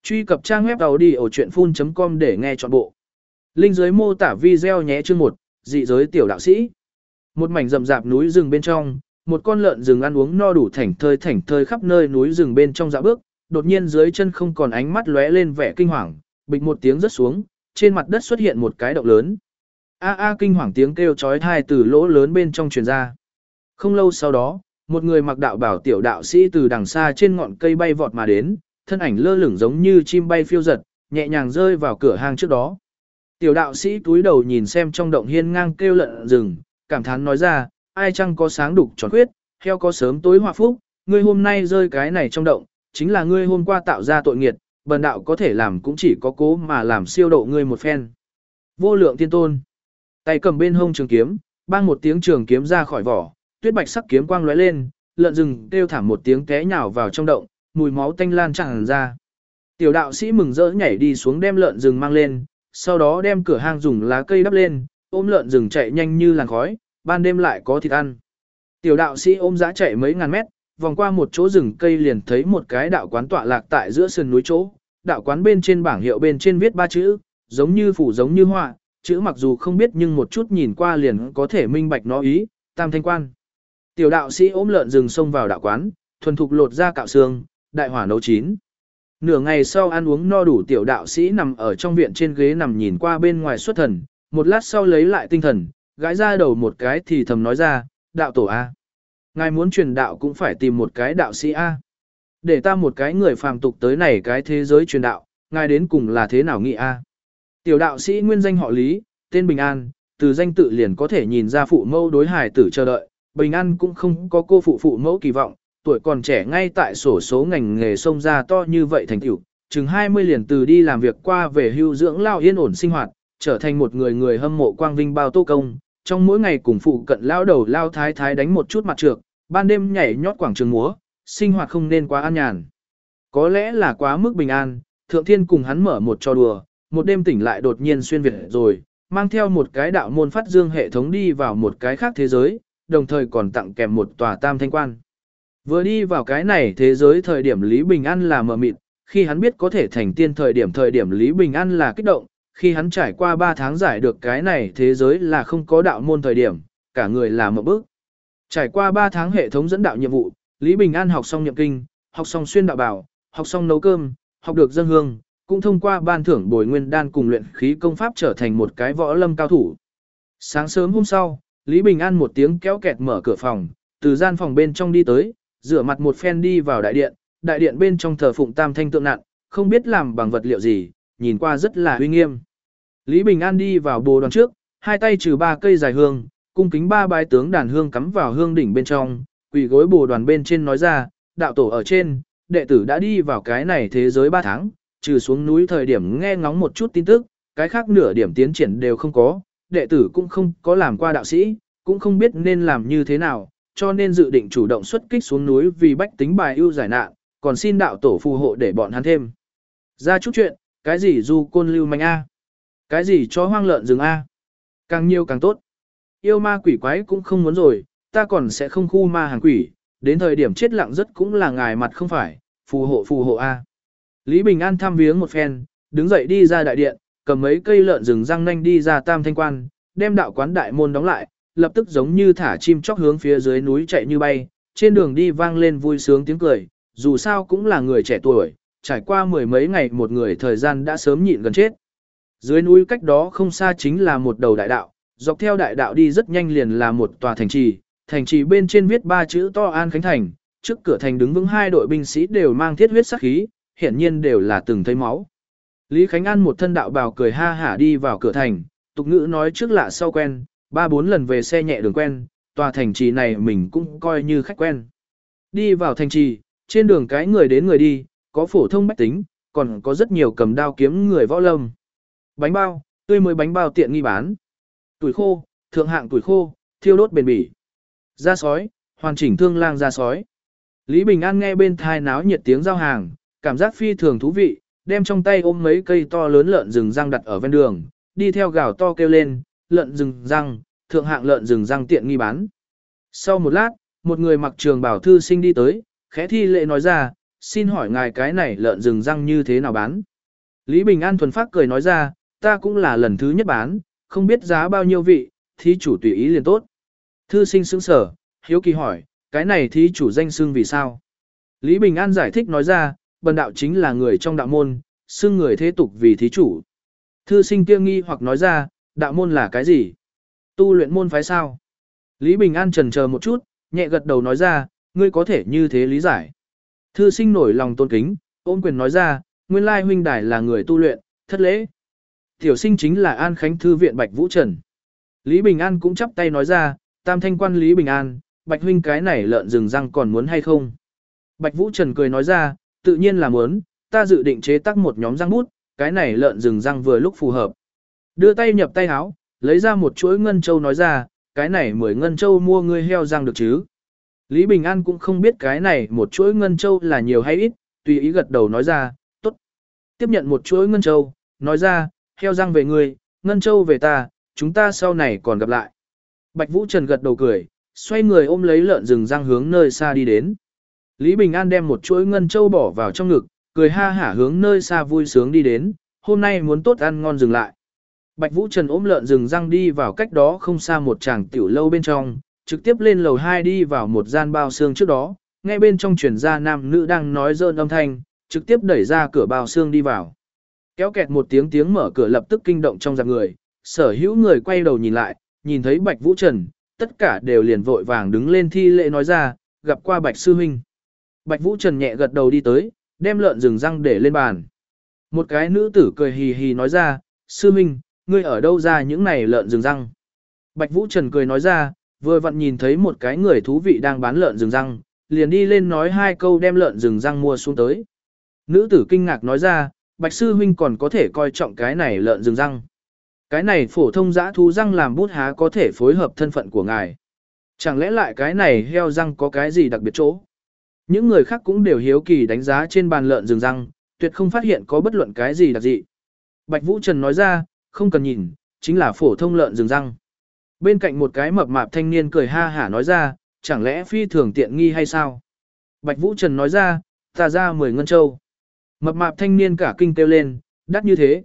Truy cập trang web audiochuyenphun.com để nghe trọn bộ. Link dưới mô tả video nhé. Chương 1, dị giới tiểu đạo sĩ. Một mảnh rậm rạp núi rừng bên trong, một con lợn rừng ăn uống no đủ thảnh thơi khắp nơi núi rừng bên trong dạo bước, đột nhiên dưới chân không còn ánh mắt lóe lên vẻ kinh hoàng, bịch một tiếng rớt xuống, trên mặt đất xuất hiện một cái động lớn. Kinh hoàng tiếng kêu chói tai từ lỗ lớn bên trong truyền ra. Không lâu sau đó, một người mặc đạo bào tiểu đạo sĩ từ đằng xa trên ngọn cây bay vọt mà đến, thân ảnh lơ lửng giống như chim bay phiêu giật, nhẹ nhàng rơi vào cửa hang trước đó. Tiểu đạo sĩ cúi đầu nhìn xem trong động hiên ngang kêu lợn rừng, cảm thán nói ra, ai chăng có sáng đục tròn khuyết, heo có sớm tối hòa phúc, ngươi hôm nay rơi cái này trong động, chính là ngươi hôm qua tạo ra tội nghiệt, bần đạo có thể làm cũng chỉ có cố mà làm siêu độ ngươi một phen. Vô lượng tiên tôn, tay cầm bên hông trường kiếm, bang một tiếng trường kiếm ra khỏi vỏ, tuyết bạch sắc kiếm quang lóe lên, lợn rừng kêu thảm một tiếng té nhào vào trong động, mùi máu tanh lan tràn ra. Tiểu đạo sĩ mừng rỡ nhảy đi xuống đem lợn rừng mang lên, sau đó đem cửa hang dùng lá cây đắp lên, ôm lợn rừng chạy nhanh như làn khói, ban đêm lại có thịt ăn. Tiểu đạo sĩ ôm dã chạy mấy ngàn mét, vòng qua một chỗ rừng cây liền thấy một cái đạo quán tọa lạc tại giữa sườn núi chỗ. Đạo quán bên trên bảng hiệu bên trên viết 3 chữ, giống như phủ giống như họa, chữ mặc dù không biết nhưng một chút nhìn qua liền có thể minh bạch nó ý, Tam Thanh Quan. Tiểu đạo sĩ ôm lợn rừng xông vào đạo quán, thuần thục lột ra cạo xương, đại hỏa nấu chín. Nửa ngày sau ăn uống no đủ, tiểu đạo sĩ nằm ở trong viện trên ghế nằm nhìn qua bên ngoài xuất thần, một lát sau lấy lại tinh thần, gãi ra đầu một cái thì thầm nói ra, đạo tổ A. Ngài muốn truyền đạo cũng phải tìm một cái đạo sĩ A. Để ta một cái người phàm tục tới này cái thế giới truyền đạo, ngài đến cùng là thế nào nghĩ A. Tiểu đạo sĩ nguyên danh họ Lý, tên Bình An, từ danh tự liền có thể nhìn ra phụ mẫu đối hài tử chờ đợi, Bình An cũng không có cô phụ mẫu kỳ vọng, tuổi còn trẻ ngay tại sổ số ngành nghề xông ra to như vậy thành tựu, chừng 20 liền từ đi làm việc qua về hưu dưỡng lao yên ổn sinh hoạt, trở thành một người hâm mộ quang vinh bao tô công, trong mỗi ngày cùng phụ cận lao đầu lao thái thái đánh một chút mặt trược, ban đêm nhảy nhót quảng trường múa, sinh hoạt không nên quá an nhàn. Có lẽ là quá mức bình an, Thượng Thiên cùng hắn mở một trò đùa, một đêm tỉnh lại đột nhiên xuyên việt rồi, mang theo một cái đạo môn phát dương hệ thống đi vào một cái khác thế giới, đồng thời còn tặng kèm một tòa Tam Thanh Quan. Vừa đi vào cái này thế giới thời điểm Lý Bình An là mờ mịt, khi hắn biết có thể thành tiên thời điểm Lý Bình An là kích động, khi hắn trải qua 3 tháng giải được cái này thế giới là không có đạo môn thời điểm, cả người là một bước. Trải qua 3 tháng hệ thống dẫn đạo nhiệm vụ, Lý Bình An học xong nhậm kinh, học xong xuyên đạo bảo, học xong nấu cơm, học được dân hương, cũng thông qua ban thưởng bồi nguyên đan cùng luyện khí công pháp trở thành một cái võ lâm cao thủ. Sáng sớm hôm sau, Lý Bình An một tiếng kéo kẹt mở cửa phòng, từ gian phòng bên trong đi tới, rửa mặt một phen đi vào đại điện bên trong thờ phụng Tam Thanh tượng nặng, không biết làm bằng vật liệu gì, nhìn qua rất là uy nghiêm. Lý Bình An đi vào bồ đoàn trước, hai tay trừ 3 cây dài hương, cung kính 3 bái tướng đàn hương cắm vào hương đỉnh bên trong, quỳ gối bồ đoàn bên trên nói ra, đạo tổ ở trên, đệ tử đã đi vào cái này thế giới 3 tháng, trừ xuống núi thời điểm nghe ngóng một chút tin tức, cái khác nửa điểm tiến triển đều không có, đệ tử cũng không có làm qua đạo sĩ, cũng không biết nên làm như thế nào, cho nên dự định chủ động xuất kích xuống núi vì bách tính bài ưu giải nạn, còn xin đạo tổ phù hộ để bọn hắn thêm ra chút chuyện, cái gì du côn lưu manh A, cái gì chó hoang lợn rừng A, càng nhiều càng tốt. Yêu ma quỷ quái cũng không muốn rồi, ta còn sẽ không khu ma hàng quỷ, đến thời điểm chết lặng rất cũng là ngài mặt không phải, phù hộ A. Lý Bình An thăm viếng một phen, đứng dậy đi ra đại điện, cầm mấy cây lợn rừng răng nanh đi ra Tam Thanh Quan, đem đạo quán đại môn đóng lại, lập tức giống như thả chim chóc hướng phía dưới núi chạy như bay, trên đường đi vang lên vui sướng tiếng cười, dù sao cũng là người trẻ tuổi, trải qua 10 mấy ngày một người thời gian đã sớm nhịn gần chết. Dưới núi cách đó không xa chính là một đầu đại đạo, dọc theo đại đạo đi rất nhanh liền là một tòa thành trì bên trên viết 3 chữ to An Khánh Thành, trước cửa thành đứng vững 2 đội binh sĩ đều mang thiết huyết sắc khí, hiển nhiên đều là từng thấy máu. Lý Khánh An một thân đạo bào cười ha hả đi vào cửa thành, tục ngữ nói trước lạ sau quen, 3-4 lần về xe nhẹ đường quen, tòa thành trì này mình cũng coi như khách quen. Đi vào thành trì, trên đường cái người đến người đi, có phổ thông bách tính, còn có rất nhiều cầm đao kiếm người võ lâm. Bánh bao, tươi mới bánh bao tiện nghi bán. Tuổi khô, thượng hạng tuổi khô, thiêu đốt bền bỉ. Da sói, hoàn chỉnh thương lang da sói. Lý Bình An nghe bên thai náo nhiệt tiếng giao hàng, cảm giác phi thường thú vị, đem trong tay ôm mấy cây to lớn lợn rừng răng đặt ở ven đường, đi theo gào to kêu lên, lợn rừng răng, thượng hạng lợn rừng răng tiện nghi bán. Sau một lát, một người mặc trường bảo thư sinh đi tới, khẽ thi lễ nói ra, xin hỏi ngài cái này lợn rừng răng như thế nào bán? Lý Bình An thuần phát cười nói ra, ta cũng là lần thứ nhất bán, không biết giá bao nhiêu vị, thí chủ tùy ý liền tốt. Thư sinh sững sở, hiếu kỳ hỏi, cái này thí chủ danh xưng vì sao? Lý Bình An giải thích nói ra, bần đạo chính là người trong đạo môn, xưng người thế tục vì thí chủ. Thư sinh kia nghi hoặc nói ra, đạo môn là cái gì? Tu luyện môn phái sao? Lý Bình An chần chờ một chút, nhẹ gật đầu nói ra, ngươi có thể như thế lý giải. Thư sinh nổi lòng tôn kính, ôm quyền nói ra, nguyên lai huynh đài là người tu luyện, thất lễ. Tiểu sinh chính là An Khánh Thư viện Bạch Vũ Trần. Lý Bình An cũng chắp tay nói ra, tam thanh quan Lý Bình An, Bạch huynh cái này lợn rừng răng còn muốn hay không? Bạch Vũ Trần cười nói ra, tự nhiên là muốn, ta dự định chế tác một nhóm răng bút, cái này lợn rừng răng vừa lúc phù hợp. Đưa tay nhập tay áo, lấy ra một chuỗi ngân châu nói ra, cái này 10 ngân châu mua ngươi heo răng được chứ? Lý Bình An cũng không biết cái này một chuỗi ngân châu là nhiều hay ít, tùy ý gật đầu nói ra, tốt. Tiếp nhận một chuỗi ngân châu, nói ra, heo răng về ngươi, ngân châu về ta, chúng ta sau này còn gặp lại. Bạch Vũ Trần gật đầu cười, xoay người ôm lấy lợn rừng răng hướng nơi xa đi đến. Lý Bình An đem một chuỗi ngân châu bỏ vào trong ngực, cười ha hả hướng nơi xa vui sướng đi đến, hôm nay muốn tốt ăn ngon dừng lại. Bạch Vũ Trần ôm lợn rừng răng đi vào cách đó không xa một tràng tiểu lâu bên trong, trực tiếp lên lầu 2 đi vào một gian bao xương trước đó, nghe bên trong truyền ra nam nữ đang nói dơn âm thanh, trực tiếp đẩy ra cửa bao xương đi vào. Kéo kẹt một tiếng mở cửa lập tức kinh động trong dạp người, sở hữu người quay đầu nhìn lại, nhìn thấy Bạch Vũ Trần, tất cả đều liền vội vàng đứng lên thi lễ nói ra, gặp qua Bạch sư huynh. Bạch Vũ Trần nhẹ gật đầu đi tới, đem lợn rừng răng để lên bàn. Một cái nữ tử cười hì hì nói ra, sư huynh, ngươi ở đâu ra những này lợn rừng răng? Bạch Vũ Trần cười nói ra, vừa vặn nhìn thấy một cái người thú vị đang bán lợn rừng răng, liền đi lên nói hai câu đem lợn rừng răng mua xuống tới. Nữ tử kinh ngạc nói ra, Bạch sư huynh còn có thể coi trọng cái này lợn rừng răng. Cái này phổ thông dã thú răng làm bút há có thể phối hợp thân phận của ngài. Chẳng lẽ lại cái này heo răng có cái gì đặc biệt chỗ? Những người khác cũng đều hiếu kỳ đánh giá trên bàn lợn rừng răng, tuyệt không phát hiện có bất luận cái gì đặc dị. Bạch Vũ Trần nói ra, không cần nhìn, chính là phổ thông lợn rừng răng. Bên cạnh một cái mập mạp thanh niên cười ha hả nói ra, chẳng lẽ phi thường tiện nghi hay sao? Bạch Vũ Trần nói ra, ta ra 10 ngân châu. Mập mạp thanh niên cả kinh kêu lên, đắt như thế.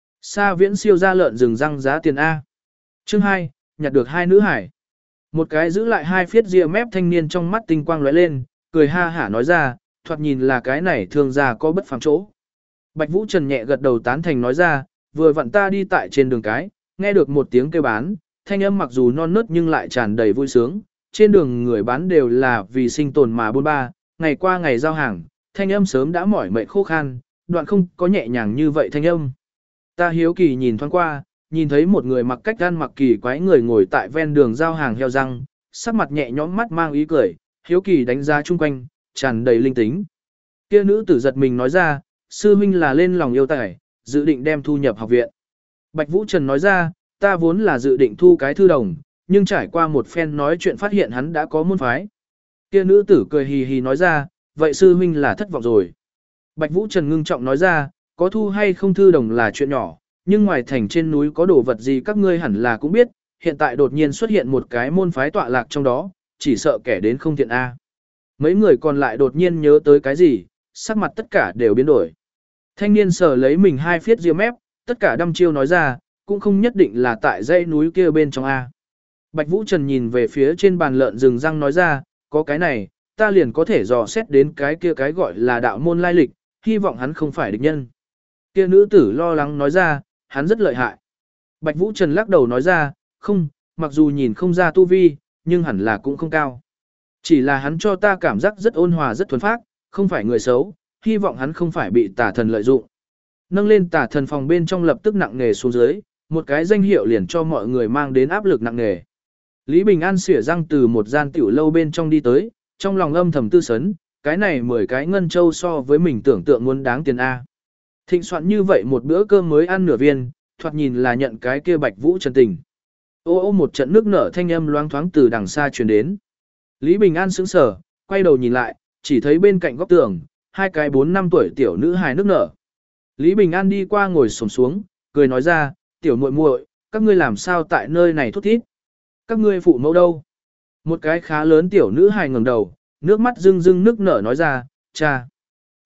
Sa Viễn siêu ra lợn rừng răng giá tiền A. Chương 2, nhặt được hai nữ hải. Một cái giữ lại hai phiết ria mép thanh niên trong mắt tinh quang lóe lên, cười ha hả nói ra, thoạt nhìn là cái này thương gia có bất phàm chỗ. Bạch Vũ Trần nhẹ gật đầu tán thành nói ra, vừa vặn ta đi tại trên đường cái, nghe được một tiếng kêu bán, thanh âm mặc dù non nớt nhưng lại tràn đầy vui sướng, trên đường người bán đều là vì sinh tồn mà buôn ba, ngày qua ngày giao hàng, thanh âm sớm đã mỏi mệt khô khan, đoạn không có nhẹ nhàng như vậy thanh âm. Ta hiếu kỳ nhìn thoáng qua, nhìn thấy một người mặc cách gan mặc kỳ quái người ngồi tại ven đường giao hàng heo răng, sắc mặt nhẹ nhõm mắt mang ý cười, hiếu kỳ đánh giá chung quanh, tràn đầy linh tính. Kia nữ tử giật mình nói ra, sư huynh là lên lòng yêu tài, dự định đem thu nhập học viện. Bạch Vũ Trần nói ra, ta vốn là dự định thu cái thư đồng, nhưng trải qua một phen nói chuyện phát hiện hắn đã có môn phái. Kia nữ tử cười hì hì nói ra, vậy sư huynh là thất vọng rồi. Bạch Vũ Trần ngưng trọng nói ra, có thu hay không thư đồng là chuyện nhỏ, nhưng ngoài thành trên núi có đồ vật gì các ngươi hẳn là cũng biết, hiện tại đột nhiên xuất hiện một cái môn phái tọa lạc trong đó, chỉ sợ kẻ đến không thiện a. Mấy người còn lại đột nhiên nhớ tới cái gì, sắc mặt tất cả đều biến đổi. Thanh niên sờ lấy mình hai phiết ria mép, tất cả đăm chiêu nói ra, cũng không nhất định là tại dãy núi kia bên trong a. Bạch Vũ Trần nhìn về phía trên bàn lợn rừng răng nói ra, có cái này, ta liền có thể dò xét đến cái kia cái gọi là đạo môn lai lịch, hy vọng hắn không phải địch nhân. Kia nữ tử lo lắng nói ra, hắn rất lợi hại. Bạch Vũ Trần lắc đầu nói ra, không, mặc dù nhìn không ra tu vi, nhưng hẳn là cũng không cao. Chỉ là hắn cho ta cảm giác rất ôn hòa rất thuần phác, không phải người xấu, hy vọng hắn không phải bị tà thần lợi dụng. Nâng lên tà thần phòng bên trong lập tức nặng nề xuống dưới, một cái danh hiệu liền cho mọi người mang đến áp lực nặng nề. Lý Bình An xỉa răng từ một gian tiểu lâu bên trong đi tới, trong lòng âm thầm tư sấn, cái này 10 cái ngân châu so với mình tưởng tượng muốn đáng tiền A. Thịnh soạn như vậy một bữa cơm mới ăn nửa viên, thoạt nhìn là nhận cái kia Bạch Vũ Trần tình. Ô ô một trận nước nở thanh âm loáng thoáng từ đằng xa truyền đến. Lý Bình An sững sờ, quay đầu nhìn lại, chỉ thấy bên cạnh góc tường, hai cái 4-5 tuổi tiểu nữ hài nước nở. Lý Bình An đi qua ngồi xổm xuống, cười nói ra, tiểu muội muội, các ngươi làm sao tại nơi này thút thít? Các ngươi phụ mẫu đâu? Một cái khá lớn tiểu nữ hài ngẩng đầu, nước mắt rưng rưng nước nở nói ra, cha.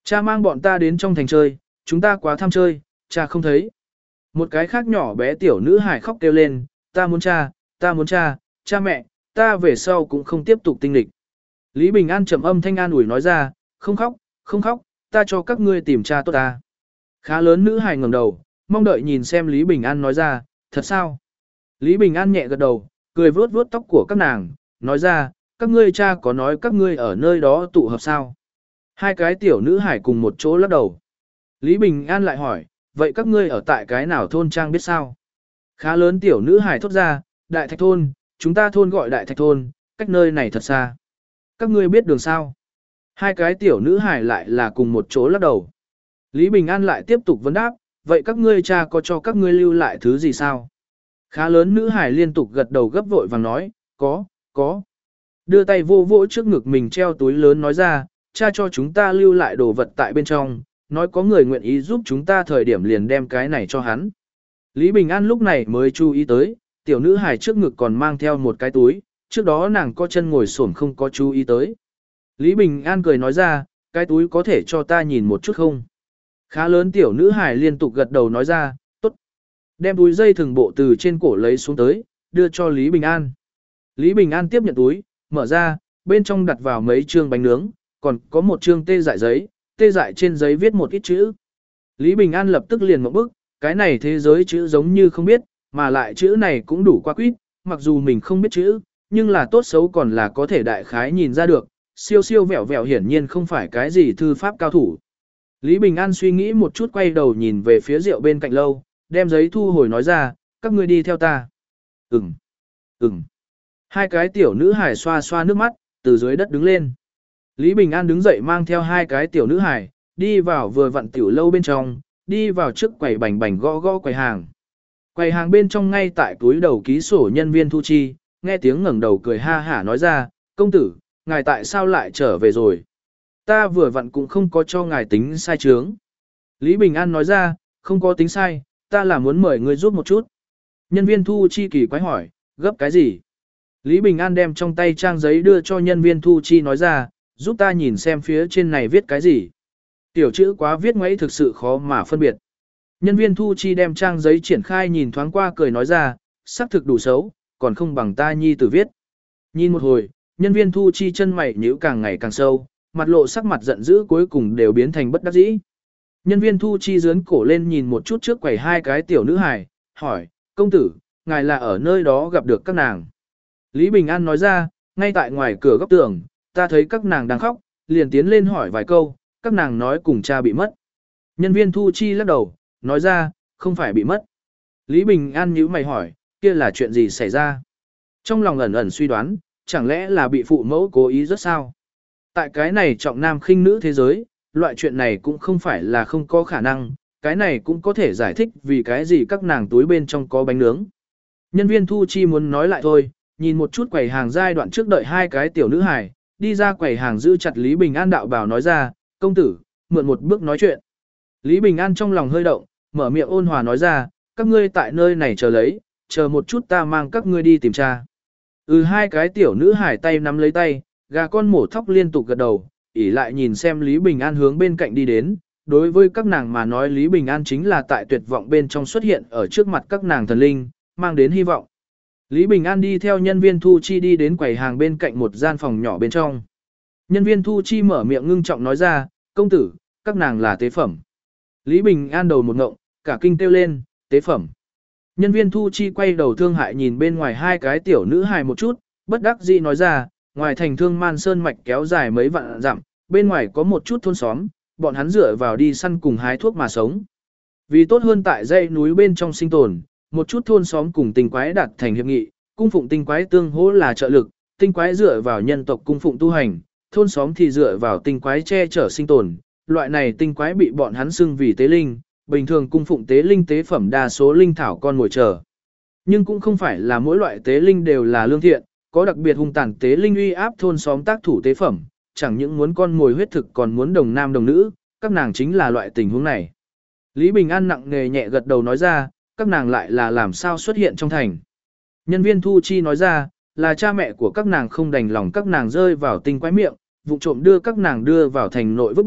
Cha mang bọn ta đến trong thành chơi, chúng ta quá tham chơi, cha không thấy. Một cái khác nhỏ bé tiểu nữ hài khóc kêu lên, ta muốn cha, ta muốn cha, cha mẹ, ta về sau cũng không tiếp tục tinh lịch. Lý Bình An trầm âm thanh an ủi nói ra, không khóc, không khóc, ta cho các ngươi tìm cha tốt ta. Khá lớn nữ hài ngẩng đầu, mong đợi nhìn xem Lý Bình An nói ra, thật sao? Lý Bình An nhẹ gật đầu, cười vuốt vuốt tóc của các nàng, nói ra, các ngươi cha có nói các ngươi ở nơi đó tụ hợp sao? Hai cái tiểu nữ hải cùng một chỗ lắc đầu. Lý Bình An lại hỏi, vậy các ngươi ở tại cái nào thôn trang biết sao? Khá lớn tiểu nữ hải thốt ra, Đại Thạch Thôn, chúng ta thôn gọi Đại Thạch Thôn, cách nơi này thật xa. Các ngươi biết đường sao? Hai cái tiểu nữ hải lại là cùng một chỗ lắc đầu. Lý Bình An lại tiếp tục vấn đáp, vậy các ngươi cha có cho các ngươi lưu lại thứ gì sao? Khá lớn nữ hải liên tục gật đầu gấp vội và nói, có. Đưa tay vô vỗ trước ngực mình treo túi lớn nói ra, cha cho chúng ta lưu lại đồ vật tại bên trong, nói có người nguyện ý giúp chúng ta thời điểm liền đem cái này cho hắn. Lý Bình An lúc này mới chú ý tới, tiểu nữ hải trước ngực còn mang theo một cái túi, trước đó nàng có chân ngồi xổm không có chú ý tới. Lý Bình An cười nói ra, cái túi có thể cho ta nhìn một chút không? Khá lớn tiểu nữ hải liên tục gật đầu nói ra, tốt. Đem túi dây thừng bộ từ trên cổ lấy xuống tới, đưa cho Lý Bình An. Lý Bình An tiếp nhận túi, mở ra, bên trong đặt vào mấy trương bánh nướng, còn có một trương tê dại giấy, tê dại trên giấy viết một ít chữ. Lý Bình An lập tức liền một bức, cái này thế giới chữ giống như không biết, mà lại chữ này cũng đủ qua quýt, mặc dù mình không biết chữ, nhưng là tốt xấu còn là có thể đại khái nhìn ra được, siêu siêu vẹo vẹo hiển nhiên không phải cái gì thư pháp cao thủ. Lý Bình An suy nghĩ một chút quay đầu nhìn về phía rượu bên cạnh lâu, đem giấy thu hồi nói ra, các ngươi đi theo ta. Ừm. Hai cái tiểu nữ hải xoa xoa nước mắt, từ dưới đất đứng lên. Lý Bình An đứng dậy mang theo hai cái tiểu nữ hải, đi vào vừa vặn tiểu lâu bên trong, đi vào trước quầy bành bành gõ gõ quầy hàng. Quầy hàng bên trong ngay tại túi đầu ký sổ nhân viên thu chi, nghe tiếng ngẩng đầu cười ha hả nói ra, công tử, ngài tại sao lại trở về rồi? Ta vừa vặn cũng không có cho ngài tính sai chướng. Lý Bình An nói ra, không có tính sai, ta là muốn mời ngươi giúp một chút. Nhân viên thu chi kỳ quái hỏi, gấp cái gì? Lý Bình An đem trong tay trang giấy đưa cho nhân viên thu chi nói ra, giúp ta nhìn xem phía trên này viết cái gì. Tiểu chữ quá viết ngoáy thực sự khó mà phân biệt. Nhân viên thu chi đem trang giấy triển khai nhìn thoáng qua cười nói ra, xác thực đủ xấu, còn không bằng ta nhi tử viết. Nhìn một hồi, nhân viên thu chi chân mày nhíu càng ngày càng sâu, mặt lộ sắc mặt giận dữ cuối cùng đều biến thành bất đắc dĩ. Nhân viên thu chi dướn cổ lên nhìn một chút trước quầy hai cái tiểu nữ hài, hỏi, công tử, ngài là ở nơi đó gặp được các nàng. Lý Bình An nói ra, ngay tại ngoài cửa góc tường, ta thấy các nàng đang khóc, liền tiến lên hỏi vài câu, các nàng nói cùng cha bị mất. Nhân viên thu chi lắc đầu, nói ra, không phải bị mất. Lý Bình An nhíu mày hỏi, kia là chuyện gì xảy ra? Trong lòng ẩn ẩn suy đoán, chẳng lẽ là bị phụ mẫu cố ý rất sao? Tại cái này trọng nam khinh nữ thế giới, loại chuyện này cũng không phải là không có khả năng, cái này cũng có thể giải thích vì cái gì các nàng túi bên trong có bánh nướng. Nhân viên thu chi muốn nói lại thôi, nhìn một chút quầy hàng giai đoạn trước đợi hai cái tiểu nữ hài, đi ra quầy hàng giữ chặt Lý Bình An đạo bảo nói ra, công tử, mượn một bước nói chuyện. Lý Bình An trong lòng hơi động, mở miệng ôn hòa nói ra, các ngươi tại nơi này chờ lấy, chờ một chút ta mang các ngươi đi tìm cha. Hai cái tiểu nữ hài tay nắm lấy tay, gà con mổ thóc liên tục gật đầu, ỉ lại nhìn xem Lý Bình An hướng bên cạnh đi đến. Đối với các nàng mà nói Lý Bình An chính là tại tuyệt vọng bên trong xuất hiện ở trước mặt các nàng thần linh, mang đến hy vọng. Lý Bình An đi theo nhân viên thu chi đi đến quầy hàng bên cạnh một gian phòng nhỏ bên trong. Nhân viên thu chi mở miệng ngưng trọng nói ra, công tử, các nàng là tế phẩm. Lý Bình An đầu một ngộng, cả kinh kêu lên, tế phẩm. Nhân viên thu chi quay đầu thương hại nhìn bên ngoài hai cái tiểu nữ hài một chút, bất đắc dĩ nói ra, ngoài thành Thương Man Sơn mạch kéo dài mấy vạn dặm, bên ngoài có một chút thôn xóm, bọn hắn dựa vào đi săn cùng hái thuốc mà sống. Vì tốt hơn tại dãy núi bên trong sinh tồn, một chút thôn xóm cùng tinh quái đạt thành hiệp nghị, cung phụng tinh quái tương hỗ là trợ lực, tinh quái dựa vào nhân tộc cung phụng tu hành, thôn xóm thì dựa vào tinh quái che chở sinh tồn. Loại này tinh quái bị bọn hắn xưng vì tế linh, bình thường cung phụng tế linh tế phẩm đa số linh thảo con ngồi chờ. Nhưng cũng không phải là mỗi loại tế linh đều là lương thiện, có đặc biệt hung tàn tế linh uy áp thôn xóm tác thủ tế phẩm, chẳng những muốn con ngồi huyết thực còn muốn đồng nam đồng nữ, các nàng chính là loại tình huống này. Lý Bình An nặng nề nhẹ gật đầu nói ra, các nàng lại là làm sao xuất hiện trong thành. Nhân viên thu chi nói ra, là cha mẹ của các nàng không đành lòng các nàng rơi vào tinh quái miệng, vụ trộm đưa các nàng đưa vào thành nội vứt bỏ,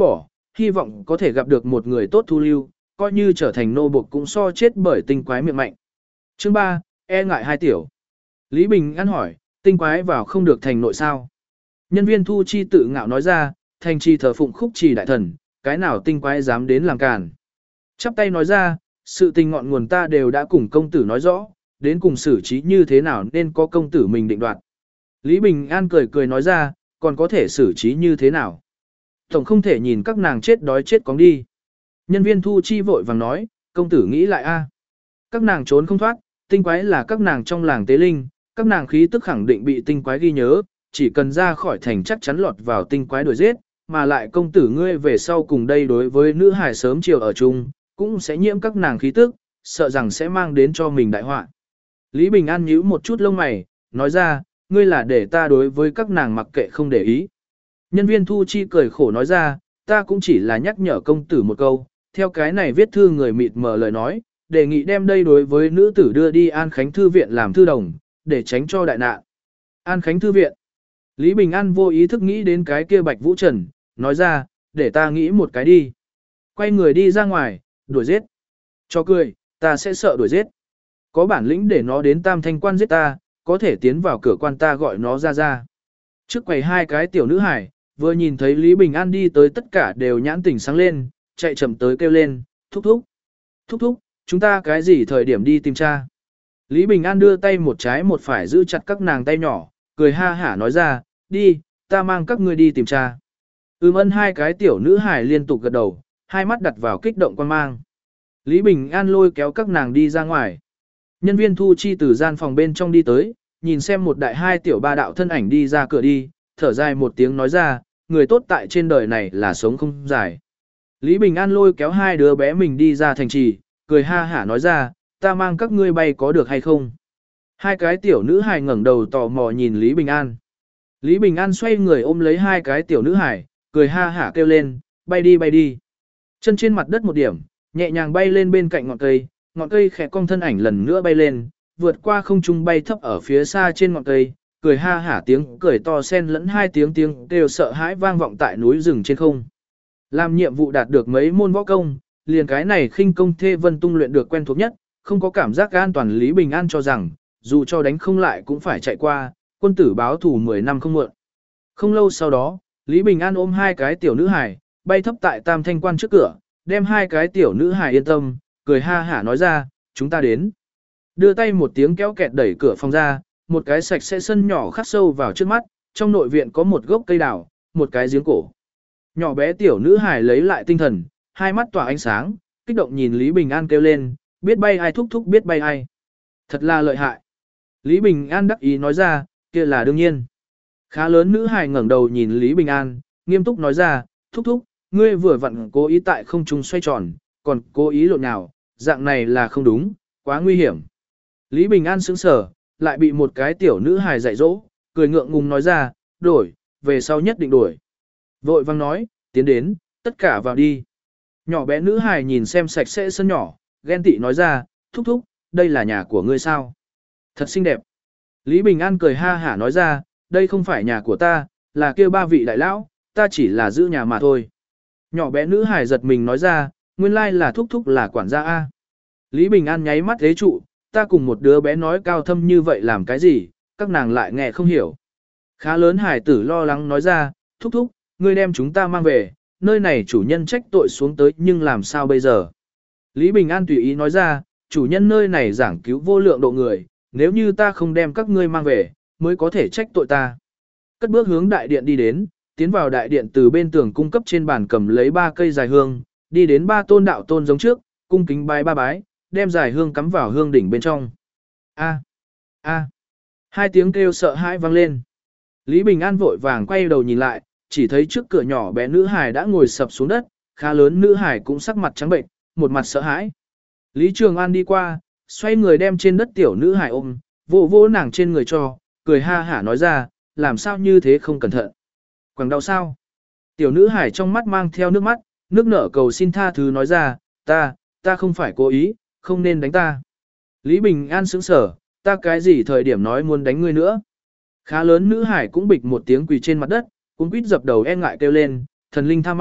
hy vọng có thể gặp được một người tốt thu lưu, coi như trở thành nô buộc cũng so chết bởi tinh quái miệng mạnh. Chương 3, e ngại hai tiểu. Lý Bình An hỏi, tinh quái vào không được thành nội sao? Nhân viên thu chi tự ngạo nói ra, thành trì thờ phụng khúc trì đại thần, cái nào tinh quái dám đến làm càn. Chắp tay nói ra, sự tình ngọn nguồn ta đều đã cùng công tử nói rõ, đến cùng xử trí như thế nào nên có công tử mình định đoạt. Lý Bình An cười cười nói ra, còn có thể xử trí như thế nào? Tổng không thể nhìn các nàng chết đói chết cóng đi. Nhân viên thu chi vội vàng nói, công tử nghĩ lại a, các nàng trốn không thoát, tinh quái là các nàng trong làng tế linh, các nàng khí tức khẳng định bị tinh quái ghi nhớ, chỉ cần ra khỏi thành chắc chắn lọt vào tinh quái đuổi giết, mà lại công tử ngươi về sau cùng đây đối với nữ hải sớm chiều ở chung, cũng sẽ nhiễm các nàng khí tức, sợ rằng sẽ mang đến cho mình đại họa. Lý Bình An nhíu một chút lông mày, nói ra, ngươi là để ta đối với các nàng mặc kệ không để ý. Nhân viên thu chi cười khổ nói ra, ta cũng chỉ là nhắc nhở công tử một câu, theo cái này viết thư người mịt mờ lời nói, đề nghị đem đây đối với nữ tử đưa đi An Khánh Thư Viện làm thư đồng, để tránh cho đại nạn. An Khánh Thư Viện. Lý Bình An vô ý thức nghĩ đến cái kia Bạch Vũ Trần, nói ra, để ta nghĩ một cái đi. Quay người đi ra ngoài, đuổi giết. Cho cười, ta sẽ sợ đuổi giết. Có bản lĩnh để nó đến Tam Thanh Quan giết ta, có thể tiến vào cửa quan ta gọi nó ra ra. Trước quầy hai cái tiểu nữ hải, vừa nhìn thấy Lý Bình An đi tới tất cả đều nhãn tỉnh sáng lên, chạy chậm tới kêu lên, thúc thúc. Thúc thúc, chúng ta cái gì thời điểm đi tìm cha? Lý Bình An đưa tay một trái một phải giữ chặt các nàng tay nhỏ, cười ha hả nói ra, đi, ta mang các ngươi đi tìm cha. Ân hai cái tiểu nữ hải liên tục gật đầu, hai mắt đặt vào kích động quan mang. Lý Bình An lôi kéo các nàng đi ra ngoài. Nhân viên thu chi từ gian phòng bên trong đi tới, nhìn xem một đại hai tiểu ba đạo thân ảnh đi ra cửa đi, thở dài một tiếng nói ra, người tốt tại trên đời này là sống không dài. Lý Bình An lôi kéo hai đứa bé mình đi ra thành trì, cười ha hả nói ra, ta mang các ngươi bay có được hay không? Hai cái tiểu nữ hài ngẩng đầu tò mò nhìn Lý Bình An. Lý Bình An xoay người ôm lấy hai cái tiểu nữ hài, cười ha hả kêu lên, bay đi bay đi. Chân trên mặt đất một điểm, nhẹ nhàng bay lên bên cạnh ngọn cây khẽ cong thân ảnh lần nữa bay lên, vượt qua không trung bay thấp ở phía xa trên ngọn cây, cười ha hả tiếng cười to xen lẫn hai tiếng kêu sợ hãi vang vọng tại núi rừng trên không. Làm nhiệm vụ đạt được mấy môn võ công, liền cái này khinh công thê vân tung luyện được quen thuộc nhất, không có cảm giác an toàn. Lý Bình An cho rằng, dù cho đánh không lại cũng phải chạy qua, quân tử báo thù 10 năm không muộn. Không lâu sau đó, Lý Bình An ôm hai cái tiểu nữ hài, bay thấp tại Tam Thanh Quan trước cửa, đem hai cái tiểu nữ hài yên tâm, cười ha hả nói ra, chúng ta đến. Đưa tay một tiếng kéo kẹt đẩy cửa phòng ra, một cái sạch sẽ sân nhỏ khắc sâu vào trước mắt, trong nội viện có một gốc cây đào, một cái giếng cổ. Nhỏ bé tiểu nữ hài lấy lại tinh thần, hai mắt tỏa ánh sáng, kích động nhìn Lý Bình An kêu lên, biết bay ai thúc thúc biết bay ai. Thật là lợi hại. Lý Bình An đắc ý nói ra, kia là đương nhiên. Khá lớn nữ hài ngẩng đầu nhìn Lý Bình An, nghiêm túc nói ra, thúc thúc, ngươi vừa vặn cố ý tại không trung xoay tròn, còn cố ý lộn nào, dạng này là không đúng, quá nguy hiểm. Lý Bình An sững sờ, lại bị một cái tiểu nữ hài dạy dỗ, cười ngượng ngùng nói ra, đổi, về sau nhất định đổi. Vội vang nói, tiến đến, tất cả vào đi. Nhỏ bé nữ hài nhìn xem sạch sẽ sân nhỏ, ghen tị nói ra, thúc thúc, đây là nhà của ngươi sao? Thật xinh đẹp. Lý Bình An cười ha hả nói ra, đây không phải nhà của ta, là kêu ba vị đại lão, ta chỉ là giữ nhà mà thôi. Nhỏ bé nữ hài giật mình nói ra, nguyên lai là thúc thúc là quản gia A. Lý Bình An nháy mắt thế trụ, ta cùng một đứa bé nói cao thâm như vậy làm cái gì, các nàng lại nghe không hiểu. Khá lớn hài tử lo lắng nói ra, thúc thúc, ngươi đem chúng ta mang về, nơi này chủ nhân trách tội xuống tới nhưng làm sao bây giờ. Lý Bình An tùy ý nói ra, chủ nhân nơi này giảng cứu vô lượng độ người, nếu như ta không đem các ngươi mang về, mới có thể trách tội ta. Cất bước hướng đại điện đi đến, tiến vào đại điện từ bên tường cung cấp trên bàn cầm lấy 3 cây dài hương, đi đến 3 tôn đạo tôn giống trước, cung kính bái 3 bái, đem dài hương cắm vào hương đỉnh bên trong. A, a, hai tiếng kêu sợ hãi vang lên. Lý Bình An vội vàng quay đầu nhìn lại, chỉ thấy trước cửa nhỏ bé nữ hài đã ngồi sập xuống đất, khá lớn nữ hài cũng sắc mặt trắng bệnh, một mặt sợ hãi. Lý Trường An đi qua, xoay người đem trên đất tiểu nữ hài ôm, vỗ vỗ nàng trên người cho, cười ha hả nói ra, làm sao như thế không cẩn thận. Quảng đau sao? Tiểu nữ hài trong mắt mang theo nước mắt, nước nở cầu xin tha thứ nói ra, ta không phải cố ý, không nên đánh ta. Lý Bình An sững sờ, ta cái gì thời điểm nói muốn đánh ngươi nữa. Khá lớn nữ hải cũng bịch một tiếng quỳ trên mặt đất, cũng quýt dập đầu e ngại kêu lên, thần linh tha mạng,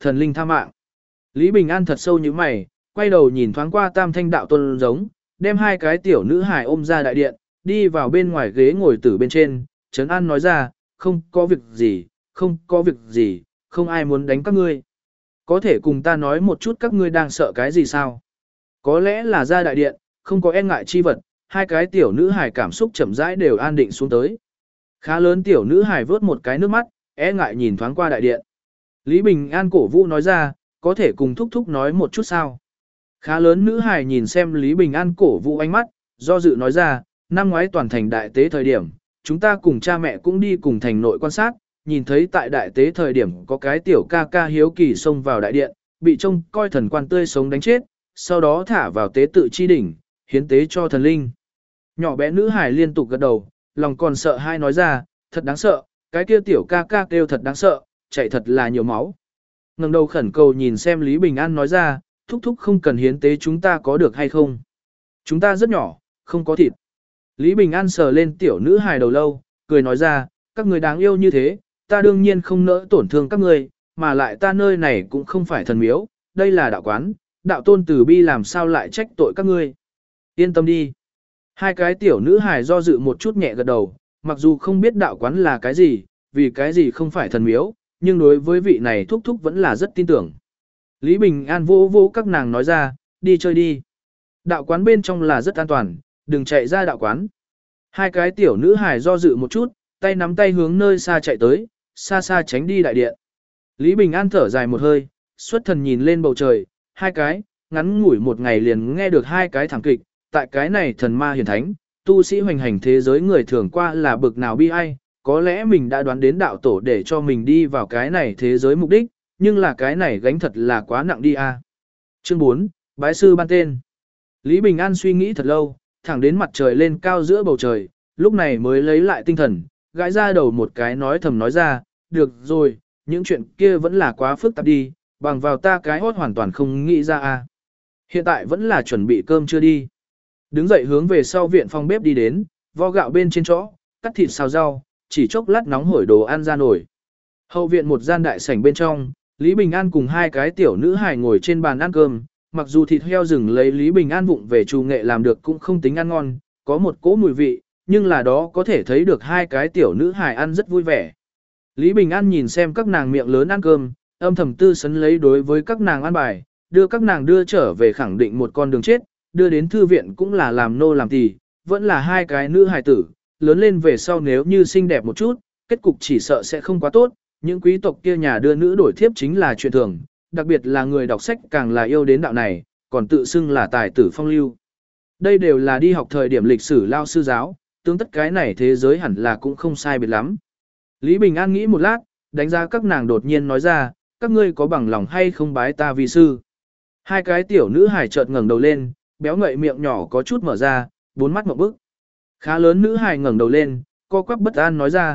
thần linh tha mạng. Lý Bình An thật sâu như mày, quay đầu nhìn thoáng qua Tam Thanh đạo tôn giống, đem hai cái tiểu nữ hài ôm ra đại điện, đi vào bên ngoài ghế ngồi tử bên trên, Trấn An nói ra, không có việc gì, không có việc gì, không ai muốn đánh các ngươi. Có thể cùng ta nói một chút các ngươi đang sợ cái gì sao? Có lẽ là ra đại điện, không có e ngại chi vật, hai cái tiểu nữ hài cảm xúc chậm rãi đều an định xuống tới. Khá lớn tiểu nữ hài vớt một cái nước mắt, e ngại nhìn thoáng qua đại điện. Lý Bình An cổ vũ nói ra, có thể cùng thúc thúc nói một chút sao? Khá lớn nữ hài nhìn xem Lý Bình An cổ vũ ánh mắt, do dự nói ra, năm ngoái toàn thành đại tế thời điểm, chúng ta cùng cha mẹ cũng đi cùng thành nội quan sát, nhìn thấy tại đại tế thời điểm có cái tiểu ca ca hiếu kỳ xông vào đại điện, bị trông coi thần quan tươi sống đánh chết, sau đó thả vào tế tự chi đỉnh, hiến tế cho thần linh. Nhỏ bé nữ hài liên tục gật đầu, lòng còn sợ hai nói ra, thật đáng sợ, cái kia tiểu ca ca kêu thật đáng sợ, chạy thật là nhiều máu. Ngẩng đầu khẩn cầu nhìn xem Lý Bình An nói ra, thúc thúc không cần hiến tế chúng ta có được hay không? Chúng ta rất nhỏ, không có thịt. Lý Bình An sờ lên tiểu nữ hài đầu lâu, cười nói ra, các người đáng yêu như thế, ta đương nhiên không nỡ tổn thương các người, mà lại ta nơi này cũng không phải thần miếu, đây là đạo quán, đạo tôn từ bi làm sao lại trách tội các ngươi. Yên tâm đi. Hai cái tiểu nữ hài do dự một chút nhẹ gật đầu, mặc dù không biết đạo quán là cái gì, vì cái gì không phải thần miếu, nhưng đối với vị này thúc thúc vẫn là rất tin tưởng. Lý Bình An vô vô các nàng nói ra, đi chơi đi. Đạo quán bên trong là rất an toàn, đừng chạy ra đạo quán. Hai cái tiểu nữ hài do dự một chút, tay nắm tay hướng nơi xa chạy tới, xa xa tránh đi đại điện. Lý Bình An thở dài một hơi, xuất thần nhìn lên bầu trời, hai cái, ngắn ngủi một ngày liền nghe được hai cái thảm kịch, tại cái này thần ma hiển thánh, tu sĩ hoành hành thế giới người thường qua là bực nào bi ai, có lẽ mình đã đoán đến đạo tổ để cho mình đi vào cái này thế giới mục đích, nhưng là cái này gánh thật là quá nặng đi a. Chương 4, Bái sư ban tên. Lý Bình An suy nghĩ thật lâu, thẳng đến mặt trời lên cao giữa bầu trời, lúc này mới lấy lại tinh thần, gãi ra đầu một cái nói thầm nói ra, được rồi, những chuyện kia vẫn là quá phức tạp đi, bằng vào ta cái hốt hoàn toàn không nghĩ ra a. Hiện tại vẫn là chuẩn bị cơm chưa đi. Đứng dậy hướng về sau viện phòng bếp đi đến, vo gạo bên trên chõ, cắt thịt xào rau, chỉ chốc lát nóng hổi đồ ăn ra nổi. Hậu viện một gian đại sảnh bên trong, Lý Bình An cùng hai cái tiểu nữ hài ngồi trên bàn ăn cơm, mặc dù thịt heo rừng lấy Lý Bình An vụng về trù nghệ làm được cũng không tính ăn ngon, có một cỗ mùi vị, nhưng là đó có thể thấy được hai cái tiểu nữ hài ăn rất vui vẻ. Lý Bình An nhìn xem các nàng miệng lớn ăn cơm, âm thầm tư sấn lấy đối với các nàng ăn bài, đưa các nàng đưa trở về khẳng định một con đường chết, đưa đến thư viện cũng là làm nô làm tỳ, vẫn là hai cái nữ hài tử, lớn lên về sau nếu như xinh đẹp một chút, kết cục chỉ sợ sẽ không quá tốt, những quý tộc kia nhà đưa nữ đổi thiếp chính là chuyện thường, đặc biệt là người đọc sách càng là yêu đến đạo này, còn tự xưng là tài tử phong lưu. Đây đều là đi học thời điểm lịch sử lao sư giáo, tương tất cái này thế giới hẳn là cũng không sai biệt lắm. Lý Bình An nghĩ một lát, đánh giá các nàng đột nhiên nói ra, các ngươi có bằng lòng hay không bái ta vi sư. Hai cái tiểu nữ hài chợt ngẩng đầu lên, béo ngậy miệng nhỏ có chút mở ra, bốn mắt ngộp bức. Khá lớn nữ hài ngẩng đầu lên, co quắp bất an nói ra,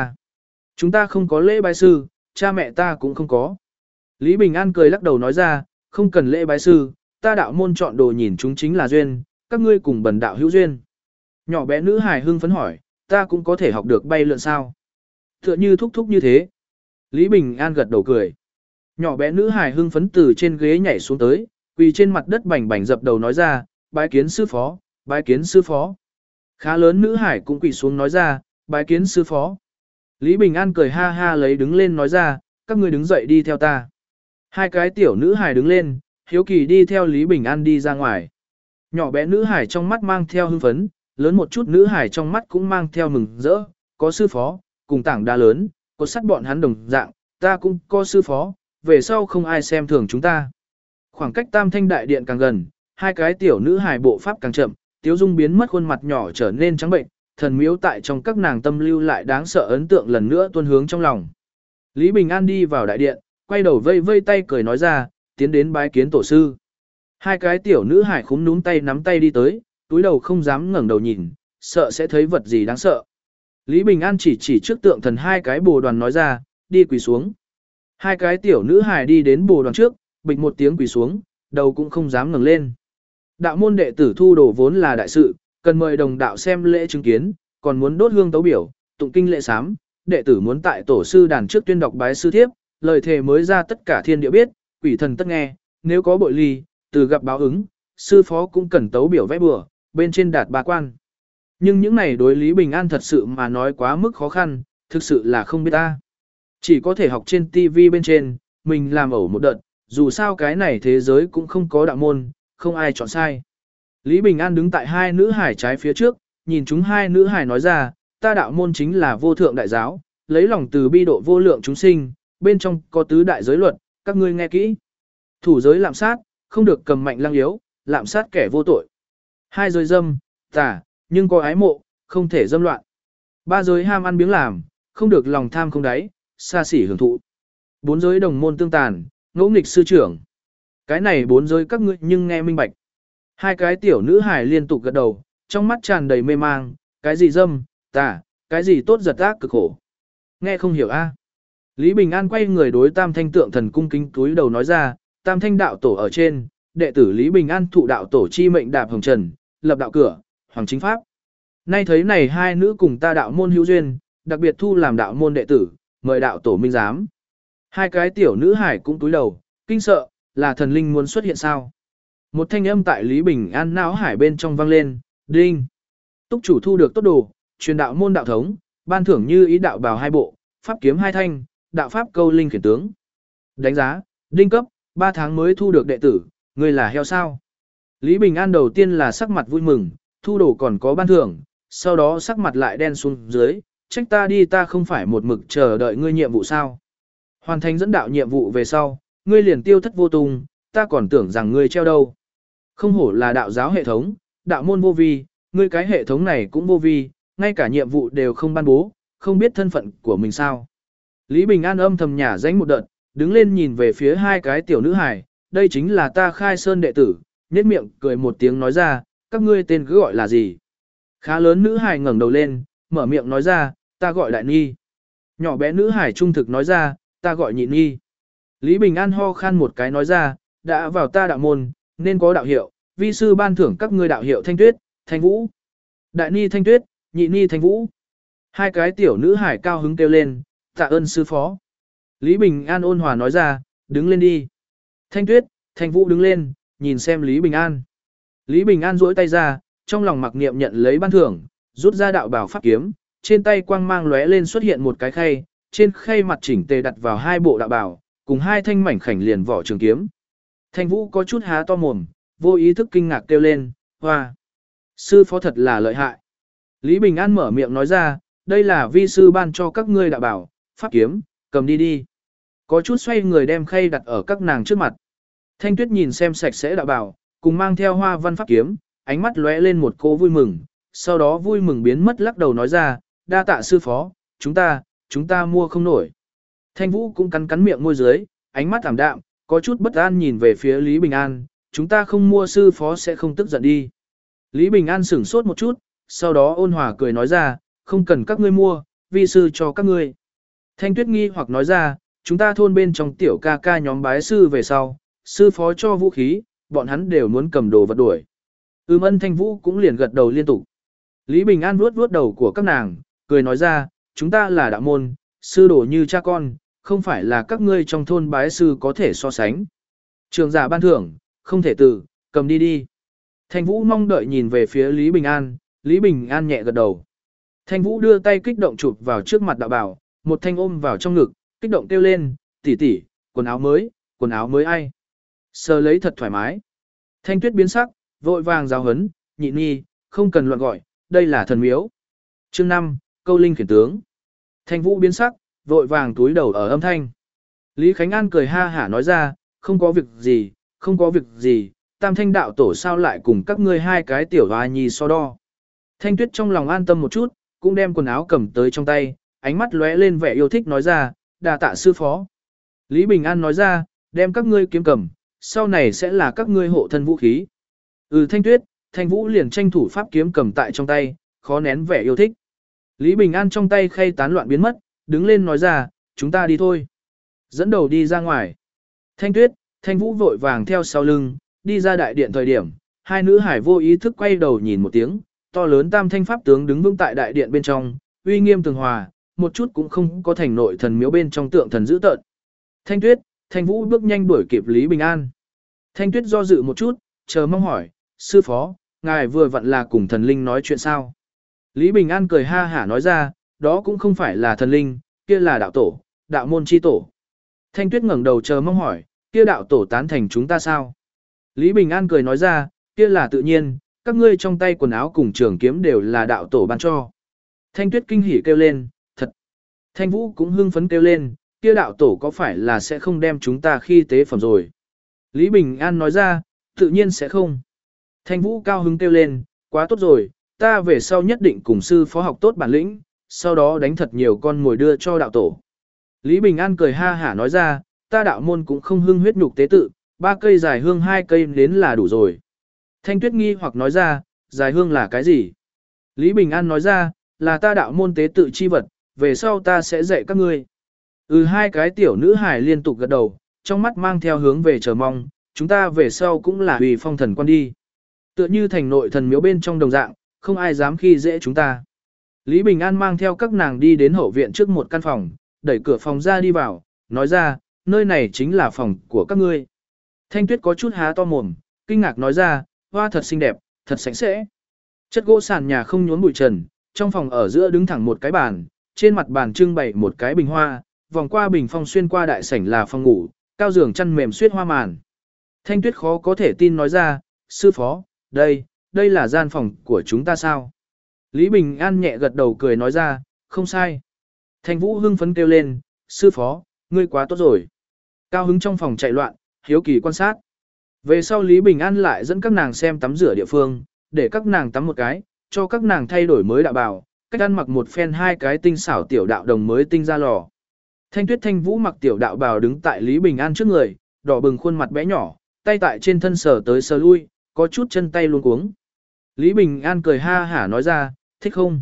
chúng ta không có lễ bái sư, cha mẹ ta cũng không có. Lý Bình An cười lắc đầu nói ra, không cần lễ bái sư, ta đạo môn chọn đồ nhìn chúng chính là duyên, các ngươi cùng bần đạo hữu duyên. Nhỏ bé nữ hài hưng phấn hỏi, ta cũng có thể học được bay lượn sao? Tựa như thúc thúc như thế. Lý Bình An gật đầu cười. Nhỏ bé nữ hài hưng phấn từ trên ghế nhảy xuống tới, quỳ trên mặt đất bành bành dập đầu nói ra, bái kiến sư phó, bái kiến sư phó. Khá lớn nữ hải cũng quỳ xuống nói ra, bái kiến sư phó. Lý Bình An cười ha ha lấy đứng lên nói ra, các ngươi đứng dậy đi theo ta. Hai cái tiểu nữ hải đứng lên, hiếu kỳ đi theo Lý Bình An đi ra ngoài. Nhỏ bé nữ hải trong mắt mang theo hưng phấn, lớn một chút nữ hải trong mắt cũng mang theo mừng rỡ, có sư phó, cùng tảng đá lớn, có sắt bọn hắn đồng dạng, ta cũng có sư phó, về sau không ai xem thường chúng ta. Khoảng cách Tam Thanh đại điện càng gần, hai cái tiểu nữ hài bộ pháp càng chậm, Tiếu Dung biến mất khuôn mặt nhỏ trở nên trắng bệnh, thần miếu tại trong các nàng tâm lưu lại đáng sợ ấn tượng lần nữa tuôn hướng trong lòng. Lý Bình An đi vào đại điện, quay đầu vây vây tay cười nói ra, tiến đến bái kiến tổ sư. Hai cái tiểu nữ hài khúm núm tay nắm tay đi tới, túi đầu không dám ngẩng đầu nhìn, sợ sẽ thấy vật gì đáng sợ. Lý Bình An chỉ trước tượng thần hai cái bồ đoàn nói ra, đi quỳ xuống. Hai cái tiểu nữ hài đi đến bồ đoàn trước, bịch một tiếng quỳ xuống, đầu cũng không dám ngẩng lên. Đạo môn đệ tử thu đồ vốn là đại sự, cần mời đồng đạo xem lễ chứng kiến, còn muốn đốt hương tấu biểu, tụng kinh lễ sám, đệ tử muốn tại tổ sư đàn trước tuyên đọc bái sư thiếp, lời thề mới ra tất cả thiên địa biết, quỷ thần tất nghe, nếu có bội ly, từ gặp báo ứng, sư phó cũng cần tấu biểu vẽ bừa, bên trên đạt ba quan. Nhưng những này đối Lý Bình An thật sự mà nói quá mức khó khăn, thực sự là không biết ta. Chỉ có thể học trên TV bên trên, mình làm ẩu một đợt, dù sao cái này thế giới cũng không có đạo môn, không ai chọn sai. Lý Bình An đứng tại hai nữ hải trái phía trước, nhìn chúng hai nữ hải nói ra, ta đạo môn chính là vô thượng đại giáo, lấy lòng từ bi độ vô lượng chúng sinh, bên trong có tứ đại giới luật, các ngươi nghe kỹ. Thủ giới lạm sát, không được cầm mạnh lăng yếu, lạm sát kẻ vô tội. Hai giới dâm, tà, nhưng có ái mộ, không thể dâm loạn. Ba giới ham ăn biếng làm, không được lòng tham không đáy, xa xỉ hưởng thụ. Bốn giới đồng môn tương tàn, ngỗ nghịch sư trưởng. Cái này bốn giới các ngươi nhưng nghe minh bạch. Hai cái tiểu nữ hải liên tục gật đầu, trong mắt tràn đầy mê mang, cái gì dâm, tà, cái gì tốt giật ác cực khổ. Nghe không hiểu a. Lý Bình An quay người đối Tam Thanh Tượng Thần cung kính túi đầu nói ra, Tam Thanh đạo tổ ở trên, đệ tử Lý Bình An thụ đạo tổ chi mệnh đạp hồng trần, lập đạo cửa, hoàng chính pháp. Nay thấy này hai nữ cùng ta đạo môn hữu duyên, đặc biệt thu làm đạo môn đệ tử, mời đạo tổ minh giám. Hai cái tiểu nữ hải cũng túi đầu, kinh sợ, là thần linh muốn xuất hiện sao? Một thanh âm tại Lý Bình An não hải bên trong vang lên, đinh. Túc chủ thu được tốt đồ, truyền đạo môn đạo thống, ban thưởng như ý đạo bào hai bộ, pháp kiếm hai thanh, đạo pháp câu linh khiển tướng. Đánh giá, đinh cấp, 3 tháng mới thu được đệ tử, người là heo sao? Lý Bình An đầu tiên là sắc mặt vui mừng, thu đồ còn có ban thưởng, sau đó sắc mặt lại đen xuống dưới, trách ta đi, ta không phải một mực chờ đợi ngươi nhiệm vụ sao? Hoàn thành dẫn đạo nhiệm vụ về sau, ngươi liền tiêu thất vô tung, ta còn tưởng rằng ngươi treo đâu. Không hổ là đạo giáo hệ thống, đạo môn vô vi, ngươi cái hệ thống này cũng vô vi, ngay cả nhiệm vụ đều không ban bố, không biết thân phận của mình sao. Lý Bình An âm thầm nhả danh một đợt, đứng lên nhìn về phía hai cái tiểu nữ hài, đây chính là ta Khai Sơn đệ tử, nhếch miệng cười một tiếng nói ra, các ngươi tên cứ gọi là gì. Khá lớn nữ hài ngẩng đầu lên, mở miệng nói ra, ta gọi Đại Nhi. Nhỏ bé nữ hài trung thực nói ra, ta gọi Nhị Nhi. Lý Bình An ho khan một cái nói ra, đã vào ta đạo môn, nên có đạo hiệu, vi sư ban thưởng các ngươi đạo hiệu Thanh Tuyết, Thanh Vũ. Đại Nhi Thanh Tuyết, Nhị Nhi Thanh Vũ. Hai cái tiểu nữ hải cao hứng kêu lên, tạ ơn sư phó. Lý Bình An ôn hòa nói ra, đứng lên đi. Thanh Tuyết, Thanh Vũ đứng lên, nhìn xem Lý Bình An. Lý Bình An duỗi tay ra, trong lòng mặc niệm nhận lấy ban thưởng, rút ra đạo bảo pháp kiếm, trên tay quang mang lóe lên xuất hiện một cái khay, trên khay mặt chỉnh tề đặt vào hai bộ đạo bảo, cùng hai thanh mảnh khảnh liền vỏ trường kiếm. Thanh Vũ có chút há to mồm, vô ý thức kinh ngạc kêu lên, hoa. Sư phó thật là lợi hại. Lý Bình An mở miệng nói ra, đây là vi sư ban cho các ngươi đạo bảo, pháp kiếm, cầm đi đi. Có chút xoay người đem khay đặt ở các nàng trước mặt. Thanh Tuyết nhìn xem sạch sẽ đạo bảo, cùng mang theo hoa văn pháp kiếm, ánh mắt lóe lên một cô vui mừng, sau đó vui mừng biến mất lắc đầu nói ra, đa tạ sư phó, chúng ta mua không nổi. Thanh Vũ cũng cắn cắn miệng môi dưới, ánh mắt ảm đạm, có chút bất an nhìn về phía Lý Bình An, chúng ta không mua sư phó sẽ không tức giận đi. Lý Bình An sửng sốt một chút, sau đó ôn hòa cười nói ra, không cần các ngươi mua, vi sư cho các ngươi. Thanh Tuyết nghi hoặc nói ra, chúng ta thôn bên trong tiểu ca ca nhóm bái sư về sau, sư phó cho vũ khí, bọn hắn đều muốn cầm đồ vật đuổi. Ân Thanh Vũ cũng liền gật đầu liên tục. Lý Bình An vuốt vuốt đầu của các nàng, cười nói ra, chúng ta là đạo môn, sư đồ như cha con, không phải là các ngươi trong thôn bái sư có thể so sánh. Trường giả ban thưởng, không thể từ, cầm đi đi. Thanh Vũ mong đợi nhìn về phía Lý Bình An, Lý Bình An nhẹ gật đầu. Thanh Vũ đưa tay kích động chụp vào trước mặt đạo bảo, một thanh ôm vào trong ngực, kích động kêu lên, tỷ tỷ, quần áo mới ai. Sờ lấy thật thoải mái. Thanh Tuyết biến sắc, vội vàng giáo hấn, Nhị Nhi, không cần loạn gọi, đây là thần miếu. Chương 5, câu linh khiển tướng. Thanh Vũ biến sắc, vội vàng túi đầu ở âm thanh. Lý Khánh An cười ha hả nói ra, không có việc gì, Tam Thanh đạo tổ sao lại cùng các ngươi hai cái tiểu hoa nhi so đo. Thanh Tuyết trong lòng an tâm một chút, cũng đem quần áo cầm tới trong tay, ánh mắt lóe lên vẻ yêu thích nói ra, đà tạ sư phó. Lý Bình An nói ra, đem các ngươi kiếm cầm, sau này sẽ là các ngươi hộ thân vũ khí. Thanh Tuyết, Thanh Vũ liền tranh thủ pháp kiếm cầm tại trong tay, khó nén vẻ yêu thích. Lý Bình An trong tay khay tán loạn biến mất, đứng lên nói ra, chúng ta đi thôi. Dẫn đầu đi ra ngoài. Thanh Tuyết, Thanh Vũ vội vàng theo sau lưng, đi ra đại điện thời điểm, hai nữ hải vô ý thức quay đầu nhìn một tiếng, to lớn Tam Thanh pháp tướng đứng vững tại đại điện bên trong, uy nghiêm tường hòa, một chút cũng không có thành nội thần miếu bên trong tượng thần dữ tợn. Thanh Tuyết, Thanh Vũ bước nhanh đuổi kịp Lý Bình An. Thanh Tuyết do dự một chút, chờ mong hỏi, sư phó, ngài vừa vặn là cùng thần linh nói chuyện sao? Lý Bình An cười ha hả nói ra, đó cũng không phải là thần linh, kia là đạo tổ, đạo môn chi tổ. Thanh Tuyết ngẩng đầu chờ mong hỏi, kia đạo tổ tán thành chúng ta sao? Lý Bình An cười nói ra, kia là tự nhiên, các ngươi trong tay quần áo cùng trường kiếm đều là đạo tổ ban cho. Thanh Tuyết kinh hỉ kêu lên, thật. Thanh Vũ cũng hưng phấn kêu lên, kia đạo tổ có phải là sẽ không đem chúng ta khi tế phẩm rồi? Lý Bình An nói ra, tự nhiên sẽ không. Thanh Vũ cao hứng kêu lên, quá tốt rồi, ta về sau nhất định cùng sư phó học tốt bản lĩnh, sau đó đánh thật nhiều con ngồi đưa cho đạo tổ. Lý Bình An cười ha hả nói ra, ta đạo môn cũng không hưng huyết nhục tế tự, 3 cây dài hương 2 cây đến là đủ rồi. Thanh Tuyết nghi hoặc nói ra, dài hương là cái gì? Lý Bình An nói ra, là ta đạo môn tế tự chi vật, về sau ta sẽ dạy các ngươi. Hai cái tiểu nữ hài liên tục gật đầu, trong mắt mang theo hướng về chờ mong, chúng ta về sau cũng là hủy phong thần quan đi. Tựa như thành nội thần miếu bên trong đồng dạng, không ai dám khi dễ chúng ta. Lý Bình An mang theo các nàng đi đến hậu viện trước một căn phòng, đẩy cửa phòng ra đi vào, nói ra, nơi này chính là phòng của các ngươi. Thanh Tuyết có chút há to mồm, kinh ngạc nói ra, hoa thật xinh đẹp, thật sạch sẽ. Chất gỗ sàn nhà không nhốn bụi trần, trong phòng ở giữa đứng thẳng một cái bàn, trên mặt bàn trưng bày một cái bình hoa, vòng qua bình phong xuyên qua đại sảnh là phòng ngủ, cao giường chăn mềm xuyết hoa màn. Thanh Tuyết khó có thể tin nói ra, sư phó, đây là gian phòng của chúng ta sao? Lý Bình An nhẹ gật đầu cười nói ra, không sai. Thanh Vũ hưng phấn kêu lên, sư phó, ngươi quá tốt rồi. Cao hứng trong phòng chạy loạn, hiếu kỳ quan sát. Về sau Lý Bình An lại dẫn các nàng xem tắm rửa địa phương, để các nàng tắm một cái, cho các nàng thay đổi mới đạo bào, cách ăn mặc một phen 2 cái tinh xảo tiểu đạo đồng mới tinh ra lò. Thanh Tuyết Thanh Vũ mặc tiểu đạo bào đứng tại Lý Bình An trước người, đỏ bừng khuôn mặt bé nhỏ, tay tại trên thân sờ tới sờ lui, có chút chân tay luống cuống. Lý Bình An cười ha hả nói ra, thích không?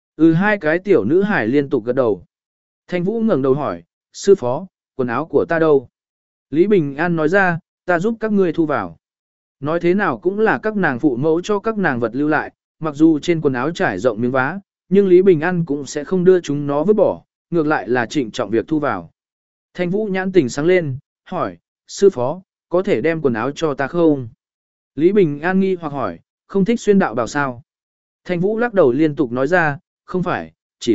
2 cái tiểu nữ hải liên tục gật đầu. Thanh Vũ ngẩng đầu hỏi, sư phó, quần áo của ta đâu? Lý Bình An nói ra, ta giúp các ngươi thu vào. Nói thế nào cũng là các nàng phụ mẫu cho các nàng vật lưu lại, mặc dù trên quần áo trải rộng miếng vá, nhưng Lý Bình An cũng sẽ không đưa chúng nó vứt bỏ, ngược lại là trịnh trọng việc thu vào. Thanh Vũ nhãn tỉnh sáng lên, hỏi, sư phó, có thể đem quần áo cho ta không? Lý Bình An nghi hoặc hỏi, không thích xuyên đạo bào sao? Thanh Vũ lắc đầu liên tục nói ra, không phải, chỉ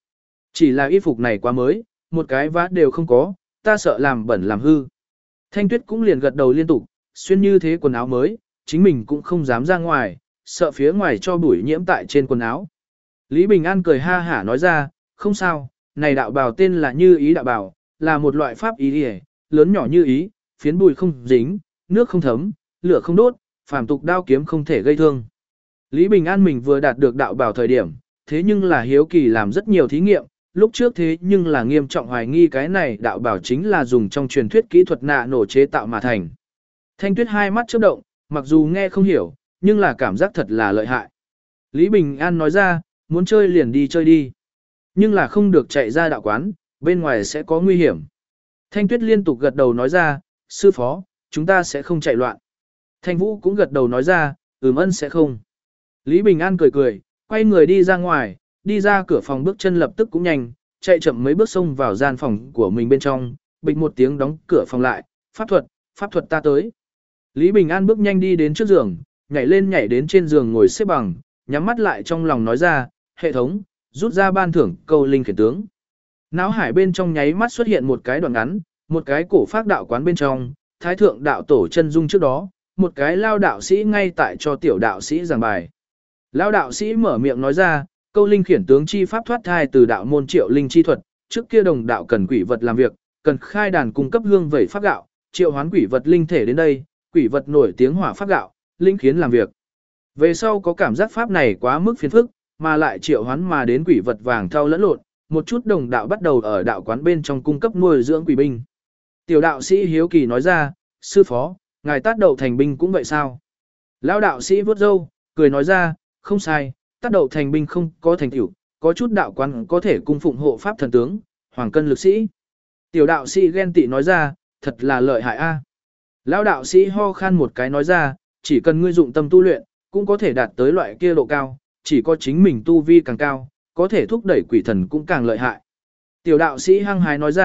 là y phục này quá mới, một cái vá đều không có, ta sợ làm bẩn làm hư. Thanh Tuyết cũng liền gật đầu liên tục, xuyên như thế quần áo mới, chính mình cũng không dám ra ngoài, sợ phía ngoài cho bụi nhiễm tại trên quần áo. Lý Bình An cười ha hả nói ra, không sao, này đạo bào tên là Như Ý đạo bào, là một loại pháp ý hề, lớn nhỏ như ý, phiến bụi không dính, nước không thấm, lửa không đốt, phàm tục đao kiếm không thể gây thương. Lý Bình An mình vừa đạt được đạo bào thời điểm, thế nhưng là hiếu kỳ làm rất nhiều thí nghiệm, lúc trước thế nhưng là nghiêm trọng hoài nghi cái này đạo bào chính là dùng trong truyền thuyết kỹ thuật nạ nổ chế tạo mà thành. Thanh Tuyết hai mắt chớp động, mặc dù nghe không hiểu, nhưng là cảm giác thật là lợi hại. Lý Bình An nói ra, muốn chơi liền đi chơi đi. Nhưng là không được chạy ra đạo quán, bên ngoài sẽ có nguy hiểm. Thanh Tuyết liên tục gật đầu nói ra, sư phó, chúng ta sẽ không chạy loạn. Thanh Vũ cũng gật đầu nói ra, ân sẽ không. Lý Bình An cười cười, quay người đi ra ngoài, đi ra cửa phòng bước chân lập tức cũng nhanh, chạy chậm mấy bước xông vào gian phòng của mình bên trong, bịch một tiếng đóng cửa phòng lại, pháp thuật ta tới. Lý Bình An bước nhanh đi đến trước giường, nhảy đến trên giường ngồi xếp bằng, nhắm mắt lại trong lòng nói ra, hệ thống, rút ra ban thưởng câu linh khiển tướng. Náo hải bên trong nháy mắt xuất hiện một cái đoạn ngắn, một cái cổ phác đạo quán bên trong, thái thượng đạo tổ chân dung trước đó, một cái lao đạo sĩ ngay tại cho tiểu đạo sĩ giảng bài. Lao đạo sĩ mở miệng nói ra, câu linh khiển tướng chi pháp thoát thai từ đạo môn triệu linh chi thuật, trước kia đồng đạo cần quỷ vật làm việc, cần khai đàn cung cấp hương vẩy pháp gạo, triệu hoán quỷ vật linh thể đến đây, quỷ vật nổi tiếng hỏa pháp gạo, linh khiến làm việc. Về sau có cảm giác pháp này quá mức phiền phức, mà lại triệu hoán mà đến quỷ vật vàng thau lẫn lộn, một chút đồng đạo bắt đầu ở đạo quán bên trong cung cấp nuôi dưỡng quỷ binh. Tiểu đạo sĩ hiếu kỳ nói ra, sư phó, ngài tát đậu thành binh cũng vậy sao? Lão đạo sĩ vuốt râu, cười nói ra, không sai, tát đậu thành binh không có thành tựu, có chút đạo quán có thể cung phụng hộ pháp thần tướng, hoàng cân lực sĩ. Tiểu đạo sĩ ghen tị nói ra, thật là lợi hại a. Lão đạo sĩ ho khan một cái nói ra, chỉ cần ngươi dụng tâm tu luyện, cũng có thể đạt tới loại kia độ cao, chỉ có chính mình tu vi càng cao, có thể thúc đẩy quỷ thần cũng càng lợi hại. Tiểu đạo sĩ hăng hái nói ra,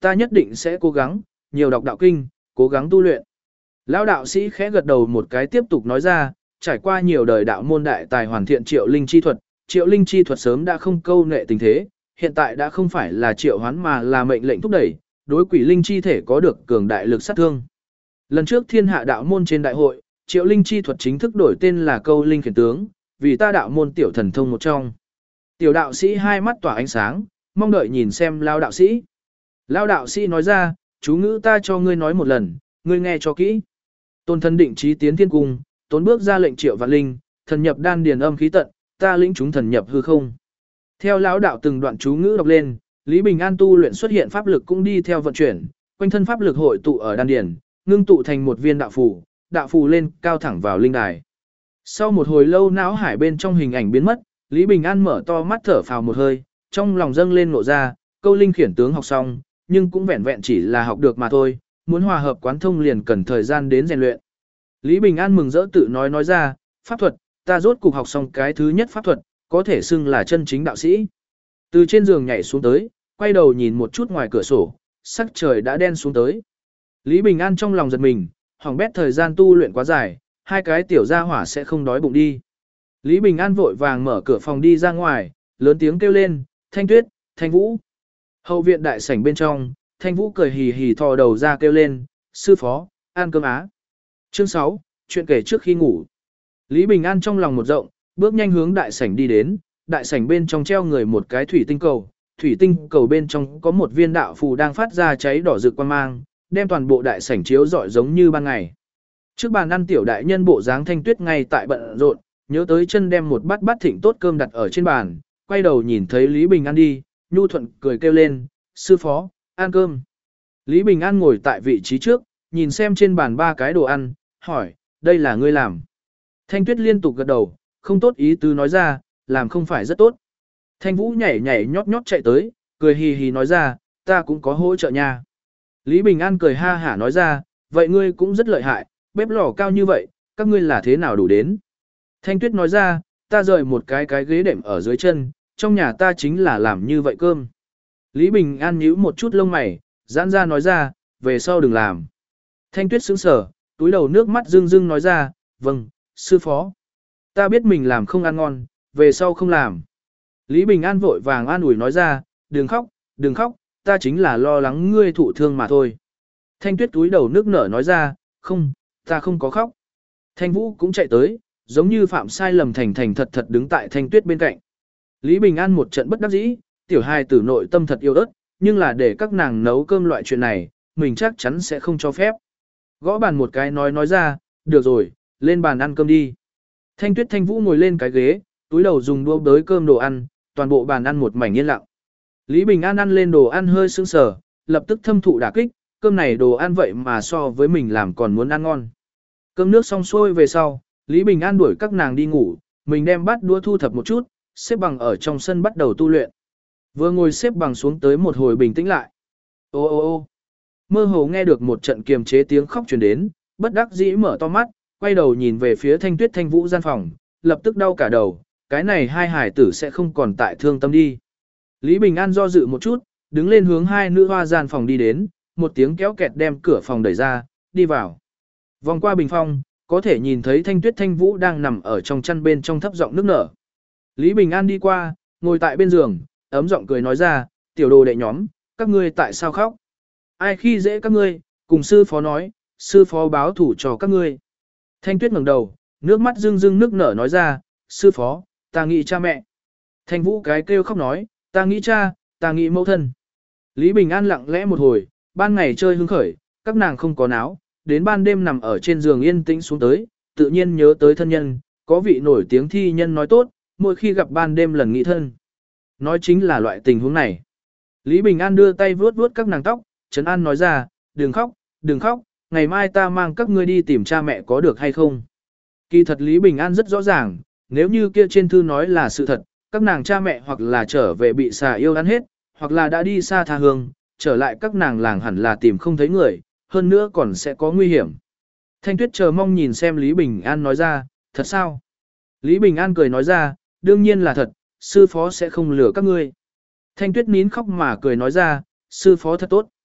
ta nhất định sẽ cố gắng, nhiều đọc đạo kinh, cố gắng tu luyện. Lão đạo sĩ khẽ gật đầu một cái tiếp tục nói ra, trải qua nhiều đời đạo môn đại tài hoàn thiện triệu linh chi thuật, triệu linh chi thuật sớm đã không câu nệ tình thế, hiện tại đã không phải là triệu hoán mà là mệnh lệnh thúc đẩy, đối quỷ linh chi thể có được cường đại lực sát thương. Lần trước thiên hạ đạo môn trên đại hội, triệu linh chi thuật chính thức đổi tên là câu linh khiển tướng, vì ta đạo môn tiểu thần thông một trong. Tiểu đạo sĩ hai mắt tỏa ánh sáng, mong đợi nhìn xem lao đạo sĩ. Lao đạo sĩ nói ra, chú ngữ ta cho ngươi nói một lần, ngươi nghe cho kỹ. Tôn thần định trí tiến thiên cung, tốn bước ra lệnh triệu vạn linh, thần nhập đan điền âm khí tận, ta lĩnh chúng thần nhập hư không. Theo lão đạo từng đoạn chú ngữ đọc lên, Lý Bình An tu luyện xuất hiện pháp lực cũng đi theo vận chuyển, quanh thân pháp lực hội tụ ở đan điền, ngưng tụ thành một viên đạo phù lên cao thẳng vào linh đài. Sau một hồi lâu não hải bên trong hình ảnh biến mất, Lý Bình An mở to mắt thở phào một hơi, trong lòng dâng lên nộ ra, câu linh khiển tướng học xong, nhưng cũng vẹn vẹn chỉ là học được mà thôi, muốn hòa hợp quán thông liền cần thời gian đến rèn luyện. Lý Bình An mừng rỡ tự nói ra, pháp thuật, ta rốt cục học xong cái thứ nhất pháp thuật, có thể xưng là chân chính đạo sĩ. Từ trên giường nhảy xuống tới, quay đầu nhìn một chút ngoài cửa sổ, sắc trời đã đen xuống tới. Lý Bình An trong lòng giật mình, hỏng bét thời gian tu luyện quá dài, hai cái tiểu gia hỏa sẽ không đói bụng đi. Lý Bình An vội vàng mở cửa phòng đi ra ngoài, lớn tiếng kêu lên, Thanh Tuyết, Thanh Vũ. Hậu viện đại sảnh bên trong, Thanh Vũ cười hì hì thò đầu ra kêu lên, sư phó, ăn cơm á. Chương 6, chuyện kể trước khi ngủ. Lý Bình An trong lòng một rộng, bước nhanh hướng đại sảnh đi đến, đại sảnh bên trong treo người một cái thủy tinh cầu bên trong có một viên đạo phù đang phát ra cháy đỏ rực quang mang, đem toàn bộ đại sảnh chiếu rọi giống như ban ngày. Trước bàn ăn tiểu đại nhân bộ dáng Thanh Tuyết ngay tại bận rộn, nhớ tới chân đem một bát thịnh tốt cơm đặt ở trên bàn, quay đầu nhìn thấy Lý Bình An đi, nhu thuận cười kêu lên, sư phó, ăn cơm. Lý Bình An ngồi tại vị trí trước, nhìn xem trên bàn ba cái đồ ăn, hỏi, đây là ngươi làm. Thanh Tuyết liên tục gật đầu, không tốt ý tứ nói ra, làm không phải rất tốt. Thanh Vũ nhảy nhảy nhót nhót chạy tới, cười hì hì nói ra, ta cũng có hỗ trợ nha. Lý Bình An cười ha hả nói ra, vậy ngươi cũng rất lợi hại, bếp lò cao như vậy, các ngươi là thế nào đủ đến. Thanh Tuyết nói ra, ta rời một cái ghế đệm ở dưới chân, trong nhà ta chính là làm như vậy cơm. Lý Bình An nhíu một chút lông mày, giãn ra nói ra, về sau đừng làm. Thanh Tuyết sững sờ, túi đầu nước mắt rưng rưng nói ra, vâng, sư phó. Ta biết mình làm không ăn ngon, về sau không làm. Lý Bình An vội vàng an ủi nói ra, đừng khóc, ta chính là lo lắng ngươi thụ thương mà thôi. Thanh Tuyết túi đầu nước nở nói ra, không, ta không có khóc. Thanh Vũ cũng chạy tới, giống như phạm sai lầm thành thật đứng tại Thanh Tuyết bên cạnh. Lý Bình An một trận bất đắc dĩ, tiểu hài tử nội tâm thật yêu ớt, nhưng là để các nàng nấu cơm loại chuyện này, mình chắc chắn sẽ không cho phép. Gõ bàn một cái nói ra, được rồi, lên bàn ăn cơm đi. Thanh Tuyết Thanh Vũ ngồi lên cái ghế, túi đầu dùng đũa bới cơm đồ ăn, toàn bộ bàn ăn một mảnh yên lặng. Lý Bình An ăn lên đồ ăn hơi sững sờ, lập tức thâm thụ đả kích, cơm này đồ ăn vậy mà so với mình làm còn muốn ăn ngon. Cơm nước xong xuôi về sau, Lý Bình An đuổi các nàng đi ngủ, mình đem bát đũa thu thập một chút, xếp bằng ở trong sân bắt đầu tu luyện. Vừa ngồi xếp bằng xuống tới một hồi bình tĩnh lại. Ô ô ô mơ hồ nghe được một trận kiềm chế tiếng khóc truyền đến, bất đắc dĩ mở to mắt, quay đầu nhìn về phía Thanh Tuyết Thanh Vũ gian phòng, lập tức đau cả đầu, cái này hai hải tử sẽ không còn tại thương tâm đi. Lý Bình An do dự một chút, đứng lên hướng hai nữ hoa gian phòng đi đến, một tiếng kéo kẹt đem cửa phòng đẩy ra, đi vào. Vòng qua bình phong, có thể nhìn thấy Thanh Tuyết Thanh Vũ đang nằm ở trong chăn bên trong thấp giọng nức nở. Lý Bình An đi qua, ngồi tại bên giường, ấm giọng cười nói ra, tiểu đồ đệ nhóm, các ngươi tại sao khóc? Ai khi dễ các ngươi, cùng sư phó nói, sư phó báo thủ cho các ngươi. Thanh Tuyết ngẩng đầu, nước mắt rưng rưng nức nở nói ra, sư phó, ta nghĩ cha mẹ. Thanh Vũ cái kêu khóc nói, ta nghĩ cha, ta nghĩ mẫu thân. Lý Bình An lặng lẽ một hồi, ban ngày chơi hứng khởi, các nàng không có náo, đến ban đêm nằm ở trên giường yên tĩnh xuống tới, tự nhiên nhớ tới thân nhân, có vị nổi tiếng thi nhân nói tốt, mỗi khi gặp ban đêm lần nghĩ thân. Nói chính là loại tình huống này. Lý Bình An đưa tay vuốt vuốt các nàng tóc, trấn an nói ra, đừng khóc, ngày mai ta mang các ngươi đi tìm cha mẹ có được hay không. Kỳ thật Lý Bình An rất rõ ràng, nếu như kia trên thư nói là sự thật, các nàng cha mẹ hoặc là trở về bị xà yêu ăn hết, hoặc là đã đi xa tha hương, trở lại các nàng làng hẳn là tìm không thấy người, hơn nữa còn sẽ có nguy hiểm. Thanh Tuyết chờ mong nhìn xem Lý Bình An nói ra, thật sao? Lý Bình An cười nói ra, đương nhiên là thật, sư phó sẽ không lừa các ngươi. Thanh Tuyết nín khóc mà cười nói ra, sư phó thật tốt.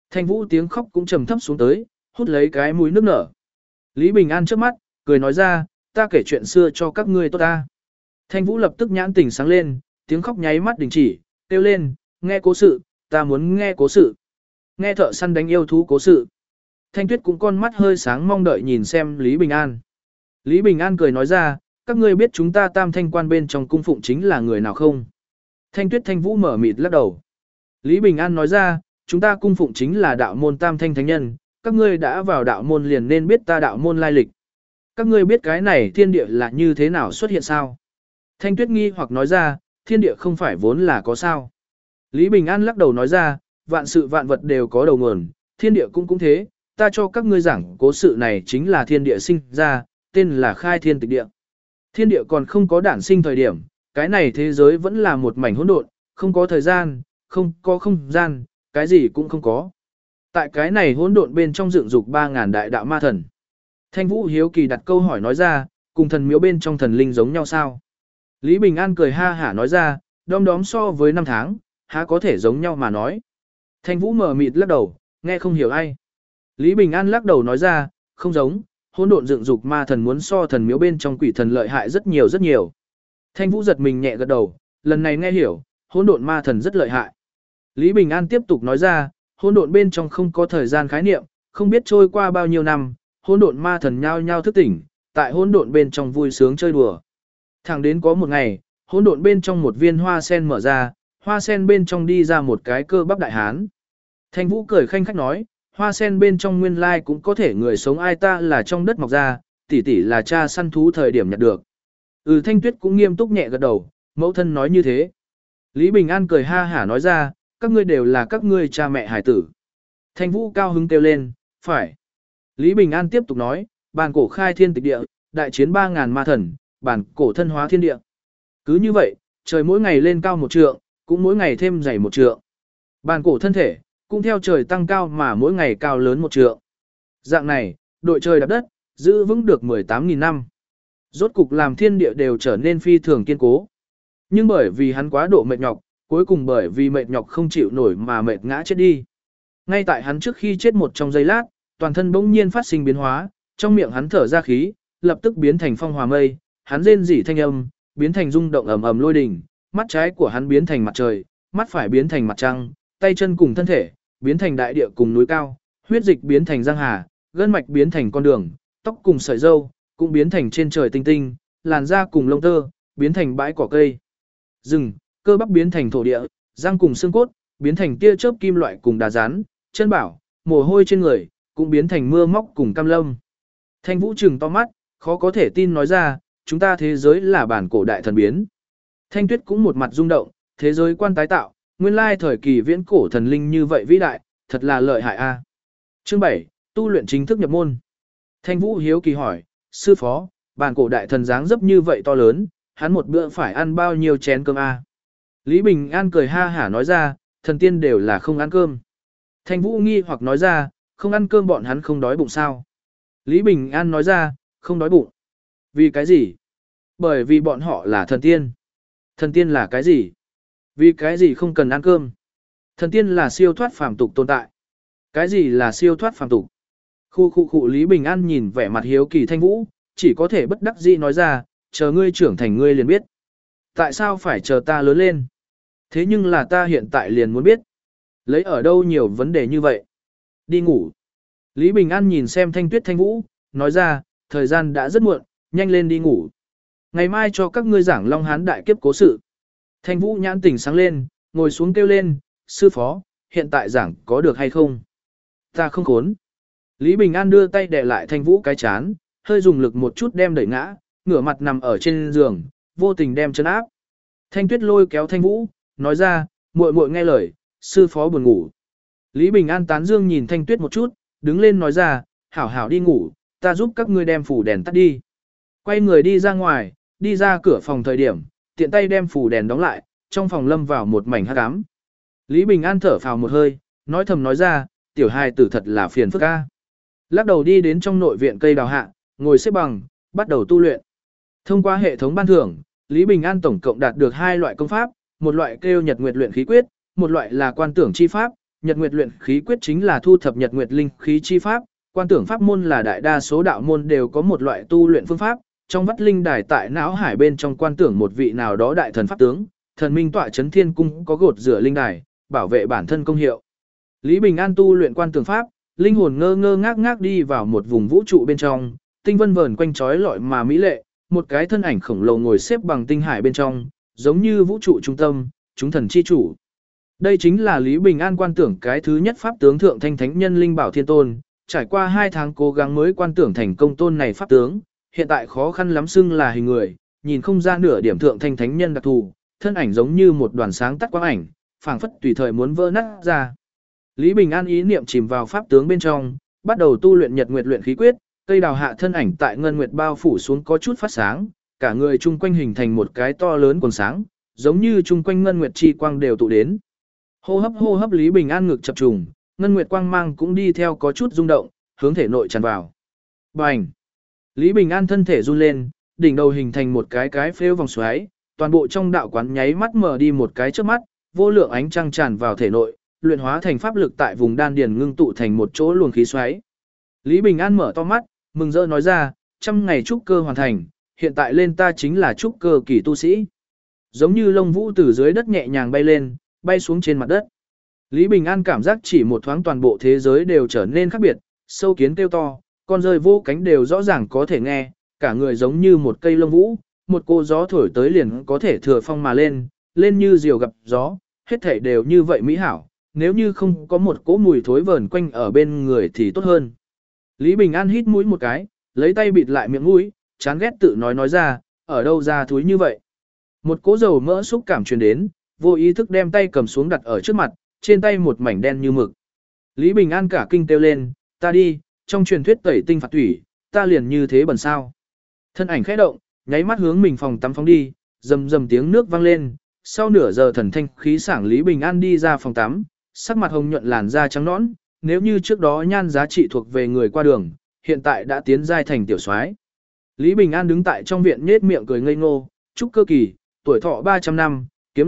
Thanh Vũ tiếng khóc cũng trầm thấp xuống tới, hút lấy cái mũi nước nở. Lý Bình An trước mắt, cười nói ra, ta kể chuyện xưa cho các ngươi tốt ta. Thanh Vũ lập tức nhãn tình sáng lên, tiếng khóc nháy mắt đình chỉ, kêu lên, nghe cố sự, ta muốn nghe cố sự. Nghe thợ săn đánh yêu thú cố sự. Thanh Tuyết cũng con mắt hơi sáng mong đợi nhìn xem Lý Bình An. Lý Bình An cười nói ra, các ngươi biết chúng ta Tam Thanh quan bên trong cung phụng chính là người nào không? Thanh Tuyết Thanh Vũ mở mịt lắc đầu. Lý Bình An nói ra, chúng ta cung phụng chính là đạo môn Tam Thanh Thánh Nhân, các ngươi đã vào đạo môn liền nên biết ta đạo môn lai lịch. Các ngươi biết cái này thiên địa là như thế nào xuất hiện sao? Thanh Tuyết nghi hoặc nói ra, thiên địa không phải vốn là có sao? Lý Bình An lắc đầu nói ra, vạn sự vạn vật đều có đầu nguồn, thiên địa cũng thế, ta cho các ngươi giảng cố sự này chính là thiên địa sinh ra, tên là khai thiên tịch địa. Thiên địa còn không có đản sinh thời điểm, cái này thế giới vẫn là một mảnh hỗn độn, không có thời gian, không có không gian, cái gì cũng không có. Tại cái này hỗn độn bên trong dựng dục 3.000 đại đạo ma thần. Thanh Vũ hiếu kỳ đặt câu hỏi nói ra, cùng thần miếu bên trong thần linh giống nhau sao? Lý Bình An cười ha hả nói ra, đom đóm so với năm tháng, há có thể giống nhau mà nói. Thanh Vũ mở mịt lắc đầu, nghe không hiểu ai. Lý Bình An lắc đầu nói ra, không giống, hỗn độn dựng dục ma thần muốn so thần miếu bên trong quỷ thần lợi hại rất nhiều rất nhiều. Thanh Vũ giật mình nhẹ gật đầu, lần này nghe hiểu, hỗn độn ma thần rất lợi hại. Lý Bình An tiếp tục nói ra, hỗn độn bên trong không có thời gian khái niệm, không biết trôi qua bao nhiêu năm, hỗn độn ma thần nhao nhao thức tỉnh, tại hỗn độn bên trong vui sướng chơi đùa. Thẳng đến có một ngày, hỗn độn bên trong một viên hoa sen mở ra, hoa sen bên trong đi ra một cái cơ bắp đại hán. Thanh Vũ cười khanh khách nói, hoa sen bên trong nguyên lai cũng có thể người sống, ai ta là trong đất mọc ra, tỷ tỷ là cha săn thú thời điểm nhặt được. Thanh Tuyết cũng nghiêm túc nhẹ gật đầu, mẫu thân nói như thế. Lý Bình An cười ha hả nói ra, các ngươi đều là các ngươi cha mẹ hải tử. Thanh Vũ cao hứng kêu lên, phải. Lý Bình An tiếp tục nói, bản cổ khai thiên tịch địa, đại chiến 3.000 ma thần, bản cổ thân hóa thiên địa. Cứ như vậy, trời mỗi ngày lên cao 1 trượng, cũng mỗi ngày thêm dày 1 trượng. Bản cổ thân thể, cũng theo trời tăng cao mà mỗi ngày cao lớn 1 trượng. Dạng này, đội trời đạp đất, giữ vững được 18.000 năm. Rốt cục làm thiên địa đều trở nên phi thường kiên cố. Nhưng bởi vì hắn quá độ mệt nhọc, cuối cùng bởi vì mệt nhọc không chịu nổi mà mệt ngã chết đi. Ngay tại hắn trước khi chết một trong giây lát, toàn thân bỗng nhiên phát sinh biến hóa, trong miệng hắn thở ra khí, lập tức biến thành phong hòa mây, hắn rên rỉ thanh âm, biến thành rung động ầm ầm lôi đình, mắt trái của hắn biến thành mặt trời, mắt phải biến thành mặt trăng, tay chân cùng thân thể biến thành đại địa cùng núi cao, huyết dịch biến thành giang hà, gân mạch biến thành con đường, tóc cùng sợi râu cũng biến thành trên trời tinh tinh, làn da cùng lông tơ biến thành bãi cỏ cây. Rừng, cơ bắp biến thành thổ địa, răng cùng xương cốt biến thành tia chớp kim loại cùng đá rán, chân bảo, mồ hôi trên người cũng biến thành mưa móc cùng cam lâm. Thanh Vũ trừng to mắt, khó có thể tin nói ra, chúng ta thế giới là bản cổ đại thần biến. Thanh Tuyết cũng một mặt rung động, thế giới quan tái tạo, nguyên lai thời kỳ viễn cổ thần linh như vậy vĩ đại, thật là lợi hại a. Chương 7, tu luyện chính thức nhập môn. Thanh Vũ hiếu kỳ hỏi, sư phó, bản cổ đại thần dáng dấp như vậy to lớn, hắn một bữa phải ăn bao nhiêu chén cơm a? Lý Bình An cười ha hả nói ra, thần tiên đều là không ăn cơm. Thanh Vũ nghi hoặc nói ra, không ăn cơm bọn hắn không đói bụng sao? Lý Bình An nói ra, không đói bụng. Vì cái gì? Bởi vì bọn họ là thần tiên. Thần tiên là cái gì? Vì cái gì không cần ăn cơm? Thần tiên là siêu thoát phàm tục tồn tại. Cái gì là siêu thoát phàm tục? Khu Lý Bình An nhìn vẻ mặt hiếu kỳ Thanh Vũ, chỉ có thể bất đắc dĩ nói ra, chờ ngươi trưởng thành ngươi liền biết. Tại sao phải chờ ta lớn lên? Thế nhưng là ta hiện tại liền muốn biết. Lấy ở đâu nhiều vấn đề như vậy? Đi ngủ. Lý Bình An nhìn xem Thanh Tuyết Thanh Vũ, nói ra, thời gian đã rất muộn, nhanh lên đi ngủ. Ngày mai cho các ngươi giảng Long Hán đại kiếp cố sự. Thanh Vũ nhãn tỉnh sáng lên, ngồi xuống kêu lên, sư phó, hiện tại giảng có được hay không? Ta không khốn. Lý Bình An đưa tay đè lại Thanh Vũ cái chán, hơi dùng lực một chút đem đẩy ngã, ngửa mặt nằm ở trên giường, vô tình đem chân áp. Thanh Tuyết lôi kéo Thanh Vũ, nói ra, muội muội nghe lời, sư phó buồn ngủ. Lý Bình An tán dương nhìn Thanh Tuyết một chút, đứng lên nói ra, hảo hảo đi ngủ, ta giúp các ngươi đem phủ đèn tắt đi. Quay người đi ra ngoài, đi ra cửa phòng thời điểm, tiện tay đem phủ đèn đóng lại, trong phòng lâm vào một mảnh hắc ám. Lý Bình An thở phào một hơi, nói thầm nói ra, tiểu hài tử thật là phiền phức a. Lắc đầu đi đến trong nội viện cây đào hạ, ngồi xếp bằng, bắt đầu tu luyện. Thông qua hệ thống ban thưởng, Lý Bình An tổng cộng đạt được 2 loại công pháp, một loại kêu Nhật Nguyệt luyện khí quyết, một loại là quan tưởng chi pháp, Nhật Nguyệt luyện khí quyết chính là thu thập Nhật Nguyệt linh khí chi pháp, quan tưởng pháp môn là đại đa số đạo môn đều có một loại tu luyện phương pháp, trong vắt linh đài tại não hải bên trong quan tưởng một vị nào đó đại thần pháp tướng, thần minh tọa chấn thiên cung có gột rửa linh đài, bảo vệ bản thân công hiệu. Lý Bình An tu luyện quan tưởng pháp, linh hồn ngơ ngơ ngác ngác đi vào một vùng vũ trụ bên trong, tinh vân vờn quanh trói lọi mà mỹ lệ, một cái thân ảnh khổng lồ ngồi xếp bằng tinh hải bên trong, giống như vũ trụ trung tâm, chúng thần chi chủ. Đây chính là Lý Bình An quan tưởng cái thứ nhất pháp tướng thượng thanh thánh nhân linh bảo thiên tôn, trải qua 2 tháng cố gắng mới quan tưởng thành công tôn này pháp tướng, hiện tại khó khăn lắm xưng là hình người, nhìn không ra nửa điểm thượng thanh thánh nhân đặc thù, thân ảnh giống như một đoàn sáng tắt quang ảnh, phảng phất tùy thời muốn vỡ nát ra. Lý Bình An ý niệm chìm vào pháp tướng bên trong, bắt đầu tu luyện Nhật Nguyệt luyện khí quyết, cây đào hạ thân ảnh tại ngân nguyệt bao phủ xuống có chút phát sáng, cả người chung quanh hình thành một cái to lớn quần sáng, giống như chung quanh ngân nguyệt chi quang đều tụ đến. Hô hấp Lý Bình An ngực chập trùng, ngân nguyệt quang mang cũng đi theo có chút rung động, hướng thể nội tràn vào. Bành! Lý Bình An thân thể run lên, đỉnh đầu hình thành một cái phêu vòng xoáy, toàn bộ trong đạo quán nháy mắt mở đi một cái chớp mắt, vô lượng ánh trăng tràn vào thể nội, luyện hóa thành pháp lực tại vùng đan điền ngưng tụ thành một chỗ luồng khí xoáy. Lý Bình An mở to mắt, mừng rỡ nói ra, 100 ngày trúc cơ hoàn thành, hiện tại lên ta chính là trúc cơ kỳ tu sĩ. Giống như lông vũ từ dưới đất nhẹ nhàng bay lên, bay xuống trên mặt đất. Lý Bình An cảm giác chỉ một thoáng toàn bộ thế giới đều trở nên khác biệt, sâu kiến kêu to, con rơi vô cánh đều rõ ràng có thể nghe, cả người giống như một cây lông vũ, một cô gió thổi tới liền có thể thừa phong mà lên, lên như diều gặp gió, hết thảy đều như vậy mỹ hảo, nếu như không có một cỗ mùi thối vờn quanh ở bên người thì tốt hơn. Lý Bình An hít mũi một cái, lấy tay bịt lại miệng mũi, chán ghét tự nói ra, ở đâu ra thúi như vậy. Một cỗ dầu mỡ xúc cảm truyền đến, vô ý thức đem tay cầm xuống đặt ở trước mặt, trên tay một mảnh đen như mực. Lý Bình An cả kinh kêu lên, ta đi, trong truyền thuyết tẩy tinh phạt thủy, ta liền như thế bẩn sao. Thân ảnh khẽ động, nháy mắt hướng mình phòng tắm phóng đi, rầm rầm tiếng nước vang lên, sau nửa giờ thần thanh khí sảng Lý Bình An đi ra phòng tắm, sắc mặt hồng nhuận làn da trắng nõn, nếu như trước đó nhan giá trị thuộc về người qua đường, hiện tại đã tiến giai thành tiểu soái. Lý Bình An đứng tại trong viện nhếch miệng cười ngây ngô, chúc cơ kỳ, tuổi thọ 300 năm, kiếm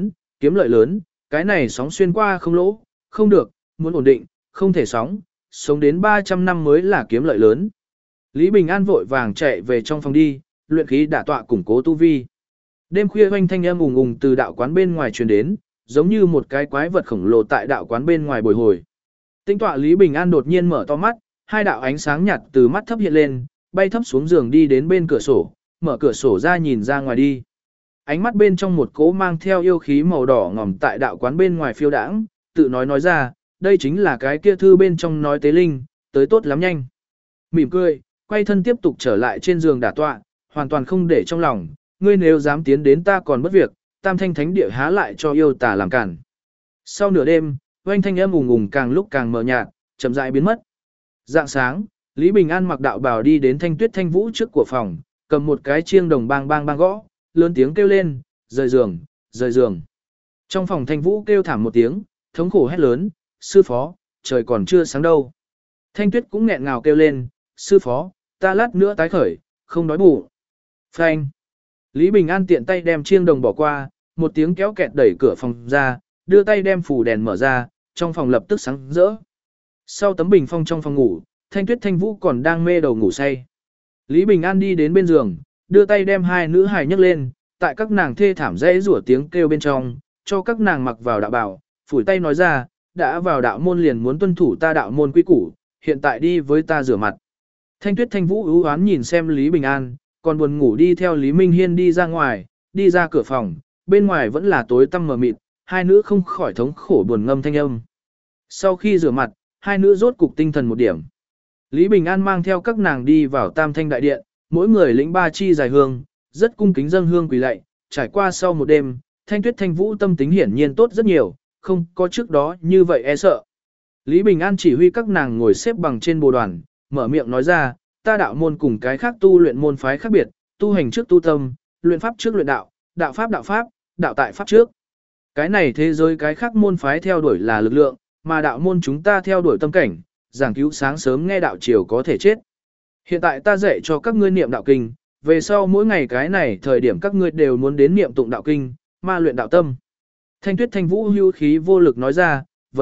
lợi lớn, cái này sóng xuyên qua không lỗ, không được, muốn ổn định, không thể sóng, sống đến 300 năm mới là kiếm lợi lớn. Lý Bình An vội vàng chạy về trong phòng đi, luyện khí đả tọa củng cố tu vi. Đêm khuya oanh thanh âm ùng ùng từ đạo quán bên ngoài truyền đến, giống như một cái quái vật khổng lồ tại đạo quán bên ngoài bồi hồi. Tinh tọa Lý Bình An đột nhiên mở to mắt, 2 đạo ánh sáng nhạt từ mắt thấp hiện lên, bay thấp xuống giường đi đến bên cửa sổ, mở cửa sổ ra nhìn ra ngoài đi. Ánh mắt bên trong một cỗ mang theo yêu khí màu đỏ ngòm tại đạo quán bên ngoài phiêu đãng, tự nói ra, đây chính là cái kia thư bên trong nói tế linh, tới tốt lắm nhanh. Mỉm cười, quay thân tiếp tục trở lại trên giường đả tọa, hoàn toàn không để trong lòng, ngươi nếu dám tiến đến ta còn bất việc, tam thanh thánh địa há lại cho yêu tà làm cản. Sau nửa đêm, oanh thanh âm ùng ùng càng lúc càng mờ nhạt, chậm rãi biến mất. Dạng sáng, Lý Bình An mặc đạo bào đi đến Thanh Tuyết Thanh Vũ trước của phòng, cầm một cái chiêng đồng bang bang bang gõ, lớn tiếng kêu lên, rời giường, rời giường. Trong phòng Thanh Vũ kêu thảm một tiếng, thống khổ hét lớn, sư phó, trời còn chưa sáng đâu. Thanh Tuyết cũng nghẹn ngào kêu lên, sư phó, ta lát nữa tái khởi, không đói bụng. Phanh. Lý Bình An tiện tay đem chiêng đồng bỏ qua, một tiếng kéo kẹt đẩy cửa phòng ra, đưa tay đem phủ đèn mở ra, trong phòng lập tức sáng rỡ. Sau tấm bình phong trong phòng ngủ, Thanh Tuyết Thanh Vũ còn đang mê đầu ngủ say. Lý Bình An đi đến bên giường, đưa tay đem 2 nữ hài nhấc lên, tại các nàng thê thảm rẽ rủa tiếng kêu bên trong, cho các nàng mặc vào đạo bào, phủi tay nói ra, đã vào đạo môn liền muốn tuân thủ ta đạo môn quy củ, hiện tại đi với ta rửa mặt. Thanh Tuyết Thanh Vũ ưu oán nhìn xem Lý Bình An, còn buồn ngủ đi theo Lý Minh Hiên đi ra ngoài, đi ra cửa phòng, bên ngoài vẫn là tối tăm mờ mịt, 2 nữ không khỏi thống khổ buồn ngâm thanh âm. Sau khi rửa mặt, 2 nữ rốt cục tinh thần một điểm. Lý Bình An mang theo các nàng đi vào Tam Thanh Đại Điện, mỗi người lĩnh 3 chi dài hương, rất cung kính dâng hương quỳ lạy, trải qua sau một đêm, Thanh Tuyết Thanh Vũ tâm tính hiển nhiên tốt rất nhiều, không có trước đó như vậy e sợ. Lý Bình An chỉ huy các nàng ngồi xếp bằng trên bồ đoàn, mở miệng nói ra, ta đạo môn cùng cái khác tu luyện môn phái khác biệt, tu hành trước tu tâm, luyện pháp trước luyện đạo, đạo pháp, đạo tại pháp trước. Cái này thế giới cái khác môn phái theo đuổi là lực lượng, mà đạo môn chúng ta theo đuổi tâm cảnh, giảng cứu sáng sớm nghe đạo chiều có thể chết. Hiện tại ta dạy cho các ngươi niệm đạo kinh, về sau mỗi ngày cái này thời điểm các ngươi đều muốn đến niệm tụng đạo kinh, ma luyện đạo tâm. Thanh Tuyết Thanh Vũ hưu khí vô lực nói ra, vâng,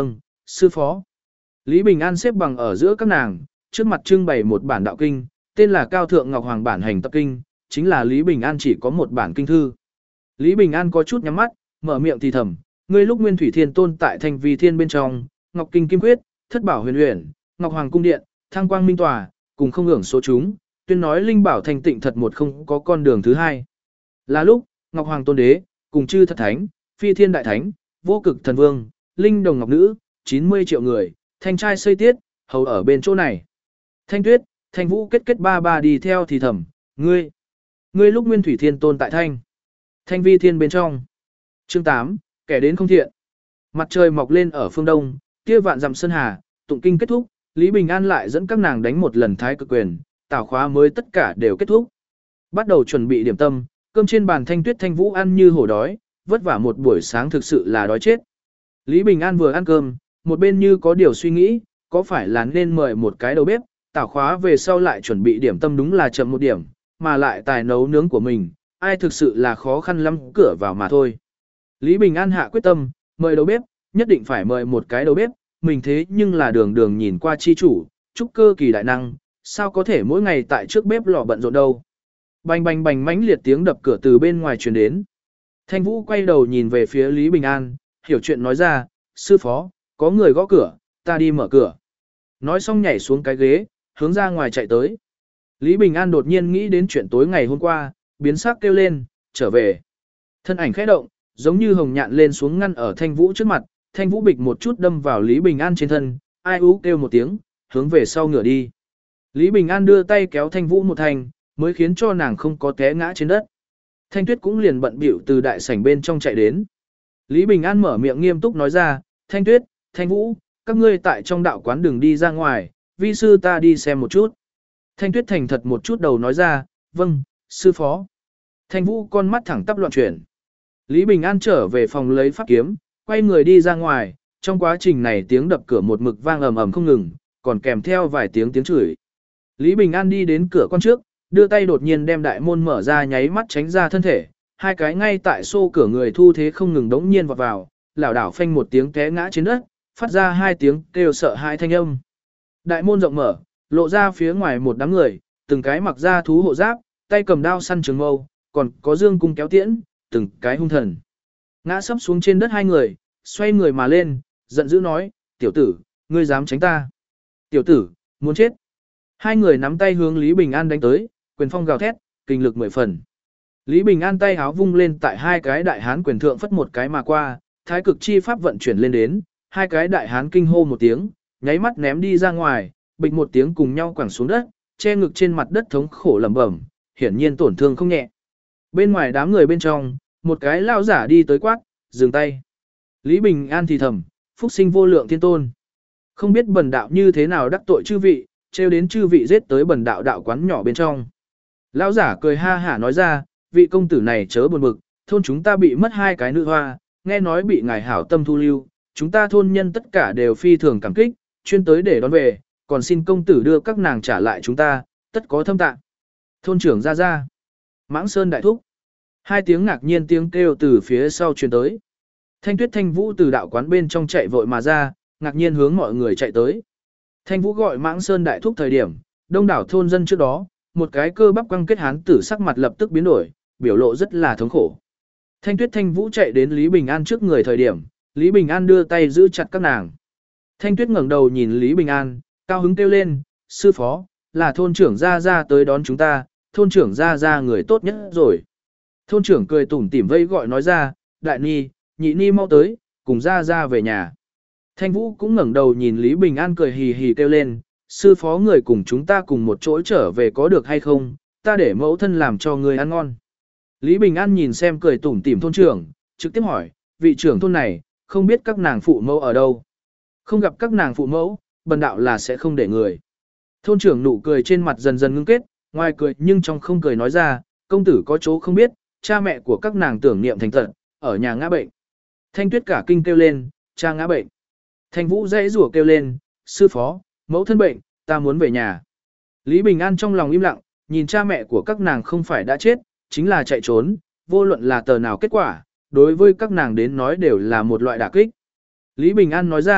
sư phó. Lý Bình An xếp bằng ở giữa các nàng, trước mặt trưng bày một bản đạo kinh, tên là Cao Thượng Ngọc Hoàng bản hành tập kinh, chính là Lý Bình An chỉ có một bản kinh thư. Lý Bình An có chút nhắm mắt, mở miệng thì thầm, ngươi lúc Nguyên Thủy Thiên Tôn tại Thanh Vi Thiên bên trong, Ngọc Kinh Kim Quyết, Thất Bảo Huyền Uyển, Ngọc Hoàng Cung Điện, Thăng Quang Minh Tòa, cùng không hưởng số chúng, tuyên nói linh bảo thành tịnh thật một không có con đường thứ hai. Là lúc, Ngọc Hoàng Tôn Đế, cùng chư thật thánh, Phi Thiên Đại Thánh, Vô Cực Thần Vương, Linh Đồng Ngọc Nữ, 90 triệu người, thanh trai xây tiết, hầu ở bên chỗ này. Thanh Tuyết, Thanh Vũ kết ba ba đi theo thì thầm, ngươi lúc Nguyên Thủy Thiên Tôn tại Thanh Vi Thiên bên trong. Chương 8, kẻ đến không thiện. Mặt trời mọc lên ở phương đông, kia vạn dặm sơn hà, tụng kinh kết thúc, Lý Bình An lại dẫn các nàng đánh một lần thái cực quyền, tảo khóa mới tất cả đều kết thúc. Bắt đầu chuẩn bị điểm tâm, cơm trên bàn Thanh Tuyết Thanh Vũ ăn như hổ đói, vất vả một buổi sáng thực sự là đói chết. Lý Bình An vừa ăn cơm, một bên như có điều suy nghĩ, có phải là nên mời một cái đầu bếp, tảo khóa về sau lại chuẩn bị điểm tâm đúng là chậm một điểm, mà lại tài nấu nướng của mình, ai thực sự là khó khăn lắm cửa vào mà thôi. Lý Bình An hạ quyết tâm, mời đầu bếp, nhất định phải mời một cái đầu bếp, mình thế nhưng là đường đường nhìn qua chi chủ, trúc cơ kỳ đại năng, sao có thể mỗi ngày tại trước bếp lò bận rộn đâu. Bành bành bành mãnh liệt tiếng đập cửa từ bên ngoài truyền đến. Thanh Vũ quay đầu nhìn về phía Lý Bình An, hiểu chuyện nói ra, sư phó, có người gõ cửa, ta đi mở cửa. Nói xong nhảy xuống cái ghế, hướng ra ngoài chạy tới. Lý Bình An đột nhiên nghĩ đến chuyện tối ngày hôm qua, biến sắc kêu lên, trở về. Thân ảnh khẽ động, giống như hồng nhạn lên xuống ngăn ở Thanh Vũ trước mặt, Thanh Vũ bịch một chút đâm vào Lý Bình An trên thân, ai ú kêu một tiếng, hướng về sau ngửa đi. Lý Bình An đưa tay kéo Thanh Vũ một thành, mới khiến cho nàng không có té ngã trên đất. Thanh Tuyết cũng liền bận bịu từ đại sảnh bên trong chạy đến. Lý Bình An mở miệng nghiêm túc nói ra, Thanh Tuyết, Thanh Vũ, các ngươi tại trong đạo quán đừng đi ra ngoài, vi sư ta đi xem một chút. Thanh Tuyết thành thật một chút đầu nói ra, vâng, sư phó. Thanh Vũ con mắt thẳng tắp loạn chuyển. Lý Bình An trở về phòng lấy pháp kiếm, quay người đi ra ngoài, trong quá trình này tiếng đập cửa một mực vang ầm ầm không ngừng, còn kèm theo vài tiếng chửi. Lý Bình An đi đến cửa con trước, đưa tay đột nhiên đem đại môn mở ra nháy mắt tránh ra thân thể, hai cái ngay tại xô cửa người thu thế không ngừng đống nhiên vọt vào, lảo đảo phanh một tiếng té ngã trên đất, phát ra hai tiếng kêu sợ hãi thanh âm. Đại môn rộng mở, lộ ra phía ngoài một đám người, từng cái mặc ra thú hộ giáp, tay cầm đao săn trường mâu, còn có dương cung kéo tiễn, từng cái hung thần. Ngã sấp xuống trên đất hai người, xoay người mà lên, giận dữ nói, tiểu tử, ngươi dám tránh ta. Tiểu tử, muốn chết. Hai người nắm tay hướng Lý Bình An đánh tới, quyền phong gào thét, kinh lực 10 phần. Lý Bình An tay háo vung lên tại hai cái đại hán quyền thượng phất một cái mà qua, thái cực chi pháp vận chuyển lên đến, hai cái đại hán kinh hô một tiếng, nháy mắt ném đi ra ngoài, bịch một tiếng cùng nhau quẳng xuống đất, che ngực trên mặt đất thống khổ lẩm bẩm, hiển nhiên tổn thương không nhẹ. Bên ngoài đám người bên trong, một cái lao giả đi tới quát, dừng tay. Lý Bình An thì thầm, phúc sinh vô lượng thiên tôn. Không biết bần đạo như thế nào đắc tội chư vị, trêu đến chư vị giết tới bần đạo đạo quán nhỏ bên trong. Lão giả cười ha hả nói ra, vị công tử này chớ buồn bực, thôn chúng ta bị mất hai cái nữ hoa, nghe nói bị ngài hảo tâm thu lưu, chúng ta thôn nhân tất cả đều phi thường cảm kích, chuyên tới để đón về, còn xin công tử đưa các nàng trả lại chúng ta, tất có thâm tạng. Thôn trưởng ra. Mãng Sơn đại thúc. Hai tiếng ngạc nhiên tiếng kêu từ phía sau truyền tới. Thanh Tuyết Thanh Vũ từ đạo quán bên trong chạy vội mà ra, ngạc nhiên hướng mọi người chạy tới. Thanh Vũ gọi Mãng Sơn đại thúc thời điểm, đông đảo thôn dân trước đó, một cái cơ bắp quăng kết hán tử sắc mặt lập tức biến đổi, biểu lộ rất là thống khổ. Thanh Tuyết Thanh Vũ chạy đến Lý Bình An trước người thời điểm, Lý Bình An đưa tay giữ chặt các nàng. Thanh Tuyết ngẩng đầu nhìn Lý Bình An, cao hứng kêu lên, sư phó, là thôn trưởng ra tới đón chúng ta, thôn trưởng ra người tốt nhất rồi. Thôn trưởng cười tủm tỉm vây gọi nói ra, đại ni, nhị ni mau tới, cùng ra về nhà. Thanh Vũ cũng ngẩng đầu nhìn Lý Bình An cười hì hì kêu lên, sư phó người cùng chúng ta cùng một chỗ trở về có được hay không, ta để mẫu thân làm cho người ăn ngon. Lý Bình An nhìn xem cười tủm tỉm thôn trưởng, trực tiếp hỏi, vị trưởng thôn này, không biết các nàng phụ mẫu ở đâu. Không gặp các nàng phụ mẫu, bần đạo là sẽ không để người. Thôn trưởng nụ cười trên mặt dần dần ngưng kết, ngoài cười nhưng trong không cười nói ra, công tử có chỗ không biết, cha mẹ của các nàng tưởng niệm thành tật, ở nhà ngã bệnh. Thanh Tuyết cả kinh kêu lên, cha ngã bệnh. Thanh Vũ dãy rủa kêu lên, sư phó, mẫu thân bệnh, ta muốn về nhà. Lý Bình An trong lòng im lặng, nhìn cha mẹ của các nàng không phải đã chết, chính là chạy trốn, vô luận là tờ nào kết quả, đối với các nàng đến nói đều là một loại đả kích. Lý Bình An nói ra,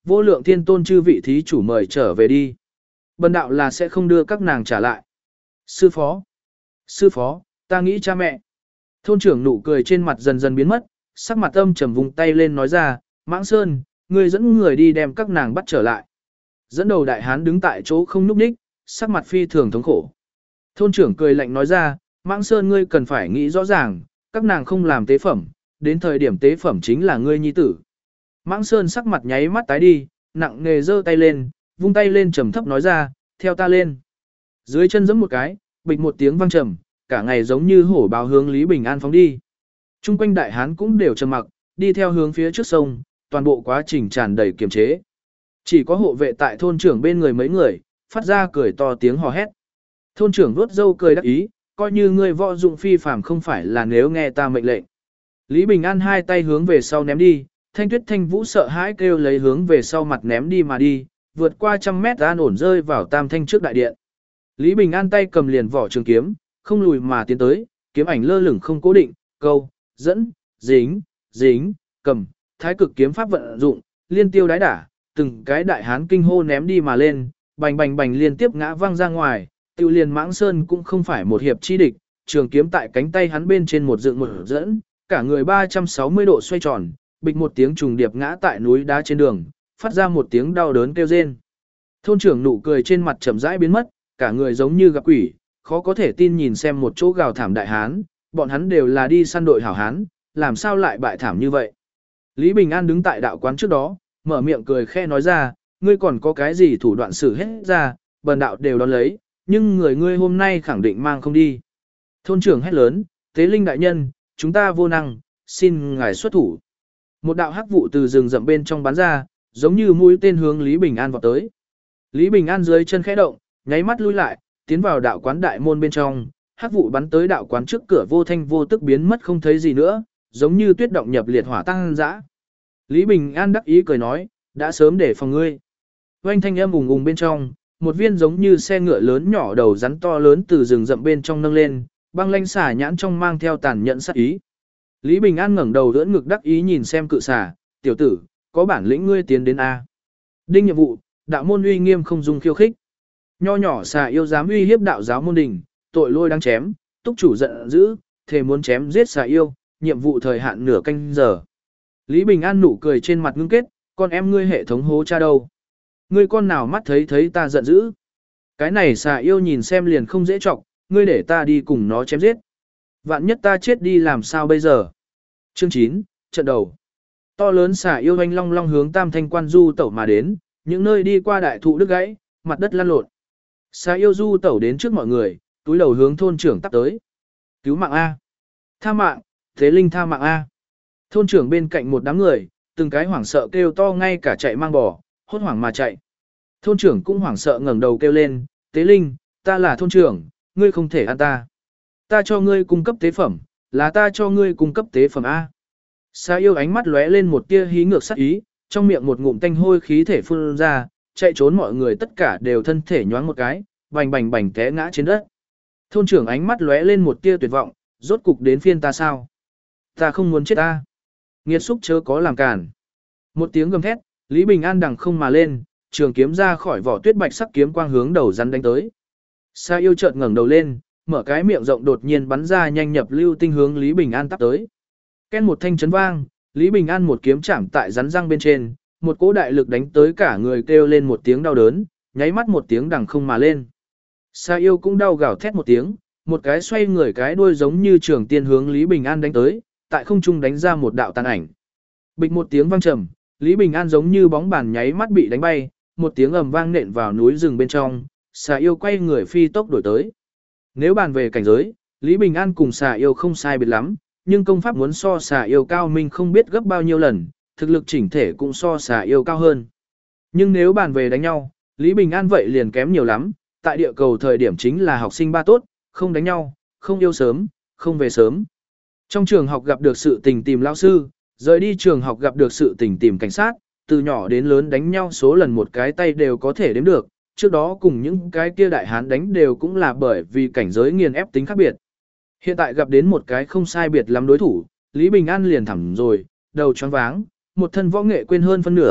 vô lượng thiên tôn chư vị thí chủ mời trở về đi. Bần đạo là sẽ không đưa các nàng trả lại. Sư phó, ta nghĩ cha mẹ. Thôn trưởng nụ cười trên mặt dần dần biến mất, sắc mặt âm trầm vùng tay lên nói ra, Mãng Sơn, ngươi dẫn người đi đem các nàng bắt trở lại. Dẫn đầu đại hán đứng tại chỗ không nhúc nhích, sắc mặt phi thường thống khổ. Thôn trưởng cười lạnh nói ra, Mãng Sơn ngươi cần phải nghĩ rõ ràng, các nàng không làm tế phẩm, đến thời điểm tế phẩm chính là ngươi nhi tử. Mãng Sơn sắc mặt nháy mắt tái đi, nặng nề giơ tay lên, vung tay lên trầm thấp nói ra, theo ta lên. Dưới chân giẫm một cái, bịch một tiếng vang trầm, cả ngày giống như hổ báo hướng Lý Bình An phóng đi. Trung quanh đại hán cũng đều trầm mặc, đi theo hướng phía trước sông, toàn bộ quá trình tràn đầy kiềm chế. Chỉ có hộ vệ tại thôn trưởng bên người mấy người, phát ra cười to tiếng hò hét. Thôn trưởng vuốt râu cười đắc ý, coi như ngươi võ dụng phi phàm không phải là nếu nghe ta mệnh lệnh. Lý Bình An hai tay hướng về sau ném đi, Thanh Tuyết Thanh Vũ sợ hãi kêu lấy hướng về sau mặt ném đi mà đi, vượt qua 100 mét an ổn rơi vào Tam Thanh trước đại điện. Lý Bình An tay cầm liền vỏ trường kiếm, không lùi mà tiến tới, kiếm ảnh lơ lửng không cố định, câu, dẫn, dính, cầm, thái cực kiếm pháp vận dụng, liên tiêu đái đả, từng cái đại hán kinh hô ném đi mà lên, bành bành bành liên tiếp ngã văng ra ngoài, tiêu liền Mãng Sơn cũng không phải một hiệp chi địch, trường kiếm tại cánh tay hắn bên trên một dựng một dẫn, cả người 360 độ xoay tròn, bịch một tiếng trùng điệp ngã tại núi đá trên đường, phát ra một tiếng đau đớn kêu rên. Thôn trưởng nụ cười trên mặt chậm rãi biến mất, cả người giống như gặp quỷ, khó có thể tin nhìn xem một chỗ gào thảm đại hán, bọn hắn đều là đi săn đội hảo hán, làm sao lại bại thảm như vậy. Lý Bình An đứng tại đạo quán trước đó, mở miệng cười khe nói ra, ngươi còn có cái gì thủ đoạn xử hết ra, bần đạo đều đón lấy, nhưng người ngươi hôm nay khẳng định mang không đi. Thôn trưởng hét lớn, Tế Linh đại nhân, chúng ta vô năng, xin ngài xuất thủ. Một đạo hắc vụ từ rừng rậm bên trong bắn ra, giống như mũi tên hướng Lý Bình An vọt tới. Lý Bình An dưới chân khẽ động, nháy mắt lui lại, tiến vào đạo quán đại môn bên trong, hắc vụ bắn tới đạo quán trước cửa vô thanh vô tức biến mất không thấy gì nữa, giống như tuyết động nhập liệt hỏa tăng dã. Lý Bình An đắc ý cười nói, đã sớm để phòng ngươi. Oanh thanh âm ùng ùng bên trong, một viên giống như xe ngựa lớn nhỏ đầu rắn to lớn từ rừng rậm bên trong nâng lên, băng lanh xả nhãn trong mang theo tàn nhẫn sát ý. Lý Bình An ngẩng đầu ưỡn ngực đắc ý nhìn xem cự xả, tiểu tử, có bản lĩnh ngươi tiến đến A. Đinh nhiệm vụ, đạo môn uy nghiêm không dung khiêu khích. Nho nhỏ xà yêu dám uy hiếp đạo giáo môn đình, tội lôi đang chém, túc chủ giận dữ, thề muốn chém giết xà yêu, nhiệm vụ thời hạn nửa canh giờ. Lý Bình An nụ cười trên mặt ngưng kết, con em ngươi hệ thống hố cha đâu. Ngươi con nào mắt thấy ta giận dữ. Cái này xà yêu nhìn xem liền không dễ trọng, ngươi để ta đi cùng nó chém giết. Vạn nhất ta chết đi làm sao bây giờ. Chương 9, trận đầu. To lớn xà yêu anh long long hướng Tam Thanh quan du tẩu mà đến, những nơi đi qua đại thụ đứt gãy, mặt đất lăn lộn. Xà yêu du tẩu đến trước mọi người, túi đầu hướng thôn trưởng tắp tới. Cứu mạng A. Tha mạng, Thế Linh tha mạng A. Thôn trưởng bên cạnh một đám người, từng cái hoảng sợ kêu to ngay cả chạy mang bò, hốt hoảng mà chạy. Thôn trưởng cũng hoảng sợ ngẩng đầu kêu lên, Tế Linh, ta là thôn trưởng, ngươi không thể ăn ta. Ta cho ngươi cung cấp tế phẩm, là ta cho ngươi cung cấp tế phẩm A. Xà yêu ánh mắt lóe lên một tia hí ngược sát ý, trong miệng một ngụm tanh hôi khí thể phun ra, chạy trốn mọi người tất cả đều thân thể nhoáng một cái, bành bành bành té ngã trên đất. Thôn trưởng ánh mắt lóe lên một tia tuyệt vọng, rốt cục đến phiên ta sao? Ta không muốn chết ta. Nghiệt xúc chớ có làm cản. Một tiếng gầm thét, Lý Bình An đằng không mà lên, trường kiếm ra khỏi vỏ tuyết bạch sắc kiếm quang hướng đầu rắn đánh tới. Sa yêu chợt ngẩng đầu lên, mở cái miệng rộng đột nhiên bắn ra nhanh nhập lưu tinh hướng Lý Bình An tắp tới. Ken một thanh chấn vang, Lý Bình An một kiếm chạm tại rắn răng bên trên, một cỗ đại lực đánh tới cả người kêu lên một tiếng đau đớn, nháy mắt một tiếng đằng không mà lên. Sa yêu cũng đau gào thét một tiếng, một cái xoay người cái đuôi giống như trường tiên hướng Lý Bình An đánh tới, tại không trung đánh ra một đạo tàn ảnh. Bịch một tiếng vang trầm, Lý Bình An giống như bóng bàn nháy mắt bị đánh bay, một tiếng ầm vang nện vào núi rừng bên trong, xà yêu quay người phi tốc đổi tới. Nếu bàn về cảnh giới, Lý Bình An cùng xà yêu không sai biệt lắm, nhưng công pháp muốn so xà yêu cao minh không biết gấp bao nhiêu lần, thực lực chỉnh thể cũng so xà yêu cao hơn. Nhưng nếu bàn về đánh nhau, Lý Bình An vậy liền kém nhiều lắm, tại địa cầu thời điểm chính là học sinh ba tốt, không đánh nhau, không yêu sớm, không về sớm. Trong trường học gặp được sự tình tìm lao sư, rời đi trường học gặp được sự tình tìm cảnh sát, từ nhỏ đến lớn đánh nhau số lần một cái tay đều có thể đếm được, trước đó cùng những cái kia đại hán đánh đều cũng là bởi vì cảnh giới nghiền ép tính khác biệt. Hiện tại gặp đến một cái không sai biệt lắm đối thủ, Lý Bình An liền thẳng rồi, đầu choáng váng, một thân võ nghệ quên hơn phân nửa,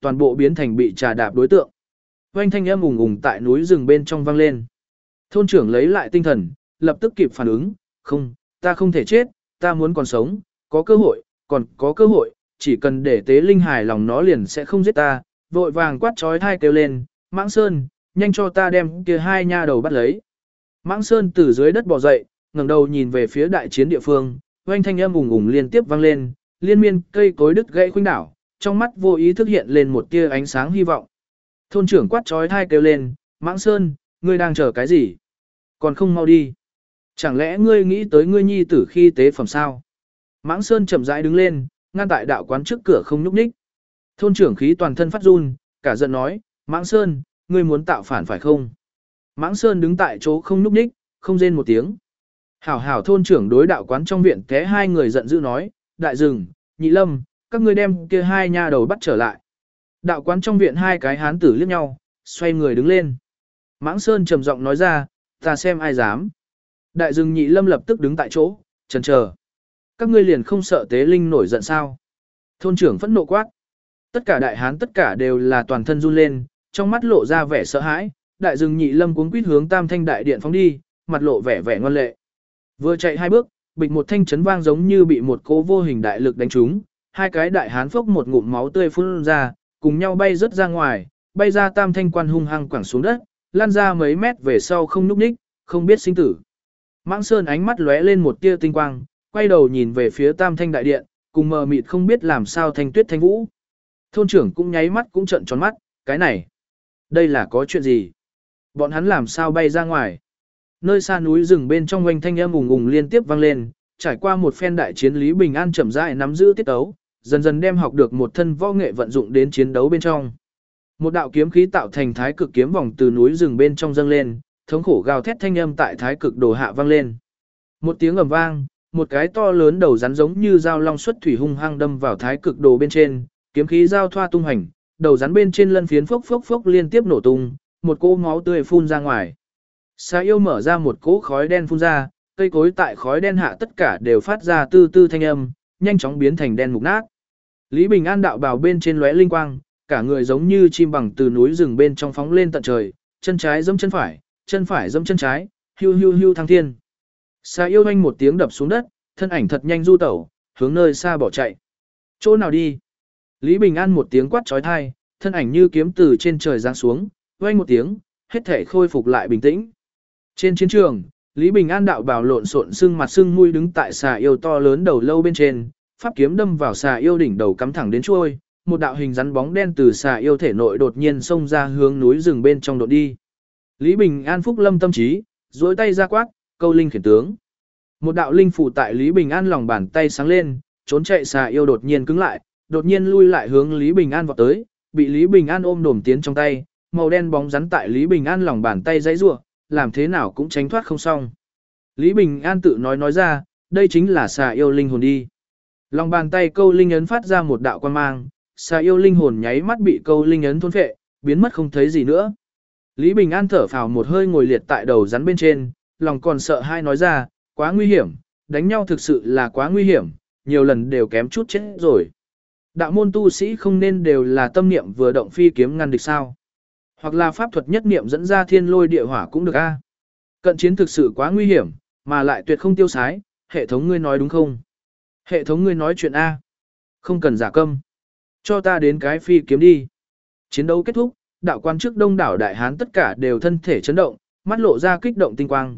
toàn bộ biến thành bị trà đạp đối tượng. Oanh thanh âm ùng ùng tại núi rừng bên trong vang lên. Thôn trưởng lấy lại tinh thần, lập tức kịp phản ứng, không, ta không thể chết, ta muốn còn sống, có cơ hội, còn có cơ hội, chỉ cần để tế linh hài lòng nó liền sẽ không giết ta, vội vàng quát trói thai kêu lên, Mãng Sơn, nhanh cho ta đem kia hai nha đầu bắt lấy. Mãng Sơn từ dưới đất bò dậy, ngẩng đầu nhìn về phía đại chiến địa phương, oanh thanh âm ùng ùng liên tiếp vang lên, liên miên cây cối đứt gãy khuynh đảo, trong mắt vô ý thức hiện lên một tia ánh sáng hy vọng. Thôn trưởng quát trói thai kêu lên, Mãng Sơn, ngươi đang chờ cái gì? Còn không mau đi. Chẳng lẽ ngươi nghĩ tới ngươi nhi tử khi tế phẩm sao? Mãng Sơn chậm rãi đứng lên, ngăn tại đạo quán trước cửa không nhúc nhích. Thôn trưởng khí toàn thân phát run, cả giận nói, Mãng Sơn, ngươi muốn tạo phản phải không? Mãng Sơn đứng tại chỗ không nhúc nhích, không rên một tiếng. Hảo hảo thôn trưởng đối đạo quán trong viện té hai người giận dữ nói, đại rừng, nhị lâm, các ngươi đem kia hai nha đầu bắt trở lại. Đạo quán trong viện hai cái hán tử liếc nhau, xoay người đứng lên. Mãng Sơn trầm giọng nói ra, ta xem ai dám. Đại rừng nhị lâm lập tức đứng tại chỗ, chần chờ. Các ngươi liền không sợ tế linh nổi giận sao? Thôn trưởng phẫn nộ quát. Tất cả đại hán tất cả đều là toàn thân run lên, trong mắt lộ ra vẻ sợ hãi. Đại rừng nhị lâm cuống quýt hướng Tam Thanh đại điện phóng đi, mặt lộ vẻ vẻ ngoan lệ. Vừa chạy hai bước, bịch một thanh chấn vang giống như bị một cỗ vô hình đại lực đánh trúng, hai cái đại hán phốc một ngụm máu tươi phun ra, cùng nhau bay rớt ra ngoài, bay ra Tam Thanh quan hung hăng quẳng xuống đất, lan ra mấy mét về sau không nhúc nhích, không biết sinh tử. Mãng Sơn ánh mắt lóe lên một tia tinh quang, quay đầu nhìn về phía Tam Thanh đại điện, cùng mờ mịt không biết làm sao Thanh Tuyết Thanh Vũ. Thôn trưởng cũng nháy mắt cũng trợn tròn mắt, cái này, đây là có chuyện gì? Bọn hắn làm sao bay ra ngoài? Nơi xa núi rừng bên trong oanh thanh âm ùng ùng liên tiếp vang lên, trải qua một phen đại chiến Lý Bình An chậm rãi nắm giữ tiết tấu, dần dần đem học được một thân võ nghệ vận dụng đến chiến đấu bên trong. Một đạo kiếm khí tạo thành thái cực kiếm vòng từ núi rừng bên trong dâng lên, thống khổ gào thét thanh âm tại thái cực đồ hạ vang lên. Một tiếng ầm vang, một cái to lớn đầu rắn giống như dao long xuất thủy hung hăng đâm vào thái cực đồ bên trên, kiếm khí giao thoa tung hành, đầu rắn bên trên lân phiến phốc phốc phốc liên tiếp nổ tung, một cỗ máu tươi phun ra ngoài. Xà yêu mở ra một cỗ khói đen phun ra, cây cối tại khói đen hạ tất cả đều phát ra tư tư thanh âm, nhanh chóng biến thành đen mục nát. Lý Bình An đạo bào bên trên lóe linh quang, cả người giống như chim bằng từ núi rừng bên trong phóng lên tận trời, chân trái giẫm chân phải giẫm chân trái, hưu hưu hưu thăng thiên. Xà yêu anh một tiếng đập xuống đất, thân ảnh thật nhanh du tẩu, hướng nơi xa bỏ chạy. Chỗ nào đi? Lý Bình An một tiếng quát chói tai, thân ảnh như kiếm từ trên trời giáng xuống, oanh một tiếng, hết thể khôi phục lại bình tĩnh. Trên chiến trường, Lý Bình An đạo bào lộn xộn sưng mặt sưng mũi đứng tại xà yêu to lớn đầu lâu bên trên, pháp kiếm đâm vào xà yêu đỉnh đầu cắm thẳng đến chuôi, một đạo hình rắn bóng đen từ xà yêu thể nội đột nhiên xông ra hướng núi rừng bên trong đột đi. Lý Bình An phúc lâm tâm trí, duỗi tay ra quát, câu linh khiển tướng. Một đạo linh phù tại Lý Bình An lòng bàn tay sáng lên, trốn chạy xà yêu đột nhiên cứng lại, đột nhiên lui lại hướng Lý Bình An vọt tới, bị Lý Bình An ôm đồm tiến trong tay, màu đen bóng rắn tại Lý Bình An lòng bàn tay giãy giụa, làm thế nào cũng tránh thoát không xong. Lý Bình An tự nói ra, đây chính là xà yêu linh hồn đi. Lòng bàn tay câu linh ấn phát ra một đạo quang mang, xà yêu linh hồn nháy mắt bị câu linh ấn thôn phệ, biến mất không thấy gì nữa. Lý Bình An thở phào một hơi ngồi liệt tại đầu rắn bên trên, lòng còn sợ hai nói ra, quá nguy hiểm, đánh nhau thực sự là quá nguy hiểm, nhiều lần đều kém chút chết rồi. Đạo môn tu sĩ không nên đều là tâm niệm vừa động phi kiếm ngăn địch sao? Hoặc là pháp thuật nhất niệm dẫn ra thiên lôi địa hỏa cũng được a. Cận chiến thực sự quá nguy hiểm, mà lại tuyệt không tiêu sái, hệ thống ngươi nói đúng không? Hệ thống ngươi nói chuyện a. Không cần giả câm. Cho ta đến cái phi kiếm đi. Chiến đấu kết thúc, đạo quan trước đông đảo đại hán tất cả đều thân thể chấn động, mắt lộ ra kích động tinh quang,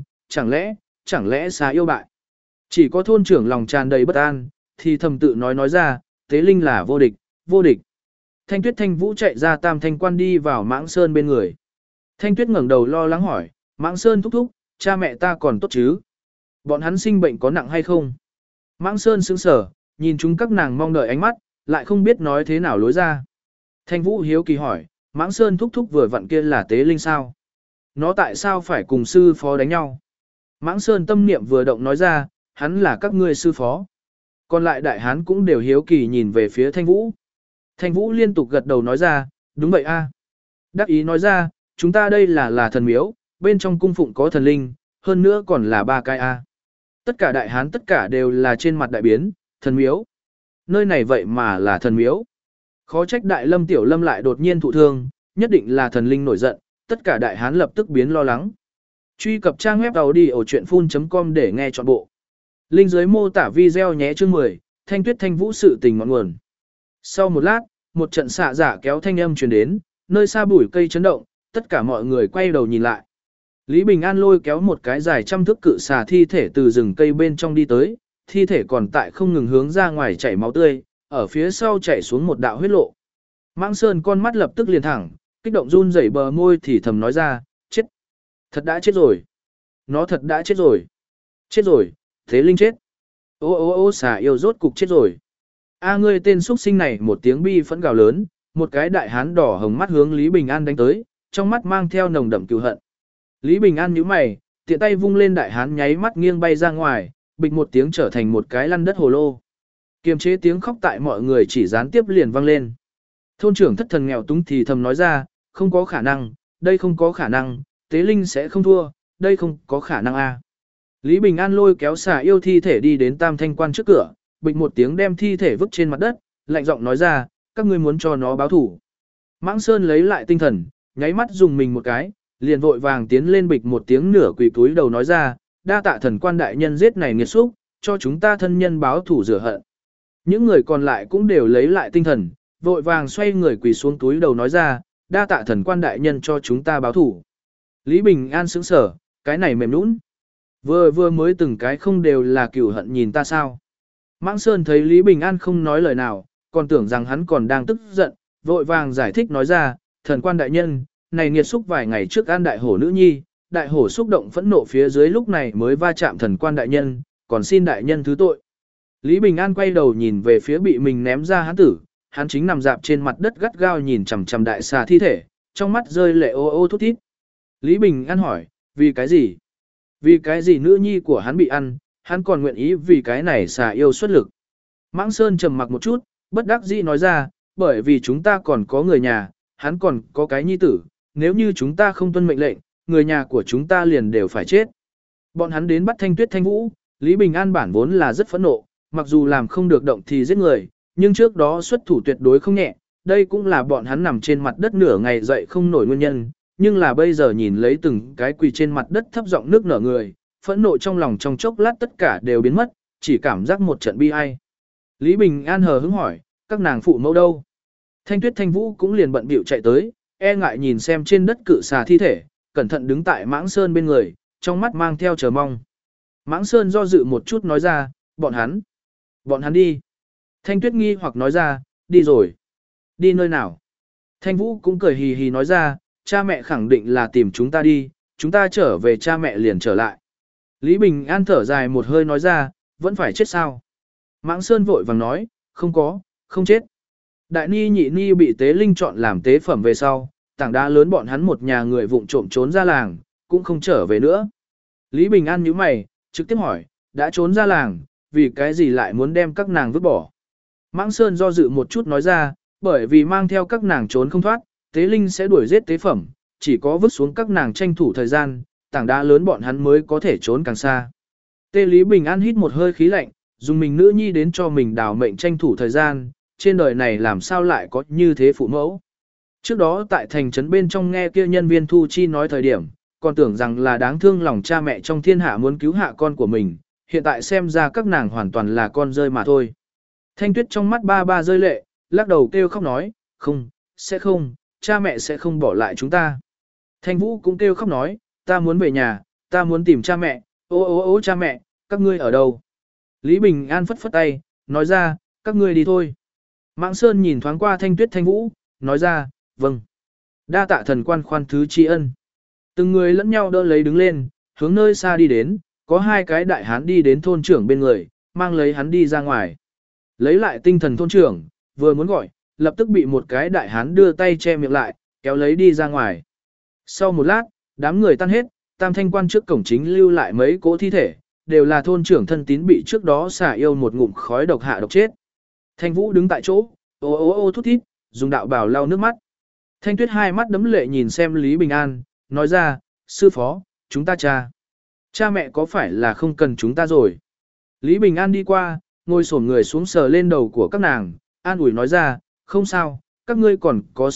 chẳng lẽ xà yêu bại. Chỉ có thôn trưởng lòng tràn đầy bất an, thì thầm tự nói ra, tế linh là vô địch, vô địch. Thanh Tuyết Thanh Vũ chạy ra Tam Thanh quan đi vào Mãng Sơn bên người. Thanh Tuyết ngẩng đầu lo lắng hỏi, Mãng Sơn thúc thúc, cha mẹ ta còn tốt chứ? Bọn hắn sinh bệnh có nặng hay không? Mãng Sơn sững sờ, nhìn chúng các nàng mong đợi ánh mắt, lại không biết nói thế nào lối ra. Thanh Vũ hiếu kỳ hỏi, Mãng Sơn thúc thúc vừa vặn kia là tế linh sao? Nó tại sao phải cùng sư phó đánh nhau? Mãng Sơn tâm niệm vừa động nói ra, hắn là các ngươi sư phó. Còn lại đại hán cũng đều hiếu kỳ nhìn về phía Thanh Vũ. Thanh Vũ liên tục gật đầu nói ra, đúng vậy a. Đắc ý nói ra, chúng ta đây là thần miếu, bên trong cung phụng có thần linh, hơn nữa còn là 3 cái a. Tất cả đại hán tất cả đều là trên mặt đại biến, thần miếu. Nơi này vậy mà là thần miếu. Khó trách đại lâm tiểu lâm lại đột nhiên thụ thương, nhất định là thần linh nổi giận, tất cả đại hán lập tức biến lo lắng. Truy cập trang web audiochuyenphun.com để nghe trọn bộ. Link dưới mô tả video nhé chương 10, Thanh Tuyết Thanh Vũ sự tình ngọn nguồn. Sau một lát, một trận xạ giả kéo thanh âm truyền đến, nơi xa bụi cây chấn động, tất cả mọi người quay đầu nhìn lại. Lý Bình An lôi kéo một cái dài trăm thước cự xà thi thể từ rừng cây bên trong đi tới, thi thể còn tại không ngừng hướng ra ngoài chảy máu tươi, ở phía sau chảy xuống một đạo huyết lộ. Mãng Sơn con mắt lập tức liền thẳng, kích động run rẩy bờ môi thì thầm nói ra, chết. Thật đã chết rồi. Nó thật đã chết rồi. Chết rồi, Thế Linh chết. Ô ô ô xà yêu rốt cục chết rồi. A ngươi tên xuất sinh này một tiếng bi phẫn gào lớn, một cái đại hán đỏ hồng mắt hướng Lý Bình An đánh tới, trong mắt mang theo nồng đậm cừu hận. Lý Bình An nhíu mày, tiện tay vung lên đại hán nháy mắt nghiêng bay ra ngoài, bịch một tiếng trở thành một cái lăn đất hồ lô. Kiềm chế tiếng khóc tại mọi người chỉ gián tiếp liền vang lên. Thôn trưởng thất thần nghèo túng thì thầm nói ra, không có khả năng, đây không có khả năng, Tế Linh sẽ không thua, đây không có khả năng a. Lý Bình An lôi kéo xà yêu thi thể đi đến Tam Thanh Quan trước cửa, bịch một tiếng đem thi thể vứt trên mặt đất, lạnh giọng nói ra, các ngươi muốn cho nó báo thủ. Mãng Sơn lấy lại tinh thần, nháy mắt dùng mình một cái, liền vội vàng tiến lên bịch một tiếng nửa quỳ túi đầu nói ra, đa tạ thần quan đại nhân giết này nghiệt xúc, cho chúng ta thân nhân báo thủ rửa hận. Những người còn lại cũng đều lấy lại tinh thần, vội vàng xoay người quỳ xuống túi đầu nói ra, đa tạ thần quan đại nhân cho chúng ta báo thủ. Lý Bình An sững sở, cái này mềm nũng. Vừa mới từng cái không đều là cửu hận nhìn ta sao. Mãng Sơn thấy Lý Bình An không nói lời nào, còn tưởng rằng hắn còn đang tức giận, vội vàng giải thích nói ra, thần quan đại nhân, này nghiệt xúc vài ngày trước an đại hổ nữ nhi, đại hổ xúc động phẫn nộ phía dưới lúc này mới va chạm thần quan đại nhân, còn xin đại nhân thứ tội. Lý Bình An quay đầu nhìn về phía bị mình ném ra hán tử, hắn chính nằm dạp trên mặt đất gắt gao nhìn chằm chằm đại xà thi thể, trong mắt rơi lệ ô ô thút thít. Lý Bình An hỏi, vì cái gì? Vì cái gì nữ nhi của hắn bị ăn, hắn còn nguyện ý vì cái này xà yêu xuất lực. Mãng Sơn trầm mặc một chút, bất đắc dĩ nói ra, bởi vì chúng ta còn có người nhà, hắn còn có cái nhi tử, nếu như chúng ta không tuân mệnh lệnh, người nhà của chúng ta liền đều phải chết. Bọn hắn đến bắt Thanh Tuyết Thanh Vũ, Lý Bình An bản vốn là rất phẫn nộ, mặc dù làm không được động thì giết người, nhưng trước đó xuất thủ tuyệt đối không nhẹ, đây cũng là bọn hắn nằm trên mặt đất nửa ngày dậy không nổi nguyên nhân, nhưng là bây giờ nhìn lấy từng cái quỳ trên mặt đất thấp giọng nước nở người, phẫn nộ trong lòng trong chốc lát tất cả đều biến mất, chỉ cảm giác một trận bi ai. Lý Bình An hờ hững hỏi, các nàng phụ mẫu đâu? Thanh Tuyết Thanh Vũ cũng liền bận bịu chạy tới, e ngại nhìn xem trên đất cự xà thi thể, cẩn thận đứng tại Mãng Sơn bên người, trong mắt mang theo chờ mong. Mãng Sơn do dự một chút nói ra, bọn hắn đi. Thanh Tuyết nghi hoặc nói ra, đi rồi. Đi nơi nào? Thanh Vũ cũng cười hì hì nói ra, cha mẹ khẳng định là tìm chúng ta đi, chúng ta trở về cha mẹ liền trở lại. Lý Bình An thở dài một hơi nói ra, vẫn phải chết sao? Mãng Sơn vội vàng nói, không có, không chết. Đại ni nhị ni bị tế linh chọn làm tế phẩm về sau, tảng đá lớn bọn hắn một nhà người vụng trộm trốn ra làng, cũng không trở về nữa. Lý Bình An nhíu mày, trực tiếp hỏi, đã trốn ra làng, vì cái gì lại muốn đem các nàng vứt bỏ? Mãng Sơn do dự một chút nói ra, bởi vì mang theo các nàng trốn không thoát, tế linh sẽ đuổi giết tế phẩm, chỉ có vứt xuống các nàng tranh thủ thời gian, tảng đá lớn bọn hắn mới có thể trốn càng xa. Tê Lý Bình An hít một hơi khí lạnh, dùng mình nữ nhi đến cho mình đào mệnh tranh thủ thời gian, trên đời này làm sao lại có như thế phụ mẫu. Trước đó tại thành trấn bên trong nghe kia nhân viên thu chi nói thời điểm, còn tưởng rằng là đáng thương lòng cha mẹ trong thiên hạ muốn cứu hạ con của mình, hiện tại xem ra các nàng hoàn toàn là con rơi mà thôi. Thanh Tuyết trong mắt ba ba rơi lệ, lắc đầu kêu khóc nói, không, sẽ không, cha mẹ sẽ không bỏ lại chúng ta. Thanh Vũ cũng kêu khóc nói, ta muốn về nhà, ta muốn tìm cha mẹ, ô ô ô cha mẹ, các ngươi ở đâu? Lý Bình An phất phất tay, nói ra, các ngươi đi thôi. Mãng Sơn nhìn thoáng qua Thanh Tuyết Thanh Vũ, nói ra, vâng. Đa tạ thần quan khoan thứ tri ân. Từng người lẫn nhau đỡ lấy đứng lên, hướng nơi xa đi đến, có hai cái đại hán đi đến thôn trưởng bên người, mang lấy hắn đi ra ngoài. Lấy lại tinh thần thôn trưởng, vừa muốn gọi, lập tức bị một cái đại hán đưa tay che miệng lại, kéo lấy đi ra ngoài. Sau một lát, đám người tan hết, Tam Thanh Quan trước cổng chính lưu lại mấy cỗ thi thể, đều là thôn trưởng thân tín bị trước đó xả yêu một ngụm khói độc hạ độc chết. Thanh Vũ đứng tại chỗ, ô ô ô thút thít, dùng đạo bảo lau nước mắt. Thanh Tuyết hai mắt đấm lệ nhìn xem Lý Bình An, nói ra, sư phó, chúng ta cha mẹ có phải là không cần chúng ta rồi? Lý Bình An đi qua, ngồi xổm người xuống sờ lên đầu của các nàng, an ủi nói ra, không sao, các ngươi còn có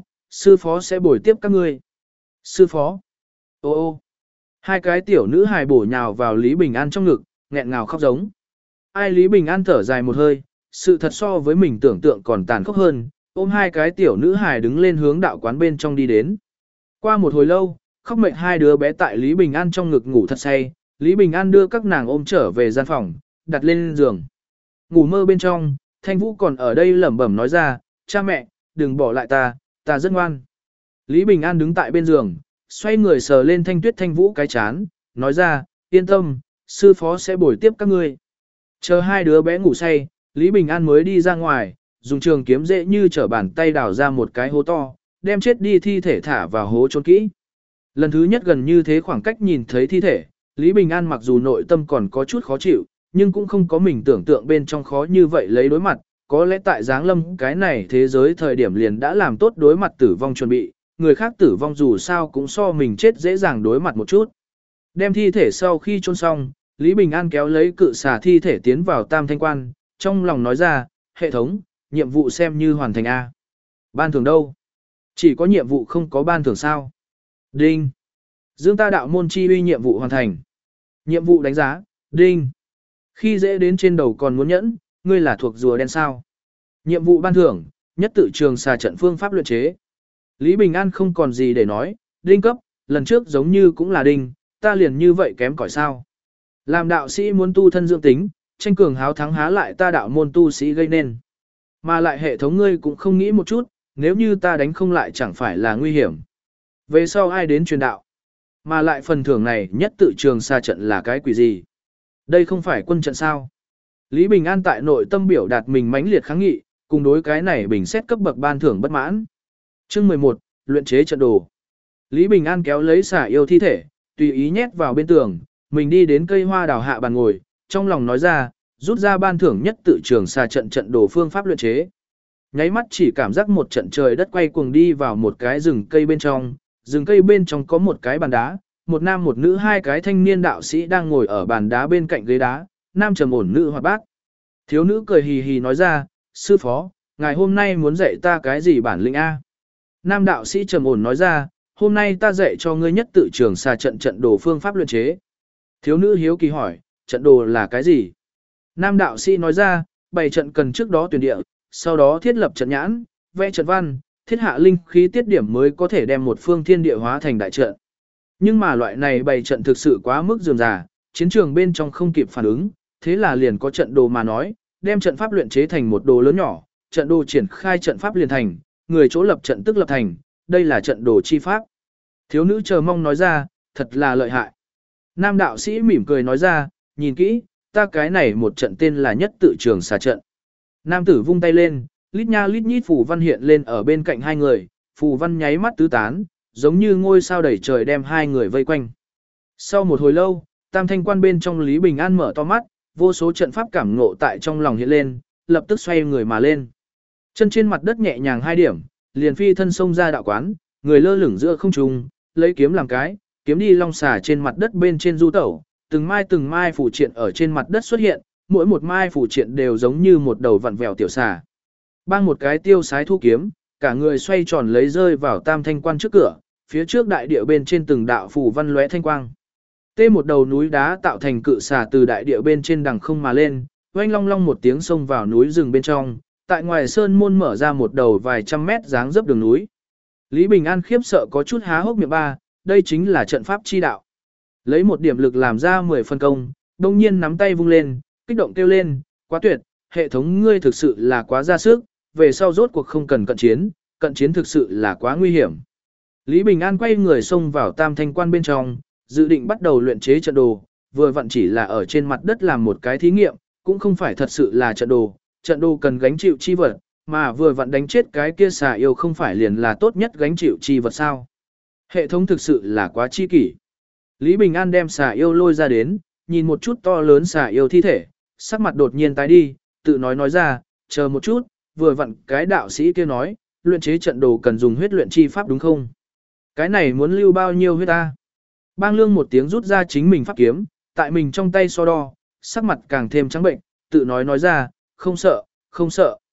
sư phó sẽ bồi tiếp các ngươi. Sư phó. Ô ô. Hai cái tiểu nữ hài bổ nhào vào Lý Bình An trong ngực, nghẹn ngào khóc giống. Ai Lý Bình An thở dài một hơi, sự thật so với mình tưởng tượng còn tàn khốc hơn, ôm hai cái tiểu nữ hài đứng lên hướng đạo quán bên trong đi đến. Qua một hồi lâu, khóc mệt hai đứa bé tại Lý Bình An trong ngực ngủ thật say, Lý Bình An đưa các nàng ôm trở về gian phòng, đặt lên giường. Ngủ mơ bên trong, Thanh Vũ còn ở đây lẩm bẩm nói ra, cha mẹ, đừng bỏ lại ta rất ngoan. Lý Bình An đứng tại bên giường, xoay người sờ lên Thanh Vũ cái chán, nói ra, yên tâm, sư phó sẽ bồi tiếp các ngươi. Chờ hai đứa bé ngủ say, Lý Bình An mới đi ra ngoài, dùng trường kiếm dễ như trở bàn tay đào ra một cái hố to, đem chết đi thi thể thả vào hố trôn kỹ. Lần thứ nhất gần như thế khoảng cách nhìn thấy thi thể, Lý Bình An mặc dù nội tâm còn có chút khó chịu, nhưng cũng không có mình tưởng tượng bên trong khó như vậy lấy đối mặt, có lẽ tại Giáng Lâm cái này thế giới thời điểm liền đã làm tốt đối mặt tử vong chuẩn bị, người khác tử vong dù sao cũng so mình chết dễ dàng đối mặt một chút. Đem thi thể sau khi chôn xong, Lý Bình An kéo lấy cự xà thi thể tiến vào Tam Thanh Quan, trong lòng nói ra, hệ thống, nhiệm vụ xem như hoàn thành A. Ban thưởng đâu? Chỉ có nhiệm vụ không có ban thưởng sao? Đinh. Dương ta đạo môn chi uy nhiệm vụ hoàn thành. Nhiệm vụ đánh giá, đinh. Khi dễ đến trên đầu còn muốn nhẫn, ngươi là thuộc rùa đen sao? Nhiệm vụ ban thưởng, nhất tự trường xà trận phương pháp luyện chế. Lý Bình An không còn gì để nói, đinh cấp, lần trước giống như cũng là đinh, ta liền như vậy kém cỏi sao. Làm đạo sĩ muốn tu thân dưỡng tính, tranh cường háo thắng há lại ta đạo môn tu sĩ gây nên. Mà lại hệ thống ngươi cũng không nghĩ một chút, nếu như ta đánh không lại chẳng phải là nguy hiểm. Về sau ai đến truyền đạo? Mà lại phần thưởng này nhất tự trường xa trận là cái quỷ gì? Đây không phải quân trận sao? Lý Bình An tại nội tâm biểu đạt mình mãnh liệt kháng nghị, cùng đối cái này bình xét cấp bậc ban thưởng bất mãn. Chương 11, luyện chế trận đồ. Lý Bình An kéo lấy xả yêu thi thể, tùy ý nhét vào bên tường, mình đi đến cây hoa đào hạ bàn ngồi, trong lòng nói ra, rút ra ban thưởng nhất tự trường xà trận trận đồ phương pháp luyện chế. Nháy mắt chỉ cảm giác một trận trời đất quay cuồng đi vào một cái rừng cây bên trong, rừng cây bên trong có một cái bàn đá, một nam một nữ hai cái thanh niên đạo sĩ đang ngồi ở bàn đá bên cạnh ghế đá, nam trầm ổn nữ hoạt bát. Thiếu nữ cười hì hì nói ra, sư phó, ngài hôm nay muốn dạy ta cái gì bản lĩnh A? Nam đạo sĩ trầm ổn nói ra, hôm nay ta dạy cho ngươi nhất tự trường xà trận trận đồ phương pháp luyện chế. Thiếu nữ hiếu kỳ hỏi, trận đồ là cái gì? Nam đạo sĩ nói ra, bày trận cần trước đó tuyển địa, sau đó thiết lập trận nhãn, vẽ trận văn, thiết hạ linh khí tiết điểm mới có thể đem một phương thiên địa hóa thành đại trận. Nhưng mà loại này bày trận thực sự quá mức rườm rà, chiến trường bên trong không kịp phản ứng, thế là liền có trận đồ mà nói, đem trận pháp luyện chế thành một đồ lớn nhỏ, trận đồ triển khai trận pháp liền thành, người chỗ lập trận tức lập thành, đây là trận đồ chi pháp. Thiếu nữ chờ mong nói ra, thật là lợi hại. Nam đạo sĩ mỉm cười nói ra, nhìn kỹ, ta cái này một trận tên là nhất tự trường xà trận. Nam tử vung tay lên, lít nha lít nhít phù văn hiện lên ở bên cạnh hai người, phù văn nháy mắt tứ tán, giống như ngôi sao đầy trời đem hai người vây quanh. Sau một hồi lâu, Tam Thanh Quan bên trong Lý Bình An mở to mắt, vô số trận pháp cảm ngộ tại trong lòng hiện lên, lập tức xoay người mà lên. Chân trên mặt đất nhẹ nhàng hai điểm, liền phi thân xông ra đạo quán, người lơ lửng giữa không trung, lấy kiếm làm cái, kiếm đi long xà trên mặt đất bên trên du tẩu, từng mai phủ triện ở trên mặt đất xuất hiện, mỗi một mai phủ triện đều giống như một đầu vặn vẹo tiểu xà. Bang một cái tiêu sái thu kiếm, cả người xoay tròn lấy rơi vào Tam Thanh Quan trước cửa, phía trước đại địa bên trên từng đạo phù văn lóe thanh quang. Tê một đầu núi đá tạo thành cự xà từ đại địa bên trên đằng không mà lên, oanh long long một tiếng xông vào núi rừng bên trong, tại ngoài sơn môn mở ra một đầu vài trăm mét dáng dấp đường núi. Lý Bình An khiếp sợ có chút há hốc miệng ba, đây chính là trận pháp chi đạo. Lấy một điểm lực làm ra 10 phân công, đông nhiên nắm tay vung lên, kích động kêu lên, quá tuyệt, hệ thống ngươi thực sự là quá ra sức, về sau rốt cuộc không cần cận chiến thực sự là quá nguy hiểm. Lý Bình An quay người xông vào Tam Thanh Quan bên trong, dự định bắt đầu luyện chế trận đồ, vừa vặn chỉ là ở trên mặt đất làm một cái thí nghiệm, cũng không phải thật sự là trận đồ cần gánh chịu chi vật, mà vừa vặn đánh chết cái kia xà yêu không phải liền là tốt nhất gánh chịu chi vật sao. Hệ thống thực sự là quá chi kỷ. Lý Bình An đem xà yêu lôi ra đến, nhìn một chút to lớn xà yêu thi thể, sắc mặt đột nhiên tái đi, tự nói ra, chờ một chút, vừa vặn cái đạo sĩ kia nói, luyện chế trận đồ cần dùng huyết luyện chi pháp đúng không? Cái này muốn lưu bao nhiêu huyết ta? Bang Lương một tiếng rút ra chính mình pháp kiếm, tại mình trong tay so đo, sắc mặt càng thêm trắng bệnh, tự nói ra, không sợ.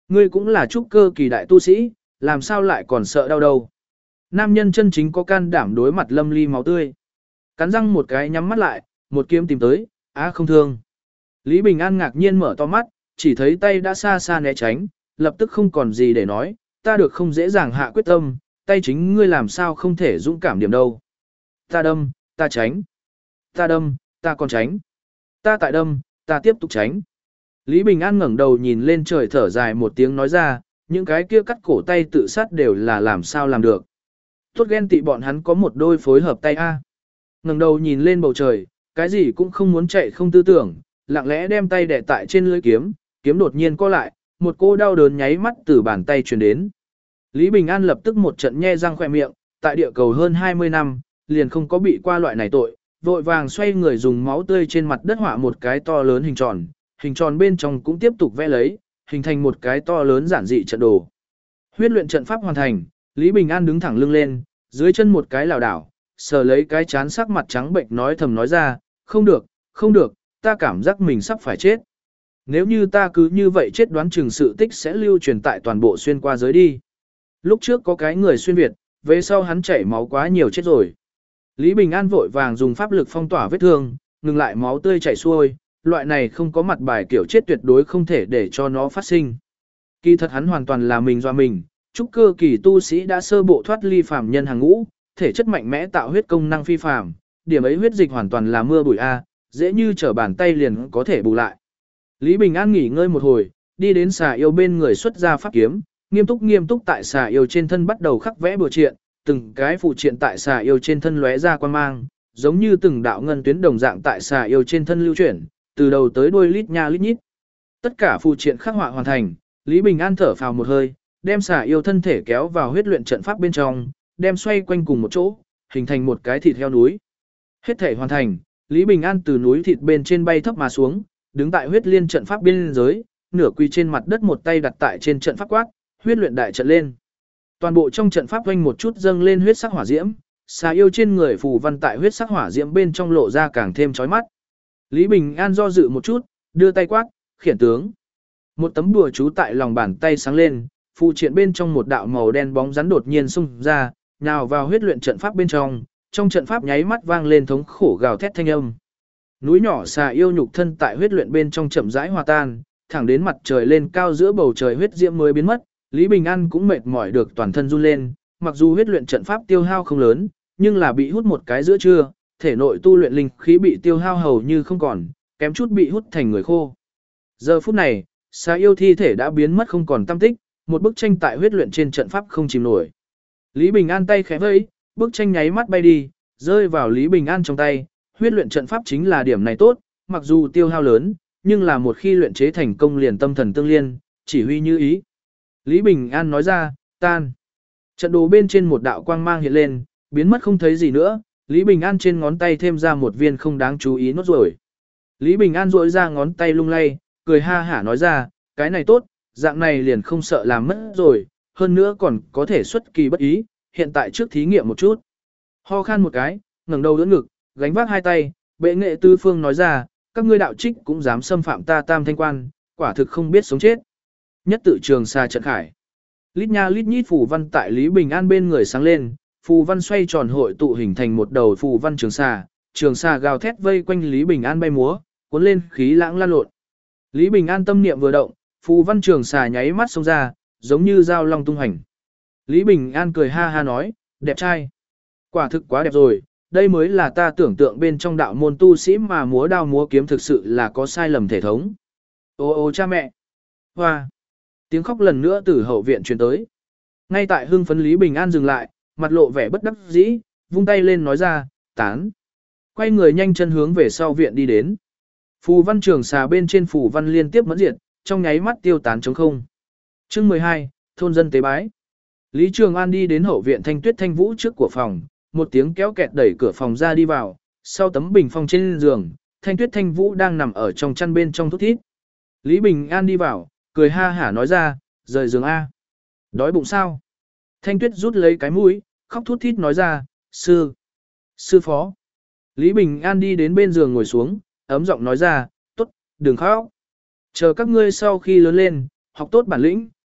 Ngươi cũng là trúc cơ kỳ đại tu sĩ, làm sao lại còn sợ đau đâu. Nam nhân chân chính có can đảm đối mặt lâm ly máu tươi. Cắn răng một cái nhắm mắt lại, một kiếm tìm tới, không thương. Lý Bình An ngạc nhiên mở to mắt, chỉ thấy tay đã xa xa né tránh, lập tức không còn gì để nói, ta được không dễ dàng hạ quyết tâm, tay chính ngươi làm sao không thể dũng cảm điểm đâu. Ta đâm, ta tránh. Ta đâm, ta còn tránh. Ta tại đâm, ta tiếp tục tránh. Lý Bình An ngẩng đầu nhìn lên trời thở dài một tiếng nói ra, những cái kia cắt cổ tay tự sát đều là làm sao làm được. Tốt ghen tị bọn hắn có một đôi phối hợp tay A. Ngẩng đầu nhìn lên bầu trời, cái gì cũng không muốn chạy không tư tưởng, lặng lẽ đem tay đè tại trên lưỡi kiếm, kiếm đột nhiên co lại, một cô đau đớn nháy mắt từ bàn tay truyền đến. Lý Bình An lập tức một trận nhe răng khỏe miệng, tại địa cầu hơn 20 năm, liền không có bị qua loại này tội, vội vàng xoay người dùng máu tươi trên mặt đất họa một cái to lớn hình tròn bên trong cũng tiếp tục vẽ lấy, hình thành một cái to lớn giản dị trận đồ. Huyết luyện trận pháp hoàn thành, Lý Bình An đứng thẳng lưng lên, dưới chân một cái lảo đảo, sờ lấy cái chán sắc mặt trắng bệnh nói thầm nói ra, không được, không được, ta cảm giác mình sắp phải chết. Nếu như ta cứ như vậy chết đoán chừng sự tích sẽ lưu truyền tại toàn bộ xuyên qua giới đi. Lúc trước có cái người xuyên Việt, về sau hắn chảy máu quá nhiều chết rồi. Lý Bình An vội vàng dùng pháp lực phong tỏa vết thương, ngừng lại máu tươi chảy xuôi, loại này không có mặt bài kiểu chết tuyệt đối không thể để cho nó phát sinh. Kỳ thật hắn hoàn toàn là mình do mình, trúc cơ kỳ tu sĩ đã sơ bộ thoát ly phàm nhân hàng ngũ, thể chất mạnh mẽ tạo huyết công năng phi phàm, điểm ấy huyết dịch hoàn toàn là mưa bụi a, dễ như trở bàn tay liền có thể bù lại. Lý Bình An nghỉ ngơi một hồi, đi đến xà yêu bên người xuất ra pháp kiếm, nghiêm túc tại xà yêu trên thân bắt đầu khắc vẽ bừa triện, từng cái phụ triện tại xà yêu trên thân lóe ra quan mang, giống như từng đạo ngân tuyến đồng dạng tại xà yêu trên thân lưu chuyển, từ đầu tới đuôi lít nha lít nhít. Tất cả phụ triện khắc họa hoàn thành, Lý Bình An thở phào một hơi, đem xà yêu thân thể kéo vào huyết luyện trận pháp bên trong, đem xoay quanh cùng một chỗ, hình thành một cái thịt heo núi. Hết thể hoàn thành, Lý Bình An từ núi thịt bên trên bay thấp mà xuống, đứng tại huyết liên trận pháp biên giới, nửa quỳ trên mặt đất một tay đặt tại trên trận pháp quát, huyết luyện đại trận lên. Toàn bộ trong trận pháp vang một chút dâng lên huyết sắc hỏa diễm, xà yêu trên người phù văn tại huyết sắc hỏa diễm bên trong lộ ra càng thêm chói mắt. Lý Bình An do dự một chút, đưa tay quát, khiển tướng. Một tấm bùa chú tại lòng bàn tay sáng lên, phù triện bên trong một đạo màu đen bóng rắn đột nhiên xung ra, nhào vào huyết luyện trận pháp bên trong trận pháp nháy mắt vang lên thống khổ gào thét thanh âm. Núi nhỏ xà yêu nhục thân tại huyết luyện bên trong chậm rãi hòa tan, thẳng đến mặt trời lên cao giữa bầu trời huyết diễm mới biến mất, Lý Bình An cũng mệt mỏi được toàn thân run lên, mặc dù huyết luyện trận pháp tiêu hao không lớn, nhưng là bị hút một cái giữa trưa, thể nội tu luyện linh khí bị tiêu hao hầu như không còn, kém chút bị hút thành người khô. Giờ phút này, xà yêu thi thể đã biến mất không còn tăm tích, một bức tranh tại huyết luyện trên trận pháp không chìm nổi. Lý Bình An tay khẽ vẫy, bức tranh nháy mắt bay đi, rơi vào Lý Bình An trong tay, huyết luyện trận pháp chính là điểm này tốt, mặc dù tiêu hao lớn, nhưng là một khi luyện chế thành công liền tâm thần tương liên, chỉ huy như ý. Lý Bình An nói ra, tan. Trận đồ bên trên một đạo quang mang hiện lên, biến mất không thấy gì nữa, Lý Bình An trên ngón tay thêm ra một viên không đáng chú ý nốt rồi. Lý Bình An rỗi ra ngón tay lung lay, cười ha hả nói ra, cái này tốt, dạng này liền không sợ làm mất rồi, hơn nữa còn có thể xuất kỳ bất ý, hiện tại trước thí nghiệm một chút. Ho khan một cái, ngẩng đầu đỡ ngực, gánh vác hai tay, bệ nghệ tư phương nói ra, các ngươi đạo trích cũng dám xâm phạm ta Tam Thanh Quan, quả thực không biết sống chết. Nhất tự trường xa trận khải. Lít nha lít nhít phù văn tại Lý Bình An bên người sáng lên, phù văn xoay tròn hội tụ hình thành một đầu phù văn trường xà gào thét vây quanh Lý Bình An bay múa, cuốn lên khí lãng lan lộn. Lý Bình An tâm niệm vừa động, phù văn trường xà nháy mắt xông ra, giống như dao long tung hành. Lý Bình An cười ha ha nói, đẹp trai. Quả thực quá đẹp rồi, đây mới là ta tưởng tượng bên trong đạo môn tu sĩ mà múa đao múa kiếm thực sự là có sai lầm thể thống. Ô cha mẹ. Hoa. Tiếng khóc lần nữa từ hậu viện truyền tới. Ngay tại hưng phấn Lý Bình An dừng lại, mặt lộ vẻ bất đắc dĩ, vung tay lên nói ra, tán. Quay người nhanh chân hướng về sau viện đi đến. Phù văn trường xà bên trên phù văn liên tiếp mẫn diệt, trong nháy mắt tiêu tán trống không. Chương 12, thôn dân tế bái. Lý Trường An đi đến hậu viện Thanh Tuyết Thanh Vũ trước của phòng, một tiếng kéo kẹt đẩy cửa phòng ra đi vào, sau tấm bình phong trên giường, Thanh Tuyết Thanh Vũ đang nằm ở trong chăn bên trong thút thít. Lý Bình An đi vào, cười ha hả nói ra, rời giường A. Đói bụng sao? Thanh Tuyết rút lấy cái mũi, khóc thút thít nói ra, sư phó. Lý Bình An đi đến bên giường ngồi xuống, ấm giọng nói ra, tốt, đừng khóc. Chờ các ngươi sau khi lớn lên, học tốt bản lĩnh,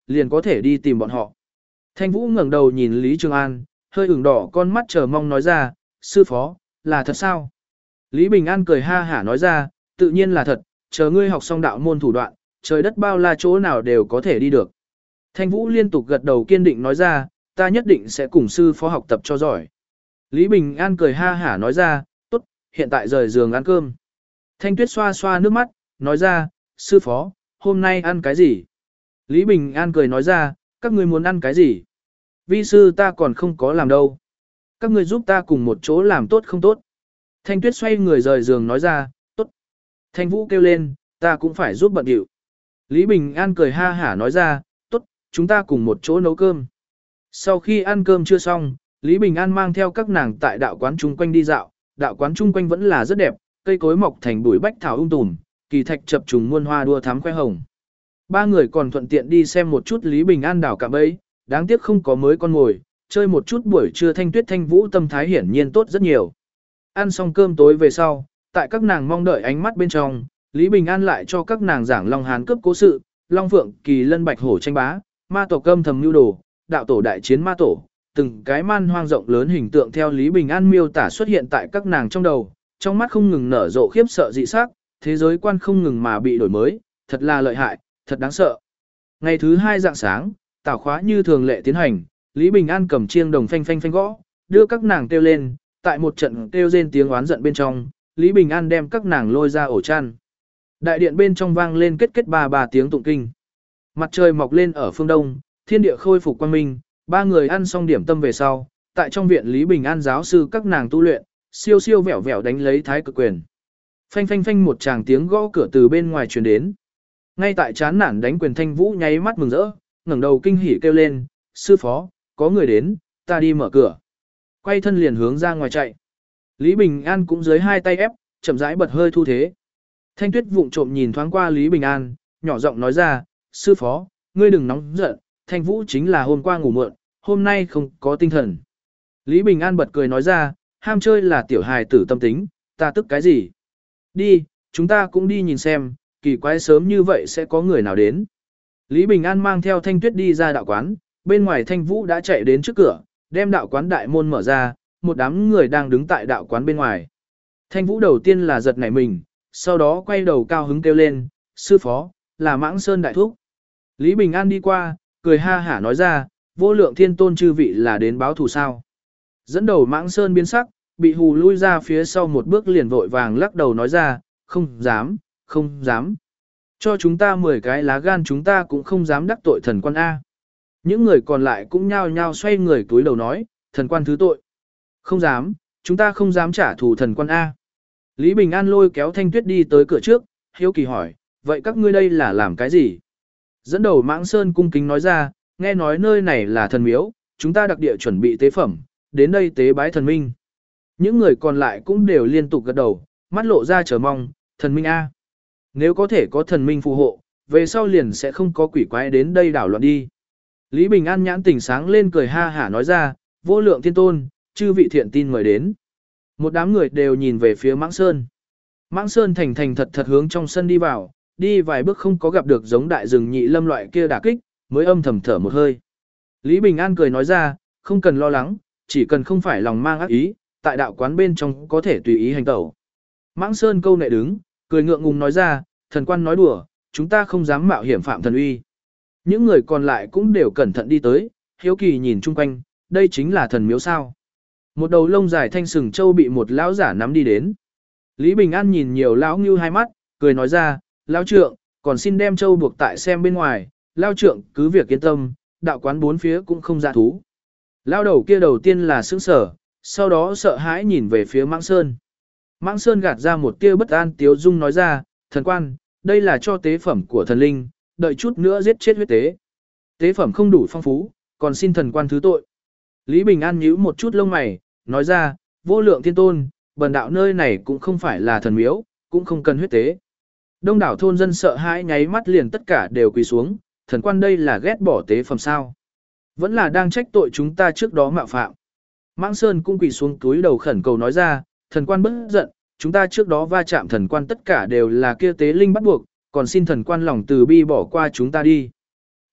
liền có thể đi tìm bọn họ. Thanh Vũ ngẩng đầu nhìn Lý Trường An, hơi ửng đỏ con mắt chờ mong nói ra, sư phó, là thật sao? Lý Bình An cười ha hả nói ra, tự nhiên là thật, chờ ngươi học xong đạo môn thủ đoạn, trời đất bao la chỗ nào đều có thể đi được. Thanh Vũ liên tục gật đầu kiên định nói ra, ta nhất định sẽ cùng sư phó học tập cho giỏi. Lý Bình An cười ha hả nói ra, tốt, hiện tại rời giường ăn cơm. Thanh Tuyết xoa xoa nước mắt, nói ra, sư phó, hôm nay ăn cái gì? Lý Bình An cười nói ra, các ngươi muốn ăn cái gì? Vi sư ta còn không có làm đâu. Các ngươi giúp ta cùng một chỗ làm tốt không tốt? Thanh Tuyết xoay người rời giường nói ra, tốt. Thanh Vũ kêu lên, ta cũng phải giúp bận điệu. Lý Bình An cười ha hả nói ra, tốt, chúng ta cùng một chỗ nấu cơm. Sau khi ăn cơm chưa xong, Lý Bình An mang theo các nàng tại đạo quán chung quanh đi dạo, đạo quán chung quanh vẫn là rất đẹp, cây cối mọc thành bụi bách thảo tùm, kỳ thạch chập trùng muôn hoa đua thắm khoe hồng. Ba người còn thuận tiện đi xem một chút Lý Bình An đảo cạm bẫy, đáng tiếc không có mới con mồi, chơi một chút buổi trưa Thanh Tuyết Thanh Vũ tâm thái hiển nhiên tốt rất nhiều. Ăn xong cơm tối về sau, tại các nàng mong đợi ánh mắt bên trong, Lý Bình An lại cho các nàng giảng Long Hán cướp cố sự, Long Phượng Kỳ Lân Bạch Hổ tranh bá, ma tổ cơm thầm nhu đồ, đạo tổ đại chiến ma tổ, từng cái man hoang rộng lớn hình tượng theo Lý Bình An miêu tả xuất hiện tại các nàng trong đầu, trong mắt không ngừng nở rộ khiếp sợ dị sắc, thế giới quan không ngừng mà bị đổi mới, thật là lợi hại, thật đáng sợ. Ngày thứ 2 rạng sáng, tảo khóa như thường lệ tiến hành, Lý Bình An cầm chiêng đồng phanh phanh phanh gõ, đưa các nàng kêu lên, tại một trận kêu rên tiếng oán giận bên trong, Lý Bình An đem các nàng lôi ra ổ chăn. Đại điện bên trong vang lên kết kết ba tiếng tụng kinh. Mặt trời mọc lên ở phương đông, thiên địa khôi phục quang minh, ba người ăn xong điểm tâm về sau, tại trong viện Lý Bình An giáo sư các nàng tu luyện, siêu siêu vẹo vẹo đánh lấy thái cực quyền. Phanh phanh phanh một tràng tiếng gõ cửa từ bên ngoài truyền đến. Ngay tại chán nản đánh quyền Thanh Vũ nháy mắt mừng rỡ, ngẩng đầu kinh hỉ kêu lên, sư phó, có người đến, ta đi mở cửa. Quay thân liền hướng ra ngoài chạy. Lý Bình An cũng dưới hai tay ép, chậm rãi bật hơi thu thế. Thanh Tuyết vụng trộm nhìn thoáng qua Lý Bình An, nhỏ giọng nói ra, sư phó, ngươi đừng nóng giận, Thanh Vũ chính là hôm qua ngủ muộn, hôm nay không có tinh thần. Lý Bình An bật cười nói ra, ham chơi là tiểu hài tử tâm tính, ta tức cái gì? Đi, chúng ta cũng đi nhìn xem, kỳ quái sớm như vậy sẽ có người nào đến. Lý Bình An mang theo Thanh Tuyết đi ra đạo quán, bên ngoài Thanh Vũ đã chạy đến trước cửa, đem đạo quán đại môn mở ra, một đám người đang đứng tại đạo quán bên ngoài. Thanh Vũ đầu tiên là giật nảy mình, sau đó quay đầu cao hứng kêu lên, sư phó, là Mãng Sơn đại thúc. Lý Bình An đi qua, cười ha hả nói ra, vô lượng thiên tôn chư vị là đến báo thù sao. Dẫn đầu Mãng Sơn biến sắc, bị hù lui ra phía sau một bước liền vội vàng lắc đầu nói ra, không dám, không dám. Cho chúng ta 10 cái lá gan chúng ta cũng không dám đắc tội thần quan A. Những người còn lại cũng nhao nhao xoay người túi đầu nói, thần quan thứ tội. Không dám, chúng ta không dám trả thù thần quan A. Lý Bình An lôi kéo Thanh Tuyết đi tới cửa trước, hiếu kỳ hỏi, vậy các ngươi đây là làm cái gì? Dẫn đầu Mãng Sơn cung kính nói ra, nghe nói nơi này là thần miếu, chúng ta đặc địa chuẩn bị tế phẩm, đến đây tế bái thần minh. Những người còn lại cũng đều liên tục gật đầu, mắt lộ ra chờ mong, thần minh A. Nếu có thể có thần minh phù hộ, về sau liền sẽ không có quỷ quái đến đây đảo loạn đi. Lý Bình An nhãn tỉnh sáng lên cười ha hả nói ra, vô lượng thiên tôn, chư vị thiện tin mời đến. Một đám người đều nhìn về phía Mãng Sơn. Mãng Sơn thành thành thật thật hướng trong sân đi vào, đi vài bước không có gặp được giống đại rừng nhị lâm loại kia đả kích, mới âm thầm thở một hơi. Lý Bình An cười nói ra, không cần lo lắng, chỉ cần không phải lòng mang ác ý, tại đạo quán bên trong có thể tùy ý hành tẩu. Mãng Sơn câu nệ đứng, cười ngượng ngùng nói ra, thần quan nói đùa, chúng ta không dám mạo hiểm phạm thần uy. Những người còn lại cũng đều cẩn thận đi tới, hiếu kỳ nhìn chung quanh, đây chính là thần miếu sao. Một đầu lông dài thanh sừng châu bị một lão giả nắm đi đến. Lý Bình An nhìn nhiều lão ngưu hai mắt, cười nói ra, lão trượng, còn xin đem châu buộc tại xem bên ngoài, lão trượng cứ việc yên tâm, đạo quán bốn phía cũng không dạ thú. Lão đầu kia đầu tiên là sững sở, sau đó sợ hãi nhìn về phía Mãng Sơn. Mãng Sơn gạt ra một tia bất an tiếu dung nói ra, thần quan, đây là cho tế phẩm của thần linh, đợi chút nữa giết chết huyết tế. Tế phẩm không đủ phong phú, còn xin thần quan thứ tội. Lý Bình An nhíu một chút lông mày, nói ra, vô lượng thiên tôn, bần đạo nơi này cũng không phải là thần miếu, cũng không cần huyết tế. Đông đảo thôn dân sợ hãi nháy mắt liền tất cả đều quỳ xuống, thần quan đây là ghét bỏ tế phẩm sao. Vẫn là đang trách tội chúng ta trước đó mạo phạm. Mãng Sơn cũng quỳ xuống túi đầu khẩn cầu nói ra, thần quan bất giận, chúng ta trước đó va chạm thần quan tất cả đều là kia tế linh bắt buộc, còn xin thần quan lòng từ bi bỏ qua chúng ta đi.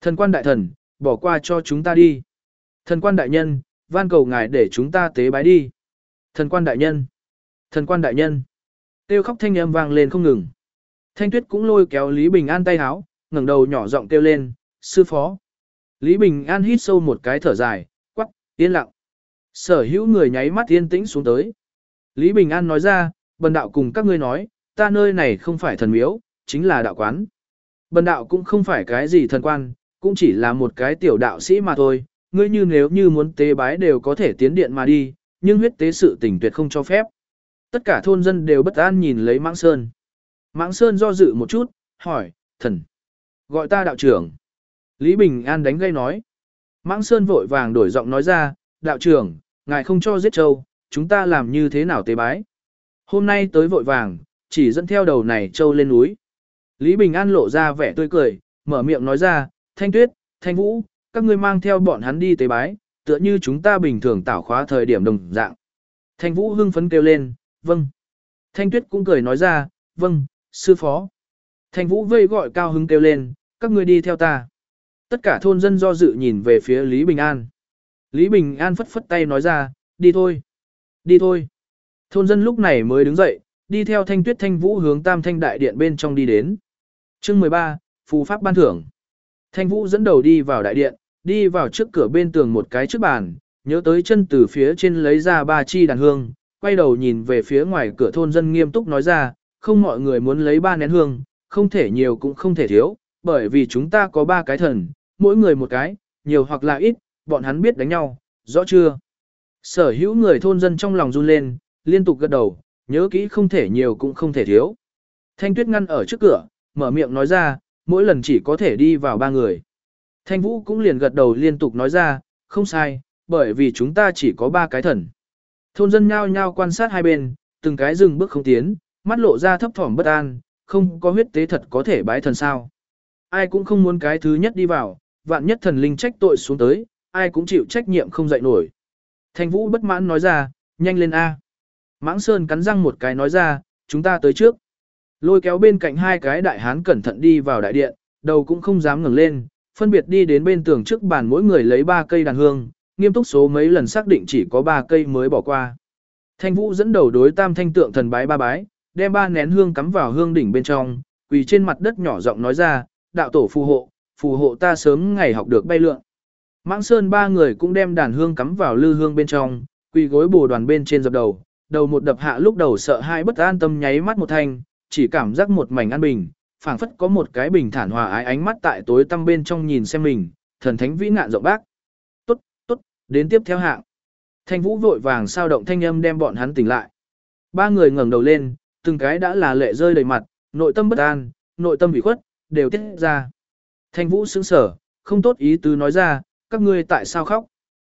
Thần quan đại thần, bỏ qua cho chúng ta đi. Thần quan đại nhân, van cầu ngài để chúng ta tế bái đi. Thần quan đại nhân, thần quan đại nhân. Kêu khóc thanh âm vang lên không ngừng. Thanh Tuyết cũng lôi kéo Lý Bình An tay háo, ngẩng đầu nhỏ giọng kêu lên, sư phó. Lý Bình An hít sâu một cái thở dài, quắc, yên lặng. Sở hữu người nháy mắt yên tĩnh xuống tới. Lý Bình An nói ra, bần đạo cùng các ngươi nói, ta nơi này không phải thần miếu, chính là đạo quán. Bần đạo cũng không phải cái gì thần quan, cũng chỉ là một cái tiểu đạo sĩ mà thôi. Ngươi nếu như muốn tế bái đều có thể tiến điện mà đi, nhưng huyết tế sự tình tuyệt không cho phép. Tất cả thôn dân đều bất an nhìn lấy Mãng Sơn. Mãng Sơn do dự một chút, hỏi, thần, gọi ta đạo trưởng. Lý Bình An đánh gây nói. Mãng Sơn vội vàng đổi giọng nói ra, đạo trưởng, ngài không cho giết trâu, chúng ta làm như thế nào tế bái. Hôm nay tới vội vàng, chỉ dẫn theo đầu này trâu lên núi. Lý Bình An lộ ra vẻ tươi cười, mở miệng nói ra, Thanh Tuyết, Thanh Vũ, các ngươi mang theo bọn hắn đi tế bái, tựa như chúng ta bình thường tảo khóa thời điểm đồng dạng. Thanh Vũ hưng phấn kêu lên, vâng. Thanh Tuyết cũng cười nói ra, vâng, sư phó. Thanh Vũ vây gọi cao hứng kêu lên, các ngươi đi theo ta. Tất cả thôn dân do dự nhìn về phía Lý Bình An. Lý Bình An phất phất tay nói ra, đi thôi. Đi thôi. Thôn dân lúc này mới đứng dậy, đi theo Thanh Tuyết Thanh Vũ hướng Tam Thanh Đại Điện bên trong đi đến. Chương 13, Phù Pháp ban thưởng. Thanh Vũ dẫn đầu đi vào đại điện, đi vào trước cửa bên tường một cái trước bàn, nhớ tới chân từ phía trên lấy ra 3 chi đàn hương, quay đầu nhìn về phía ngoài cửa thôn dân nghiêm túc nói ra, không mọi người muốn lấy 3 nén hương, không thể nhiều cũng không thể thiếu, bởi vì chúng ta có 3 cái thần, mỗi người một cái, nhiều hoặc là ít, bọn hắn biết đánh nhau, rõ chưa? Sở hữu người thôn dân trong lòng run lên, liên tục gật đầu, nhớ kỹ không thể nhiều cũng không thể thiếu. Thanh Tuyết ngăn ở trước cửa, mở miệng nói ra, mỗi lần chỉ có thể đi vào 3 người. Thanh Vũ cũng liền gật đầu liên tục nói ra, không sai, bởi vì chúng ta chỉ có 3 cái thần. Thôn dân nhao nhao quan sát hai bên, từng cái dừng bước không tiến, mắt lộ ra thấp thỏm bất an, không có huyết tế thật có thể bái thần sao. Ai cũng không muốn cái thứ nhất đi vào, vạn nhất thần linh trách tội xuống tới, ai cũng chịu trách nhiệm không dậy nổi. Thanh Vũ bất mãn nói ra, nhanh lên A. Mãng Sơn cắn răng một cái nói ra, chúng ta tới trước. Lôi kéo bên cạnh 2 cái đại hán cẩn thận đi vào đại điện, đầu cũng không dám ngẩng lên, phân biệt đi đến bên tường trước bàn mỗi người lấy 3 cây đàn hương, nghiêm túc số mấy lần xác định chỉ có 3 cây mới bỏ qua. Thanh Vũ dẫn đầu đối Tam Thanh tượng thần bái 3 bái, đem 3 nén hương cắm vào hương đỉnh bên trong, quỳ trên mặt đất nhỏ giọng nói ra, đạo tổ phù hộ ta sớm ngày học được bay lượn. Mãng Sơn 3 người cũng đem đàn hương cắm vào lư hương bên trong, quỳ gối bồ đoàn bên trên dập đầu, đầu một đập hạ lúc đầu sợ hai bất an tâm nháy mắt một thanh, chỉ cảm giác một mảnh an bình, phảng phất có một cái bình thản hòa ái ánh mắt tại tối tăm bên trong nhìn xem mình, thần thánh vĩ ngạn rộng bác. Tốt, tốt, đến tiếp theo hạng. Thanh Vũ vội vàng sao động thanh âm đem bọn hắn tỉnh lại. 3 người ngẩng đầu lên, từng cái đã là lệ rơi đầy mặt, nội tâm bất an, nội tâm ủy khuất, đều tiết ra. Thanh Vũ sững sờ, không tốt ý tứ nói ra, các ngươi tại sao khóc?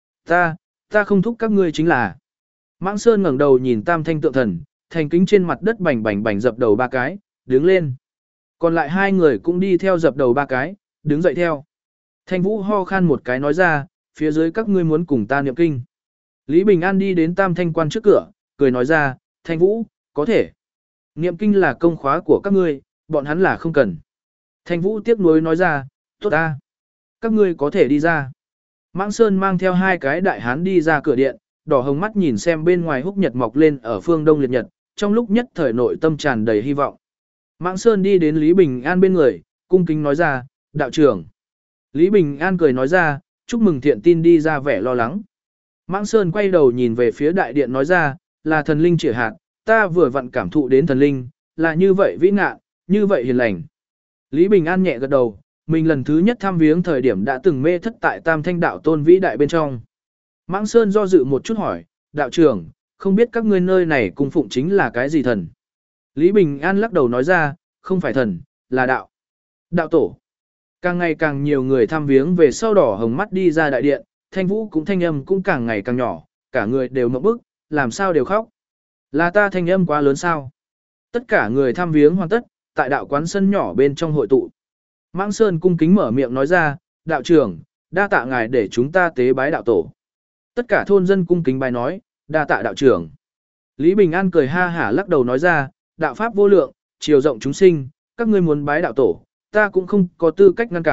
Ta không thúc các ngươi chính là. Mãng Sơn ngẩng đầu nhìn Tam Thanh tượng thần, thành kính trên mặt đất bành bành bành dập đầu 3 cái, đứng lên. Còn lại 2 người cũng đi theo dập đầu 3 cái, đứng dậy theo. Thanh Vũ ho khan một cái nói ra, phía dưới các ngươi muốn cùng ta niệm kinh. Lý Bình An đi đến Tam Thanh quan trước cửa, cười nói ra, Thanh Vũ, có thể. Niệm kinh là công khóa của các ngươi, bọn hắn là không cần. Thanh Vũ tiếc nuối nói ra, tốt ta. Các ngươi có thể đi ra. Mãng Sơn mang theo 2 cái đại hán đi ra cửa điện, đỏ hồng mắt nhìn xem bên ngoài húc nhật mọc lên ở phương đông liệt nhật, trong lúc nhất thời nội tâm tràn đầy hy vọng. Mãng Sơn đi đến Lý Bình An bên người, cung kính nói ra, đạo trưởng. Lý Bình An cười nói ra, chúc mừng thiện tin đi ra vẻ lo lắng. Mãng Sơn quay đầu nhìn về phía đại điện nói ra, là thần linh chỉ hạt, ta vừa vặn cảm thụ đến thần linh, là như vậy vĩ ngạn, như vậy hiền lành. Lý Bình An nhẹ gật đầu, mình lần thứ nhất thăm viếng thời điểm đã từng mê thất tại Tam Thanh đạo tôn vĩ đại bên trong. Mãng Sơn do dự một chút hỏi, đạo trưởng, không biết các ngươi nơi này cung phụng chính là cái gì thần? Lý Bình An lắc đầu nói ra, không phải thần, là đạo. Đạo tổ. Càng ngày càng nhiều người thăm viếng về sau đỏ hồng mắt đi ra đại điện, Thanh Vũ cũng thanh âm cũng càng ngày càng nhỏ, cả người đều ngậm bức, làm sao đều khóc. Là ta thanh âm quá lớn sao? Tất cả người thăm viếng hoàn tất, tại đạo quán sân nhỏ bên trong hội tụ. Mãng Sơn cung kính mở miệng nói ra, đạo trưởng, đa tạ ngài để chúng ta tế bái đạo tổ. Tất cả thôn dân cung kính bài nói, đa tạ đạo trưởng. Lý Bình An cười ha hả lắc đầu nói ra, đạo pháp vô lượng, chiều rộng chúng sinh, các ngươi muốn bái đạo tổ, ta cũng không có tư cách ngăn cản,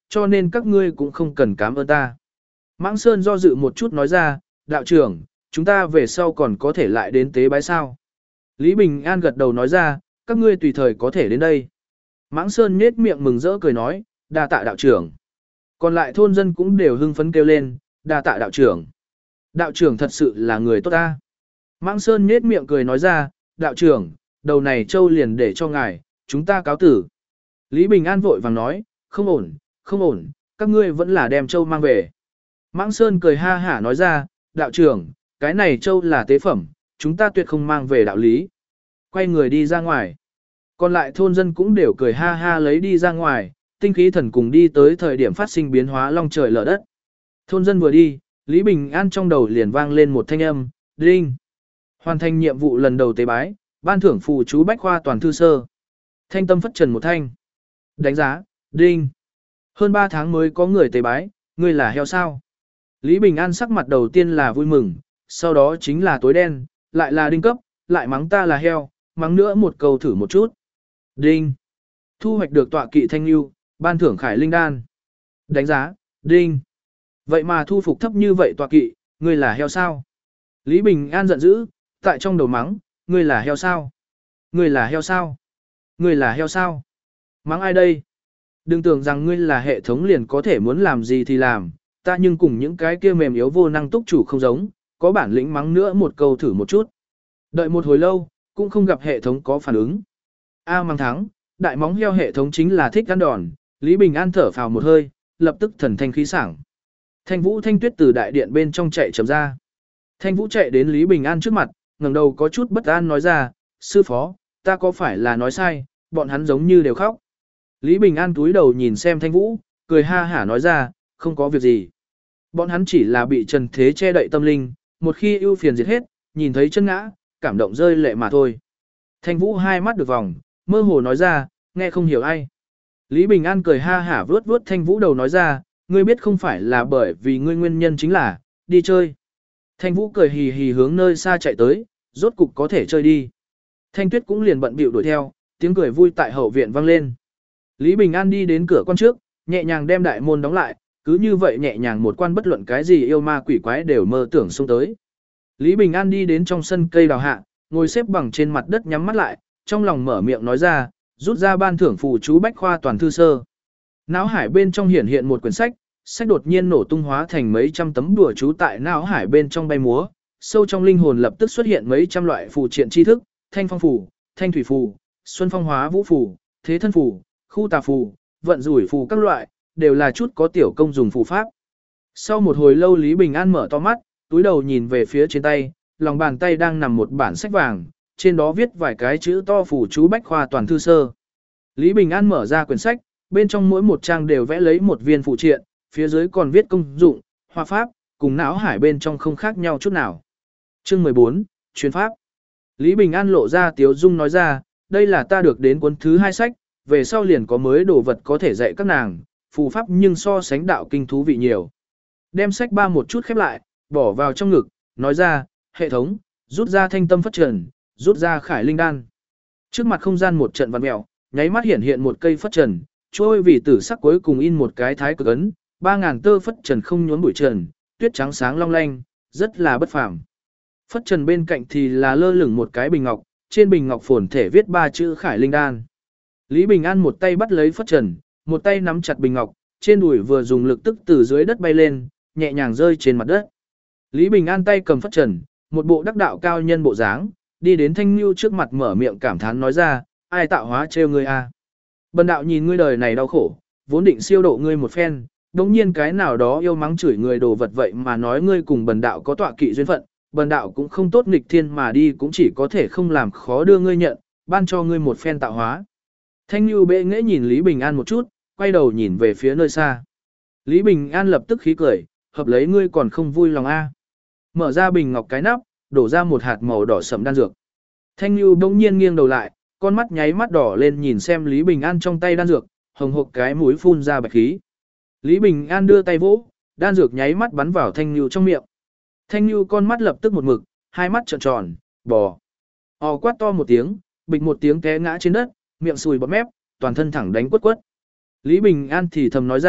cho nên các ngươi cũng không cần cảm ơn ta. Mãng Sơn do dự một chút nói ra, đạo trưởng, chúng ta về sau còn có thể lại đến tế bái sao. Lý Bình An gật đầu nói ra, các ngươi tùy thời có thể đến đây. Mãng Sơn nhếch miệng mừng rỡ cười nói, đa tạ đạo trưởng. Còn lại thôn dân cũng đều hưng phấn kêu lên, đa tạ đạo trưởng. Đạo trưởng thật sự là người tốt ta. Mãng Sơn nhếch miệng cười nói ra, đạo trưởng, đầu này châu liền để cho ngài, chúng ta cáo tử. Lý Bình An vội vàng nói, không ổn, không ổn, các ngươi vẫn là đem châu mang về. Mãng Sơn cười ha hả nói ra, đạo trưởng, cái này châu là tế phẩm, chúng ta tuyệt không mang về đạo lý. Quay người đi ra ngoài. Còn lại thôn dân cũng đều cười ha ha lấy đi ra ngoài, tinh khí thần cùng đi tới thời điểm phát sinh biến hóa long trời lở đất. Thôn dân vừa đi, Lý Bình An trong đầu liền vang lên một thanh âm, đinh. Hoàn thành nhiệm vụ lần đầu tế bái, ban thưởng phù chú bách khoa toàn thư sơ. Thanh tâm phất trần một thanh. Đánh giá, đinh. Hơn 3 tháng mới có người tế bái, ngươi là heo sao? Lý Bình An sắc mặt đầu tiên là vui mừng, sau đó chính là tối đen, lại là đinh cấp, lại mắng ta là heo, mắng nữa một câu thử một chút. Đinh. Thu hoạch được tọa kỵ thanh lưu, ban thưởng khải linh đan. Đánh giá, đinh. Vậy mà thu phục thấp như vậy tọa kỵ, ngươi là heo sao? Lý Bình An giận dữ, tại trong đầu mắng, ngươi là heo sao? Ngươi là heo sao? Ngươi là heo sao? Mắng ai đây? Đừng tưởng rằng ngươi là hệ thống liền có thể muốn làm gì thì làm, ta nhưng cùng những cái kia mềm yếu vô năng túc chủ không giống, có bản lĩnh mắng nữa một câu thử một chút. Đợi một hồi lâu, cũng không gặp hệ thống có phản ứng. A mắng thắng, đại móng heo hệ thống chính là thích ăn đòn, Lý Bình An thở phào một hơi, lập tức thần thanh khí sảng. Thanh Vũ Thanh Tuyết từ đại điện bên trong chạy chậm ra. Thanh Vũ chạy đến Lý Bình An trước mặt, ngẩng đầu có chút bất an nói ra, sư phó, ta có phải là nói sai, bọn hắn giống như đều khóc. Lý Bình An túi đầu nhìn xem Thanh Vũ, cười ha hả nói ra, không có việc gì. Bọn hắn chỉ là bị trần thế che đậy tâm linh, một khi ưu phiền diệt hết, nhìn thấy chân ngã, cảm động rơi lệ mà thôi. Thanh Vũ hai mắt được vòng, mơ hồ nói ra, nghe không hiểu ai. Lý Bình An cười ha hả vuốt vuốt Thanh Vũ đầu nói ra, ngươi biết không phải là bởi vì ngươi nguyên nhân chính là, đi chơi. Thanh Vũ cười hì hì hướng nơi xa chạy tới, rốt cục có thể chơi đi. Thanh Tuyết cũng liền bận bịu đuổi theo, tiếng cười vui tại hậu viện vang lên. Lý Bình An đi đến cửa quan trước, nhẹ nhàng đem đại môn đóng lại, cứ như vậy nhẹ nhàng một quan bất luận cái gì yêu ma quỷ quái đều mơ tưởng xông tới. Lý Bình An đi đến trong sân cây đào hạ, ngồi xếp bằng trên mặt đất nhắm mắt lại, trong lòng mở miệng nói ra, rút ra ban thưởng phù chú bách khoa toàn thư sơ. Não hải bên trong hiện hiện một quyển sách, sách đột nhiên nổ tung hóa thành mấy trăm tấm đùa chú tại não hải bên trong bay múa, sâu trong linh hồn lập tức xuất hiện mấy trăm loại phù triện tri thức, thanh phong phù, thanh thủy phù, xuân phong hóa vũ phù, thế thân phù, khu tà phù, vận rủi phù các loại, đều là chút có tiểu công dùng phù pháp. Sau một hồi lâu Lý Bình An mở to mắt, túi đầu nhìn về phía trên tay, lòng bàn tay đang nằm một bản sách vàng, trên đó viết vài cái chữ to phù chú bách khoa toàn thư sơ. Lý Bình An mở ra quyển sách, bên trong mỗi một trang đều vẽ lấy một viên phù triện, phía dưới còn viết công dụng, hoa pháp, cùng não hải bên trong không khác nhau chút nào. Chương 14, chuyên pháp. Lý Bình An lộ ra tiếu dung nói ra, đây là ta được đến cuốn thứ 2 sách, về sau liền có mới đồ vật có thể dạy các nàng, phù pháp nhưng so sánh đạo kinh thú vị nhiều. Đem sách ba một chút khép lại, bỏ vào trong ngực, nói ra, hệ thống, rút ra thanh tâm phất trần, rút ra khải linh đan. Trước mặt không gian một trận vặn mèo, nháy mắt hiện hiện một cây phất trần, trôi vì tử sắc cuối cùng in một cái thái cực ấn, 3000 tơ phất trần không nhốn bụi trần, tuyết trắng sáng long lanh, rất là bất phàm. Phất trần bên cạnh thì là lơ lửng một cái bình ngọc, trên bình ngọc phồn thể viết 3 chữ khải linh đan. Lý Bình An một tay bắt lấy phất trần, một tay nắm chặt bình ngọc, trên đùi vừa dùng lực tức từ dưới đất bay lên, nhẹ nhàng rơi trên mặt đất. Lý Bình An tay cầm phất trần, một bộ đắc đạo cao nhân bộ dáng, đi đến Thanh Nưu trước mặt mở miệng cảm thán nói ra, ai tạo hóa trêu ngươi a? Bần đạo nhìn ngươi đời này đau khổ, vốn định siêu độ ngươi một phen, đống nhiên cái nào đó yêu mắng chửi người đồ vật vậy mà nói ngươi cùng bần đạo có tọa kỵ duyên phận, bần đạo cũng không tốt nghịch thiên mà đi cũng chỉ có thể không làm khó đưa ngươi nhận, ban cho ngươi một phen tạo hóa. Thanh Nưu bệ nghễ nhìn Lý Bình An một chút, quay đầu nhìn về phía nơi xa. Lý Bình An lập tức khí cười, hợp lấy ngươi còn không vui lòng a. Mở ra bình ngọc cái nắp, đổ ra một hạt màu đỏ sẫm đan dược. Thanh Nưu bỗng nhiên nghiêng đầu lại, con mắt nháy mắt đỏ lên nhìn xem Lý Bình An trong tay đan dược, hồng hộc cái mũi phun ra bạch khí. Lý Bình An đưa tay vỗ, đan dược nháy mắt bắn vào Thanh Nưu trong miệng. Thanh Nưu con mắt lập tức một mực, hai mắt trợn tròn, bò. Quát to một tiếng, bịch một tiếng té ngã trên đất, miệng sùi bọt mép, toàn thân thẳng đánh quất quất. Lý Bình An thì thầm nói ra,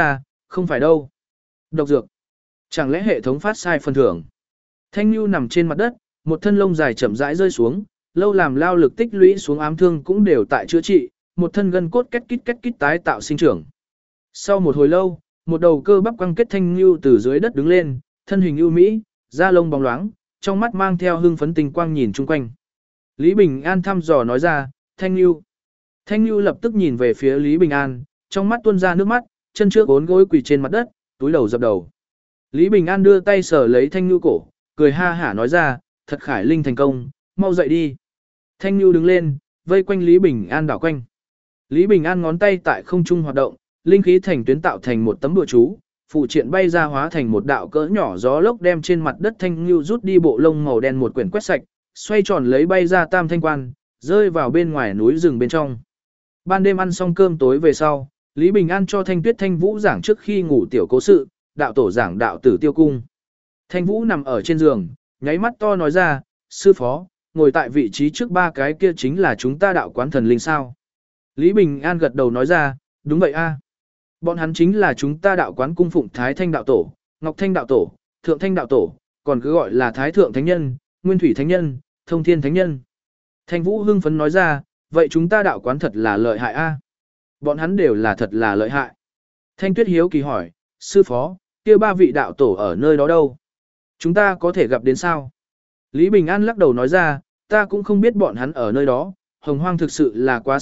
Không phải đâu. Độc dược. Chẳng lẽ hệ thống phát sai phần thưởng? Thanh Nhu nằm trên mặt đất, một thân lông dài chậm rãi rơi xuống, lâu làm lao lực tích lũy xuống ám thương cũng đều tại chữa trị, một thân gân cốt két kít tái tạo sinh trưởng. Sau một hồi lâu, một đầu cơ bắp quăng kết Thanh Nhu từ dưới đất đứng lên, thân hình ưu mỹ, da lông bóng loáng, trong mắt mang theo hưng phấn tình quang nhìn chung quanh. Lý Bình An thăm dò nói ra, Thanh Nhu. Thanh Nhu lập tức nhìn về phía Lý Bình An, trong mắt tuôn ra nước mắt, chân trước ốn gối quỳ trên mặt đất, túi đầu dập đầu. Lý Bình An đưa tay sờ lấy Thanh Nhu cổ, cười ha hả nói ra, thật khải linh thành công, mau dậy đi. Thanh Nhu đứng lên, vây quanh Lý Bình An đảo quanh. Lý Bình An ngón tay tại không trung hoạt động, linh khí thành tuyến tạo thành một tấm bùa chú, phụ triện bay ra hóa thành một đạo cỡ nhỏ gió lốc đem trên mặt đất Thanh Nhu rút đi bộ lông màu đen một quyển quét sạch, xoay tròn lấy bay ra tam thanh quan, rơi vào bên ngoài núi rừng bên trong. Ban đêm ăn xong cơm tối về sau, Lý Bình An cho Thanh Tuyết Thanh Vũ giảng trước khi ngủ tiểu cố sự, đạo tổ giảng đạo tử tiêu cung. Thanh Vũ nằm ở trên giường, nháy mắt to nói ra, sư phó, ngồi tại vị trí trước ba cái kia chính là chúng ta đạo quán thần linh sao. Lý Bình An gật đầu nói ra, đúng vậy a. Bọn hắn chính là chúng ta đạo quán cung phụng Thái Thanh đạo tổ, Ngọc Thanh đạo tổ, Thượng Thanh đạo tổ, còn cứ gọi là Thái Thượng Thánh Nhân, Nguyên Thủy Thánh Nhân, Thông Thiên Thánh Nhân. Thanh Vũ hưng phấn nói ra, vậy chúng ta đạo quán thật là lợi hại a. Bọn hắn đều là thật là lợi hại. Thanh Tuyết hiếu kỳ hỏi, sư phó, kia ba vị đạo tổ ở nơi đó đâu? Chúng ta có thể gặp đến sao? Lý Bình An lắc đầu nói ra, ta cũng không biết bọn hắn ở nơi đó, Hồng Hoang thực sự là quá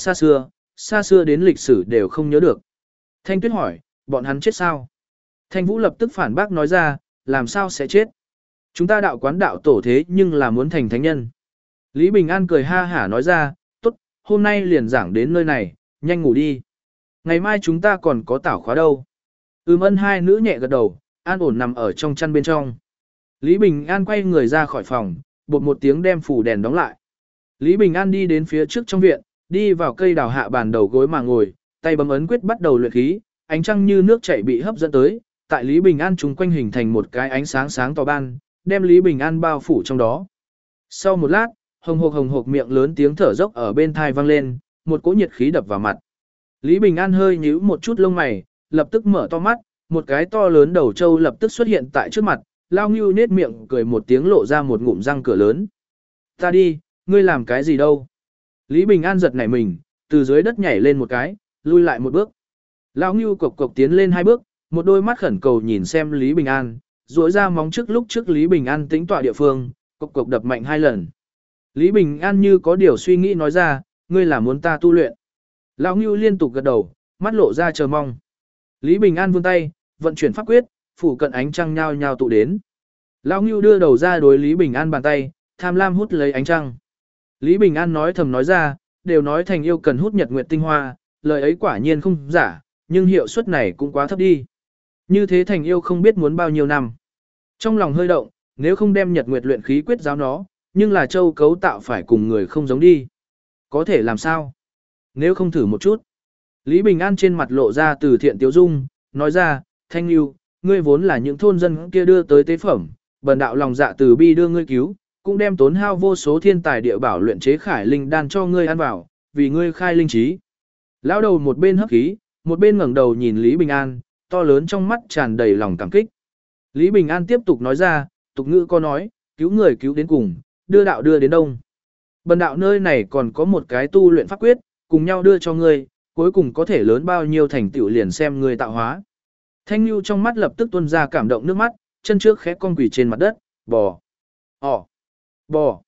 xa xưa đến lịch sử đều không nhớ được. Thanh Tuyết hỏi, bọn hắn chết sao? Thanh Vũ lập tức phản bác nói ra, làm sao sẽ chết? Chúng ta đạo quán đạo tổ thế nhưng là muốn thành thánh nhân. Lý Bình An cười ha hả nói ra, tốt, hôm nay liền giảng đến nơi này, nhanh ngủ đi. Ngày mai chúng ta còn có tảo khóa đâu. Ân hai nữ nhẹ gật đầu, an ổn nằm ở trong chăn bên trong. Lý Bình An quay người ra khỏi phòng, bột một tiếng đem phủ đèn đóng lại. Lý Bình An đi đến phía trước trong viện, đi vào cây đào hạ bàn đầu gối mà ngồi, tay bấm ấn quyết bắt đầu luyện khí, ánh trăng như nước chảy bị hấp dẫn tới, tại Lý Bình An chúng quanh hình thành một cái ánh sáng sáng to ban, đem Lý Bình An bao phủ trong đó. Sau một lát, hồng hộc miệng lớn tiếng thở dốc ở bên thai vang lên, một cỗ nhiệt khí đập vào mặt. Lý Bình An hơi nhíu một chút lông mày, lập tức mở to mắt, một cái to lớn đầu trâu lập tức xuất hiện tại trước mặt, Lao Ngưu nết miệng cười một tiếng lộ ra một ngụm răng cửa lớn. Ta đi, ngươi làm cái gì đâu? Lý Bình An giật nảy mình, từ dưới đất nhảy lên một cái, lui lại một bước. Lao Ngưu cộc cộc tiến lên hai bước, một đôi mắt khẩn cầu nhìn xem Lý Bình An, duỗi ra móng trước lúc trước Lý Bình An tĩnh tọa địa phương, cộc cộc đập mạnh hai lần. Lý Bình An như có điều suy nghĩ nói ra, ngươi là muốn ta tu luyện. Lão Ngưu liên tục gật đầu, mắt lộ ra chờ mong. Lý Bình An vươn tay, vận chuyển pháp quyết, phủ cận ánh trăng nhao nhao tụ đến. Lão Ngưu đưa đầu ra đối Lý Bình An bàn tay, tham lam hút lấy ánh trăng. Lý Bình An nói thầm nói ra, đều nói thành yêu cần hút nhật nguyệt tinh hoa, lời ấy quả nhiên không giả, nhưng hiệu suất này cũng quá thấp đi. Như thế thành yêu không biết muốn bao nhiêu năm. Trong lòng hơi động, nếu không đem nhật nguyệt luyện khí quyết giáo nó, nhưng là châu cấu tạo phải cùng người không giống đi. Có thể làm sao? Nếu không thử một chút. Lý Bình An trên mặt lộ ra từ thiện tiếu dung, nói ra, Thanh Nhu, ngươi vốn là những thôn dân kia đưa tới tế phẩm, bần đạo lòng dạ từ bi đưa ngươi cứu, cũng đem tốn hao vô số thiên tài địa bảo luyện chế khải linh đan cho ngươi ăn vào, vì ngươi khai linh trí. Lão đầu một bên hấp khí, một bên ngẩng đầu nhìn Lý Bình An, to lớn trong mắt tràn đầy lòng cảm kích. Lý Bình An tiếp tục nói ra, tục ngữ có nói, cứu người cứu đến cùng, đưa đạo đưa đến đông. Bần đạo nơi này còn có một cái tu luyện pháp quyết, cùng nhau đưa cho ngươi, cuối cùng có thể lớn bao nhiêu thành tựu liền xem ngươi tạo hóa. Thanh Nhu trong mắt lập tức tuôn ra cảm động nước mắt, chân trước khẽ cong quỳ trên mặt đất, bò, bò,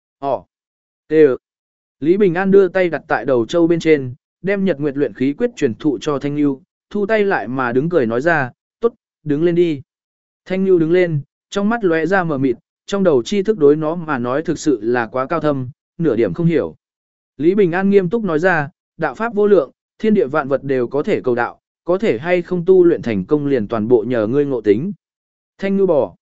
tê. Lý Bình An đưa tay đặt tại đầu trâu bên trên, đem nhật nguyệt luyện khí quyết truyền thụ cho Thanh Nhu, thu tay lại mà đứng cười nói ra, tốt, đứng lên đi. Thanh Nhu đứng lên, trong mắt lóe ra mờ mịt, trong đầu tri thức đối nó mà nói thực sự là quá cao thâm, nửa điểm không hiểu. Lý Bình An nghiêm túc nói ra, đạo pháp vô lượng, thiên địa vạn vật đều có thể cầu đạo, có thể hay không tu luyện thành công liền toàn bộ nhờ ngươi ngộ tính. Thanh Nhu bò,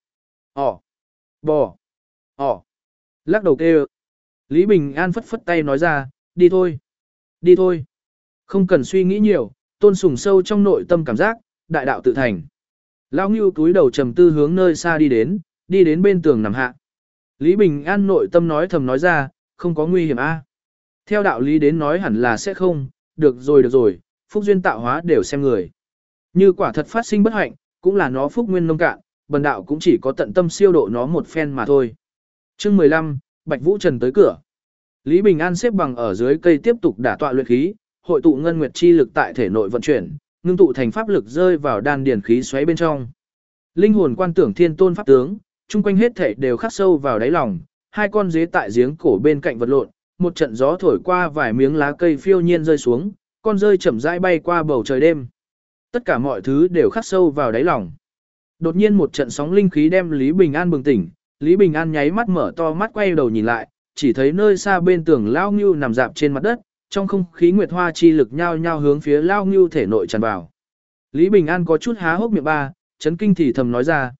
lắc đầu kêu. Lý Bình An phất phất tay nói ra, đi thôi, đi thôi. Không cần suy nghĩ nhiều, tôn sùng sâu trong nội tâm cảm giác, đại đạo tự thành. Lão Ngưu túi đầu trầm tư hướng nơi xa đi đến bên tường nằm hạ. Lý Bình An nội tâm nói thầm nói ra, không có nguy hiểm a. Theo đạo lý đến nói hẳn là sẽ không, được rồi, phúc duyên tạo hóa đều xem người. Như quả thật phát sinh bất hạnh, cũng là nó phúc nguyên nông cạn, bần đạo cũng chỉ có tận tâm siêu độ nó một phen mà thôi. Chương 15, Bạch Vũ Trần tới cửa. Lý Bình An xếp bằng ở dưới cây tiếp tục đả tọa luyện khí, hội tụ ngân nguyệt chi lực tại thể nội vận chuyển, ngưng tụ thành pháp lực rơi vào đan điển khí xoáy bên trong. Linh hồn quan tưởng thiên tôn pháp tướng, chung quanh hết thảy đều khắc sâu vào đáy lòng, hai con dế tại giếng cổ bên cạnh vật lộn, một trận gió thổi qua vài miếng lá cây phiêu nhiên rơi xuống, con rơi chậm rãi bay qua bầu trời đêm. Tất cả mọi thứ đều khắc sâu vào đáy lòng. Đột nhiên một trận sóng linh khí đem Lý Bình An bừng tỉnh, Lý Bình An nháy mắt mở to mắt quay đầu nhìn lại, chỉ thấy nơi xa bên tường Lao Ngưu nằm dạp trên mặt đất, trong không khí nguyệt hoa chi lực nhao nhao hướng phía Lao Ngưu thể nội tràn vào. Lý Bình An có chút há hốc miệng ba, chấn kinh thì thầm nói ra,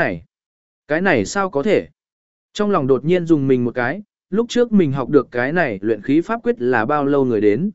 cái này sao có thể? Trong lòng đột nhiên dùng mình một cái, lúc trước mình học được cái này luyện khí pháp quyết là bao lâu người đến?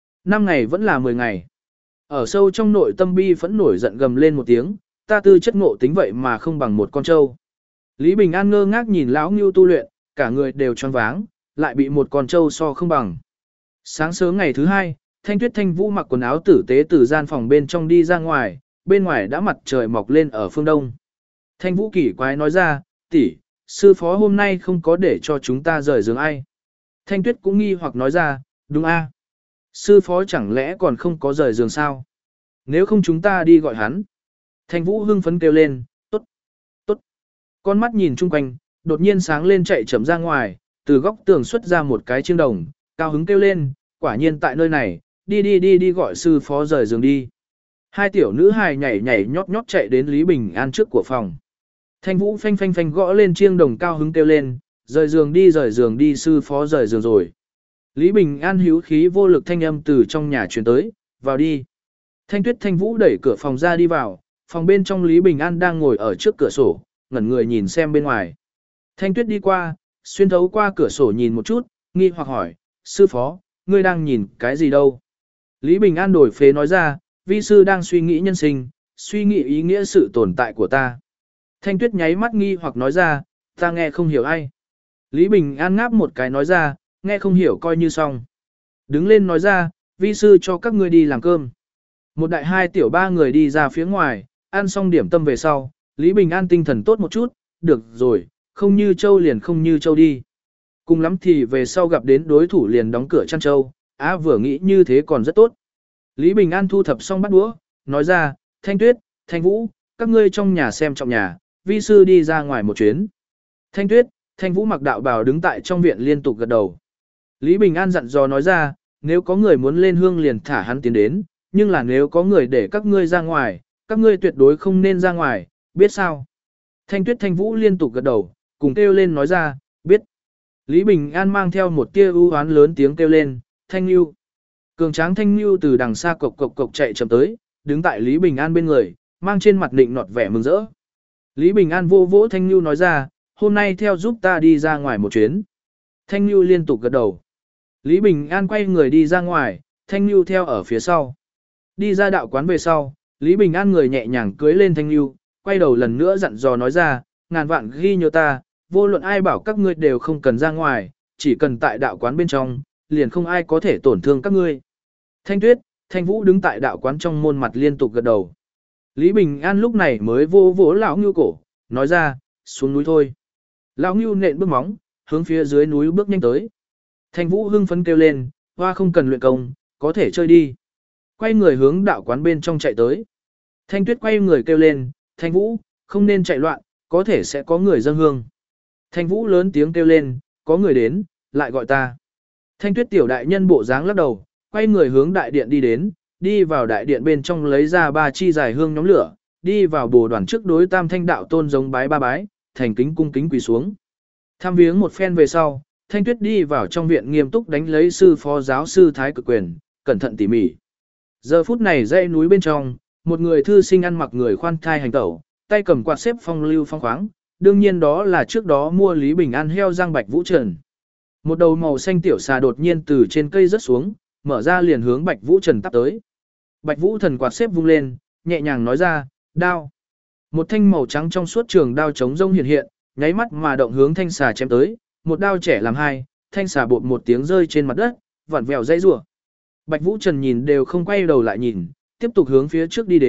5 ngày vẫn là 10 ngày. Ở sâu trong nội tâm bi phẫn nổi giận gầm lên một tiếng, ta tư chất ngộ tính vậy mà không bằng một con trâu. Lý Bình An ngơ ngác nhìn lão Ngưu tu luyện, cả người đều choáng váng, lại bị một con trâu so không bằng. Sáng sớm ngày thứ 2, Thanh Tuyết Thanh Vũ mặc quần áo tử tế từ gian phòng bên trong đi ra ngoài, bên ngoài đã mặt trời mọc lên ở phương đông. Thanh Vũ kỳ quái nói ra, tỷ, sư phó hôm nay không có để cho chúng ta rời giường ai. Thanh Tuyết cũng nghi hoặc nói ra, đúng a, sư phó chẳng lẽ còn không có rời giường sao? Nếu không chúng ta đi gọi hắn. Thanh Vũ hưng phấn kêu lên, tốt, tốt. Con mắt nhìn chung quanh, đột nhiên sáng lên chạy chậm ra ngoài, từ góc tường xuất ra một cái chiêng đồng, cao hứng kêu lên, quả nhiên tại nơi này, đi gọi sư phó rời giường đi. Hai tiểu nữ hài nhảy nhảy nhót nhót chạy đến Lý Bình An trước của phòng. Thanh Vũ phanh phanh phanh gõ lên chiêng đồng cao hứng kêu lên, rời giường đi sư phó rời giường rồi. Lý Bình An hữu khí vô lực thanh âm từ trong nhà truyền tới, vào đi. Thanh Tuyết Thanh Vũ đẩy cửa phòng ra đi vào, phòng bên trong Lý Bình An đang ngồi ở trước cửa sổ, ngẩn người nhìn xem bên ngoài. Thanh Tuyết đi qua, xuyên thấu qua cửa sổ nhìn một chút, nghi hoặc hỏi, sư phó, ngươi đang nhìn cái gì đâu? Lý Bình An đổi phế nói ra, vi sư đang suy nghĩ nhân sinh, suy nghĩ ý nghĩa sự tồn tại của ta. Thanh Tuyết nháy mắt nghi hoặc nói ra, ta nghe không hiểu ai. Lý Bình An ngáp một cái nói ra, nghe không hiểu coi như xong. Đứng lên nói ra, vi sư cho các ngươi đi làm cơm. Một đại hai tiểu ba người đi ra phía ngoài, ăn xong điểm tâm về sau, Lý Bình An tinh thần tốt một chút, được rồi, không như châu liền không như châu đi. Cùng lắm thì về sau gặp đến đối thủ liền đóng cửa chăn châu, vừa nghĩ như thế còn rất tốt. Lý Bình An thu thập xong bắt đũa, nói ra, Thanh Tuyết, Thanh Vũ, các ngươi trong nhà xem trọng nhà, vi sư đi ra ngoài một chuyến. Thanh Tuyết, Thanh Vũ mặc đạo bào đứng tại trong viện liên tục gật đầu. Lý Bình An dặn dò nói ra, nếu có người muốn lên hương liền thả hắn tiến đến, nhưng là nếu có người để các ngươi ra ngoài, các ngươi tuyệt đối không nên ra ngoài, biết sao? Thanh Tuyết Thanh Vũ liên tục gật đầu, cùng kêu lên nói ra, biết. Lý Bình An mang theo một tia ưu oán lớn tiếng kêu lên, Thanh Nhu. Cường tráng Thanh Nhu từ đằng xa cộc cộc cộc chạy chậm tới, đứng tại Lý Bình An bên người, mang trên mặt nịnh nọt vẻ mừng rỡ. Lý Bình An vô vỗ Thanh Nhu nói ra, hôm nay theo giúp ta đi ra ngoài một chuyến. Thanh Nhu liên tục gật đầu. Lý Bình An quay người đi ra ngoài, Thanh Nhu theo ở phía sau. Đi ra đạo quán về sau, Lý Bình An người nhẹ nhàng cưới lên Thanh Nhu, quay đầu lần nữa dặn dò nói ra, ngàn vạn ghi nhớ ta, vô luận ai bảo các ngươi đều không cần ra ngoài, chỉ cần tại đạo quán bên trong, liền không ai có thể tổn thương các ngươi. Thanh Tuyết, Thanh Vũ đứng tại đạo quán trong môn mặt liên tục gật đầu. Lý Bình An lúc này mới vô vỗ lão Ngưu cổ, nói ra, xuống núi thôi. Lão Ngưu nện bước móng, hướng phía dưới núi bước nhanh tới. Thanh Vũ hưng phấn kêu lên, hoa không cần luyện công, có thể chơi đi. Quay người hướng đạo quán bên trong chạy tới. Thanh Tuyết quay người kêu lên, Thanh Vũ, không nên chạy loạn, có thể sẽ có người dâng hương. Thanh Vũ lớn tiếng kêu lên, có người đến, lại gọi ta. Thanh Tuyết tiểu đại nhân bộ dáng lắc đầu, quay người hướng đại điện đi đến, đi vào đại điện bên trong lấy ra 3 chi dài hương nhóm lửa, đi vào bồ đoàn trước đối Tam Thanh đạo tôn giống bái 3 bái, thành kính cung kính quỳ xuống. Tham viếng một phen về sau, Thanh Tuyết đi vào trong viện nghiêm túc đánh lấy sư phó giáo sư Thái Cực Quyền, cẩn thận tỉ mỉ. Giờ phút này dãy núi bên trong, một người thư sinh ăn mặc người khoan thai hành tẩu, tay cầm quạt xếp phong lưu phong khoáng, đương nhiên đó là trước đó mua Lý Bình An heo răng Bạch Vũ Trần. Một đầu màu xanh tiểu xà đột nhiên từ trên cây rớt xuống, mở ra liền hướng Bạch Vũ Trần tắp tới. Bạch Vũ Thần quạt xếp vung lên, nhẹ nhàng nói ra, đao. Một thanh màu trắng trong suốt trường đao chống rông hiện hiện, nháy mắt mà động hướng thanh xà chém tới, một đao trẻ làm hai, thanh xà bột một tiếng rơi trên mặt đất, vặn vẹo dãy rủa. Bạch Vũ Trần nhìn đều không quay đầu lại nhìn, tiếp tục hướng phía trước đi đến,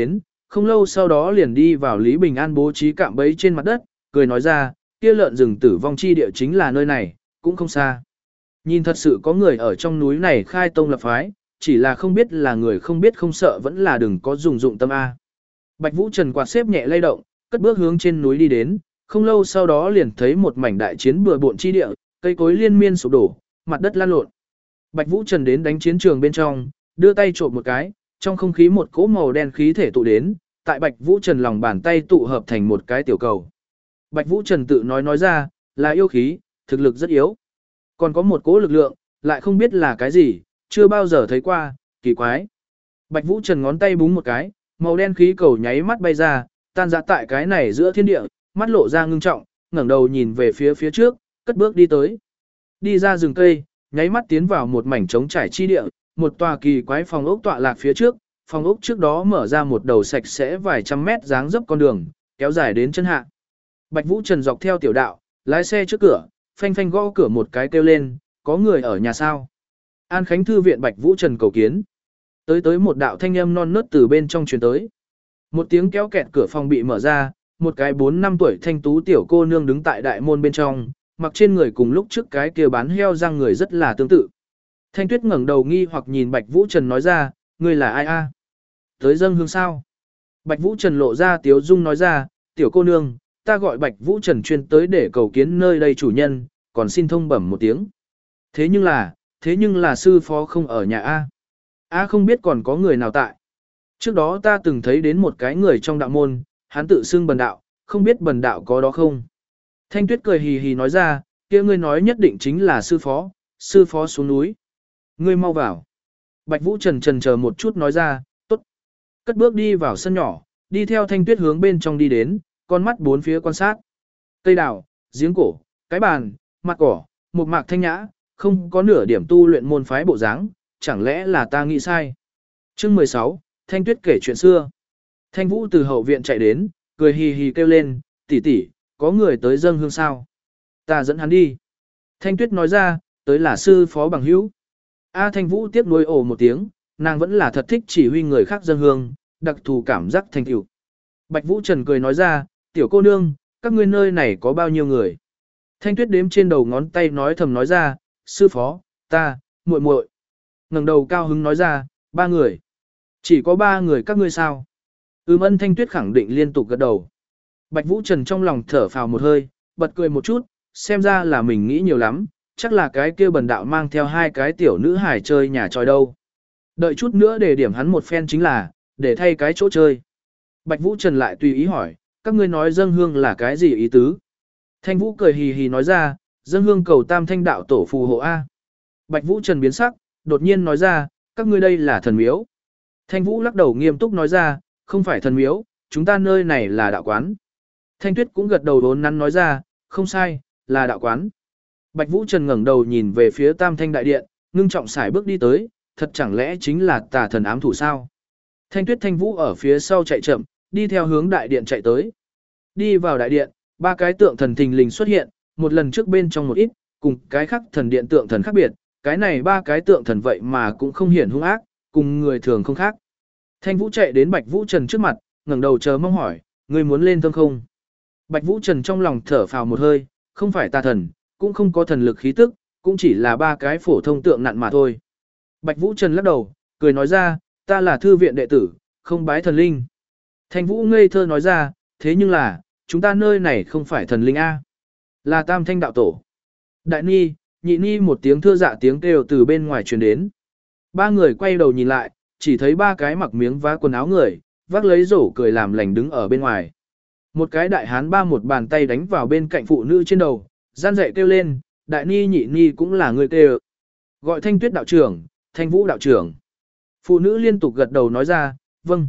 không lâu sau đó liền đi vào Lý Bình An bố trí cạm bẫy trên mặt đất, cười nói ra, kia lợn rừng tử vong chi địa chính là nơi này, cũng không xa. Nhìn thật sự có người ở trong núi này khai tông lập phái, chỉ là không biết là người không biết không sợ vẫn là đừng có dùng dụng tâm A. Bạch Vũ Trần quạt xếp nhẹ lay động, cất bước hướng trên núi đi đến, không lâu sau đó liền thấy một mảnh đại chiến bừa bộn chi địa, cây cối liên miên sụp đổ, mặt đất lan lộn. Bạch Vũ Trần đến đánh chiến trường bên trong, đưa tay trộm một cái, trong không khí một cỗ màu đen khí thể tụ đến, tại Bạch Vũ Trần lòng bàn tay tụ hợp thành một cái tiểu cầu. Bạch Vũ Trần tự nói ra, là yêu khí, thực lực rất yếu. Còn có một cỗ lực lượng, lại không biết là cái gì, chưa bao giờ thấy qua, kỳ quái. Bạch Vũ Trần ngón tay búng một cái, màu đen khí cầu nháy mắt bay ra, tan ra tại cái này giữa thiên địa, mắt lộ ra ngưng trọng, ngẩng đầu nhìn về phía trước, cất bước đi tới. Đi ra rừng cây, nháy mắt tiến vào một mảnh trống trải chi địa, một tòa kỳ quái phòng ốc tọa lạc phía trước, phòng ốc trước đó mở ra một đầu sạch sẽ vài trăm mét dáng dấp con đường, kéo dài đến chân hạ. Bạch Vũ Trần dọc theo tiểu đạo, lái xe trước cửa, phanh phanh gõ cửa một cái kêu lên, có người ở nhà sao? An Khánh Thư viện Bạch Vũ Trần cầu kiến. Tới một đạo thanh âm non nớt từ bên trong truyền tới. Một tiếng kéo kẹt cửa phòng bị mở ra, một cái 4-5 tuổi thanh tú tiểu cô nương đứng tại đại môn bên trong, mặc trên người cùng lúc trước cái kia bán heo răng người rất là tương tự. Thanh Tuyết ngẩng đầu nghi hoặc nhìn Bạch Vũ Trần nói ra, ngươi là ai a? Tới dâng hương sao? Bạch Vũ Trần lộ ra tiếu dung nói ra, tiểu cô nương, ta gọi Bạch Vũ Trần chuyên tới để cầu kiến nơi đây chủ nhân, còn xin thông bẩm một tiếng. Thế nhưng là sư phó không ở nhà a. A không biết còn có người nào tại. Trước đó ta từng thấy đến một cái người trong đạo môn, hắn tự xưng bần đạo, không biết bần đạo có đó không. Thanh Tuyết cười hì hì nói ra, kia ngươi nói nhất định chính là sư phó xuống núi. Ngươi mau vào. Bạch Vũ Trần chần chờ một chút nói ra, tốt. Cất bước đi vào sân nhỏ, đi theo Thanh Tuyết hướng bên trong đi đến, con mắt bốn phía quan sát. Cây đào, giếng cổ, cái bàn, mặt cỏ, một mạc thanh nhã, không có nửa điểm tu luyện môn phái bộ dáng, chẳng lẽ là ta nghĩ sai. Chương 16, Thanh Tuyết kể chuyện xưa. Thanh Vũ từ hậu viện chạy đến, cười hì hì kêu lên, tỷ tỷ, có người tới dâng hương sao? Ta dẫn hắn đi. Thanh Tuyết nói ra, tới là sư phó bằng hữu. A Thanh Vũ tiếp nối ồ một tiếng, nàng vẫn là thật thích chỉ huy người khác dâng hương, đặc thù cảm giác thành tựu. Bạch Vũ Trần cười nói ra, tiểu cô nương, các ngươi nơi này có bao nhiêu người? Thanh Tuyết đếm trên đầu ngón tay nói thầm nói ra, sư phó, ta, muội muội. Ngẩng đầu cao hứng nói ra, 3 người. Chỉ có 3 người các ngươi sao? Ân Thanh Tuyết khẳng định liên tục gật đầu. Bạch Vũ Trần trong lòng thở phào một hơi, bật cười một chút, xem ra là mình nghĩ nhiều lắm, chắc là cái kia bần đạo mang theo 2 cái tiểu nữ hài chơi nhà tròi đâu. Đợi chút nữa để điểm hắn một phen chính là, để thay cái chỗ chơi. Bạch Vũ Trần lại tùy ý hỏi, các ngươi nói dâng hương là cái gì ý tứ? Thanh Vũ cười hì hì nói ra, dâng hương cầu Tam Thanh đạo tổ phù hộ A. Bạch Vũ Trần biến sắc, đột nhiên nói ra, các ngươi đây là thần miếu. Thanh Vũ lắc đầu nghiêm túc nói ra, không phải thần miếu, chúng ta nơi này là đạo quán. Thanh Tuyết cũng gật đầu đốn nắn nói ra, không sai, là đạo quán. Bạch Vũ Trần ngẩng đầu nhìn về phía Tam Thanh đại điện, ngưng trọng xài bước đi tới, thật chẳng lẽ chính là tà thần ám thủ sao? Thanh Tuyết Thanh Vũ ở phía sau chạy chậm, đi theo hướng đại điện chạy tới. Đi vào đại điện, 3 cái tượng thần thình lình xuất hiện, một lần trước bên trong một ít, cùng cái khác thần điện tượng thần khác biệt, cái này 3 cái tượng thần vậy mà cũng không hiển hung ác, cùng người thường không khác. Thanh Vũ chạy đến Bạch Vũ Trần trước mặt, ngẩng đầu chờ mong hỏi, ngươi muốn lên thơm không? Bạch Vũ Trần trong lòng thở phào một hơi, không phải tà thần, cũng không có thần lực khí tức, cũng chỉ là 3 cái phổ thông tượng nặn mà thôi. Bạch Vũ Trần lắc đầu, cười nói ra, ta là thư viện đệ tử, không bái thần linh. Thanh Vũ ngây thơ nói ra, thế nhưng là, chúng ta nơi này không phải thần linh A, là Tam Thanh đạo tổ. Đại Ni, Nhị Ni một tiếng thưa dạ tiếng kêu từ bên ngoài truyền đến. 3 người quay đầu nhìn lại, chỉ thấy 3 cái mặc miếng vá quần áo người, vác lấy rổ cười làm lành đứng ở bên ngoài. Một cái đại hán một bàn tay đánh vào bên cạnh phụ nữ trên đầu, gian dậy kêu lên, Đại Ni Nhị Ni cũng là người kêu. Gọi Thanh Tuyết đạo trưởng, Thanh Vũ đạo trưởng. Phụ nữ liên tục gật đầu nói ra, vâng,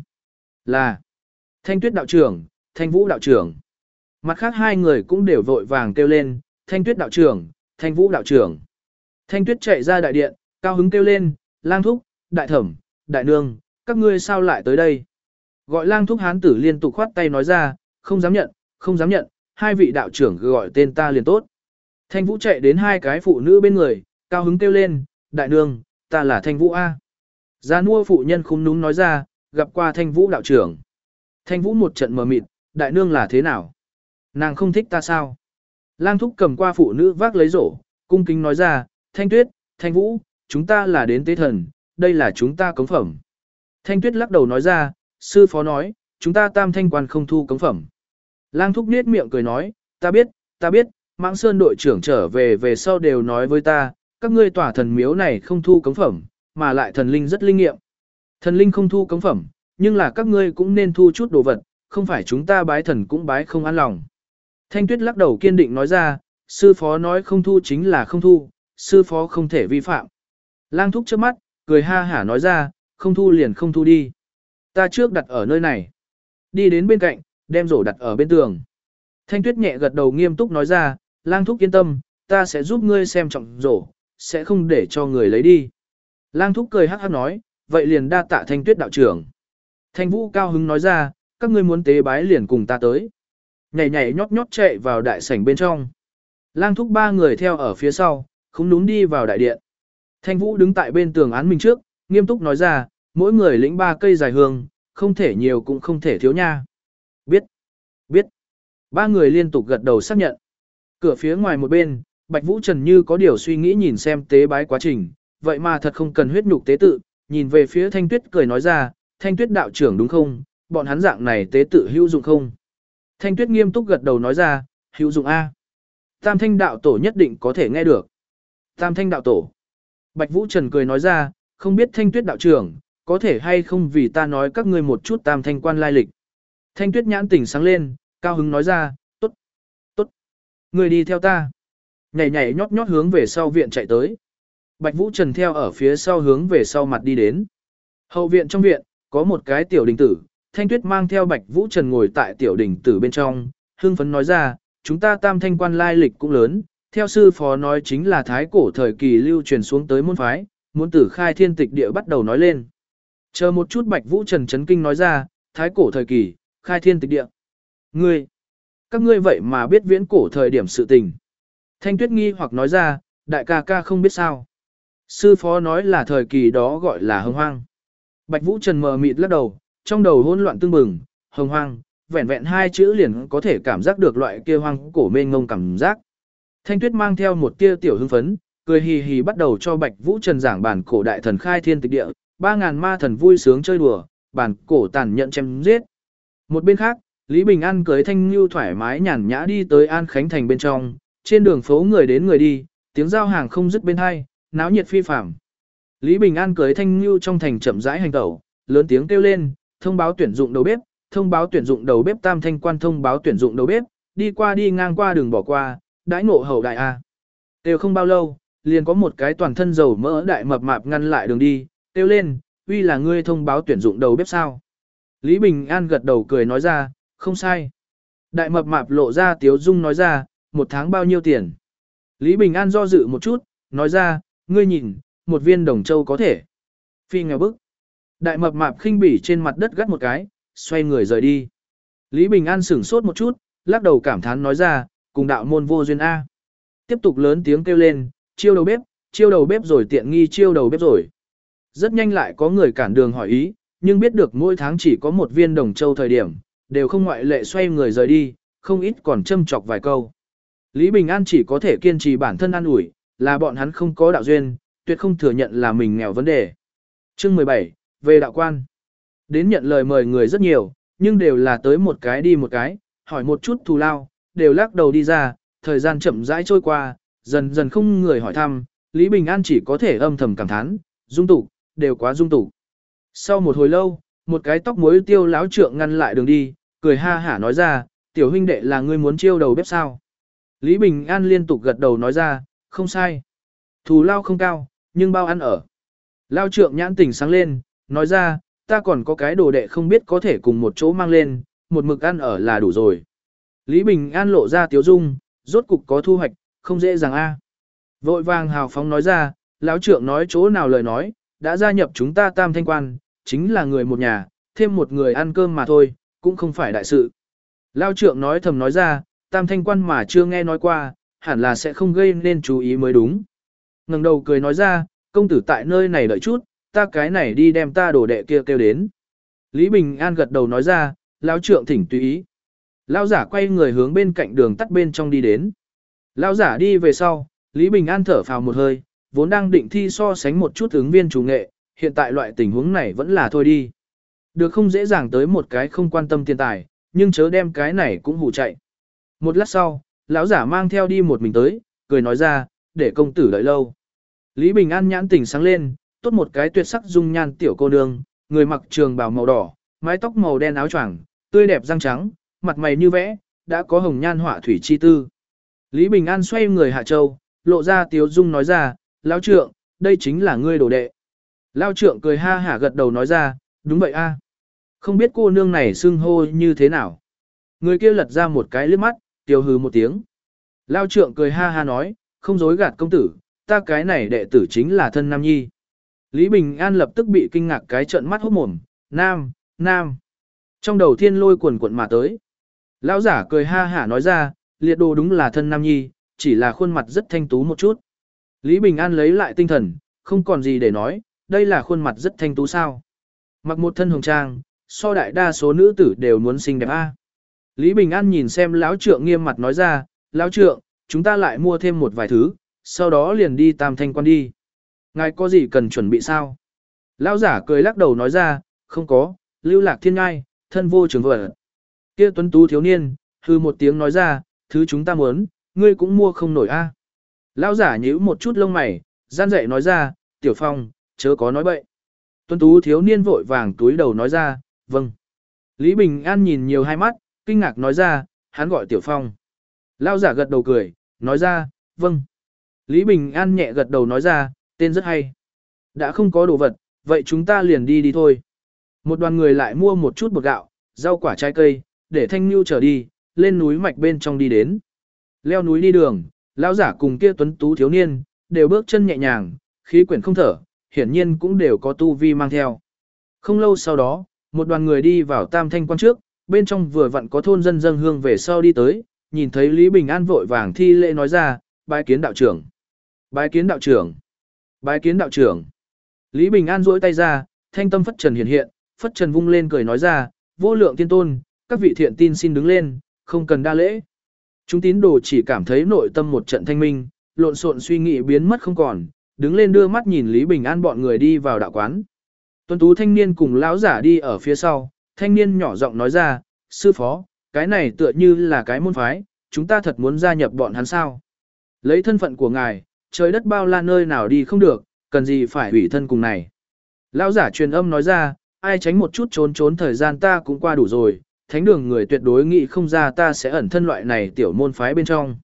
là Thanh Tuyết đạo trưởng, Thanh Vũ đạo trưởng. Mặt khác 2 người cũng đều vội vàng kêu lên, Thanh Tuyết đạo trưởng, Thanh Vũ đạo trưởng. Thanh Tuyết chạy ra đại điện, cao hứng kêu lên, Lang thúc, đại thẩm, đại nương, các ngươi sao lại tới đây? Gọi Lang thúc hán tử liên tục khoát tay nói ra, không dám nhận, không dám nhận, 2 vị đạo trưởng gọi tên ta liền tốt. Thanh Vũ chạy đến 2 cái phụ nữ bên người, cao hứng kêu lên, đại nương, ta là Thanh Vũ A. Gia nua phụ nhân khúm núm nói ra, gặp qua Thanh Vũ đạo trưởng. Thanh Vũ một trận mờ mịt, đại nương là thế nào? Nàng không thích ta sao? Lang thúc cầm qua phụ nữ vác lấy rổ, cung kính nói ra, Thanh Tuyết, Thanh Vũ, chúng ta là đến tế thần, đây là chúng ta cống phẩm. Thanh Tuyết lắc đầu nói ra, sư phó nói, chúng ta tam thanh quan không thu cống phẩm. Lang thúc nết miệng cười nói, ta biết, Mãng Sơn đội trưởng trở về sau đều nói với ta, các ngươi tỏa thần miếu này không thu cống phẩm, mà lại thần linh rất linh nghiệm. Thần linh không thu cống phẩm, nhưng là các ngươi cũng nên thu chút đồ vật, không phải chúng ta bái thần cũng bái không an lòng. Thanh Tuyết lắc đầu kiên định nói ra, sư phó nói không thu chính là không thu, sư phó không thể vi phạm. Lang thúc trước mắt, cười ha hả nói ra, không thu liền không thu đi. Ta trước đặt ở nơi này. Đi đến bên cạnh, đem rổ đặt ở bên tường. Thanh Tuyết nhẹ gật đầu nghiêm túc nói ra, Lang thúc yên tâm, ta sẽ giúp ngươi xem trọng rổ, sẽ không để cho người lấy đi. Lang thúc cười hắc hắc nói, vậy liền đa tạ Thanh Tuyết đạo trưởng. Thanh Vũ cao hứng nói ra, các ngươi muốn tế bái liền cùng ta tới. Nhảy nhảy nhót nhót chạy vào đại sảnh bên trong. Lang thúc ba người theo ở phía sau, không đúng đi vào đại điện. Thanh Vũ đứng tại bên tường án mình trước, nghiêm túc nói ra, mỗi người lĩnh 3 cây dài hương, không thể nhiều cũng không thể thiếu nha. Biết. Ba người liên tục gật đầu xác nhận. Cửa phía ngoài một bên, Bạch Vũ Trần như có điều suy nghĩ nhìn xem tế bái quá trình, vậy mà thật không cần huyết nhục tế tự, nhìn về phía Thanh Tuyết cười nói ra, Thanh Tuyết đạo trưởng đúng không, bọn hắn dạng này tế tự hữu dụng không? Thanh Tuyết nghiêm túc gật đầu nói ra, hữu dụng A. Tam Thanh đạo tổ nhất định có thể nghe được. Tam Thanh đạo tổ. Bạch Vũ Trần cười nói ra, không biết Thanh Tuyết đạo trưởng, có thể hay không vì ta nói các ngươi một chút Tam Thanh quan lai lịch. Thanh Tuyết nhãn tỉnh sáng lên, cao hứng nói ra, tốt. Người đi theo ta. Nhảy nhảy nhót nhót hướng về sau viện chạy tới. Bạch Vũ Trần theo ở phía sau hướng về sau mặt đi đến. Hậu viện trong viện, có một cái tiểu đình tử, Thanh Tuyết mang theo Bạch Vũ Trần ngồi tại tiểu đình tử bên trong, hưng phấn nói ra, chúng ta tam thanh quan lai lịch cũng lớn, theo sư phó nói chính là thái cổ thời kỳ lưu truyền xuống tới môn phái, muốn tử khai thiên tịch địa bắt đầu nói lên. Chờ một chút Bạch Vũ Trần chấn kinh nói ra, thái cổ thời kỳ, khai thiên tịch địa. Các ngươi vậy mà biết viễn cổ thời điểm sự tình. Thanh Tuyết nghi hoặc nói ra, đại ca ca không biết sao. Sư phó nói là thời kỳ đó gọi là hồng hoang. Bạch Vũ Trần mờ mịt lắc đầu, trong đầu hỗn loạn tương bừng, hồng hoang, vẹn vẹn 2 chữ liền có thể cảm giác được loại kia hoang cổ mênh ngông cảm giác. Thanh Tuyết mang theo một tia tiểu hưng phấn, cười hì hì bắt đầu cho Bạch Vũ Trần giảng bản cổ đại thần khai thiên tịch địa, 3000 ma thần vui sướng chơi đùa, bản cổ tàn nhẫn chém giết. Một bên khác, Lý Bình An cưới Thanh Nhu thoải mái nhàn nhã đi tới An Khánh thành bên trong, trên đường phố người đến người đi, tiếng giao hàng không dứt bên hai, náo nhiệt phi phàm. Lý Bình An cưới Thanh Nhu trong thành chậm rãi hành tẩu, lớn tiếng kêu lên, thông báo tuyển dụng đầu bếp, thông báo tuyển dụng đầu bếp tam thanh quan thông báo tuyển dụng đầu bếp, đi qua đi ngang qua đường bỏ qua, đãi ngộ hậu đại a. Đều không bao lâu, liền có một cái toàn thân dầu mỡ đại mập mạp ngăn lại đường đi, kêu lên, uy là ngươi thông báo tuyển dụng đầu bếp sao? Lý Bình An gật đầu cười nói ra, không sai. Đại mập mạp lộ ra tiếu dung nói ra, 1 tháng bao nhiêu tiền? Lý Bình An do dự một chút, nói ra, ngươi nhìn, 1 viên đồng châu có thể. Phi nghèo bức. Đại mập mạp khinh bỉ trên mặt đất gắt một cái, xoay người rời đi. Lý Bình An sửng sốt một chút, lắc đầu cảm thán nói ra, cùng đạo môn vô duyên A. Tiếp tục lớn tiếng kêu lên, chiêu đầu bếp rồi tiện nghi chiêu đầu bếp rồi. Rất nhanh lại có người cản đường hỏi ý, nhưng biết được mỗi tháng chỉ có 1 viên đồng châu thời điểm, đều không ngoại lệ xoay người rời đi, không ít còn châm chọc vài câu. Lý Bình An chỉ có thể kiên trì bản thân an ủi, là bọn hắn không có đạo duyên, tuyệt không thừa nhận là mình nghèo vấn đề. Chương 17, về đạo quan. Đến nhận lời mời người rất nhiều, nhưng đều là tới một cái đi một cái, hỏi một chút thù lao, đều lắc đầu đi ra, thời gian chậm rãi trôi qua, dần dần không người hỏi thăm, Lý Bình An chỉ có thể âm thầm cảm thán, dung tục, đều quá dung tục. Sau một hồi lâu, một cái tóc muối tiêu láo trượng ngăn lại đường đi, cười ha hả nói ra, tiểu huynh đệ là ngươi muốn chiêu đầu bếp sao? Lý Bình An liên tục gật đầu nói ra, không sai. Thù lao không cao, nhưng bao ăn ở. Lao trượng nhãn tỉnh sáng lên, nói ra, ta còn có cái đồ đệ không biết có thể cùng một chỗ mang lên, một mực ăn ở là đủ rồi. Lý Bình An lộ ra tiếu dung, rốt cục có thu hoạch, không dễ dàng a. Vội vàng hào phóng nói ra, lão trượng nói chỗ nào lời nói, đã gia nhập chúng ta tam thanh quan, chính là người một nhà, thêm một người ăn cơm mà thôi, cũng không phải đại sự. Lao trượng nói thầm nói ra, tam thanh quan mà chưa nghe nói qua, hẳn là sẽ không gây nên chú ý mới đúng. Ngẩng đầu cười nói ra, công tử tại nơi này đợi chút, ta cái này đi đem ta đồ đệ kia kêu đến. Lý Bình An gật đầu nói ra, Lão trượng thỉnh tùy ý. Lão giả quay người hướng bên cạnh đường tắt bên trong đi đến. Lão giả đi về sau, Lý Bình An thở phào một hơi, vốn đang định thi so sánh một chút ứng viên chủ nghệ, hiện tại loại tình huống này vẫn là thôi đi. Được không dễ dàng tới một cái không quan tâm tiền tài, nhưng chớ đem cái này cũng hù chạy. Một lát sau, lão giả mang theo đi một mình tới, cười nói ra, để công tử đợi lâu. Lý Bình An nhãn tỉnh sáng lên, tốt một cái tuyệt sắc dung nhan tiểu cô nương, người mặc trường bào màu đỏ, mái tóc màu đen áo choàng, tươi đẹp răng trắng, mặt mày như vẽ, đã có hồng nhan họa thủy chi tư. Lý Bình An xoay người hạ châu, lộ ra tiếu dung nói ra, lão trượng, đây chính là ngươi đồ đệ. Lão trượng cười ha hả gật đầu nói ra, đúng vậy a. Không biết cô nương này xưng hô như thế nào. Người kia lật ra một cái liếc mắt, tiêu hừ một tiếng. Lão trượng cười ha ha nói, không dối gạt công tử, ta cái này đệ tử chính là thân Nam Nhi. Lý Bình An lập tức bị kinh ngạc cái trợn mắt hốt mồm, Nam. Trong đầu thiên lôi quần quận mà tới. Lão giả cười ha hả nói ra, liệt đồ đúng là thân Nam Nhi, chỉ là khuôn mặt rất thanh tú một chút. Lý Bình An lấy lại tinh thần, không còn gì để nói, đây là khuôn mặt rất thanh tú sao. Mặc một thân hồng trang, so đại đa số nữ tử đều muốn xinh đẹp a. Lý Bình An nhìn xem lão trượng nghiêm mặt nói ra, lão trượng, chúng ta lại mua thêm một vài thứ, sau đó liền đi Tam Thanh quan đi. Ngài có gì cần chuẩn bị sao? Lão giả cười lắc đầu nói ra, không có, lưu lạc thiên ngai, thân vô trường vợ. Kia tuấn tú thiếu niên, hư một tiếng nói ra, thứ chúng ta muốn, ngươi cũng mua không nổi a. Lão giả nhíu một chút lông mày, gian dậy nói ra, Tiểu Phong, chớ có nói bậy. Tuấn tú thiếu niên vội vàng túi đầu nói ra, vâng. Lý Bình An nhìn nhiều hai mắt, kinh ngạc nói ra, hắn gọi Tiểu Phong. Lão giả gật đầu cười, nói ra, vâng. Lý Bình An nhẹ gật đầu nói ra, tên rất hay. Đã không có đồ vật, vậy chúng ta liền đi thôi. Một đoàn người lại mua một chút bột gạo, rau quả trái cây, để Thanh Nhu trở đi, lên núi mạch bên trong đi đến. Leo núi đi đường, lão giả cùng kia tuấn tú thiếu niên, đều bước chân nhẹ nhàng, khí quyển không thở, hiển nhiên cũng đều có tu vi mang theo. Không lâu sau đó, một đoàn người đi vào Tam Thanh quan trước, bên trong vừa vặn có thôn dân dâng hương về sau đi tới, nhìn thấy Lý Bình An vội vàng thi lễ nói ra, bái kiến đạo trưởng. Bái kiến đạo trưởng. Bái kiến đạo trưởng. Lý Bình An duỗi tay ra, thanh tâm phất trần hiện hiện, phất trần vung lên cười nói ra, vô lượng tiên tôn, các vị thiện tin xin đứng lên, không cần đa lễ. Chúng tín đồ chỉ cảm thấy nội tâm một trận thanh minh, lộn xộn suy nghĩ biến mất không còn, đứng lên đưa mắt nhìn Lý Bình An bọn người đi vào đạo quán. Tuấn tú thanh niên cùng lão giả đi ở phía sau, thanh niên nhỏ giọng nói ra, sư phó, cái này tựa như là cái môn phái, chúng ta thật muốn gia nhập bọn hắn sao. Lấy thân phận của ngài, trời đất bao la nơi nào đi không được, cần gì phải hủy thân cùng này. Lão giả truyền âm nói ra, ai tránh một chút trốn thời gian ta cũng qua đủ rồi, thánh đường người tuyệt đối nghĩ không ra ta sẽ ẩn thân loại này tiểu môn phái bên trong.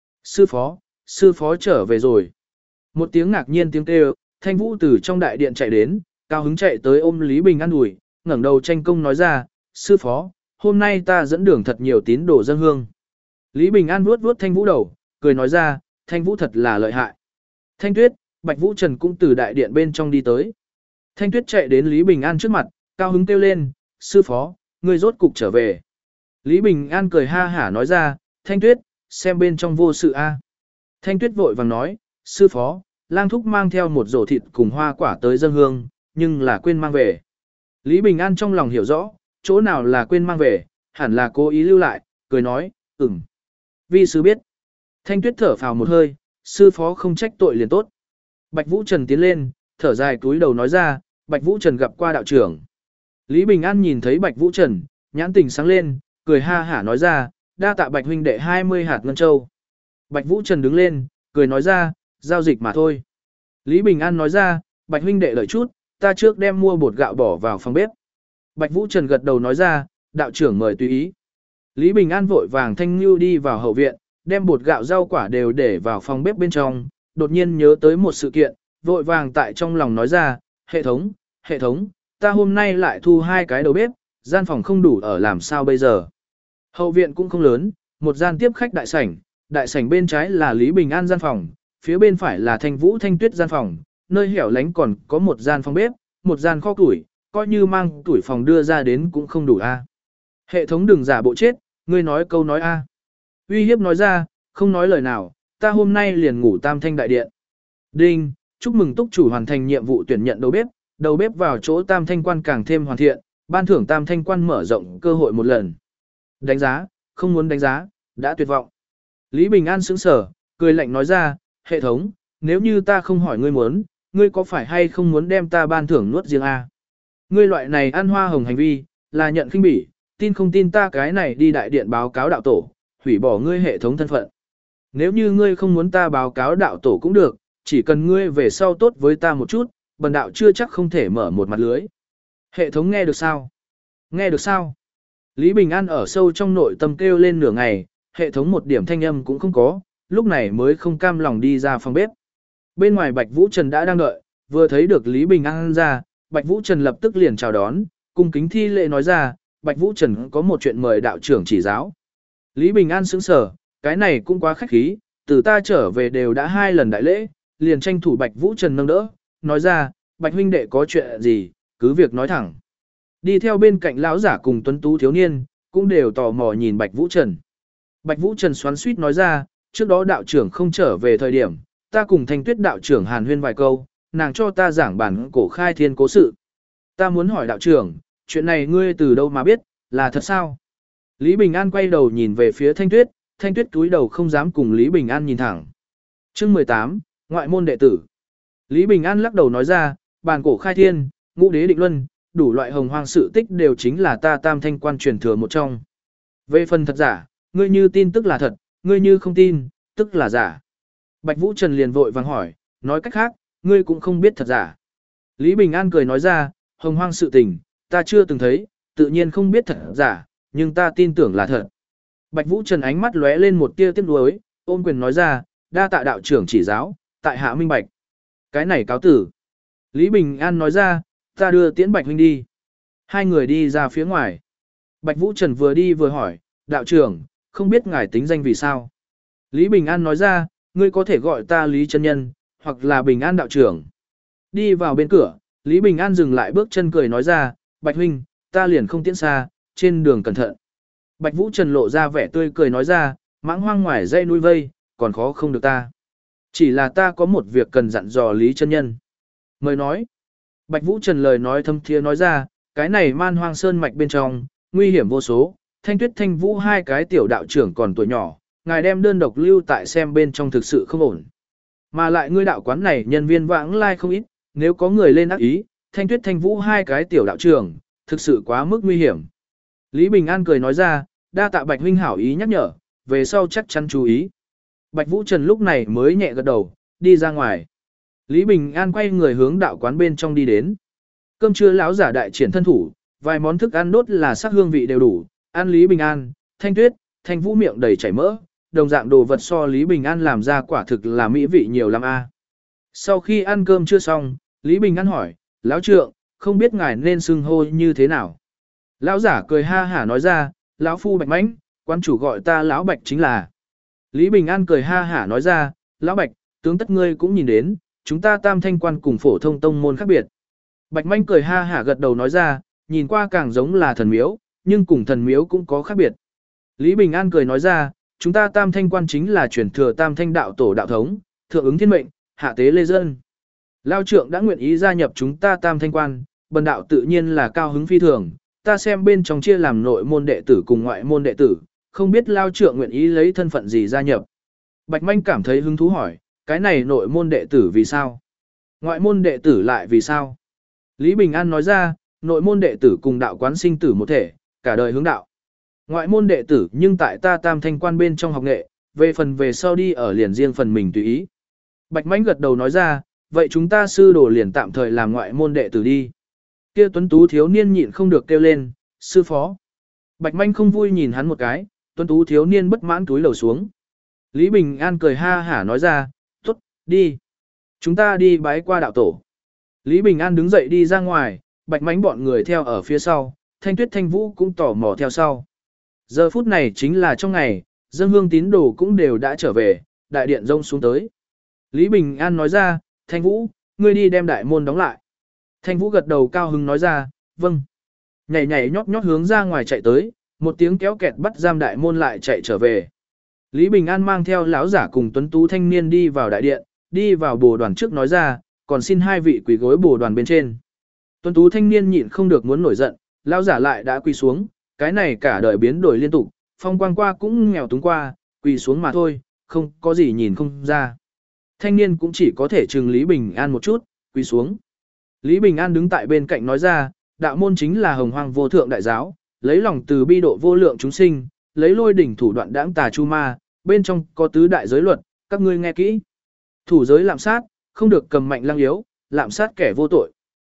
Sư phó trở về rồi. Một tiếng ngạc nhiên tiếng kêu, Thanh Vũ từ trong đại điện chạy đến, cao hứng chạy tới ôm Lý Bình An đùi, ngẩng đầu tranh công nói ra, sư phó, hôm nay ta dẫn đường thật nhiều tín đồ dâng hương. Lý Bình An vuốt vuốt Thanh Vũ đầu, cười nói ra, Thanh Vũ thật là lợi hại. Thanh Tuyết, Bạch Vũ Trần cũng từ đại điện bên trong đi tới. Thanh Tuyết chạy đến Lý Bình An trước mặt, cao hứng kêu lên, sư phó, ngươi rốt cục trở về. Lý Bình An cười ha hả nói ra, Thanh Tuyết, xem bên trong vô sự a. Thanh Tuyết vội vàng nói, sư phó, lang thúc mang theo một rổ thịt cùng hoa quả tới dâng hương, nhưng là quên mang về. Lý Bình An trong lòng hiểu rõ, chỗ nào là quên mang về, hẳn là cố ý lưu lại, cười nói, vi sư biết. Thanh Tuyết thở phào một hơi, sư phó không trách tội liền tốt. Bạch Vũ Trần tiến lên, thở dài túi đầu nói ra, Bạch Vũ Trần gặp qua đạo trưởng. Lý Bình An nhìn thấy Bạch Vũ Trần, nhãn tình sáng lên, cười ha hả nói ra, đa tạ Bạch huynh đệ 20 hạt ngân châu. Bạch Vũ Trần đứng lên, cười nói ra, giao dịch mà thôi. Lý Bình An nói ra, Bạch huynh đệ đợi chút, ta trước đem mua bột gạo bỏ vào phòng bếp. Bạch Vũ Trần gật đầu nói ra, đạo trưởng mời tùy ý. Lý Bình An vội vàng thanh lưu đi vào hậu viện, đem bột gạo rau quả đều để vào phòng bếp bên trong, đột nhiên nhớ tới một sự kiện, vội vàng tại trong lòng nói ra, hệ thống, ta hôm nay lại thu 2 cái đầu bếp, gian phòng không đủ ở làm sao bây giờ. Hậu viện cũng không lớn, một gian tiếp khách đại sảnh bên trái là Lý Bình An gian phòng, phía bên phải là Thanh Vũ Thanh Tuyết gian phòng, nơi hẻo lánh còn có một gian phòng bếp, một gian kho củi, coi như mang tuổi phòng đưa ra đến cũng không đủ a. Hệ thống đừng giả bộ chết, ngươi nói câu nói a. Uy hiếp nói ra, không nói lời nào, ta hôm nay liền ngủ Tam Thanh đại điện. Đinh, chúc mừng túc chủ hoàn thành nhiệm vụ tuyển nhận đầu bếp vào chỗ Tam Thanh quan càng thêm hoàn thiện, ban thưởng tam thanh quan mở rộng cơ hội một lần. Đánh giá, không muốn đánh giá, đã tuyệt vọng. Lý Bình An sững sờ, cười lạnh nói ra, hệ thống, nếu như ta không hỏi ngươi muốn, ngươi có phải hay không muốn đem ta ban thưởng nuốt riêng a? Ngươi loại này ăn hoa hồng hành vi, là nhận khinh bỉ, tin không tin ta cái này đi đại điện báo cáo đạo tổ, hủy bỏ ngươi hệ thống thân phận. Nếu như ngươi không muốn ta báo cáo đạo tổ cũng được, chỉ cần ngươi về sau tốt với ta một chút, bần đạo chưa chắc không thể mở một mặt lưới. Hệ thống nghe được sao? Nghe được sao? Lý Bình An ở sâu trong nội tâm kêu lên nửa ngày, hệ thống một điểm thanh âm cũng không có, lúc này mới không cam lòng đi ra phòng bếp. Bên ngoài Bạch Vũ Trần đã đang đợi, vừa thấy được Lý Bình An ra, Bạch Vũ Trần lập tức liền chào đón, cung kính thi lễ nói ra, Bạch Vũ Trần có một chuyện mời đạo trưởng chỉ giáo. Lý Bình An sững sờ, cái này cũng quá khách khí, từ ta trở về đều đã 2 lần đại lễ, liền tranh thủ Bạch Vũ Trần nâng đỡ, nói ra, Bạch huynh đệ có chuyện gì, cứ việc nói thẳng. Đi theo bên cạnh lão giả cùng tuấn tú thiếu niên, cũng đều tò mò nhìn Bạch Vũ Trần. Bạch Vũ Trần xoắn xuýt nói ra, trước đó đạo trưởng không trở về thời điểm, ta cùng Thanh Tuyết đạo trưởng hàn huyên vài câu, nàng cho ta giảng bản cổ khai thiên cố sự. Ta muốn hỏi đạo trưởng, chuyện này ngươi từ đâu mà biết, là thật sao? Lý Bình An quay đầu nhìn về phía Thanh Tuyết cúi đầu không dám cùng Lý Bình An nhìn thẳng. Chương 18, ngoại môn đệ tử. Lý Bình An lắc đầu nói ra, bản cổ khai thiên, ngũ đế định luân, đủ loại hồng hoang sự tích đều chính là ta tam thanh quan truyền thừa một trong. Về phần thật giả, ngươi như tin tức là thật, ngươi như không tin, tức là giả. Bạch Vũ Trần liền vội vàng hỏi, nói cách khác, ngươi cũng không biết thật giả. Lý Bình An cười nói ra, hồng hoang sự tình, ta chưa từng thấy, tự nhiên không biết thật giả, nhưng ta tin tưởng là thật. Bạch Vũ Trần ánh mắt lóe lên một tia tiếc nuối, ôm quyền nói ra, đa tạ đạo trưởng chỉ giáo, tại hạ minh bạch. Cái này cáo tử. Lý Bình An nói ra, ta đưa tiễn Bạch huynh đi. Hai người đi ra phía ngoài. Bạch Vũ Trần vừa đi vừa hỏi, đạo trưởng, không biết ngài tính danh vì sao. Lý Bình An nói ra, ngươi có thể gọi ta Lý chân nhân, hoặc là Bình An đạo trưởng. Đi vào bên cửa, Lý Bình An dừng lại bước chân cười nói ra, Bạch huynh, ta liền không tiễn xa, trên đường cẩn thận. Bạch Vũ Trần lộ ra vẻ tươi cười nói ra, mãng hoang ngoài dây nuôi vây, còn khó không được ta. Chỉ là ta có một việc cần dặn dò Lý chân nhân. Mời nói. Bạch Vũ Trần lời nói thâm thiế nói ra, cái này man hoang sơn mạch bên trong, nguy hiểm vô số, Thanh Tuyết Thanh Vũ hai cái tiểu đạo trưởng còn tuổi nhỏ, ngài đem đơn độc lưu tại xem bên trong thực sự không ổn. Mà lại ngươi đạo quán này nhân viên vãng lai không ít, nếu có người lên ác ý, Thanh Tuyết Thanh Vũ hai cái tiểu đạo trưởng, thực sự quá mức nguy hiểm. Lý Bình An cười nói ra, đa tạ Bạch huynh hảo ý nhắc nhở, về sau chắc chắn chú ý. Bạch Vũ Trần lúc này mới nhẹ gật đầu, đi ra ngoài. Lý Bình An quay người hướng đạo quán bên trong đi đến. Cơm trưa lão giả đại triển thân thủ, vài món thức ăn đốt là sắc hương vị đều đủ, ăn Lý Bình An, Thanh Tuyết, Thanh Vũ miệng đầy chảy mỡ, đồng dạng đồ vật so Lý Bình An làm ra quả thực là mỹ vị nhiều lắm a. Sau khi ăn cơm chưa xong, Lý Bình An hỏi, lão trượng, không biết ngài nên xưng hô như thế nào. Lão giả cười ha hả nói ra, lão phu Bạch Mãnh, quan chủ gọi ta lão Bạch chính là. Lý Bình An cười ha hả nói ra, lão Bạch, tướng tất ngươi cũng nhìn đến, chúng ta tam thanh quan cùng phổ thông tông môn khác biệt. Bạch Mãnh cười ha hả gật đầu nói ra, nhìn qua càng giống là thần miếu, nhưng cùng thần miếu cũng có khác biệt. Lý Bình An cười nói ra, chúng ta tam thanh quan chính là truyền thừa tam thanh đạo tổ đạo thống, thượng ứng thiên mệnh, hạ tế lê dân. Lao trượng đã nguyện ý gia nhập chúng ta tam thanh quan, bần đạo tự nhiên là cao hứng phi thường, ta xem bên trong chia làm nội môn đệ tử cùng ngoại môn đệ tử, không biết Lao trượng nguyện ý lấy thân phận gì gia nhập. Bạch Manh cảm thấy hứng thú hỏi, cái này nội môn đệ tử vì sao? Ngoại môn đệ tử lại vì sao? Lý Bình An nói ra, nội môn đệ tử cùng đạo quán sinh tử một thể, cả đời hướng đạo. Ngoại môn đệ tử nhưng tại ta tam thanh quan bên trong học nghệ, về phần về sau đi ở liền riêng phần mình tùy ý. Bạch Mãnh gật đầu nói ra, vậy chúng ta sư đồ liền tạm thời làm ngoại môn đệ tử đi. Kia tuấn tú thiếu niên nhịn không được kêu lên, sư phó. Bạch Mãnh không vui nhìn hắn một cái, tuấn tú thiếu niên bất mãn túi lầu xuống. Lý Bình An cười ha hả nói ra, tốt, đi. Chúng ta đi bái qua đạo tổ. Lý Bình An đứng dậy đi ra ngoài, Bạch Mãnh bọn người theo ở phía sau, Thanh Tuyết Thanh Vũ cũng tò mò theo sau. Giờ phút này chính là trong ngày, dân hương tín đồ cũng đều đã trở về, đại điện rông xuống tới. Lý Bình An nói ra, Thanh Vũ, ngươi đi đem đại môn đóng lại. Thanh Vũ gật đầu cao hứng nói ra, vâng. Nhảy nhảy nhót nhót hướng ra ngoài chạy tới, một tiếng kéo kẹt bắt giam đại môn lại chạy trở về. Lý Bình An mang theo lão giả cùng tuấn tú thanh niên đi vào đại điện, đi vào bồ đoàn trước nói ra, còn xin hai vị quỳ gối bồ đoàn bên trên. Tuấn tú thanh niên nhịn không được muốn nổi giận, Lão giả lại đã quỳ xuống, cái này cả đời biến đổi liên tục, phong quang qua cũng nghèo túng qua, quỳ xuống mà thôi, không có gì nhìn không ra. Thanh niên cũng chỉ có thể trừng Lý Bình An một chút, quỳ xuống. Lý Bình An đứng tại bên cạnh nói ra, đạo môn chính là hồng hoang vô thượng đại giáo, lấy lòng từ bi độ vô lượng chúng sinh, lấy lôi đỉnh thủ đoạn đãng tà chu ma, bên trong có tứ đại giới luật, các ngươi nghe kỹ. Thủ giới lạm sát, không được cầm mạnh lăng yếu, lạm sát kẻ vô tội.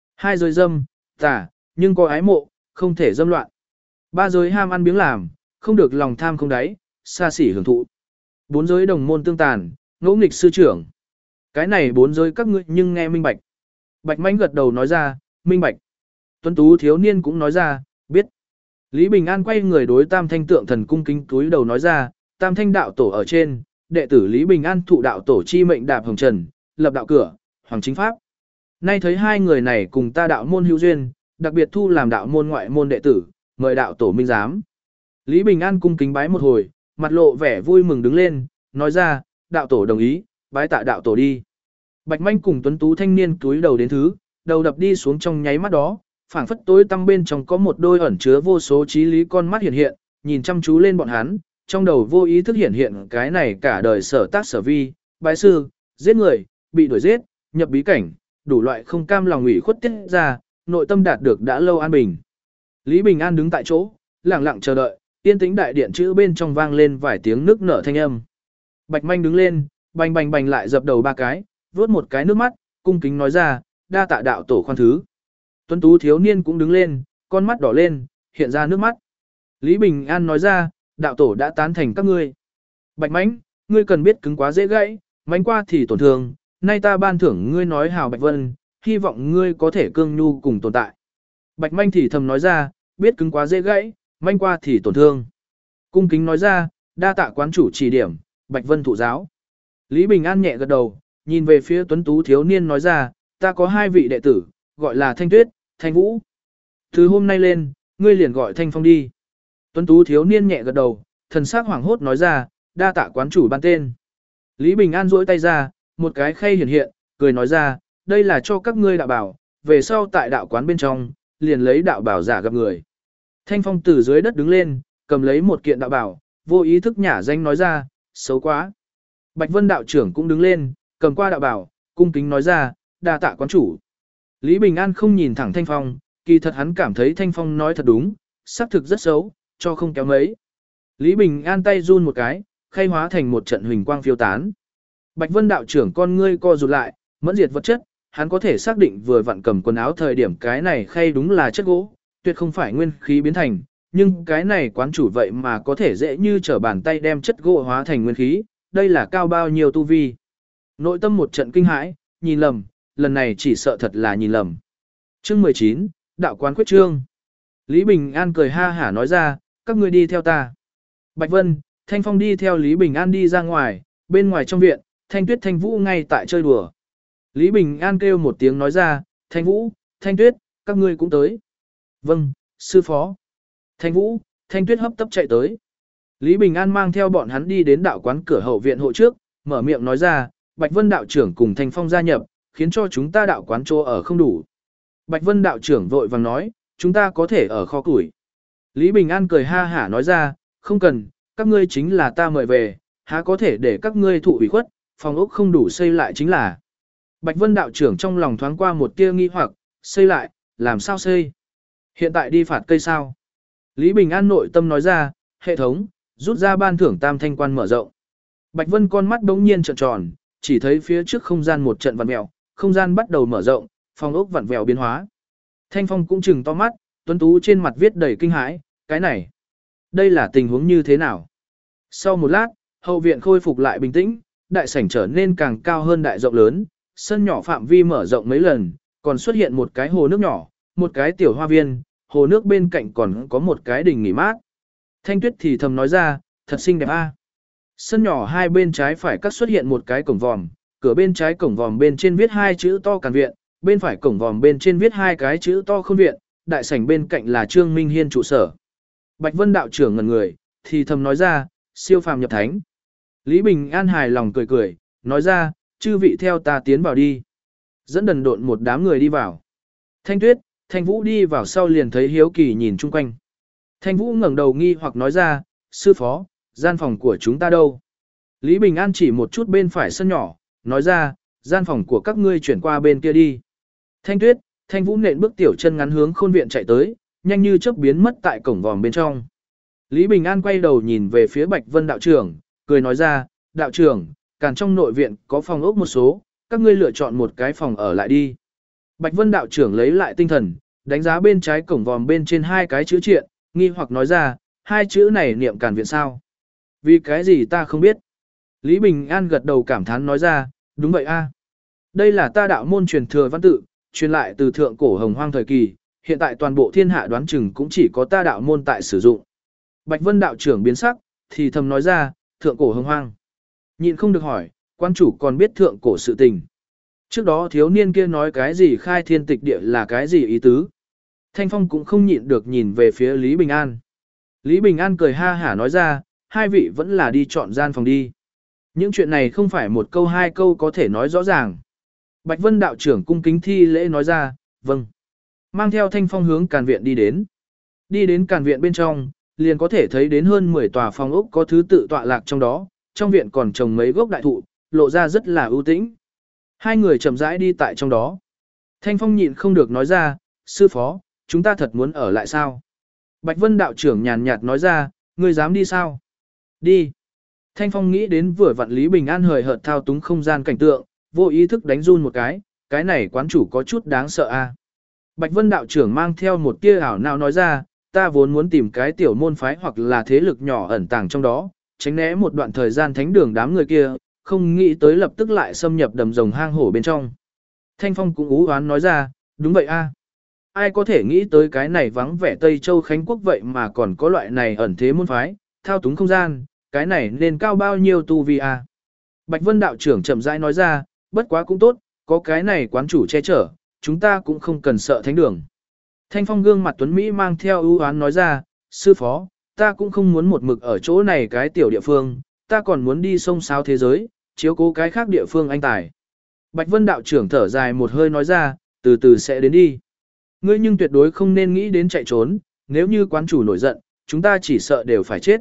2 giới dâm, tà, nhưng có ái mộ, không thể dâm loạn. 3 giới ham ăn biếng làm, không được lòng tham không đáy, xa xỉ hưởng thụ. 4 giới đồng môn tương tàn, ngỗ nghịch sư trưởng. Cái này 4 giới các ngươi nhưng nghe minh bạch. Bạch Mãnh gật đầu nói ra, minh bạch. Tuấn Tú thiếu niên cũng nói ra, biết. Lý Bình An quay người đối Tam Thanh tượng thần cung kính túi đầu nói ra, Tam Thanh đạo tổ ở trên, đệ tử Lý Bình An thụ đạo tổ chi mệnh đạp hồng trần, lập đạo cửa, hoàng chính pháp. Nay thấy hai người này cùng ta đạo môn hữu duyên, đặc biệt thu làm đạo môn ngoại môn đệ tử, mời đạo tổ minh giám. Lý Bình An cung kính bái một hồi, mặt lộ vẻ vui mừng đứng lên, nói ra, đạo tổ đồng ý, bái tạ đạo tổ đi. Bạch Manh cùng Tuấn Tú thanh niên túi đầu đến thứ, đầu đập đi xuống trong nháy mắt đó, phảng phất tối tăm bên trong có một đôi ẩn chứa vô số trí lý con mắt hiện hiện, nhìn chăm chú lên bọn hắn, trong đầu vô ý thức hiện hiện cái này cả đời sở tác sở vi, bái sư, giết người, bị đuổi giết, nhập bí cảnh, đủ loại không cam lòng ủy khuất tiết ra, nội tâm đạt được đã lâu an bình. Lý Bình An đứng tại chỗ, lặng lặng chờ đợi, yên tĩnh đại điện chữ bên trong vang lên vài tiếng nước nở thanh âm. Bạch Manh đứng lên, bành bành bành lại dập đầu 3 cái, vớt một cái nước mắt, cung kính nói ra, đa tạ đạo tổ khoan thứ. Tuấn Tú thiếu niên cũng đứng lên, con mắt đỏ lên, hiện ra nước mắt. Lý Bình An nói ra, đạo tổ đã tán thành các ngươi. Bạch Mãnh, ngươi cần biết cứng quá dễ gãy, mánh qua thì tổn thương, nay ta ban thưởng ngươi nói hào Bạch Vân, hy vọng ngươi có thể cương nhu cùng tồn tại. Bạch Manh thì thầm nói ra, biết cứng quá dễ gãy, manh qua thì tổn thương. Cung kính nói ra, đa tạ quán chủ chỉ điểm, Bạch Vân thụ giáo. Lý Bình An nhẹ gật đầu, nhìn về phía Tuấn Tú thiếu niên nói ra, ta có 2 vị đệ tử, gọi là Thanh Tuyết, Thanh Vũ. Từ hôm nay lên, ngươi liền gọi Thanh Phong đi. Tuấn Tú thiếu niên nhẹ gật đầu, thần sắc hoảng hốt nói ra, đa tạ quán chủ ban tên. Lý Bình An duỗi tay ra, một cái khay hiện hiện, cười nói ra, đây là cho các ngươi đạo bảo, về sau tại đạo quán bên trong, liền lấy đạo bảo giả gặp người. Thanh Phong từ dưới đất đứng lên, cầm lấy một kiện đạo bảo, vô ý thức nhả danh nói ra, xấu quá. Bạch Vân đạo trưởng cũng đứng lên, cầm qua đạo bảo, cung kính nói ra, đa tạ quán chủ. Lý Bình An không nhìn thẳng Thanh Phong, kỳ thật hắn cảm thấy Thanh Phong nói thật đúng, xác thực rất xấu, cho không kéo mấy. Lý Bình An tay run một cái, khay hóa thành một trận huỳnh quang phiêu tán. Bạch Vân đạo trưởng con ngươi co rụt lại, mẫn diệt vật chất, hắn có thể xác định vừa vặn cầm quần áo thời điểm cái này khay đúng là chất gỗ, tuyệt không phải nguyên khí biến thành, nhưng cái này quán chủ vậy mà có thể dễ như trở bàn tay đem chất gỗ hóa thành nguyên khí, đây là cao bao nhiêu tu vi. Nội tâm một trận kinh hãi, nhìn lầm, lần này chỉ sợ thật là nhìn lầm. Chương 19, đạo quán quyết trương. Lý Bình An cười ha hả nói ra, các ngươi đi theo ta. Bạch Vân, Thanh Phong đi theo Lý Bình An đi ra ngoài, bên ngoài trong viện, Thanh Tuyết Thanh Vũ ngay tại chơi đùa. Lý Bình An kêu một tiếng nói ra, Thanh Vũ, Thanh Tuyết, các ngươi cũng tới. Vâng, sư phó. Thanh Vũ, Thanh Tuyết hấp tấp chạy tới. Lý Bình An mang theo bọn hắn đi đến đạo quán cửa hậu viện hộ trước, mở miệng nói ra, Bạch Vân đạo trưởng cùng Thanh Phong gia nhập, khiến cho chúng ta đạo quán chỗ ở không đủ. Bạch Vân đạo trưởng vội vàng nói, chúng ta có thể ở kho củi. Lý Bình An cười ha hả nói ra, không cần, các ngươi chính là ta mời về, há có thể để các ngươi thụ ủy khuất, phòng ốc không đủ xây lại chính là. Bạch Vân đạo trưởng trong lòng thoáng qua một tia nghi hoặc, xây lại, làm sao xây? Hiện tại đi phạt cây sao? Lý Bình An nội tâm nói ra, hệ thống, rút ra ban thưởng tam thanh quan mở rộng. Bạch Vân con mắt đống nhiên trợn tròn, chỉ thấy phía trước không gian một trận vặn vẹo, không gian bắt đầu mở rộng, phòng ốc vặn vẹo biến hóa. Thanh Phong cũng chừng to mắt, Tuấn Tú trên mặt viết đầy kinh hãi, cái này, đây là tình huống như thế nào? Sau một lát, hậu viện khôi phục lại bình tĩnh, đại sảnh trở nên càng cao hơn đại rộng lớn, sân nhỏ phạm vi mở rộng mấy lần, còn xuất hiện một cái hồ nước nhỏ, một cái tiểu hoa viên, hồ nước bên cạnh còn có một cái đình nghỉ mát. Thanh Tuyết thì thầm nói ra, thật xinh đẹp a. Sân nhỏ hai bên trái phải cắt xuất hiện một cái cổng vòm, cửa bên trái cổng vòm bên trên viết 2 chữ to Càn viện, bên phải cổng vòm bên trên viết 2 cái chữ to Khôn viện, đại sảnh bên cạnh là Trương Minh Hiên trụ sở. Bạch Vân đạo trưởng ngẩn người, thì thầm nói ra, siêu phàm nhập thánh. Lý Bình An hài lòng cười cười, nói ra, chư vị theo ta tiến vào đi. Dẫn đần độn một đám người đi vào. Thanh Tuyết, Thanh Vũ đi vào sau liền thấy hiếu kỳ nhìn chung quanh. Thanh Vũ ngẩng đầu nghi hoặc nói ra, sư phó, gian phòng của chúng ta đâu? Lý Bình An chỉ một chút bên phải sân nhỏ, nói ra, gian phòng của các ngươi chuyển qua bên kia đi. Thanh Tuyết, Thanh Vũ nện bước tiểu chân ngắn hướng khôn viện chạy tới, nhanh như chớp biến mất tại cổng vòm bên trong. Lý Bình An quay đầu nhìn về phía Bạch Vân đạo trưởng, cười nói ra, đạo trưởng, càn trong nội viện có phòng ốc một số, các ngươi lựa chọn một cái phòng ở lại đi. Bạch Vân đạo trưởng lấy lại tinh thần, đánh giá bên trái cổng vòm bên trên hai cái chữ triện, nghi hoặc nói ra, hai chữ này niệm càn viện sao? Vì cái gì ta không biết? Lý Bình An gật đầu cảm thán nói ra, đúng vậy a. Đây là ta đạo môn truyền thừa văn tự, truyền lại từ thượng cổ hồng hoang thời kỳ, hiện tại toàn bộ thiên hạ đoán chừng cũng chỉ có ta đạo môn tại sử dụng. Bạch Vân đạo trưởng biến sắc, thì thầm nói ra, thượng cổ hồng hoang. Nhịn không được hỏi, quan chủ còn biết thượng cổ sự tình. Trước đó thiếu niên kia nói cái gì khai thiên tịch địa là cái gì ý tứ. Thanh Phong cũng không nhịn được nhìn về phía Lý Bình An. Lý Bình An cười ha hả nói ra, hai vị vẫn là đi chọn gian phòng đi. Những chuyện này không phải một câu hai câu có thể nói rõ ràng. Bạch Vân đạo trưởng cung kính thi lễ nói ra, vâng. Mang theo Thanh Phong hướng càn viện đi đến. Đi đến càn viện bên trong, liền có thể thấy đến hơn 10 tòa phòng ốc có thứ tự tọa lạc trong đó, trong viện còn trồng mấy gốc đại thụ, lộ ra rất là ưu tĩnh. Hai người chậm rãi đi tại trong đó. Thanh Phong nhịn không được nói ra, sư phó, chúng ta thật muốn ở lại sao? Bạch Vân đạo trưởng nhàn nhạt nói ra, ngươi dám đi sao? Đi. Thanh Phong nghĩ đến vừa vặn Lý Bình An hời hợt thao túng không gian cảnh tượng, vô ý thức đánh run một cái này quán chủ có chút đáng sợ a. Bạch Vân đạo trưởng mang theo một tia ảo não nói ra, ta vốn muốn tìm cái tiểu môn phái hoặc là thế lực nhỏ ẩn tàng trong đó, tránh né một đoạn thời gian thánh đường đám người kia, không nghĩ tới lập tức lại xâm nhập đầm rồng hang hổ bên trong. Thanh Phong cũng ú oán nói ra, đúng vậy a. Ai có thể nghĩ tới cái này vắng vẻ Tây Châu Khánh Quốc vậy mà còn có loại này ẩn thế môn phái, thao túng không gian, cái này nên cao bao nhiêu tu vi a. Bạch Vân đạo trưởng chậm rãi nói ra, bất quá cũng tốt, có cái này quán chủ che chở, chúng ta cũng không cần sợ thánh đường. Thanh Phong gương mặt tuấn Mỹ mang theo ưu oán nói ra, sư phó, ta cũng không muốn một mực ở chỗ này cái tiểu địa phương, ta còn muốn đi sông sáo thế giới, chiếu cố cái khác địa phương anh tài. Bạch Vân đạo trưởng thở dài một hơi nói ra, từ từ sẽ đến đi. Ngươi nhưng tuyệt đối không nên nghĩ đến chạy trốn, nếu như quán chủ nổi giận, chúng ta chỉ sợ đều phải chết.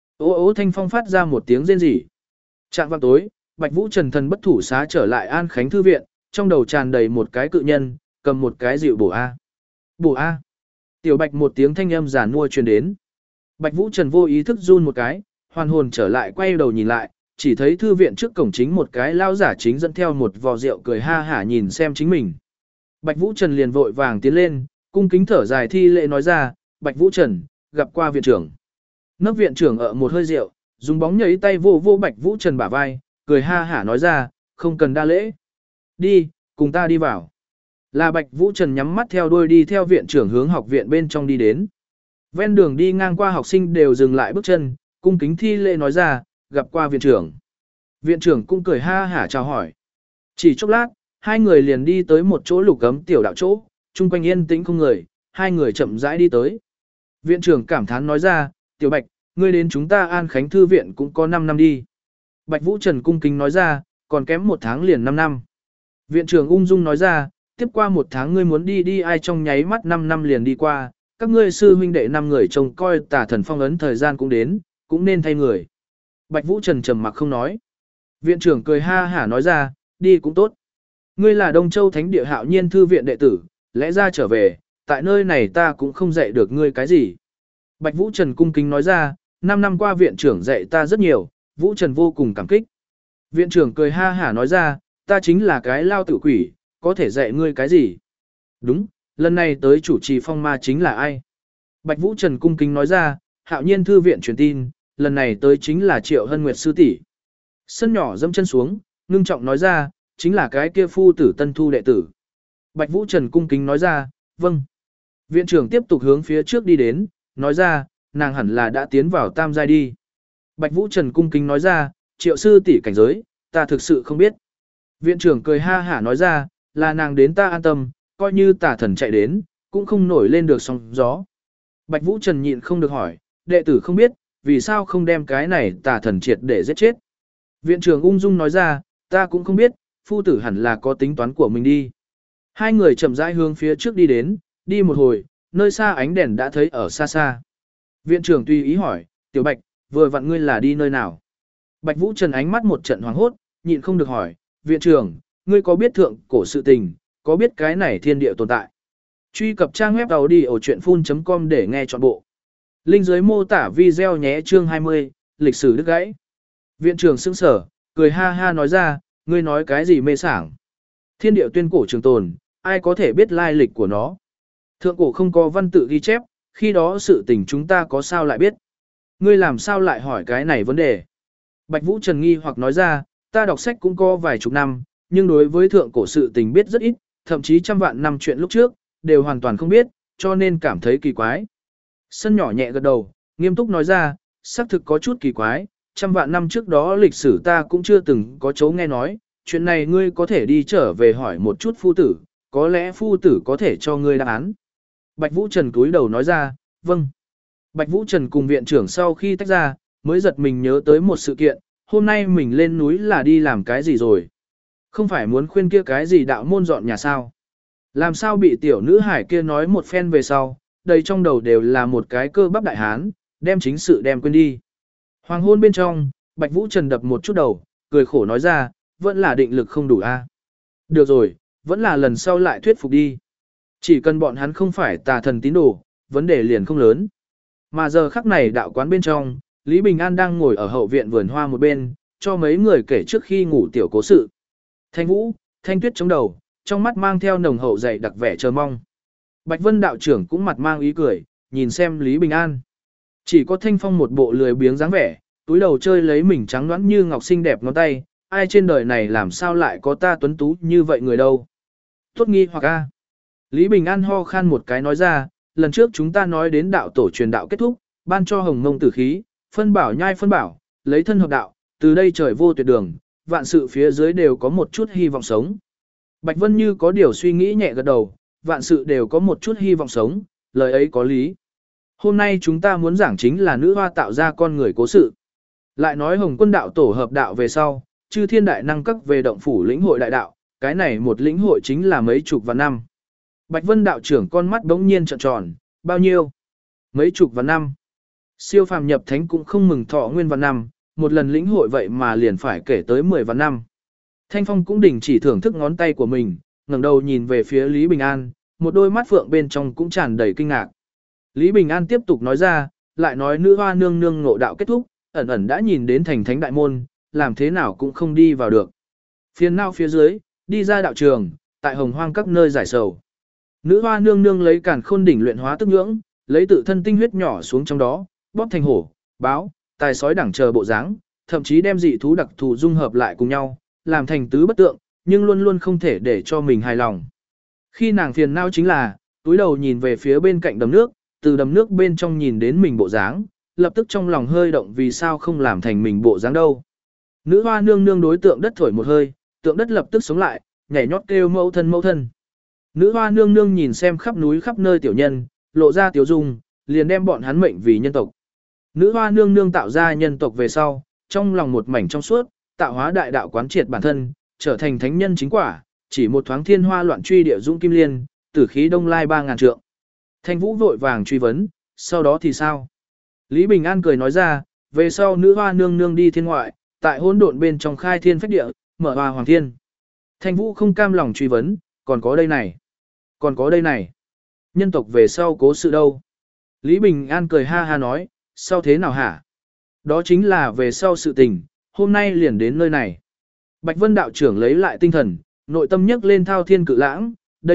Ô Thanh Phong phát ra một tiếng rên rỉ. Trạng vạng tối, Bạch Vũ Trần thần bất thủ xá trở lại An Khánh Thư Viện, trong đầu tràn đầy một cái cự nhân, cầm một cái dịu bổ A. Bổ A. Tiểu Bạch một tiếng thanh âm giản mua truyền đến. Bạch Vũ Trần vô ý thức run một cái, hoàn hồn trở lại quay đầu nhìn lại, chỉ thấy thư viện trước cổng chính một cái lao giả chính dẫn theo một vò rượu cười ha hả nhìn xem chính mình. Bạch Vũ Trần liền vội vàng tiến lên, cung kính thở dài thi lễ nói ra, Bạch Vũ Trần, gặp qua viện trưởng. Nấc viện trưởng ở một hơi rượu, dùng bóng nhảy tay vô vô Bạch Vũ Trần bả vai, cười ha hả nói ra, không cần đa lễ. Đi, cùng ta đi vào. Là Bạch Vũ Trần nhắm mắt theo đuôi đi theo viện trưởng hướng học viện bên trong đi đến. Ven đường đi ngang qua học sinh đều dừng lại bước chân, cung kính thi lễ nói ra, gặp qua viện trưởng. Viện trưởng cũng cười ha hả chào hỏi. Chỉ chốc lát, hai người liền đi tới một chỗ lục gấm tiểu đạo chỗ, chung quanh yên tĩnh không người, hai người chậm rãi đi tới. Viện trưởng cảm thán nói ra, Tiểu Bạch, ngươi đến chúng ta An Khánh Thư Viện cũng có 5 năm đi. Bạch Vũ Trần cung kính nói ra, còn kém 1 tháng liền 5 năm. Viện trưởng ung dung nói ra, tiếp qua 1 tháng ngươi muốn đi ai trong nháy mắt 5 năm liền đi qua, các ngươi sư huynh đệ 5 người trông coi Tả Thần phong ấn thời gian cũng đến, cũng nên thay người. Bạch Vũ Trần trầm mặc không nói. Viện trưởng cười ha hả nói ra, đi cũng tốt. Ngươi là Đông Châu Thánh Địa Hạo Nhiên Thư Viện đệ tử, lẽ ra trở về, tại nơi này ta cũng không dạy được ngươi cái gì. Bạch Vũ Trần cung kính nói ra, 5 năm qua viện trưởng dạy ta rất nhiều, Vũ Trần vô cùng cảm kích. Viện trưởng cười ha hả nói ra, ta chính là cái lao tử quỷ, có thể dạy ngươi cái gì? Đúng, lần này tới chủ trì phong ma chính là ai? Bạch Vũ Trần cung kính nói ra, Hạo Nhiên Thư Viện truyền tin, lần này tới chính là Triệu Hân Nguyệt sư tỷ. Sân nhỏ dẫm chân xuống, ngưng trọng nói ra, chính là cái kia phu tử tân thu đệ tử. Bạch Vũ Trần cung kính nói ra, vâng. Viện trưởng tiếp tục hướng phía trước đi đến, nói ra, nàng hẳn là đã tiến vào tam giai đi. Bạch Vũ Trần cung kính nói ra, Triệu sư tỷ cảnh giới, ta thực sự không biết. Viện trưởng cười ha hả nói ra, là nàng đến ta an tâm, coi như Tả Thần chạy đến, cũng không nổi lên được sóng gió. Bạch Vũ Trần nhịn không được hỏi, đệ tử không biết, vì sao không đem cái này Tả Thần triệt để giết chết. Viện trưởng ung dung nói ra, ta cũng không biết, phu tử hẳn là có tính toán của mình đi. Hai người chậm rãi hướng phía trước đi đến, Đi một hồi, nơi xa ánh đèn đã thấy ở xa xa. Viện trưởng tùy ý hỏi, Tiểu Bạch, vừa vặn ngươi là đi nơi nào? Bạch Vũ Trần ánh mắt một trận hoảng hốt, nhịn không được hỏi, viện trưởng, ngươi có biết thượng cổ sự tình, có biết cái này thiên địa tồn tại? Truy cập trang web audiochuyenphun.com để nghe trọn bộ. Link dưới mô tả video nhé chương 20, lịch sử đứt gãy. Viện trưởng sững sở, cười ha ha nói ra, ngươi nói cái gì mê sảng? Thiên địa tuyên cổ trường tồn, ai có thể biết lai lịch của nó? Thượng cổ không có văn tự ghi chép, khi đó sự tình chúng ta có sao lại biết? Ngươi làm sao lại hỏi cái này vấn đề? Bạch Vũ Trần nghi hoặc nói ra, ta đọc sách cũng có vài chục năm, nhưng đối với thượng cổ sự tình biết rất ít, thậm chí trăm vạn năm chuyện lúc trước, đều hoàn toàn không biết, cho nên cảm thấy kỳ quái. Sân nhỏ nhẹ gật đầu, nghiêm túc nói ra, xác thực có chút kỳ quái, trăm vạn năm trước đó lịch sử ta cũng chưa từng có chỗ nghe nói, chuyện này ngươi có thể đi trở về hỏi một chút phu tử, có lẽ phu tử có thể cho ngươi đáp án. Bạch Vũ Trần cúi đầu nói ra, vâng. Bạch Vũ Trần cùng viện trưởng sau khi tách ra, mới giật mình nhớ tới một sự kiện, hôm nay mình lên núi là đi làm cái gì rồi? Không phải muốn khuyên kia cái gì đạo môn dọn nhà sao? Làm sao bị tiểu nữ hải kia nói một phen về sau, đầy trong đầu đều là một cái cơ bắp đại hán, đem chính sự đem quên đi. Hoàng hôn bên trong, Bạch Vũ Trần đập một chút đầu, cười khổ nói ra, vẫn là định lực không đủ a. Được rồi, vẫn là lần sau lại thuyết phục đi. Chỉ cần bọn hắn không phải tà thần tín đồ, vấn đề liền không lớn. Mà giờ khắc này đạo quán bên trong, Lý Bình An đang ngồi ở hậu viện vườn hoa một bên, cho mấy người kể trước khi ngủ tiểu cố sự. Thanh Vũ, Thanh Tuyết chống đầu, trong mắt mang theo nồng hậu dày đặc vẻ chờ mong. Bạch Vân đạo trưởng cũng mặt mang ý cười, nhìn xem Lý Bình An. Chỉ có Thanh Phong một bộ lười biếng dáng vẻ, túi đầu chơi lấy mình trắng nõn như ngọc xinh đẹp ngón tay, ai trên đời này làm sao lại có ta tuấn tú như vậy người đâu. Tốt nghi hoặc a. Lý Bình An ho khan một cái nói ra, lần trước chúng ta nói đến đạo tổ truyền đạo kết thúc, ban cho hồng mông tử khí, phân bảo nhai phân bảo, lấy thân hợp đạo, từ đây trời vô tuyệt đường, vạn sự phía dưới đều có một chút hy vọng sống. Bạch Vân như có điều suy nghĩ nhẹ gật đầu, vạn sự đều có một chút hy vọng sống, lời ấy có lý. Hôm nay chúng ta muốn giảng chính là nữ hoa tạo ra con người cố sự. Lại nói Hồng Quân đạo tổ hợp đạo về sau, chư thiên đại năng các về động phủ lĩnh hội đại đạo, cái này một lĩnh hội chính là mấy chục vạn năm. Bạch Vân đạo trưởng con mắt đống nhiên trợn tròn, bao nhiêu? Mấy chục vạn năm. Siêu phàm nhập thánh cũng không mừng thọ nguyên vạn năm, một lần lĩnh hội vậy mà liền phải kể tới 10 vạn năm. Thanh Phong cũng đình chỉ thưởng thức ngón tay của mình, ngẩng đầu nhìn về phía Lý Bình An, một đôi mắt phượng bên trong cũng tràn đầy kinh ngạc. Lý Bình An tiếp tục nói ra, lại nói nữ hoa nương nương ngộ đạo kết thúc, ẩn ẩn đã nhìn đến thành thánh đại môn, làm thế nào cũng không đi vào được. Phiền não phía dưới, đi ra đạo trường, tại hồng hoang các nơi giải sầu. Nữ hoa nương nương lấy càn khôn đỉnh luyện hóa tức nhưỡng, lấy tự thân tinh huyết nhỏ xuống trong đó, bóp thành hổ, báo, tài sói đẳng chờ bộ dáng, thậm chí đem dị thú đặc thù dung hợp lại cùng nhau, làm thành tứ bất tượng, nhưng luôn luôn không thể để cho mình hài lòng. Khi nàng phiền não chính là, túi đầu nhìn về phía bên cạnh đầm nước, từ đầm nước bên trong nhìn đến mình bộ dáng, lập tức trong lòng hơi động vì sao không làm thành mình bộ dáng đâu. Nữ hoa nương nương đối tượng đất thổi một hơi, tượng đất lập tức sống lại, nhảy nhót kêu mẫu thân mẫu thân. Nữ hoa nương nương nhìn xem khắp núi khắp nơi tiểu nhân, lộ ra tiểu dung, liền đem bọn hắn mệnh vì nhân tộc. Nữ hoa nương nương tạo ra nhân tộc về sau, trong lòng một mảnh trong suốt, tạo hóa đại đạo quán triệt bản thân, trở thành thánh nhân chính quả, chỉ một thoáng thiên hoa loạn truy địa dũng kim liên, tử khí đông lai 3000 trượng. Thanh Vũ vội vàng truy vấn, sau đó thì sao? Lý Bình An cười nói ra, về sau nữ hoa nương nương đi thiên ngoại, tại hỗn độn bên trong khai thiên phách địa, mở hoa hoàng thiên. Thanh Vũ không cam lòng truy vấn, còn có đây này, còn có đây này. Nhân tộc về sau cố sự đâu? Lý Bình An cười ha ha nói, sao thế nào hả? Đó chính là về sau sự tình, hôm nay liền đến nơi này. Bạch Vân đạo trưởng lấy lại tinh thần, nội tâm nhấc lên thao thiên cự lãng,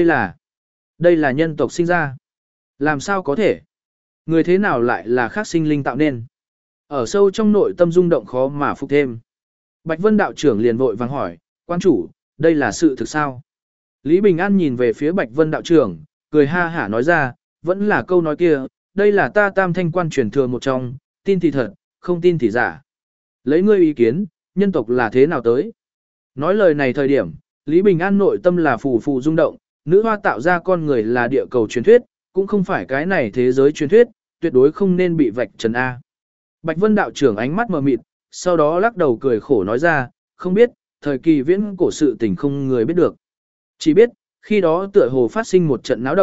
đây là nhân tộc sinh ra. Làm sao có thể? Người thế nào lại là khác sinh linh tạo nên? Ở sâu trong nội tâm rung động khó mà phục thêm. Bạch Vân đạo trưởng liền vội vàng hỏi, quan chủ, đây là sự thực sao? Lý Bình An nhìn về phía Bạch Vân đạo trưởng, cười ha hả nói ra, vẫn là câu nói kia, đây là ta tam thanh quan truyền thừa một trong, tin thì thật, không tin thì giả. Lấy ngươi ý kiến, nhân tộc là thế nào tới? Nói lời này thời điểm, Lý Bình An nội tâm là phù phù rung động, nữ hoa tạo ra con người là địa cầu truyền thuyết, cũng không phải cái này thế giới truyền thuyết, tuyệt đối không nên bị vạch trần A. Bạch Vân đạo trưởng ánh mắt mờ mịt, sau đó lắc đầu cười khổ nói ra, không biết, thời kỳ viễn cổ sự tình không người biết được. Chỉ biết, khi đó tựa hồ phát sinh một trận náo động,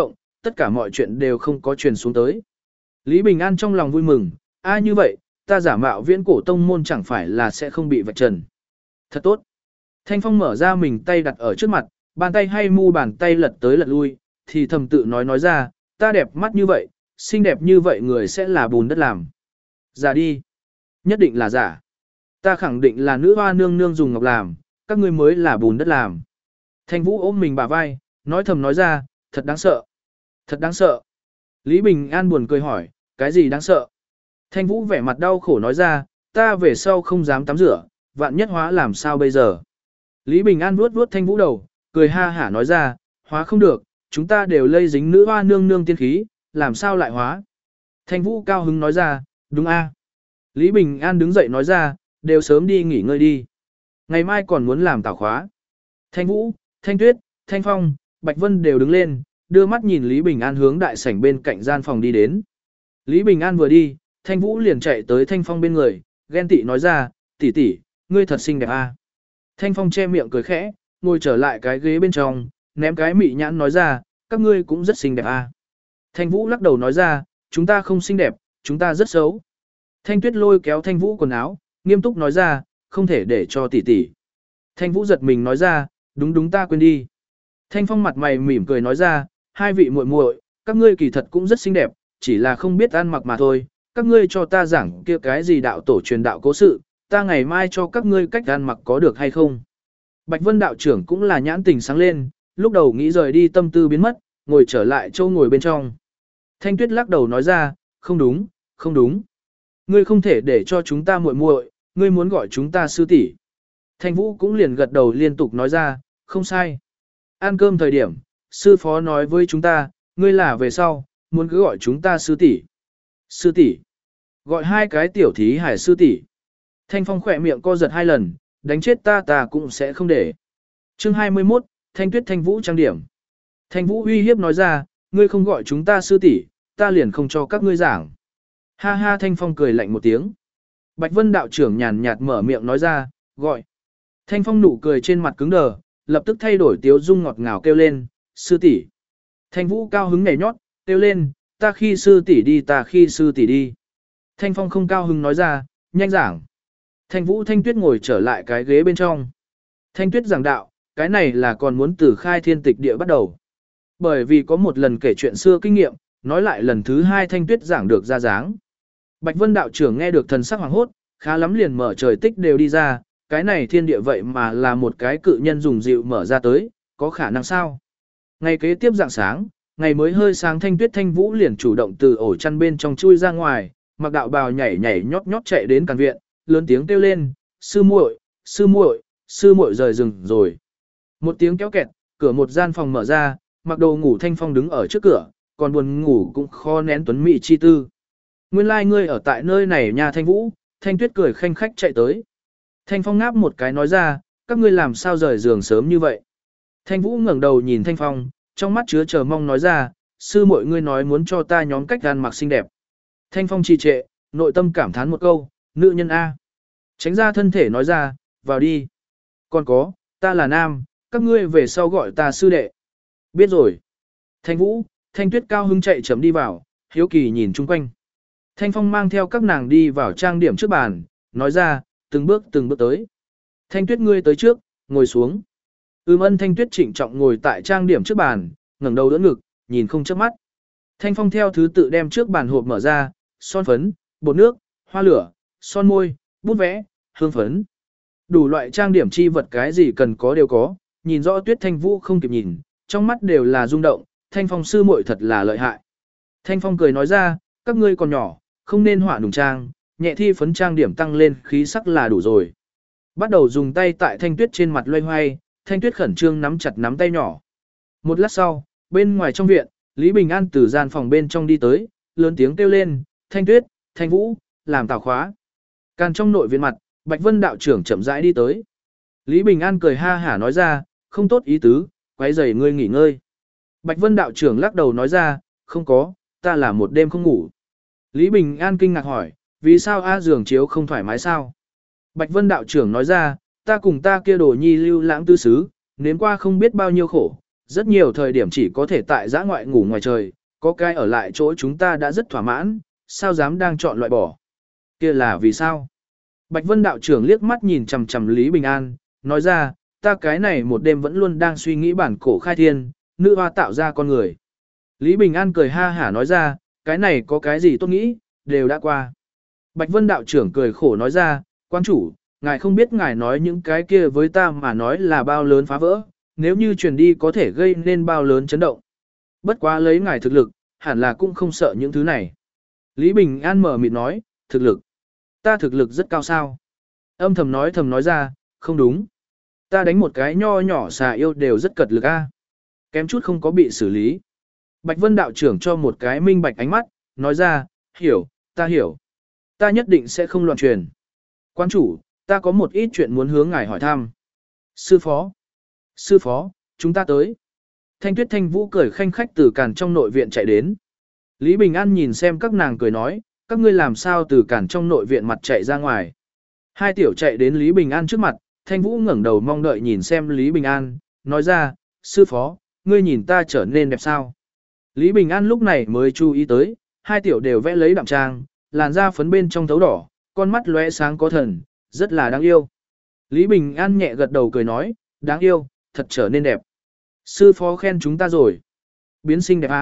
tất cả mọi chuyện đều không có truyền xuống tới. Lý Bình An trong lòng vui mừng, như vậy, ta giả mạo viễn cổ tông môn chẳng phải là sẽ không bị vạch trần. Thật tốt. Thanh Phong mở ra mình tay đặt ở trước mặt, bàn tay hay mu bàn tay lật tới lật lui, thì thầm tự nói ra, ta đẹp mắt như vậy, xinh đẹp như vậy người sẽ là bùn đất làm. Giả đi. Nhất định là giả. Ta khẳng định là nữ hoa nương nương dùng ngọc làm, các ngươi mới là bùn đất làm. Thanh Vũ ôm mình bả vai, nói thầm nói ra, thật đáng sợ. Thật đáng sợ. Lý Bình An buồn cười hỏi, cái gì đáng sợ? Thanh Vũ vẻ mặt đau khổ nói ra, ta về sau không dám tắm rửa, vạn nhất hóa làm sao bây giờ? Lý Bình An vuốt vuốt Thanh Vũ đầu, cười ha hả nói ra, hóa không được, chúng ta đều lây dính nữ hoa nương nương tiên khí, làm sao lại hóa? Thanh Vũ cao hứng nói ra, đúng a. Lý Bình An đứng dậy nói ra, đều sớm đi nghỉ ngơi đi. Ngày mai còn muốn làm tảo khóa. Thanh Vũ, Thanh Tuyết, Thanh Phong, Bạch Vân đều đứng lên, đưa mắt nhìn Lý Bình An hướng đại sảnh bên cạnh gian phòng đi đến. Lý Bình An vừa đi, Thanh Vũ liền chạy tới Thanh Phong bên người, ghen tị nói ra, tỷ tỷ, ngươi thật xinh đẹp a. Thanh Phong che miệng cười khẽ, ngồi trở lại cái ghế bên trong, ném cái mị nhãn nói ra, các ngươi cũng rất xinh đẹp a. Thanh Vũ lắc đầu nói ra, chúng ta không xinh đẹp, chúng ta rất xấu. Thanh Tuyết lôi kéo Thanh Vũ quần áo, nghiêm túc nói ra, không thể để cho tỷ tỷ. Thanh Vũ giật mình nói ra, đúng đúng ta quên đi. Thanh Phong mặt mày mỉm cười nói ra, hai vị muội muội, các ngươi kỳ thật cũng rất xinh đẹp, chỉ là không biết ăn mặc mà thôi. Các ngươi cho ta giảng kia cái gì đạo tổ truyền đạo cố sự, ta ngày mai cho các ngươi cách ăn mặc có được hay không. Bạch Vân đạo trưởng cũng là nhãn tình sáng lên, lúc đầu nghĩ rời đi tâm tư biến mất, ngồi trở lại châu ngồi bên trong. Thanh Tuyết lắc đầu nói ra, không đúng, không đúng. Ngươi không thể để cho chúng ta muội muội, ngươi muốn gọi chúng ta sư tỷ. Thanh Vũ cũng liền gật đầu liên tục nói ra, không sai. Ăn cơm thời điểm, sư phó nói với chúng ta, ngươi là về sau, muốn cứ gọi chúng ta sư tỷ. Sư tỷ. Gọi hai cái tiểu thí hải sư tỷ. Thanh Phong khỏe miệng co giật hai lần, đánh chết ta cũng sẽ không để. Chương 21, Thanh Tuyết Thanh Vũ trang điểm. Thanh Vũ uy hiếp nói ra, ngươi không gọi chúng ta sư tỷ, ta liền không cho các ngươi giảng. Ha ha Thanh Phong cười lạnh một tiếng. Bạch Vân đạo trưởng nhàn nhạt mở miệng nói ra, gọi. Thanh Phong nụ cười trên mặt cứng đờ, lập tức thay đổi tiếu dung ngọt ngào kêu lên, sư tỷ. Thanh Vũ cao hứng nhảy nhót, kêu lên, ta khi sư tỷ đi ta khi sư tỷ đi. Thanh Phong không cao hứng nói ra, nhanh giảng. Thanh Vũ Thanh Tuyết ngồi trở lại cái ghế bên trong. Thanh Tuyết giảng đạo, cái này là còn muốn từ khai thiên tịch địa bắt đầu. Bởi vì có một lần kể chuyện xưa kinh nghiệm, nói lại lần thứ hai Thanh Tuyết giảng được ra dáng. Bạch Vân đạo trưởng nghe được thần sắc hoàng hốt, khá lắm liền mở trời tích đều đi ra, cái này thiên địa vậy mà là một cái cự nhân dùng dịu mở ra tới, có khả năng sao? Ngày kế tiếp dạng sáng, ngày mới hơi sáng Thanh Tuyết Thanh Vũ liền chủ động từ ổ chăn bên trong chui ra ngoài, mặc đạo bào nhảy nhảy nhót nhót chạy đến càn viện, lớn tiếng kêu lên, sư muội, sư muội, sư muội rời rừng rồi. Một tiếng kéo kẹt, cửa một gian phòng mở ra, mặc đồ ngủ Thanh Phong đứng ở trước cửa, còn buồn ngủ cũng khó nén tuấn mỹ chi tư. Nguyên lai ngươi ở tại nơi này nhà Thanh Vũ, Thanh Tuyết cười khanh khách chạy tới. Thanh Phong ngáp một cái nói ra, các ngươi làm sao rời giường sớm như vậy. Thanh Vũ ngẩng đầu nhìn Thanh Phong, trong mắt chứa chờ mong nói ra, sư muội ngươi nói muốn cho ta nhóm cách ăn mặc xinh đẹp. Thanh Phong trì trệ, nội tâm cảm thán một câu, nữ nhân A. Tránh ra thân thể nói ra, vào đi. Còn có, ta là nam, các ngươi về sau gọi ta sư đệ. Biết rồi. Thanh Vũ, Thanh Tuyết cao hứng chạy chấm đi vào, hiếu kỳ nhìn chung quanh. Thanh Phong mang theo các nàng đi vào trang điểm trước bàn, nói ra, từng bước tới. Thanh Tuyết ngươi tới trước, ngồi xuống. Ân Thanh Tuyết trịnh trọng ngồi tại trang điểm trước bàn, ngẩng đầu đỡ ngực, nhìn không chớp mắt. Thanh Phong theo thứ tự đem trước bàn hộp mở ra, son phấn, bột nước, hoa lửa, son môi, bút vẽ, hương phấn. Đủ loại trang điểm chi vật cái gì cần có đều có, nhìn rõ Tuyết Thanh Vũ không kịp nhìn, trong mắt đều là rung động, Thanh Phong sư muội thật là lợi hại. Thanh Phong cười nói ra, các ngươi còn nhỏ, không nên họa nùng trang, nhẹ thi phấn trang điểm tăng lên khí sắc là đủ rồi. Bắt đầu dùng tay tại Thanh Tuyết trên mặt loay hoay, Thanh Tuyết khẩn trương nắm chặt nắm tay nhỏ. Một lát sau, bên ngoài trong viện, Lý Bình An từ gian phòng bên trong đi tới, lớn tiếng kêu lên, Thanh Tuyết, Thanh Vũ, làm tảo khóa. Càn trong nội viện mặt, Bạch Vân đạo trưởng chậm rãi đi tới. Lý Bình An cười ha hả nói ra, không tốt ý tứ, quấy rầy ngươi nghỉ ngơi. Bạch Vân đạo trưởng lắc đầu nói ra, không có, ta là một đêm không ngủ. Lý Bình An kinh ngạc hỏi, vì sao giường chiếu không thoải mái sao? Bạch Vân đạo trưởng nói ra, ta cùng ta kia đồ nhi lưu lãng tư xứ, nếm qua không biết bao nhiêu khổ, rất nhiều thời điểm chỉ có thể tại giã ngoại ngủ ngoài trời, có cái ở lại chỗ chúng ta đã rất thỏa mãn, sao dám đang chọn loại bỏ. Kia là vì sao? Bạch Vân đạo trưởng liếc mắt nhìn chằm chằm Lý Bình An, nói ra, ta cái này một đêm vẫn luôn đang suy nghĩ bản cổ khai thiên, nữ hoa tạo ra con người. Lý Bình An cười ha hả nói ra, cái này có cái gì tốt nghĩ, đều đã qua. Bạch Vân đạo trưởng cười khổ nói ra, quan chủ, ngài không biết ngài nói những cái kia với ta mà nói là bao lớn phá vỡ, nếu như truyền đi có thể gây nên bao lớn chấn động. Bất quá lấy ngài thực lực, hẳn là cũng không sợ những thứ này. Lý Bình An mở mịt nói, thực lực. Ta thực lực rất cao sao. Âm thầm nói ra, không đúng. Ta đánh một cái nho nhỏ xà yêu đều rất cật lực a. Kém chút không có bị xử lý. Bạch Vân đạo trưởng cho một cái minh bạch ánh mắt, nói ra, hiểu. Ta nhất định sẽ không loạn truyền. Quan chủ, ta có một ít chuyện muốn hướng ngài hỏi thăm. Sư phó, chúng ta tới. Thanh Tuyết Thanh Vũ cười khanh khách từ cản trong nội viện chạy đến. Lý Bình An nhìn xem các nàng cười nói, các ngươi làm sao từ cản trong nội viện mặt chạy ra ngoài. Hai tiểu chạy đến Lý Bình An trước mặt, Thanh Vũ ngẩng đầu mong đợi nhìn xem Lý Bình An, nói ra, sư phó, ngươi nhìn ta trở nên đẹp sao. Lý Bình An lúc này mới chú ý tới, hai tiểu đều vẽ lấy đạm trang, làn da phấn bên trong thấu đỏ, con mắt lóe sáng có thần, rất là đáng yêu. Lý Bình An nhẹ gật đầu cười nói, đáng yêu, thật trở nên đẹp. Sư phó khen chúng ta rồi. Biến sinh đẹp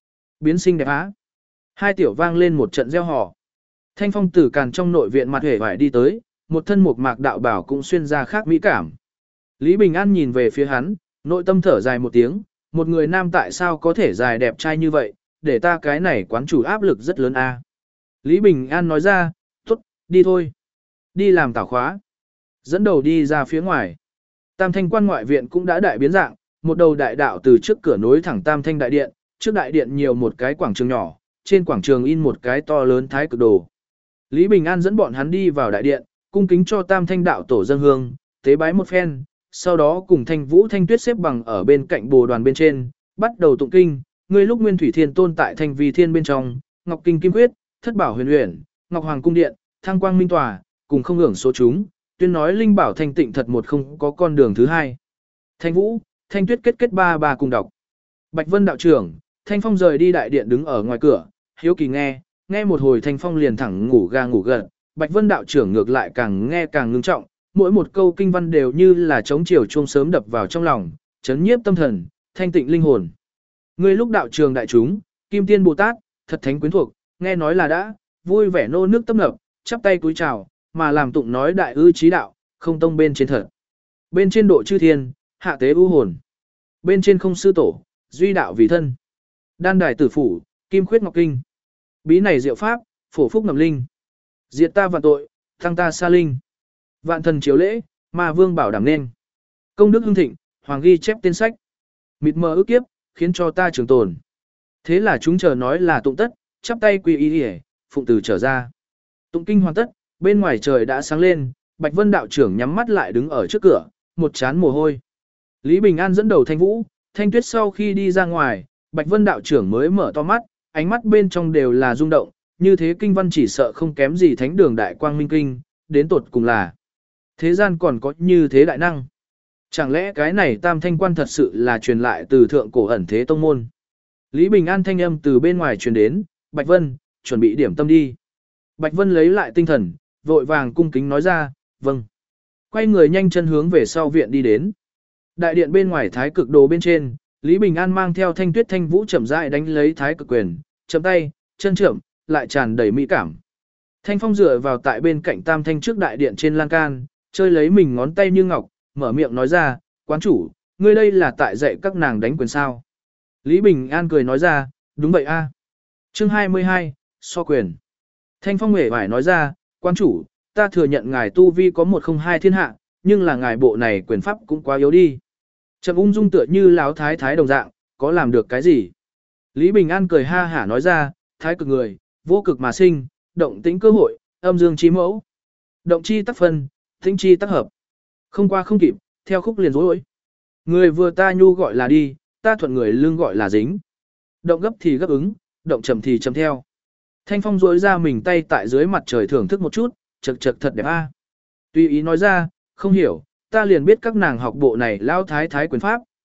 á. Hai tiểu vang lên một trận reo hò. Thanh Phong tử càn trong nội viện mặt hề vải đi tới, một thân mộc mạc đạo bảo cũng xuyên ra khác mỹ cảm. Lý Bình An nhìn về phía hắn, nội tâm thở dài một tiếng, một người nam tại sao có thể dài đẹp trai như vậy, để ta cái này quán chủ áp lực rất lớn a. Lý Bình An nói ra, tốt, đi thôi. Đi làm tảo khóa. Dẫn đầu đi ra phía ngoài. Tam Thanh quan ngoại viện cũng đã đại biến dạng, một đầu đại đạo từ trước cửa nối thẳng Tam Thanh đại điện, trước đại điện nhiều một cái quảng trường nhỏ, trên quảng trường in một cái to lớn thái cực đồ. Lý Bình An dẫn bọn hắn đi vào đại điện, cung kính cho Tam Thanh đạo tổ dâng hương, tế bái một phen, sau đó cùng Thanh Vũ Thanh Tuyết xếp bằng ở bên cạnh bồ đoàn bên trên, bắt đầu tụng kinh, người lúc Nguyên Thủy Thiên Tôn tại Thanh Vi Thiên bên trong, Ngọc Kinh Kim Quyết, Thất Bảo Huyền Uyển, Ngọc Hoàng cung điện, Thăng Quang Minh Tòa, cùng không hưởng số chúng, tuyên nói linh bảo thanh tịnh thật một không có con đường thứ hai. Thanh Vũ, Thanh Tuyết kết ba cùng đọc. Bạch Vân đạo trưởng, Thanh Phong rời đi đại điện đứng ở ngoài cửa, hiếu kỳ nghe một hồi Thanh Phong liền thẳng ngủ ga ngủ gật, Bạch Vân đạo trưởng ngược lại càng nghe càng ngưng trọng, mỗi một câu kinh văn đều như là trống chiều chuông sớm đập vào trong lòng, chấn nhiếp tâm thần, thanh tịnh linh hồn. Người lúc đạo trường đại chúng, Kim Tiên Bồ Tát, thật thánh quyến thuộc, nghe nói là đã, vui vẻ nô nước tâm nập, chắp tay cúi chào, mà làm tụng nói đại ư trí đạo, không tông bên trên thật. Bên trên độ chư thiên, hạ tế ưu hồn. Bên trên không sư tổ, duy đạo vì thân. Đan đài tử phủ, kim khuyết ngọc kinh. Bí này diệu pháp, phổ phúc ngầm linh. Diệt ta vạn tội, thăng ta xa linh. Vạn thần chiếu lễ, mà vương bảo đảm nên. Công đức hưng thịnh, hoàng ghi chép tên sách. Mịt mờ ước kiếp, khiến cho ta trường tồn. Thế là chúng chờ nói là tụng tất, chắp tay quy y hề, phụng từ trở ra. Tụng kinh hoàn tất, bên ngoài trời đã sáng lên, Bạch Vân đạo trưởng nhắm mắt lại đứng ở trước cửa, một chán mồ hôi. Lý Bình An dẫn đầu Thanh Vũ, Thanh Tuyết sau khi đi ra ngoài, Bạch Vân đạo trưởng mới mở to mắt, ánh mắt bên trong đều là rung động, như thế kinh văn chỉ sợ không kém gì thánh đường đại quang minh kinh, đến tột cùng là. Thế gian còn có như thế đại năng. Chẳng lẽ cái này Tam Thanh quan thật sự là truyền lại từ thượng cổ ẩn thế tông môn. Lý Bình An thanh âm từ bên ngoài truyền đến, Bạch Vân, chuẩn bị điểm tâm đi. Bạch Vân lấy lại tinh thần, vội vàng cung kính nói ra, vâng. Quay người nhanh chân hướng về sau viện đi đến. Đại điện bên ngoài thái cực đồ bên trên, Lý Bình An mang theo Thanh Tuyết Thanh Vũ chậm rãi đánh lấy thái cực quyền, chậm tay, chân chậm, lại tràn đầy mỹ cảm. Thanh Phong dựa vào tại bên cạnh Tam Thanh trước đại điện trên lan can, chơi lấy mình ngón tay như ngọc, mở miệng nói ra, quán chủ, ngươi đây là tại dạy các nàng đánh quyền sao. Lý Bình An cười nói ra, đúng vậy a. Chương 22, so quyền. Thanh Phong hề phải nói ra, quán chủ, ta thừa nhận ngài tu vi có 102 thiên hạ, nhưng là ngài bộ này quyền pháp cũng quá yếu đi. Trầm ung dung tựa như láo thái thái đồng dạng, có làm được cái gì? Lý Bình An cười ha hả nói ra, thái cực người, vô cực mà sinh, động tĩnh cơ hội, âm dương chi mẫu. Động chi tác phân, tĩnh chi tác hợp. Không qua không kịp, theo khúc liền rối. Người vừa ta nhu gọi là đi, ta thuận người lưng gọi là dính. Động gấp thì gấp ứng, động chậm thì chậm theo. Thanh Phong rối ra mình tay tại dưới mặt trời thưởng thức một chút, chật chật thật đẹp a. Tuy ý nói ra, không hiểu, ta liền biết các nàng học bộ này lao thái thái quyền pháp,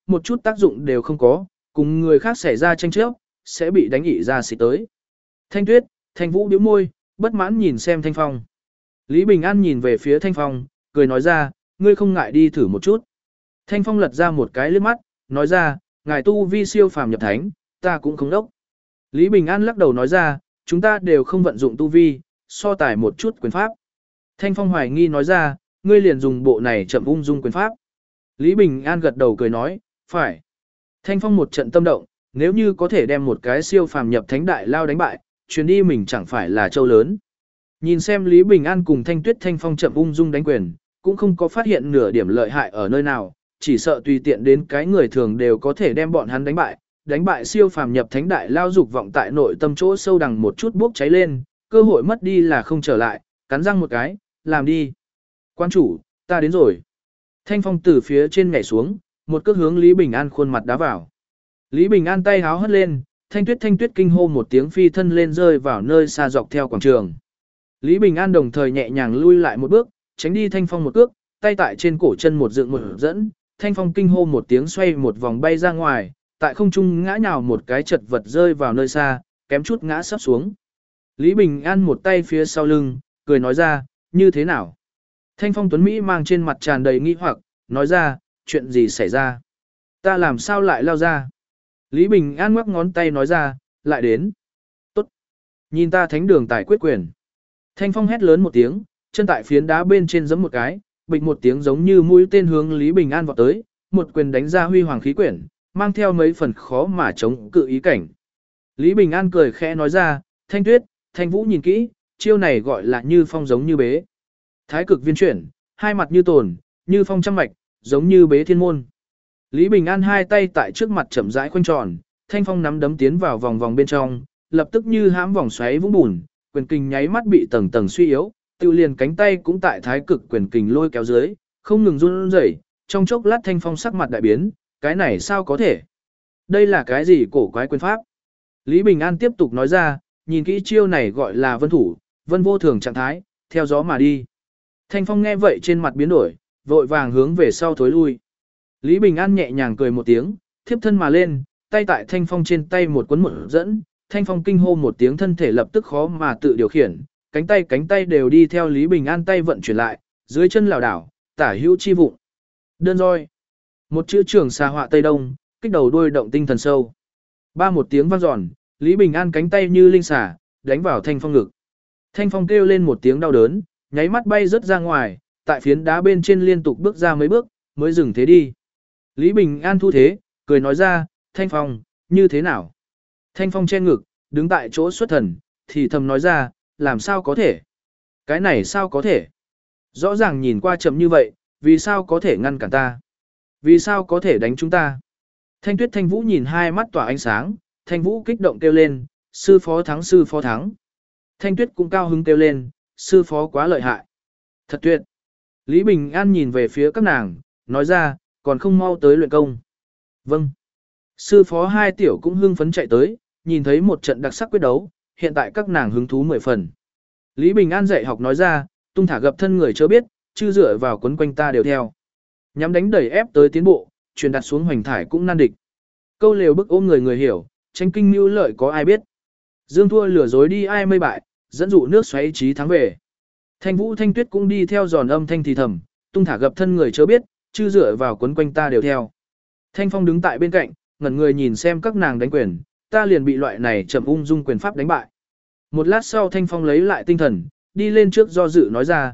một chút tác dụng đều không có, cùng người khác xảy ra tranh chấp, sẽ bị đánh ị ra xịt tới. Thanh Tuyết, Thanh Vũ bĩu môi, bất mãn nhìn xem Thanh Phong. Lý Bình An nhìn về phía Thanh Phong, cười nói ra, ngươi không ngại đi thử một chút. Thanh Phong lật ra một cái liếc mắt, nói ra, ngài tu vi siêu phàm nhập thánh, ta cũng không đốc. Lý Bình An lắc đầu nói ra, chúng ta đều không vận dụng tu vi, so tài một chút quyền pháp. Thanh Phong hoài nghi nói ra, ngươi liền dùng bộ này chậm ung dung quyền pháp. Lý Bình An gật đầu cười nói, phải. Thanh Phong một trận tâm động, nếu như có thể đem một cái siêu phàm nhập thánh đại lao đánh bại, chuyến đi mình chẳng phải là châu lớn. Nhìn xem Lý Bình An cùng Thanh Tuyết Thanh Phong chậm ung dung đánh quyền, cũng không có phát hiện nửa điểm lợi hại ở nơi nào, chỉ sợ tùy tiện đến cái người thường đều có thể đem bọn hắn đánh bại siêu phàm nhập thánh đại lao dục vọng tại nội tâm chỗ sâu đằng một chút bốc cháy lên, cơ hội mất đi là không trở lại, cắn răng một cái, làm đi. Quan chủ, ta đến rồi. Thanh Phong từ phía trên nhảy xuống, một cước hướng Lý Bình An khuôn mặt đá vào. Lý Bình An tay háo hất lên, Thanh Tuyết kinh hô một tiếng phi thân lên rơi vào nơi xa dọc theo quảng trường. Lý Bình An đồng thời nhẹ nhàng lui lại một bước, tránh đi Thanh Phong một cước, tay tại trên cổ chân một dựng một dẫn, Thanh Phong kinh hô một tiếng xoay một vòng bay ra ngoài, tại không trung ngã nhào một cái chật vật rơi vào nơi xa, kém chút ngã sắp xuống. Lý Bình An một tay phía sau lưng, cười nói ra, như thế nào? Thanh Phong tuấn Mỹ mang trên mặt tràn đầy nghi hoặc, nói ra, chuyện gì xảy ra? Ta làm sao lại lao ra? Lý Bình An ngoắc ngón tay nói ra, lại đến. Tốt. Nhìn ta thánh đường tài quyết quyền. Thanh Phong hét lớn một tiếng, chân tại phiến đá bên trên giẫm một cái, bịch một tiếng giống như mũi tên hướng Lý Bình An vọt tới, một quyền đánh ra huy hoàng khí quyển, mang theo mấy phần khó mà chống cự ý cảnh. Lý Bình An cười khẽ nói ra, Thanh Tuyết, Thanh Vũ nhìn kỹ, chiêu này gọi là như phong giống như bế. Thái cực viên chuyển, hai mặt như tồn, như phong trăm mạch, giống như bế thiên môn. Lý Bình An hai tay tại trước mặt chậm rãi khoanh tròn, Thanh Phong nắm đấm tiến vào vòng vòng bên trong, lập tức như hãm vòng xoáy vũng bùn, quyền kình nháy mắt bị tầng tầng suy yếu, tự liền cánh tay cũng tại thái cực quyền kình lôi kéo dưới, không ngừng run rẩy, trong chốc lát Thanh Phong sắc mặt đại biến, cái này sao có thể? Đây là cái gì cổ quái quyền pháp? Lý Bình An tiếp tục nói ra, nhìn kỹ chiêu này gọi là vân thủ, vân vô thường trạng thái, theo gió mà đi. Thanh Phong nghe vậy trên mặt biến đổi, vội vàng hướng về sau thối lui. Lý Bình An nhẹ nhàng cười một tiếng, thiếp thân mà lên, tay tại Thanh Phong trên tay một cuốn một dẫn, Thanh Phong kinh hô một tiếng thân thể lập tức khó mà tự điều khiển, cánh tay đều đi theo Lý Bình An tay vận chuyển lại, dưới chân lảo đảo, tả hữu chi vụng. Đơn roi. Một chữ trường xà họa Tây Đông, kích đầu đuôi động tinh thần sâu. Ba một tiếng vang dọn, Lý Bình An cánh tay như linh xà, đánh vào Thanh Phong ngực. Thanh Phong kêu lên một tiếng đau đớn, nháy mắt bay rớt ra ngoài, tại phiến đá bên trên liên tục bước ra mấy bước, mới dừng thế đi. Lý Bình An thu thế, cười nói ra, Thanh Phong, như thế nào? Thanh Phong che ngực, đứng tại chỗ xuất thần, thì thầm nói ra, làm sao có thể? Cái này sao có thể? Rõ ràng nhìn qua chậm như vậy, vì sao có thể ngăn cản ta? Vì sao có thể đánh chúng ta? Thanh Tuyết Thanh Vũ nhìn hai mắt tỏa ánh sáng, Thanh Vũ kích động kêu lên, sư phó thắng sư phó thắng. Thanh Tuyết cũng cao hứng kêu lên, sư phó quá lợi hại. Thật tuyệt. Lý Bình An nhìn về phía các nàng, nói ra, còn không mau tới luyện công. Vâng. Sư phó hai tiểu cũng hưng phấn chạy tới, nhìn thấy một trận đặc sắc quyết đấu, hiện tại các nàng hứng thú 10 phần. Lý Bình An dạy học nói ra, tung thả gập thân người chớ biết, chứ dựa vào quấn quanh ta đều theo. Nhắm đánh đẩy ép tới tiến bộ, truyền đặt xuống hoành thải cũng nan địch. Câu lều bức ôm người hiểu, tranh kinh mưu lợi có ai biết. Dương thua lừa dối đi ai mây bại, dẫn dụ nước xoáy trí thắng về. Thanh Vũ Thanh Tuyết cũng đi theo giòn âm thanh thì thầm, tung thả gập thân người chớ biết, chứ dựa vào quấn quanh ta đều theo. Thanh Phong đứng tại bên cạnh, ngẩn người nhìn xem các nàng đánh quyền, ta liền bị loại này chậm ung dung quyền pháp đánh bại. Một lát sau Thanh Phong lấy lại tinh thần, đi lên trước do dự nói ra,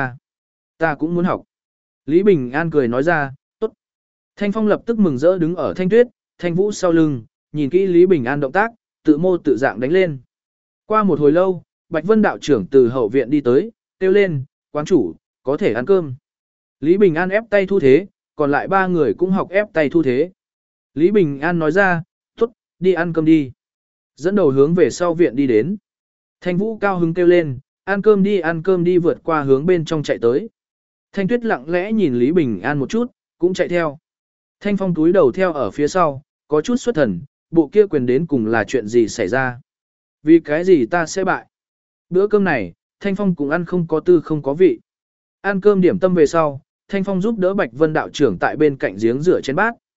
ta cũng muốn học. Lý Bình An cười nói ra, tốt. Thanh Phong lập tức mừng rỡ đứng ở Thanh Tuyết, Thanh Vũ sau lưng, nhìn kỹ Lý Bình An động tác, tự mô tự dạng đánh lên. Qua một hồi lâu, Bạch Vân đạo trưởng từ hậu viện đi tới, kêu lên, quán chủ, có thể ăn cơm. Lý Bình An ép tay thu thế, còn lại ba người cũng học ép tay thu thế. Lý Bình An nói ra, tốt, đi ăn cơm đi. Dẫn đầu hướng về sau viện đi đến. Thanh Vũ cao hứng kêu lên, ăn cơm đi vượt qua hướng bên trong chạy tới. Thanh Tuyết lặng lẽ nhìn Lý Bình An một chút, cũng chạy theo. Thanh Phong túi đầu theo ở phía sau, có chút xuất thần, bộ kia quyền đến cùng là chuyện gì xảy ra. Vì cái gì ta sẽ bại. Bữa cơm này, Thanh Phong cũng ăn không có tư không có vị. Ăn cơm điểm tâm về sau, Thanh Phong giúp đỡ Bạch Vân đạo trưởng tại bên cạnh giếng rửa chén bát.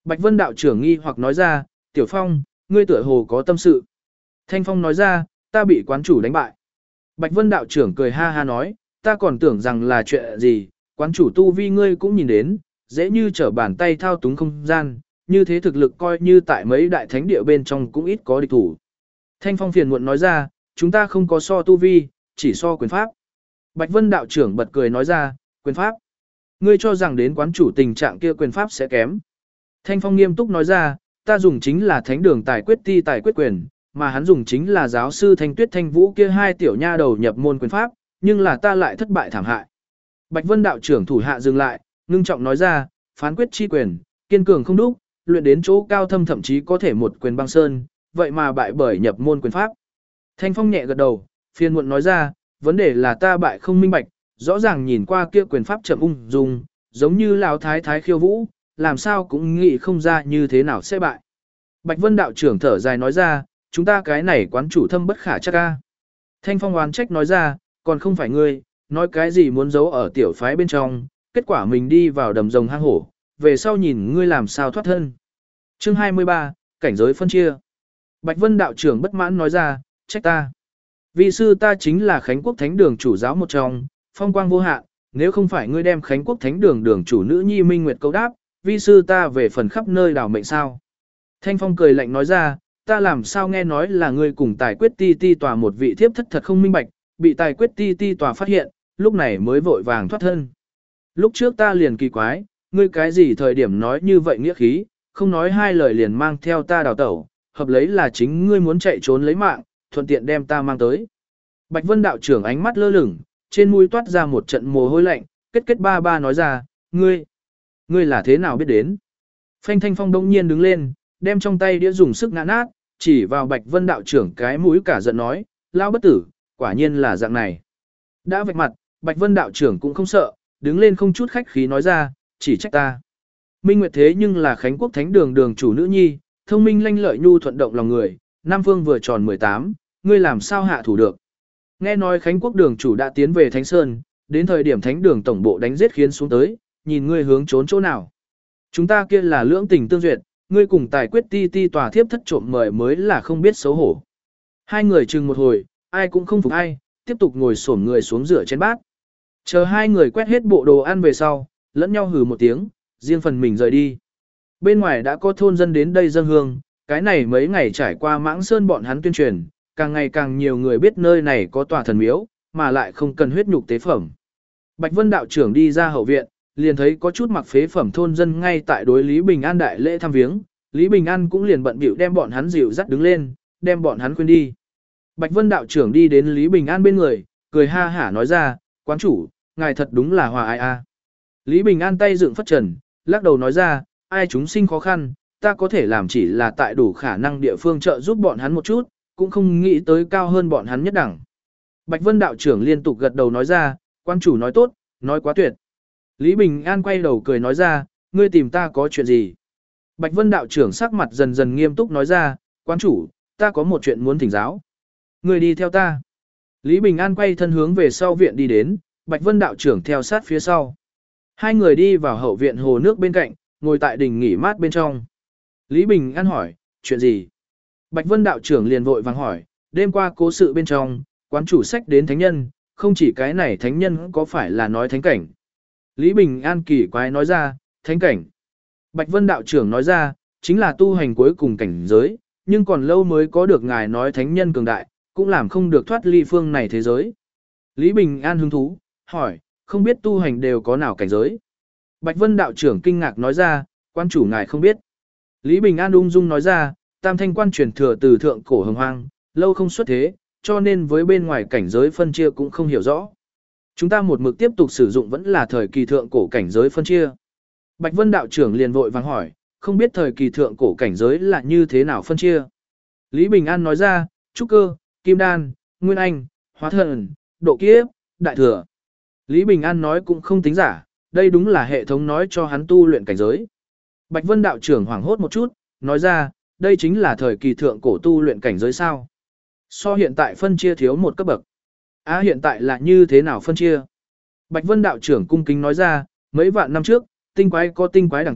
Bạch Vân đạo trưởng nghi hoặc nói ra, Tiểu Phong, ngươi tựa hồ có tâm sự. Thanh Phong nói ra, ta bị quán chủ đánh bại. Bạch Vân đạo trưởng cười ha ha nói, ta còn tưởng rằng là chuyện gì, quán chủ tu vi ngươi cũng nhìn đến, dễ như trở bàn tay thao túng không gian, như thế thực lực coi như tại mấy đại thánh địa bên trong cũng ít có địch thủ. Thanh Phong phiền muộn nói ra, chúng ta không có so tu vi, chỉ so quyền pháp. Bạch Vân đạo trưởng bật cười nói ra, quyền pháp. Ngươi cho rằng đến quán chủ tình trạng kia quyền pháp sẽ kém. Thanh Phong nghiêm túc nói ra, ta dùng chính là thánh đường tài quyết ti tài quyết quyền, mà hắn dùng chính là giáo sư Thanh Tuyết Thanh Vũ kia hai tiểu nha đầu nhập môn quyền pháp, nhưng là ta lại thất bại thảm hại. Bạch Vân đạo trưởng thủ hạ dừng lại, ngưng trọng nói ra, phán quyết chi quyền, kiên cường không đúc, luyện đến chỗ cao thâm thậm chí có thể một quyền băng sơn, vậy mà bại bởi nhập môn quyền pháp. Thanh Phong nhẹ gật đầu, phiền muộn nói ra, vấn đề là ta bại không minh bạch, rõ ràng nhìn qua kia quyền pháp chậm ung dung, giống như lão thái thái khiêu vũ, làm sao cũng nghĩ không ra như thế nào sẽ bại. Bạch Vân đạo trưởng thở dài nói ra, chúng ta cái này quán chủ thâm bất khả chắc ca. Thanh Phong oán trách nói ra, còn không phải ngươi, nói cái gì muốn giấu ở tiểu phái bên trong, kết quả mình đi vào đầm rồng hang hổ, về sau nhìn ngươi làm sao thoát thân. Chương 23, cảnh giới phân chia. Bạch Vân đạo trưởng bất mãn nói ra, trách ta. Vị sư ta chính là Khánh Quốc Thánh Đường chủ giáo một trong, phong quang vô hạn, nếu không phải ngươi đem Khánh Quốc Thánh Đường đường chủ nữ nhi Minh Nguyệt câu đáp, vi sư ta về phần khắp nơi đảo mệnh sao. Thanh Phong cười lạnh nói ra, ta làm sao nghe nói là ngươi cùng tài quyết ti ti tòa một vị thiếp thất thật không minh bạch, bị tài quyết ti ti tòa phát hiện, lúc này mới vội vàng thoát thân. Lúc trước ta liền kỳ quái, ngươi cái gì thời điểm nói như vậy nghĩa khí, không nói hai lời liền mang theo ta đào tẩu, hợp lấy là chính ngươi muốn chạy trốn lấy mạng, thuận tiện đem ta mang tới. Bạch Vân đạo trưởng ánh mắt lơ lửng, trên mũi toát ra một trận mồ hôi lạnh, kết ba ba nói ra, ngươi là thế nào biết đến. Phanh Thanh Phong đông nhiên đứng lên, đem trong tay đĩa dùng sức ngã nát, chỉ vào Bạch Vân đạo trưởng cái mũi cả giận nói, lao bất tử, quả nhiên là dạng này. Đã vạch mặt, Bạch Vân đạo trưởng cũng không sợ, đứng lên không chút khách khí nói ra, chỉ trách ta. Minh Nguyệt thế nhưng là Khánh Quốc Thánh Đường đường chủ nữ nhi, thông minh lanh lợi nhu thuận động lòng người, Nam Phương vừa tròn 18, ngươi làm sao hạ thủ được. Nghe nói Khánh Quốc đường chủ đã tiến về Thánh Sơn, đến thời điểm Thánh Đường tổng bộ đánh giết khiến xuống tới, nhìn ngươi hướng trốn chỗ nào. Chúng ta kia là lưỡng tình tương duyệt, ngươi cùng tài quyết ti ti tòa thiếp thất trộm mời mới là không biết xấu hổ. Hai người chừng một hồi, ai cũng không phục ai, tiếp tục ngồi xổm người xuống rửa chén bát. Chờ hai người quét hết bộ đồ ăn về sau, lẫn nhau hừ một tiếng, riêng phần mình rời đi. Bên ngoài đã có thôn dân đến đây dâng hương, cái này mấy ngày trải qua Mãng Sơn bọn hắn tuyên truyền, càng ngày càng nhiều người biết nơi này có tòa thần miếu, mà lại không cần huyết nhục tế phẩm. Bạch Vân đạo trưởng đi ra hậu viện, liền thấy có chút mặc phế phẩm thôn dân ngay tại đối Lý Bình An đại lễ thăm viếng, Lý Bình An cũng liền bận bịu đem bọn hắn dìu dắt đứng lên, đem bọn hắn khuyên đi. Bạch Vân đạo trưởng đi đến Lý Bình An bên người, cười ha hả nói ra, quán chủ, ngài thật đúng là hòa ai a. Lý Bình An tay dựng phất trần, lắc đầu nói ra, ai chúng sinh khó khăn, ta có thể làm chỉ là tại đủ khả năng địa phương trợ giúp bọn hắn một chút, cũng không nghĩ tới cao hơn bọn hắn nhất đẳng. Bạch Vân đạo trưởng liên tục gật đầu nói ra, quan chủ nói tốt, nói quá tuyệt. Lý Bình An quay đầu cười nói ra, ngươi tìm ta có chuyện gì? Bạch Vân đạo trưởng sắc mặt dần dần nghiêm túc nói ra, quan chủ, ta có một chuyện muốn thỉnh giáo. Ngươi đi theo ta. Lý Bình An quay thân hướng về sau viện đi đến, Bạch Vân đạo trưởng theo sát phía sau. Hai người đi vào hậu viện hồ nước bên cạnh, ngồi tại đình nghỉ mát bên trong. Lý Bình An hỏi, chuyện gì? Bạch Vân đạo trưởng liền vội vàng hỏi, đêm qua cố sự bên trong, quán chủ sách đến thánh nhân, không chỉ cái này thánh nhân có phải là nói thánh cảnh. Lý Bình An kỳ quái nói ra, thánh cảnh. Bạch Vân đạo trưởng nói ra, chính là tu hành cuối cùng cảnh giới, nhưng còn lâu mới có được ngài nói thánh nhân cường đại, cũng làm không được thoát ly phương này thế giới. Lý Bình An hứng thú, hỏi, không biết tu hành đều có nào cảnh giới. Bạch Vân đạo trưởng kinh ngạc nói ra, quan chủ ngài không biết. Lý Bình An ung dung nói ra, tam thanh quan truyền thừa từ thượng cổ hồng hoang, lâu không xuất thế, cho nên với bên ngoài cảnh giới phân chia cũng không hiểu rõ. Chúng ta một mực tiếp tục sử dụng vẫn là thời kỳ thượng cổ cảnh giới phân chia. Bạch Vân đạo trưởng liền vội vàng hỏi, không biết thời kỳ thượng cổ cảnh giới là như thế nào phân chia. Lý Bình An nói ra, trúc cơ, kim đan, nguyên anh, hóa thần, độ kiếp, đại thừa. Lý Bình An nói cũng không tính giả, đây đúng là hệ thống nói cho hắn tu luyện cảnh giới. Bạch Vân đạo trưởng hoảng hốt một chút, nói ra, đây chính là thời kỳ thượng cổ tu luyện cảnh giới sao. So hiện tại phân chia thiếu một cấp bậc. Hiện tại là như thế nào phân chia? Bạch Vân đạo trưởng cung kính nói ra, mấy vạn năm trước, tinh quái có tinh quái đẳng cấp,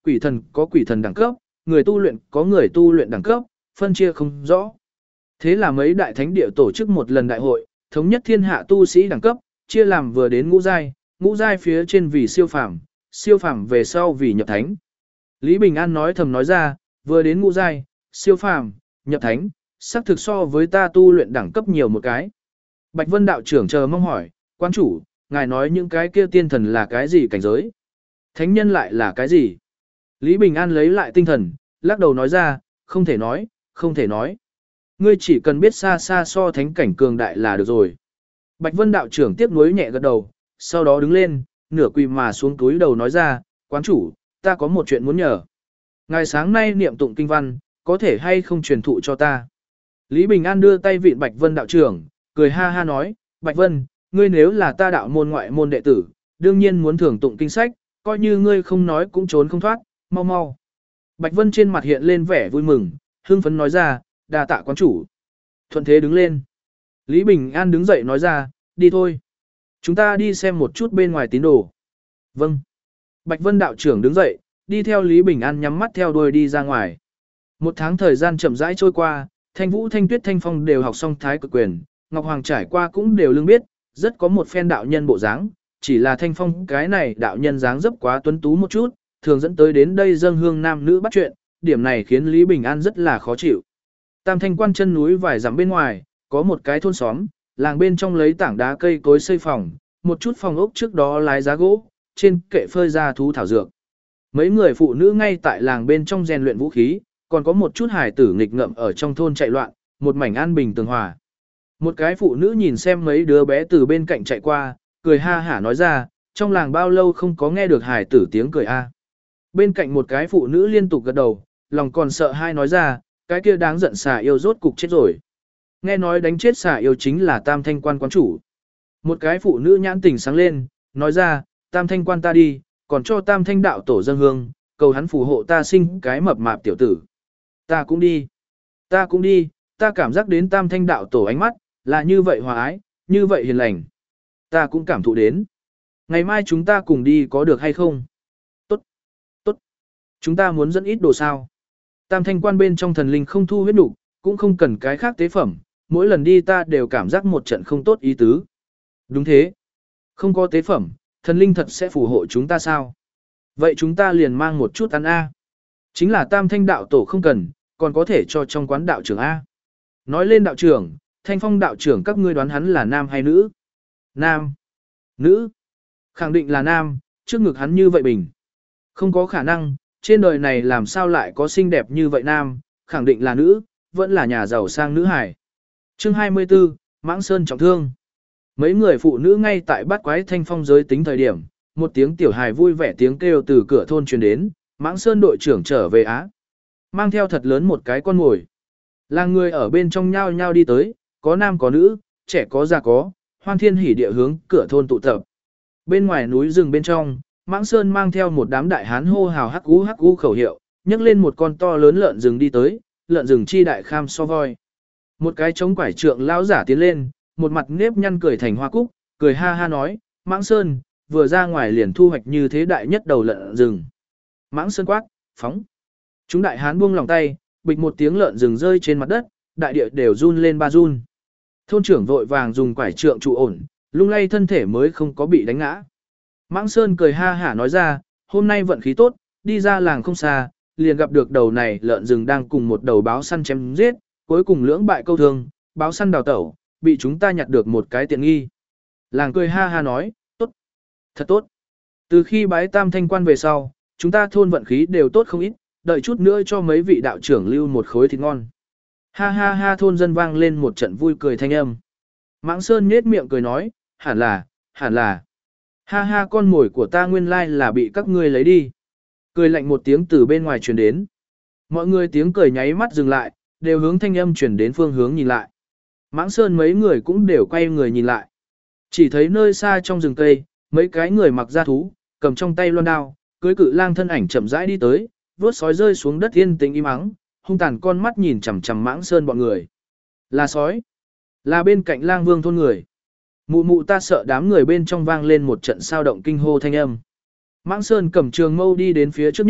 quỷ thần có quỷ thần đẳng cấp, người tu luyện có người tu luyện đẳng cấp, phân chia không rõ. Thế là mấy đại thánh địa tổ chức một lần đại hội, thống nhất thiên hạ tu sĩ đẳng cấp, chia làm vừa đến ngũ giai phía trên vì siêu phàm về sau vì nhập thánh. Lý Bình An nói thầm nói ra, vừa đến ngũ giai, siêu phàm, nhập thánh, xác thực so với ta tu luyện đẳng cấp nhiều một cái. Bạch Vân đạo trưởng chờ mong hỏi, quan chủ, ngài nói những cái kia tiên thần là cái gì cảnh giới? Thánh nhân lại là cái gì? Lý Bình An lấy lại tinh thần, lắc đầu nói ra, không thể nói, không thể nói. Ngươi chỉ cần biết xa xa so thánh cảnh cường đại là được rồi. Bạch Vân đạo trưởng tiếc nuối nhẹ gật đầu, sau đó đứng lên, nửa quỳ mà xuống túi đầu nói ra, quán chủ, ta có một chuyện muốn nhờ. Ngài sáng nay niệm tụng kinh văn, có thể hay không truyền thụ cho ta? Lý Bình An đưa tay vịn Bạch Vân đạo trưởng, cười ha ha nói, Bạch Vân, ngươi nếu là ta đạo môn ngoại môn đệ tử, đương nhiên muốn thưởng tụng kinh sách, coi như ngươi không nói cũng trốn không thoát, mau mau. Bạch Vân trên mặt hiện lên vẻ vui mừng, hưng phấn nói ra, đa tạ quán chủ. Thuận thế đứng lên. Lý Bình An đứng dậy nói ra, đi thôi. Chúng ta đi xem một chút bên ngoài tín đồ. Vâng. Bạch Vân đạo trưởng đứng dậy, đi theo Lý Bình An nhắm mắt theo đuôi đi ra ngoài. Một tháng thời gian chậm rãi trôi qua, Thanh Vũ, Thanh Tuyết, Thanh Phong đều học xong thái cực quyền, Ngọc Hoàng trải qua cũng đều lương biết, rất có một phen đạo nhân bộ dáng, chỉ là Thanh Phong cái này đạo nhân dáng dấp quá tuấn tú một chút, thường dẫn tới đến đây dâng hương nam nữ bắt chuyện, điểm này khiến Lý Bình An rất là khó chịu. Tam Thanh quan chân núi vài dặm bên ngoài, có một cái thôn xóm, làng bên trong lấy tảng đá cây cối xây phòng, một chút phòng ốc trước đó lái giá gỗ, trên kệ phơi ra thú thảo dược. Mấy người phụ nữ ngay tại làng bên trong rèn luyện vũ khí, còn có một chút hải tử nghịch ngợm ở trong thôn chạy loạn, một mảnh an bình tường hòa. Một cái phụ nữ nhìn xem mấy đứa bé từ bên cạnh chạy qua, cười ha hả nói ra, trong làng bao lâu không có nghe được hải tử tiếng cười a. Bên cạnh một cái phụ nữ liên tục gật đầu, lòng còn sợ hai nói ra, cái kia đáng giận xà yêu rốt cục chết rồi. Nghe nói đánh chết xà yêu chính là Tam Thanh quan quán chủ. Một cái phụ nữ nhãn tình sáng lên, nói ra, Tam Thanh quan ta đi, còn cho Tam Thanh đạo tổ dâng hương, cầu hắn phù hộ ta sinh cái mập mạp tiểu tử. Ta cũng đi. Ta cũng đi, ta cảm giác đến Tam Thanh đạo tổ ánh mắt, là như vậy hòa ái, như vậy hiền lành. Ta cũng cảm thụ đến. Ngày mai chúng ta cùng đi có được hay không? Tốt. Tốt. Chúng ta muốn dẫn ít đồ sao. Tam Thanh quan bên trong thần linh không thu huyết nục, cũng không cần cái khác tế phẩm, mỗi lần đi ta đều cảm giác một trận không tốt ý tứ. Đúng thế. Không có tế phẩm, thần linh thật sẽ phù hộ chúng ta sao? Vậy chúng ta liền mang một chút ăn A. Chính là Tam Thanh đạo tổ không cần, còn có thể cho trong quán đạo trưởng A. Nói lên đạo trưởng, Thanh Phong đạo trưởng các ngươi đoán hắn là nam hay nữ? Nam. Nữ. Khẳng định là nam, trước ngực hắn như vậy bình. Không có khả năng, trên đời này làm sao lại có xinh đẹp như vậy nam, khẳng định là nữ, vẫn là nhà giàu sang nữ hải. Chương 24, Mãng Sơn trọng thương. Mấy người phụ nữ ngay tại bát quái Thanh Phong giới tính thời điểm, một tiếng tiểu hài vui vẻ tiếng kêu từ cửa thôn truyền đến, Mãng Sơn đội trưởng trở về Á. Mang theo thật lớn một cái con mồi. Là người ở bên trong nhao nhao đi tới, có nam có nữ, trẻ có già có, hoan thiên hỉ địa hướng cửa thôn tụ tập. Bên ngoài núi rừng bên trong, Mãng Sơn mang theo một đám đại hán hô hào hắc u khẩu hiệu, nhấc lên một con to lớn lợn rừng đi tới, lợn rừng chi đại kham so voi. Một cái trống quải trượng lão giả tiến lên, một mặt nếp nhăn cười thành hoa cúc, cười ha ha nói, Mãng Sơn, vừa ra ngoài liền thu hoạch như thế đại nhất đầu lợn rừng. Mãng Sơn quát, phóng. Chúng đại hán buông lòng tay, bịch một tiếng lợn rừng rơi trên mặt đất, đại địa đều run lên ba run. Thôn trưởng vội vàng dùng quải trượng trụ ổn, lung lay thân thể mới không có bị đánh ngã. Mãng Sơn cười ha hả nói ra, hôm nay vận khí tốt, đi ra làng không xa, liền gặp được đầu này lợn rừng đang cùng một đầu báo săn chém giết, cuối cùng lưỡng bại câu thương, báo săn đào tẩu, bị chúng ta nhặt được một cái tiện nghi. Làng cười ha ha nói, tốt, thật tốt. Từ khi bái Tam Thanh quan về sau, chúng ta thôn vận khí đều tốt không ít, đợi chút nữa cho mấy vị đạo trưởng lưu một khối thịt ngon. Ha ha ha, thôn dân vang lên một trận vui cười thanh âm. Mãng Sơn nhếch miệng cười nói, hẳn là. Ha ha, con mồi của ta nguyên lai là bị các ngươi lấy đi. Cười lạnh một tiếng từ bên ngoài truyền đến. Mọi người tiếng cười nháy mắt dừng lại, đều hướng thanh âm truyền đến phương hướng nhìn lại. Mãng Sơn mấy người cũng đều quay người nhìn lại. Chỉ thấy nơi xa trong rừng cây, mấy cái người mặc da thú, cầm trong tay loan đao, cưới cự lang thân ảnh chậm rãi đi tới, vuốt sói rơi xuống đất yên tĩnh im ắng, hung tàn con mắt nhìn chằm chằm Mãng Sơn bọn người. Là sói, là bên cạnh Lang Vương thôn người. Mụ mụ ta sợ, đám người bên trong vang lên một trận sao động kinh hô thanh âm. Mãng Sơn cầm trường mâu đi đến phía trước nhất,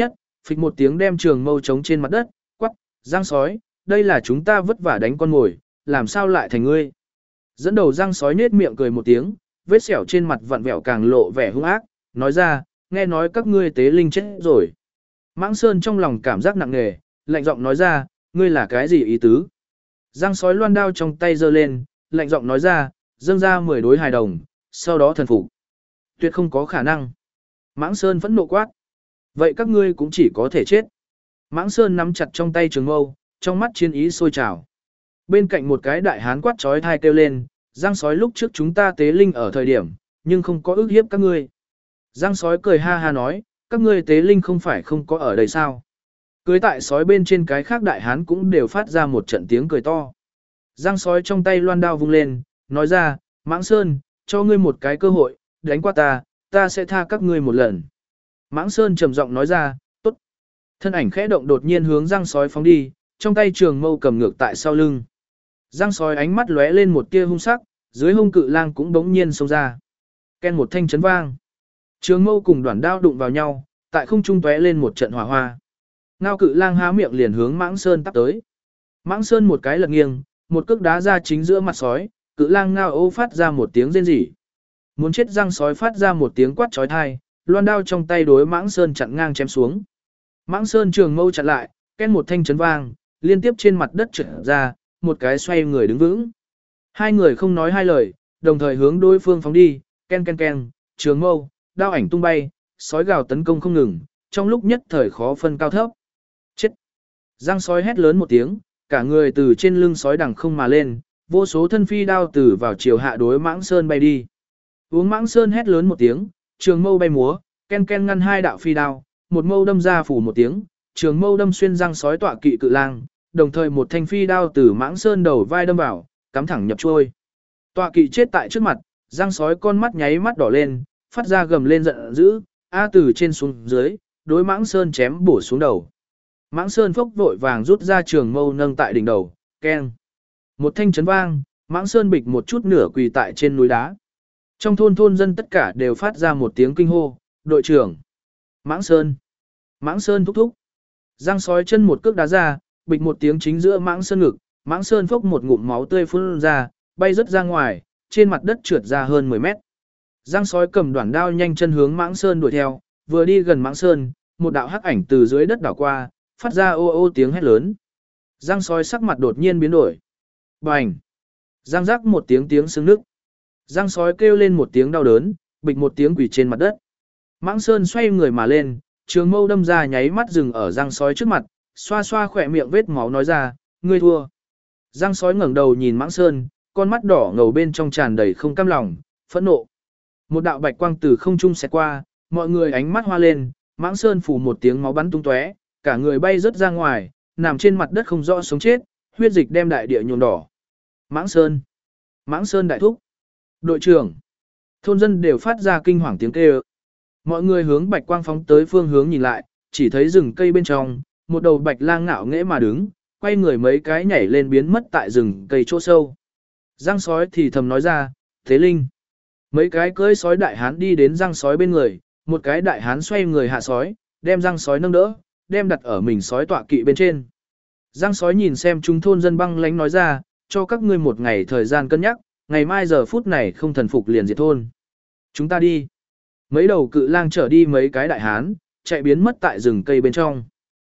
phịch một tiếng đem trường mâu trống trên mặt đất, quắc, Giang sói, đây là chúng ta vất vả đánh con mồi, làm sao lại thành ngươi. Dẫn đầu Giang sói nết miệng cười một tiếng, vết sẹo trên mặt vặn vẹo càng lộ vẻ hung ác, nói ra, nghe nói các ngươi tế linh chết rồi. Mãng Sơn trong lòng cảm giác nặng nề, lạnh giọng nói ra, ngươi là cái gì ý tứ? Giang sói loan đao trong tay giơ lên, lạnh giọng nói ra, dâng ra 10 đối hài đồng, sau đó thần phục. Tuyệt không có khả năng. Mãng Sơn phẫn nộ quát. Vậy các ngươi cũng chỉ có thể chết. Mãng Sơn nắm chặt trong tay trường mâu, trong mắt chiến ý sôi trào. Bên cạnh một cái đại hán quát chói tai kêu lên, Giang sói lúc trước chúng ta tế linh ở thời điểm, nhưng không có ước hiếp các ngươi. Giang sói cười ha ha nói, các ngươi tế linh không phải không có ở đây sao? Cưới tại sói bên trên cái khác đại hán cũng đều phát ra một trận tiếng cười to. Giang sói trong tay loan đao vung lên, nói ra, Mãng Sơn, cho ngươi một cái cơ hội, đánh qua ta sẽ tha các ngươi một lần. Mãng Sơn trầm giọng nói ra, tốt. Thân ảnh khẽ động đột nhiên hướng Giang sói phóng đi, trong tay trường mâu cầm ngược tại sau lưng. Giang sói ánh mắt lóe lên một tia hung sắc, dưới hung cự lang cũng bỗng nhiên xông ra. Ken một thanh chấn vang. Trường mâu cùng đoạn đao đụng vào nhau, tại không trung tóe lên một trận hỏa hoa. Ngao cự lang há miệng liền hướng Mãng Sơn tắp tới. Mãng Sơn một cái lật nghiêng, một cước đá ra chính giữa mặt sói, cự lang ngao ô phát ra một tiếng rên rỉ. Muốn chết Giang sói phát ra một tiếng quát chói tai, loan đao trong tay đối Mãng Sơn chặn ngang chém xuống. Mãng Sơn trường mâu chặn lại, Ken một thanh chấn vang, liên tiếp trên mặt đất trượt ra, một cái xoay người đứng vững. Hai người không nói hai lời, đồng thời hướng đối phương phóng đi, ken ken ken, trường mâu, đao ảnh tung bay, sói gào tấn công không ngừng, trong lúc nhất thời khó phân cao thấp. Chết! Giang sói hét lớn một tiếng, cả người từ trên lưng sói đằng không mà lên, vô số thân phi đao từ vào chiều hạ đối Mãng Sơn bay đi. Uống Mãng Sơn hét lớn một tiếng, trường mâu bay múa, ken ken ngăn hai đạo phi đao, một mâu đâm ra phủ một tiếng, trường mâu đâm xuyên Giang sói tọa kỵ cự lang, đồng thời một thanh phi đao từ Mãng Sơn đầu vai đâm vào, cắm thẳng nhập chuôi. Tọa kỵ chết tại trước mặt, Giang sói con mắt nháy mắt đỏ lên, phát ra gầm lên giận dữ, từ trên xuống dưới, đối Mãng Sơn chém bổ xuống đầu. Mãng Sơn phốc vội vàng rút ra trường mâu nâng tại đỉnh đầu, keng. Một thanh chấn vang, Mãng Sơn bịch một chút nửa quỳ tại trên núi đá. Trong thôn dân tất cả đều phát ra một tiếng kinh hô, đội trưởng. Mãng Sơn thúc thúc. Giang sói chân một cước đá ra, bịch một tiếng chính giữa Mãng Sơn ngực, Mãng Sơn phốc một ngụm máu tươi phun ra, bay rất ra ngoài, trên mặt đất trượt ra hơn 10 mét. Giang sói cầm đoạn đao nhanh chân hướng Mãng Sơn đuổi theo, vừa đi gần Mãng Sơn, một đạo hắc ảnh từ dưới đất đảo qua, phát ra ô ô tiếng hét lớn. Giang sói sắc mặt đột nhiên biến đổi. Bành! Giang rắc một tiếng xương nức. Giang sói kêu lên một tiếng đau đớn, bịch một tiếng quỳ trên mặt đất. Mãng Sơn xoay người mà lên, trường mâu đâm ra nháy mắt dừng ở Giang sói trước mặt, xoa xoa khỏe miệng vết máu nói ra, ngươi thua. Giang sói ngẩng đầu nhìn Mãng Sơn, con mắt đỏ ngầu bên trong tràn đầy không cam lòng, phẫn nộ. Một đạo bạch quang từ không trung xẹt qua, mọi người ánh mắt hoa lên, Mãng Sơn phủ một tiếng máu bắn tung tóe, cả người bay rớt ra ngoài, nằm trên mặt đất không rõ sống chết, huyết dịch đem đại địa nhuộm đỏ. Mãng Sơn đại thúc. Đội trưởng. Thôn dân đều phát ra kinh hoàng tiếng kêu. Mọi người hướng bạch quang phóng tới phương hướng nhìn lại, chỉ thấy rừng cây bên trong, một đầu bạch lang ngạo nghễ mà đứng, quay người mấy cái nhảy lên biến mất tại rừng cây chỗ sâu. Giang sói thì thầm nói ra, thế linh. Mấy cái cưỡi sói đại hán đi đến Giang sói bên người, một cái đại hán xoay người hạ sói, đem Giang sói nâng đỡ, đem đặt ở mình sói tọa kỵ bên trên. Giang sói nhìn xem chúng thôn dân băng lánh nói ra, cho các ngươi một ngày thời gian cân nhắc, ngày mai giờ phút này không thần phục liền diệt thôn. Chúng ta đi. Mấy đầu cự lang chở đi mấy cái đại hán, chạy biến mất tại rừng cây bên trong.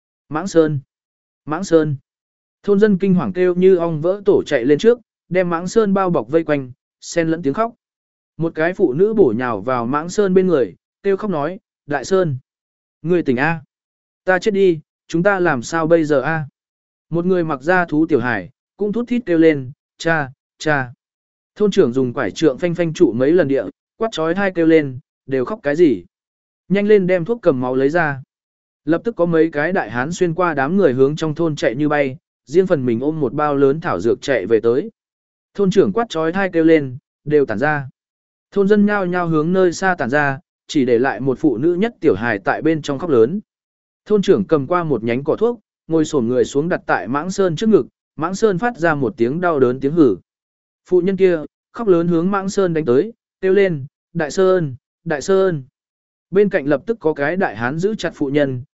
Mãng Sơn. Thôn dân kinh hoàng kêu như ong vỡ tổ chạy lên trước, đem Mãng Sơn bao bọc vây quanh, xen lẫn tiếng khóc. Một cái phụ nữ bổ nhào vào Mãng Sơn bên người, kêu khóc nói, Đại Sơn. Ngươi tỉnh A. Ta chết đi, chúng ta làm sao bây giờ A. Một người mặc da thú tiểu hải, cũng thút thít kêu lên, cha. Thôn trưởng dùng quải trượng phanh phanh trụ mấy lần địa, quát trói thai kêu lên, đều khóc cái gì. Nhanh lên đem thuốc cầm máu lấy ra. Lập tức có mấy cái đại hán xuyên qua đám người hướng trong thôn chạy như bay, riêng phần mình ôm một bao lớn thảo dược chạy về tới. Thôn trưởng quát trói thai kêu lên, đều tản ra. Thôn dân nhao nhao hướng nơi xa tản ra, chỉ để lại một phụ nữ nhất tiểu hài tại bên trong khóc lớn. Thôn trưởng cầm qua một nhánh cỏ thuốc, ngồi xổm người xuống đặt tại Mãng Sơn trước ngực, Mãng Sơn phát ra một tiếng đau đớn tiếng hử. Phụ nhân kia, khóc lớn hướng Mãng Sơn đánh tới, kêu lên, Đại Sơn. Bên cạnh lập tức có cái đại hán giữ chặt phụ nhân,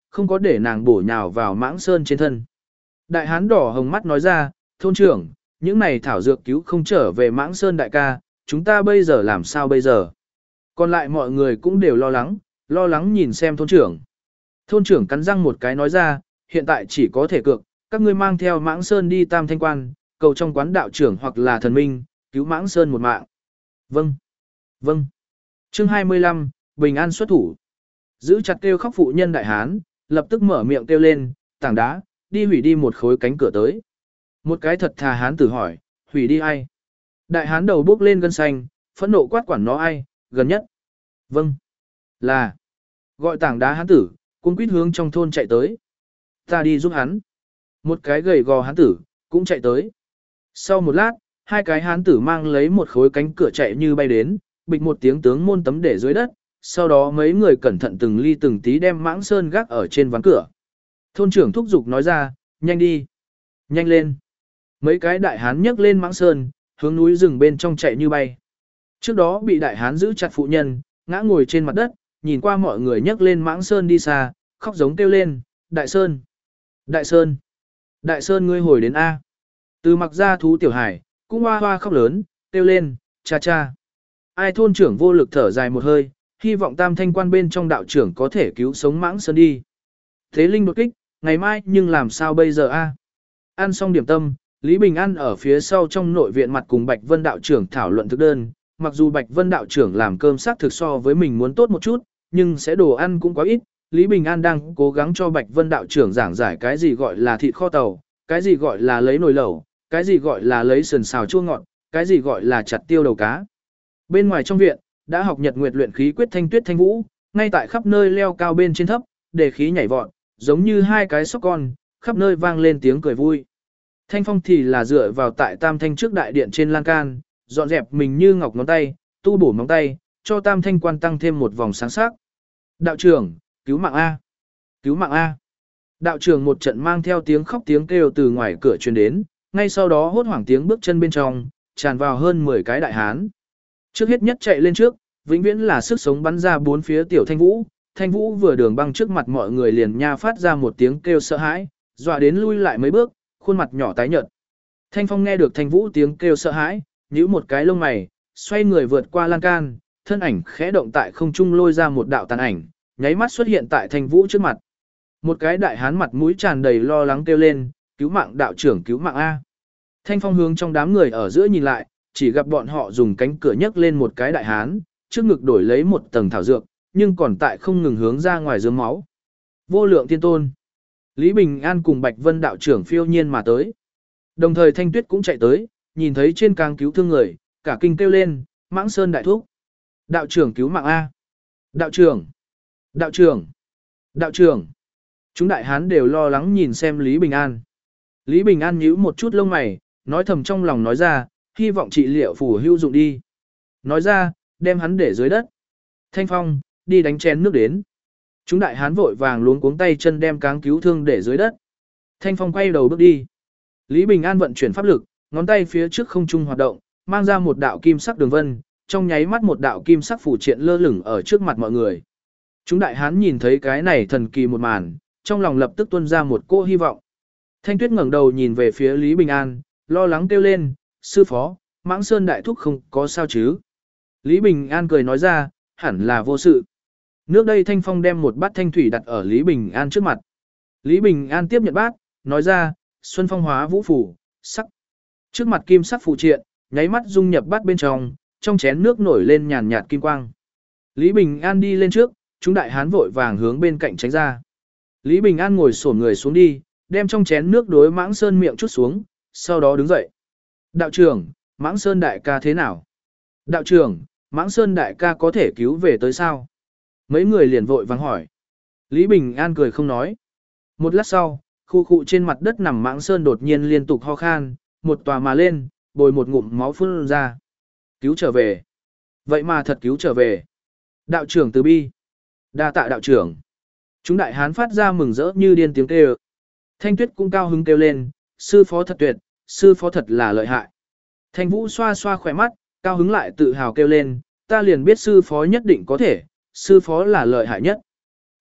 không có để nàng bổ nhào vào Mãng Sơn trên thân. Đại hán đỏ hồng mắt nói ra, thôn trưởng, những này thảo dược cứu không trở về Mãng Sơn đại ca, chúng ta bây giờ làm sao bây giờ? Còn lại mọi người cũng đều lo lắng nhìn xem thôn trưởng. Thôn trưởng cắn răng một cái nói ra, hiện tại chỉ có thể cược, các ngươi mang theo Mãng Sơn đi Tam Thanh Quan, cầu trong quán đạo trưởng hoặc là thần minh, cứu Mãng Sơn một mạng. Vâng, vâng. Chương 25, Bình An xuất thủ. Giữ chặt kêu khóc phụ nhân đại hán, lập tức mở miệng kêu lên, tảng đá, đi hủy đi một khối cánh cửa tới. Một cái thật thà hán tử hỏi, hủy đi ai? Đại hán đầu bốc lên gân xanh, phẫn nộ quát quản nó ai, gần nhất. Vâng, là. Gọi tảng đá hán tử, cuống quýt hướng trong thôn chạy tới. Ta đi giúp hắn. Một cái gầy gò hán tử, cũng chạy tới. Sau một lát, hai cái hán tử mang lấy một khối cánh cửa chạy như bay đến, bịch một tiếng tướng môn tấm để dưới đất, sau đó mấy người cẩn thận từng ly từng tí đem Mãng Sơn gác ở trên ván cửa. Thôn trưởng thúc giục nói ra, nhanh đi, nhanh lên. Mấy cái đại hán nhấc lên Mãng Sơn, hướng núi rừng bên trong chạy như bay. Trước đó bị đại hán giữ chặt phụ nhân, ngã ngồi trên mặt đất, nhìn qua mọi người nhấc lên Mãng Sơn đi xa, khóc giống kêu lên, Đại Sơn, Đại Sơn, Đại Sơn ngươi hồi đến A. Từ mặc ra thú tiểu hải, cũng hoa hoa khóc lớn, kêu lên, cha cha. Ai thôn trưởng vô lực thở dài một hơi, hy vọng Tam Thanh Quan bên trong đạo trưởng có thể cứu sống Mãng Sơn đi. Thế Linh đột kích, ngày mai nhưng làm sao bây giờ a? Ăn xong điểm tâm, Lý Bình An ở phía sau trong nội viện mặt cùng Bạch Vân đạo trưởng thảo luận thực đơn. Mặc dù Bạch Vân đạo trưởng làm cơm xác thực so với mình muốn tốt một chút, nhưng sẽ đồ ăn cũng quá ít. Lý Bình An đang cố gắng cho Bạch Vân đạo trưởng giảng giải cái gì gọi là thịt kho tàu, cái gì gọi là lấy nồi lẩu, cái gì gọi là lấy sườn xào chua ngọt, cái gì gọi là chặt tiêu đầu cá. Bên ngoài trong viện, đã học nhật nguyệt luyện khí quyết Thanh Tuyết Thanh Vũ, ngay tại khắp nơi leo cao bên trên thấp, để khí nhảy vọt, giống như hai cái sóc con, khắp nơi vang lên tiếng cười vui. Thanh Phong thì là dựa vào tại Tam Thanh trước đại điện trên lan can, dọn dẹp mình như ngọc ngón tay, tu bổ móng tay, cho Tam Thanh Quan tăng thêm một vòng sáng sắc. Đạo trưởng, cứu mạng A! Cứu mạng A! Đạo trưởng một trận mang theo tiếng khóc tiếng kêu từ ngoài cửa truyền đến, ngay sau đó hốt hoảng tiếng bước chân bên trong, tràn vào hơn 10 cái đại hán. Trước hết nhất chạy lên trước, vĩnh viễn là sức sống bắn ra bốn phía tiểu Thanh Vũ. Thanh Vũ vừa đường băng trước mặt mọi người liền nha phát ra một tiếng kêu sợ hãi, dọa đến lui lại mấy bước, khuôn mặt nhỏ tái nhợt. Thanh Phong nghe được Thanh Vũ tiếng kêu sợ hãi, nhíu một cái lông mày, xoay người vượt qua lan can, thân ảnh khẽ động tại không trung lôi ra một đạo tàn ảnh, nháy mắt xuất hiện tại Thanh Vũ trước mặt. Một cái đại hán mặt mũi tràn đầy lo lắng kêu lên, cứu mạng đạo trưởng cứu mạng A. Thanh Phong hướng trong đám người ở giữa nhìn lại, chỉ gặp bọn họ dùng cánh cửa nhấc lên một cái đại hán, trước ngực đổi lấy một tầng thảo dược, nhưng còn tại không ngừng hướng ra ngoài dướng máu. Vô lượng tiên tôn. Lý Bình An cùng Bạch Vân đạo trưởng phiêu nhiên mà tới. Đồng thời Thanh Tuyết cũng chạy tới, nhìn thấy trên càng cứu thương người, cả kinh kêu lên, Mãng Sơn đại thúc. Đạo trưởng cứu mạng A. Đạo trưởng. Đạo trưởng. Đạo trưởng. Chúng đại hán đều lo lắng nhìn xem Lý Bình An. Lý Bình An nhíu một chút lông mày, nói thầm trong lòng nói ra, hy vọng trị liệu phù hữu dụng đi. Nói ra, đem hắn để dưới đất. Thanh Phong, đi đánh chén nước đến. Chúng đại hán vội vàng luống cuống tay chân đem cáng cứu thương để dưới đất. Thanh Phong quay đầu bước đi. Lý Bình An vận chuyển pháp lực, ngón tay phía trước không trung hoạt động, mang ra một đạo kim sắc đường vân, trong nháy mắt một đạo kim sắc phủ triện lơ lửng ở trước mặt mọi người. Chúng đại hán nhìn thấy cái này thần kỳ một màn, trong lòng lập tức tuôn ra một cô hy vọng. Thanh Tuyết ngẩng đầu nhìn về phía Lý Bình An, lo lắng kêu lên, sư phó, Mãng Sơn đại thúc không có sao chứ. Lý Bình An cười nói ra, hẳn là vô sự. Nước đây Thanh Phong đem một bát thanh thủy đặt ở Lý Bình An trước mặt. Lý Bình An tiếp nhận bát, nói ra, xuân phong hóa vũ phủ, sắc. Trước mặt kim sắc phụ triện, nháy mắt dung nhập bát bên trong chén nước nổi lên nhàn nhạt kim quang. Lý Bình An đi lên trước, chúng đại hán vội vàng hướng bên cạnh tránh ra. Lý Bình An ngồi xổm người xuống đi, đem trong chén nước đối Mãng Sơn miệng chút xuống, sau đó đứng dậy. Đạo trưởng, Mãng Sơn đại ca thế nào? Đạo trưởng, Mãng Sơn đại ca có thể cứu về tới sao? Mấy người liền vội vàng hỏi. Lý Bình An cười không nói. Một lát sau, khu khu trên mặt đất nằm Mãng Sơn đột nhiên liên tục ho khan, một tòa mà lên, bồi một ngụm máu phun ra. Cứu trở về. Vậy mà thật cứu trở về. Đạo trưởng từ bi. Đa tạ đạo trưởng. Chúng đại hán phát ra mừng rỡ như điên tiếng kêu. Thanh Tuyết cũng cao hứng kêu lên, sư phó thật tuyệt, sư phó thật là lợi hại. Thanh Vũ xoa xoa khỏe mắt, cao hứng lại tự hào kêu lên, ta liền biết sư phó nhất định có thể, sư phó là lợi hại nhất.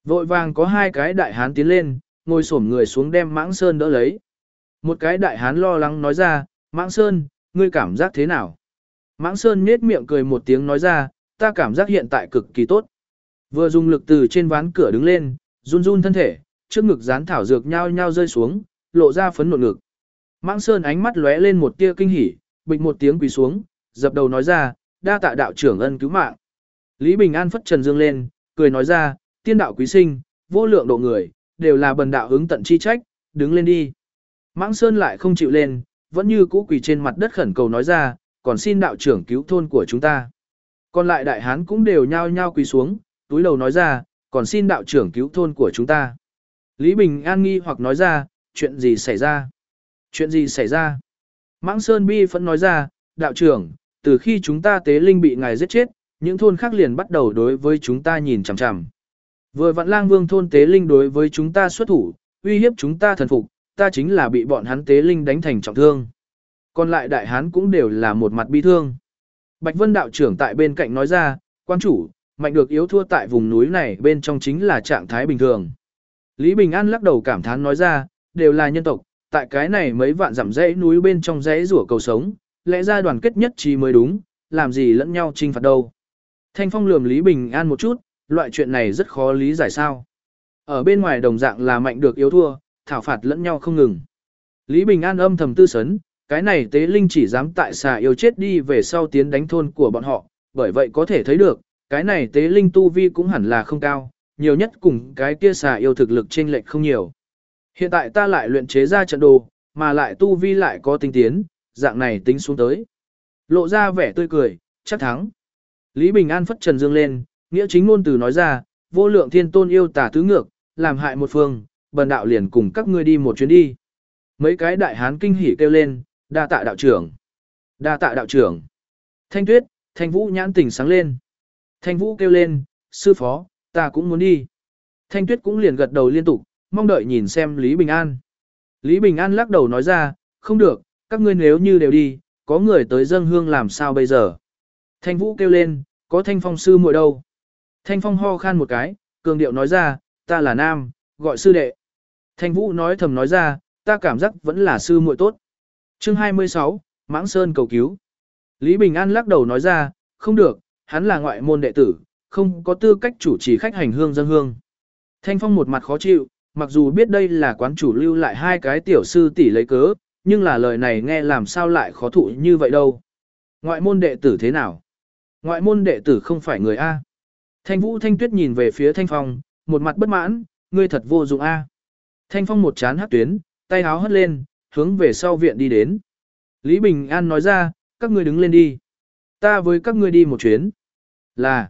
Vội vàng có hai cái đại hán tiến lên, ngồi xổm người xuống đem Mãng Sơn đỡ lấy. Một cái đại hán lo lắng nói ra, Mãng Sơn, ngươi cảm giác thế nào? Mãng Sơn nhếch miệng cười một tiếng nói ra, ta cảm giác hiện tại cực kỳ tốt. Vừa dùng lực từ trên ván cửa đứng lên, run run thân thể, trước ngực dán thảo dược nhao nhao rơi xuống, lộ ra phấn nộn ngực. Mãng Sơn ánh mắt lóe lên một tia kinh hỉ, bịch một tiếng quỳ xuống, dập đầu nói ra, đa tạ đạo trưởng ân cứu mạng. Lý Bình An phất trần dương lên, cười nói ra, tiên đạo quý sinh, vô lượng độ người, đều là bần đạo ứng tận chi trách, đứng lên đi. Mãng Sơn lại không chịu lên, vẫn như cũ quỳ trên mặt đất khẩn cầu nói ra, còn xin đạo trưởng cứu thôn của chúng ta. Còn lại đại hán cũng đều nhao nhao quỳ xuống, túi đầu nói ra, còn xin đạo trưởng cứu thôn của chúng ta. Lý Bình An nghi hoặc nói ra, chuyện gì xảy ra? Chuyện gì xảy ra? Mãng Sơn bi phẫn nói ra, đạo trưởng, từ khi chúng ta tế linh bị ngài giết chết, những thôn khác liền bắt đầu đối với chúng ta nhìn chằm chằm. Vừa vạn lang vương thôn tế linh đối với chúng ta xuất thủ, uy hiếp chúng ta thần phục, ta chính là bị bọn hắn tế linh đánh thành trọng thương. Còn lại đại hán cũng đều là một mặt bi thương. Bạch Vân đạo trưởng tại bên cạnh nói ra, quan chủ, mạnh được yếu thua tại vùng núi này bên trong chính là trạng thái bình thường. Lý Bình An lắc đầu cảm thán nói ra, đều là nhân tộc, tại cái này mấy vạn dặm dãy núi bên trong dãy rủa cầu sống, lẽ ra đoàn kết nhất trí mới đúng, làm gì lẫn nhau chinh phạt đâu. Thanh Phong lườm Lý Bình An một chút, loại chuyện này rất khó lý giải sao. Ở bên ngoài đồng dạng là mạnh được yếu thua, thảo phạt lẫn nhau không ngừng. Lý Bình An âm thầm tư sấn, cái này tế linh chỉ dám tại xà yêu chết đi về sau tiến đánh thôn của bọn họ, bởi vậy có thể thấy được, cái này tế linh tu vi cũng hẳn là không cao, nhiều nhất cùng cái kia xà yêu thực lực chênh lệch không nhiều. Hiện tại ta lại luyện chế ra trận đồ, mà lại tu vi lại có tinh tiến, dạng này tính xuống tới. Lộ ra vẻ tươi cười, chắc thắng. Lý Bình An phất trần dương lên, nghĩa chính ngôn từ nói ra, vô lượng thiên tôn yêu tà tứ ngược, làm hại một phương, bần đạo liền cùng các ngươi đi một chuyến đi. Mấy cái đại hán kinh hỉ kêu lên, đa tạ đạo trưởng. Đa tạ đạo trưởng. Thanh Tuyết, Thanh Vũ nhãn tỉnh sáng lên. Thanh Vũ kêu lên, sư phó, ta cũng muốn đi. Thanh Tuyết cũng liền gật đầu liên tục, mong đợi nhìn xem Lý Bình An. Lý Bình An lắc đầu nói ra, không được, các ngươi nếu như đều đi, có người tới dâng hương làm sao bây giờ. Thanh Vũ kêu lên, có Thanh Phong sư muội đâu. Thanh Phong ho khan một cái, cường điệu nói ra, ta là nam, gọi sư đệ. Thanh Vũ nói thầm nói ra, ta cảm giác vẫn là sư muội tốt. Chương 26, Mãng Sơn cầu cứu. Lý Bình An lắc đầu nói ra, không được, hắn là ngoại môn đệ tử, không có tư cách chủ trì khách hành hương dâng hương. Thanh Phong một mặt khó chịu, mặc dù biết đây là quán chủ lưu lại hai cái tiểu sư tỷ lấy cớ, nhưng là lời này nghe làm sao lại khó thụ như vậy đâu. Ngoại môn đệ tử thế nào? Ngoại môn đệ tử không phải người A. Thanh Vũ Thanh Tuyết nhìn về phía Thanh Phong, một mặt bất mãn, ngươi thật vô dụng A. Thanh Phong một chán hắc tuyến, tay áo hất lên, hướng về sau viện đi đến. Lý Bình An nói ra, các ngươi đứng lên đi. Ta với các ngươi đi một chuyến. Là,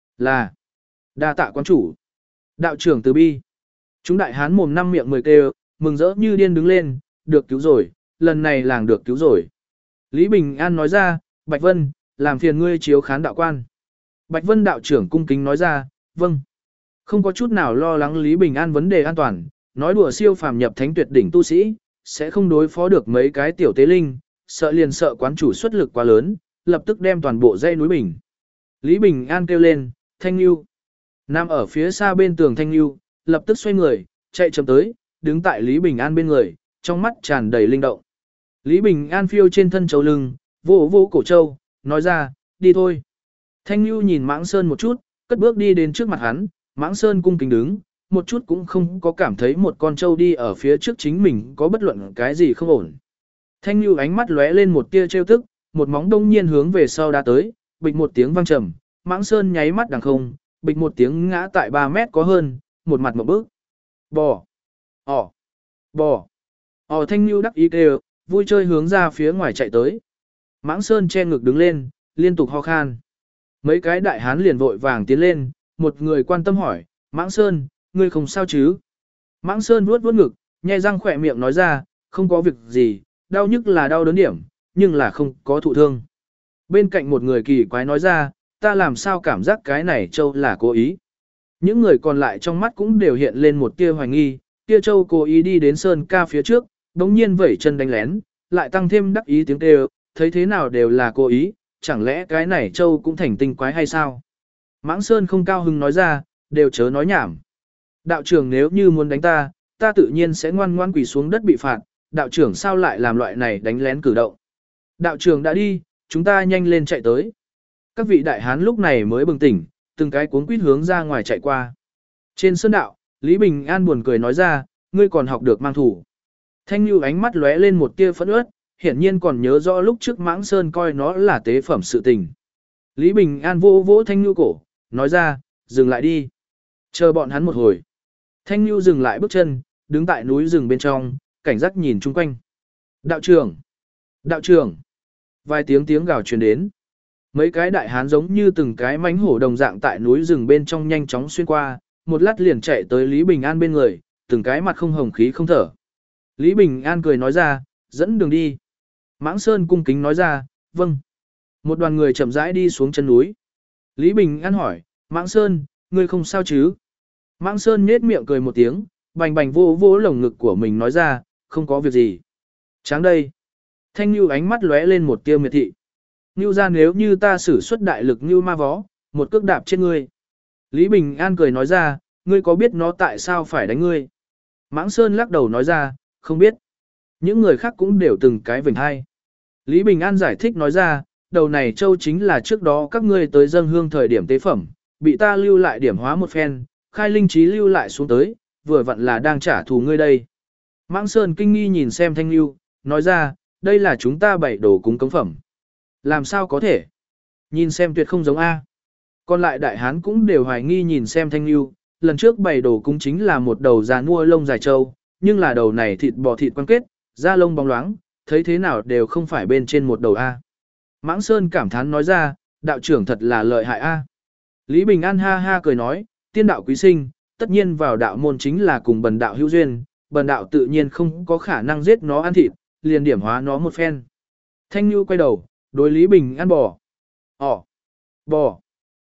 đa tạ quán chủ. Đạo trưởng từ bi. Chúng đại hán mồm năm miệng 10 kêu, mừng rỡ như điên đứng lên, được cứu rồi, lần này làng được cứu rồi. Lý Bình An nói ra, Bạch Vân, làm phiền ngươi chiếu khán đạo quan. Bạch Vân đạo trưởng cung kính nói ra, vâng. Không có chút nào lo lắng Lý Bình An vấn đề an toàn, nói đùa siêu phàm nhập thánh tuyệt đỉnh tu sĩ, sẽ không đối phó được mấy cái tiểu tế linh, sợ liền sợ quán chủ xuất lực quá lớn, lập tức đem toàn bộ dãy núi bình. Lý Bình An kêu lên, Thanh Nhu. Nằm ở phía xa bên tường Thanh Nhu, lập tức xoay người, chạy chậm tới, đứng tại Lý Bình An bên người, trong mắt tràn đầy linh động. Lý Bình An phiêu trên thân châu lưng, vỗ vỗ cổ châu, nói ra, đi thôi. Thanh Nhu nhìn Mãng Sơn một chút, cất bước đi đến trước mặt hắn, Mãng Sơn cung kính đứng, một chút cũng không có cảm thấy một con trâu đi ở phía trước chính mình có bất luận cái gì không ổn. Thanh Nhu ánh mắt lóe lên một tia trêu tức, một móng đông nhiên hướng về sau đã tới, bịch một tiếng vang trầm, Mãng Sơn nháy mắt đằng không, bịch một tiếng ngã tại 3 mét có hơn, một mặt một bước. Bò! Ồ! Bò! Ồ Thanh Nhu đắc ý kêu, vui chơi hướng ra phía ngoài chạy tới. Mãng Sơn che ngực đứng lên, liên tục ho khan. Mấy cái đại hán liền vội vàng tiến lên, một người quan tâm hỏi, Mãng Sơn, ngươi không sao chứ? Mãng Sơn vuốt vuốt ngực, nhe răng khỏe miệng nói ra, không có việc gì, đau nhức là đau đớn điểm, nhưng là không có thụ thương. Bên cạnh một người kỳ quái nói ra, ta làm sao cảm giác cái này châu là cố ý. Những người còn lại trong mắt cũng đều hiện lên một tia hoài nghi, tia châu cố ý đi đến Sơn ca phía trước, đống nhiên vẩy chân đánh lén, lại tăng thêm đắc ý tiếng kêu, thấy thế nào đều là cố ý, chẳng lẽ cái này châu cũng thành tinh quái hay sao? Mãng Sơn không cao hứng nói ra, đều chớ nói nhảm. Đạo trưởng nếu như muốn đánh ta, ta tự nhiên sẽ ngoan ngoan quỳ xuống đất bị phạt, đạo trưởng sao lại làm loại này đánh lén cử động. Đạo trưởng đã đi, chúng ta nhanh lên chạy tới. Các vị đại hán lúc này mới bừng tỉnh, từng cái cuống quýt hướng ra ngoài chạy qua. Trên sơn đạo, Lý Bình An buồn cười nói ra, ngươi còn học được mang thủ. Thanh Nhu ánh mắt lóe lên một tia phẫn uất, hiển nhiên còn nhớ rõ lúc trước Mãng Sơn coi nó là tế phẩm sự tình. Lý Bình An vỗ vỗ Thanh Nhu cổ, nói ra, dừng lại đi. Chờ bọn hắn một hồi. Thanh Nhu dừng lại bước chân, đứng tại núi rừng bên trong, cảnh giác nhìn chung quanh. Đạo trưởng! Đạo trưởng! Vài tiếng gào truyền đến. Mấy cái đại hán giống như từng cái mánh hổ đồng dạng tại núi rừng bên trong nhanh chóng xuyên qua, một lát liền chạy tới Lý Bình An bên người, từng cái mặt không hồng khí không thở. Lý Bình An cười nói ra, dẫn đường đi. Mãng Sơn cung kính nói ra, vâng. Một đoàn người chậm rãi đi xuống chân núi. Lý Bình An hỏi, Mãng Sơn, ngươi không sao chứ? Mãng Sơn nhếch miệng cười một tiếng, bành bành vô vô lồng ngực của mình nói ra, không có việc gì. Tráng đây. Thanh Nhu ánh mắt lóe lên một tia miệt thị. Nhu ra nếu như ta sử xuất đại lực như ma vó, một cước đạp trên ngươi. Lý Bình An cười nói ra, ngươi có biết nó tại sao phải đánh ngươi? Mãng Sơn lắc đầu nói ra, không biết. Những người khác cũng đều từng cái vểnh hai. Lý Bình An giải thích nói ra, đầu này châu chính là trước đó các ngươi tới dâng hương thời điểm tế phẩm, bị ta lưu lại điểm hóa một phen, khai linh trí lưu lại xuống tới, vừa vặn là đang trả thù ngươi đây. Mãng Sơn kinh nghi nhìn xem Thanh Nhu, nói ra, đây là chúng ta bày đồ cúng cống phẩm. Làm sao có thể? Nhìn xem tuyệt không giống A. Còn lại đại hán cũng đều hoài nghi nhìn xem Thanh Nhu, lần trước bày đồ cúng chính là một đầu già nua lông dài trâu, nhưng là đầu này thịt bò thịt quan kết, da lông bóng loáng, thấy thế nào đều không phải bên trên một đầu A. Mãng Sơn cảm thán nói ra, đạo trưởng thật là lợi hại A. Lý Bình An ha ha cười nói, tiên đạo quý sinh, tất nhiên vào đạo môn chính là cùng bần đạo hữu duyên, bần đạo tự nhiên không có khả năng giết nó ăn thịt, liền điểm hóa nó một phen. Thanh Nhu quay đầu, đối Lý Bình An bò. Bò.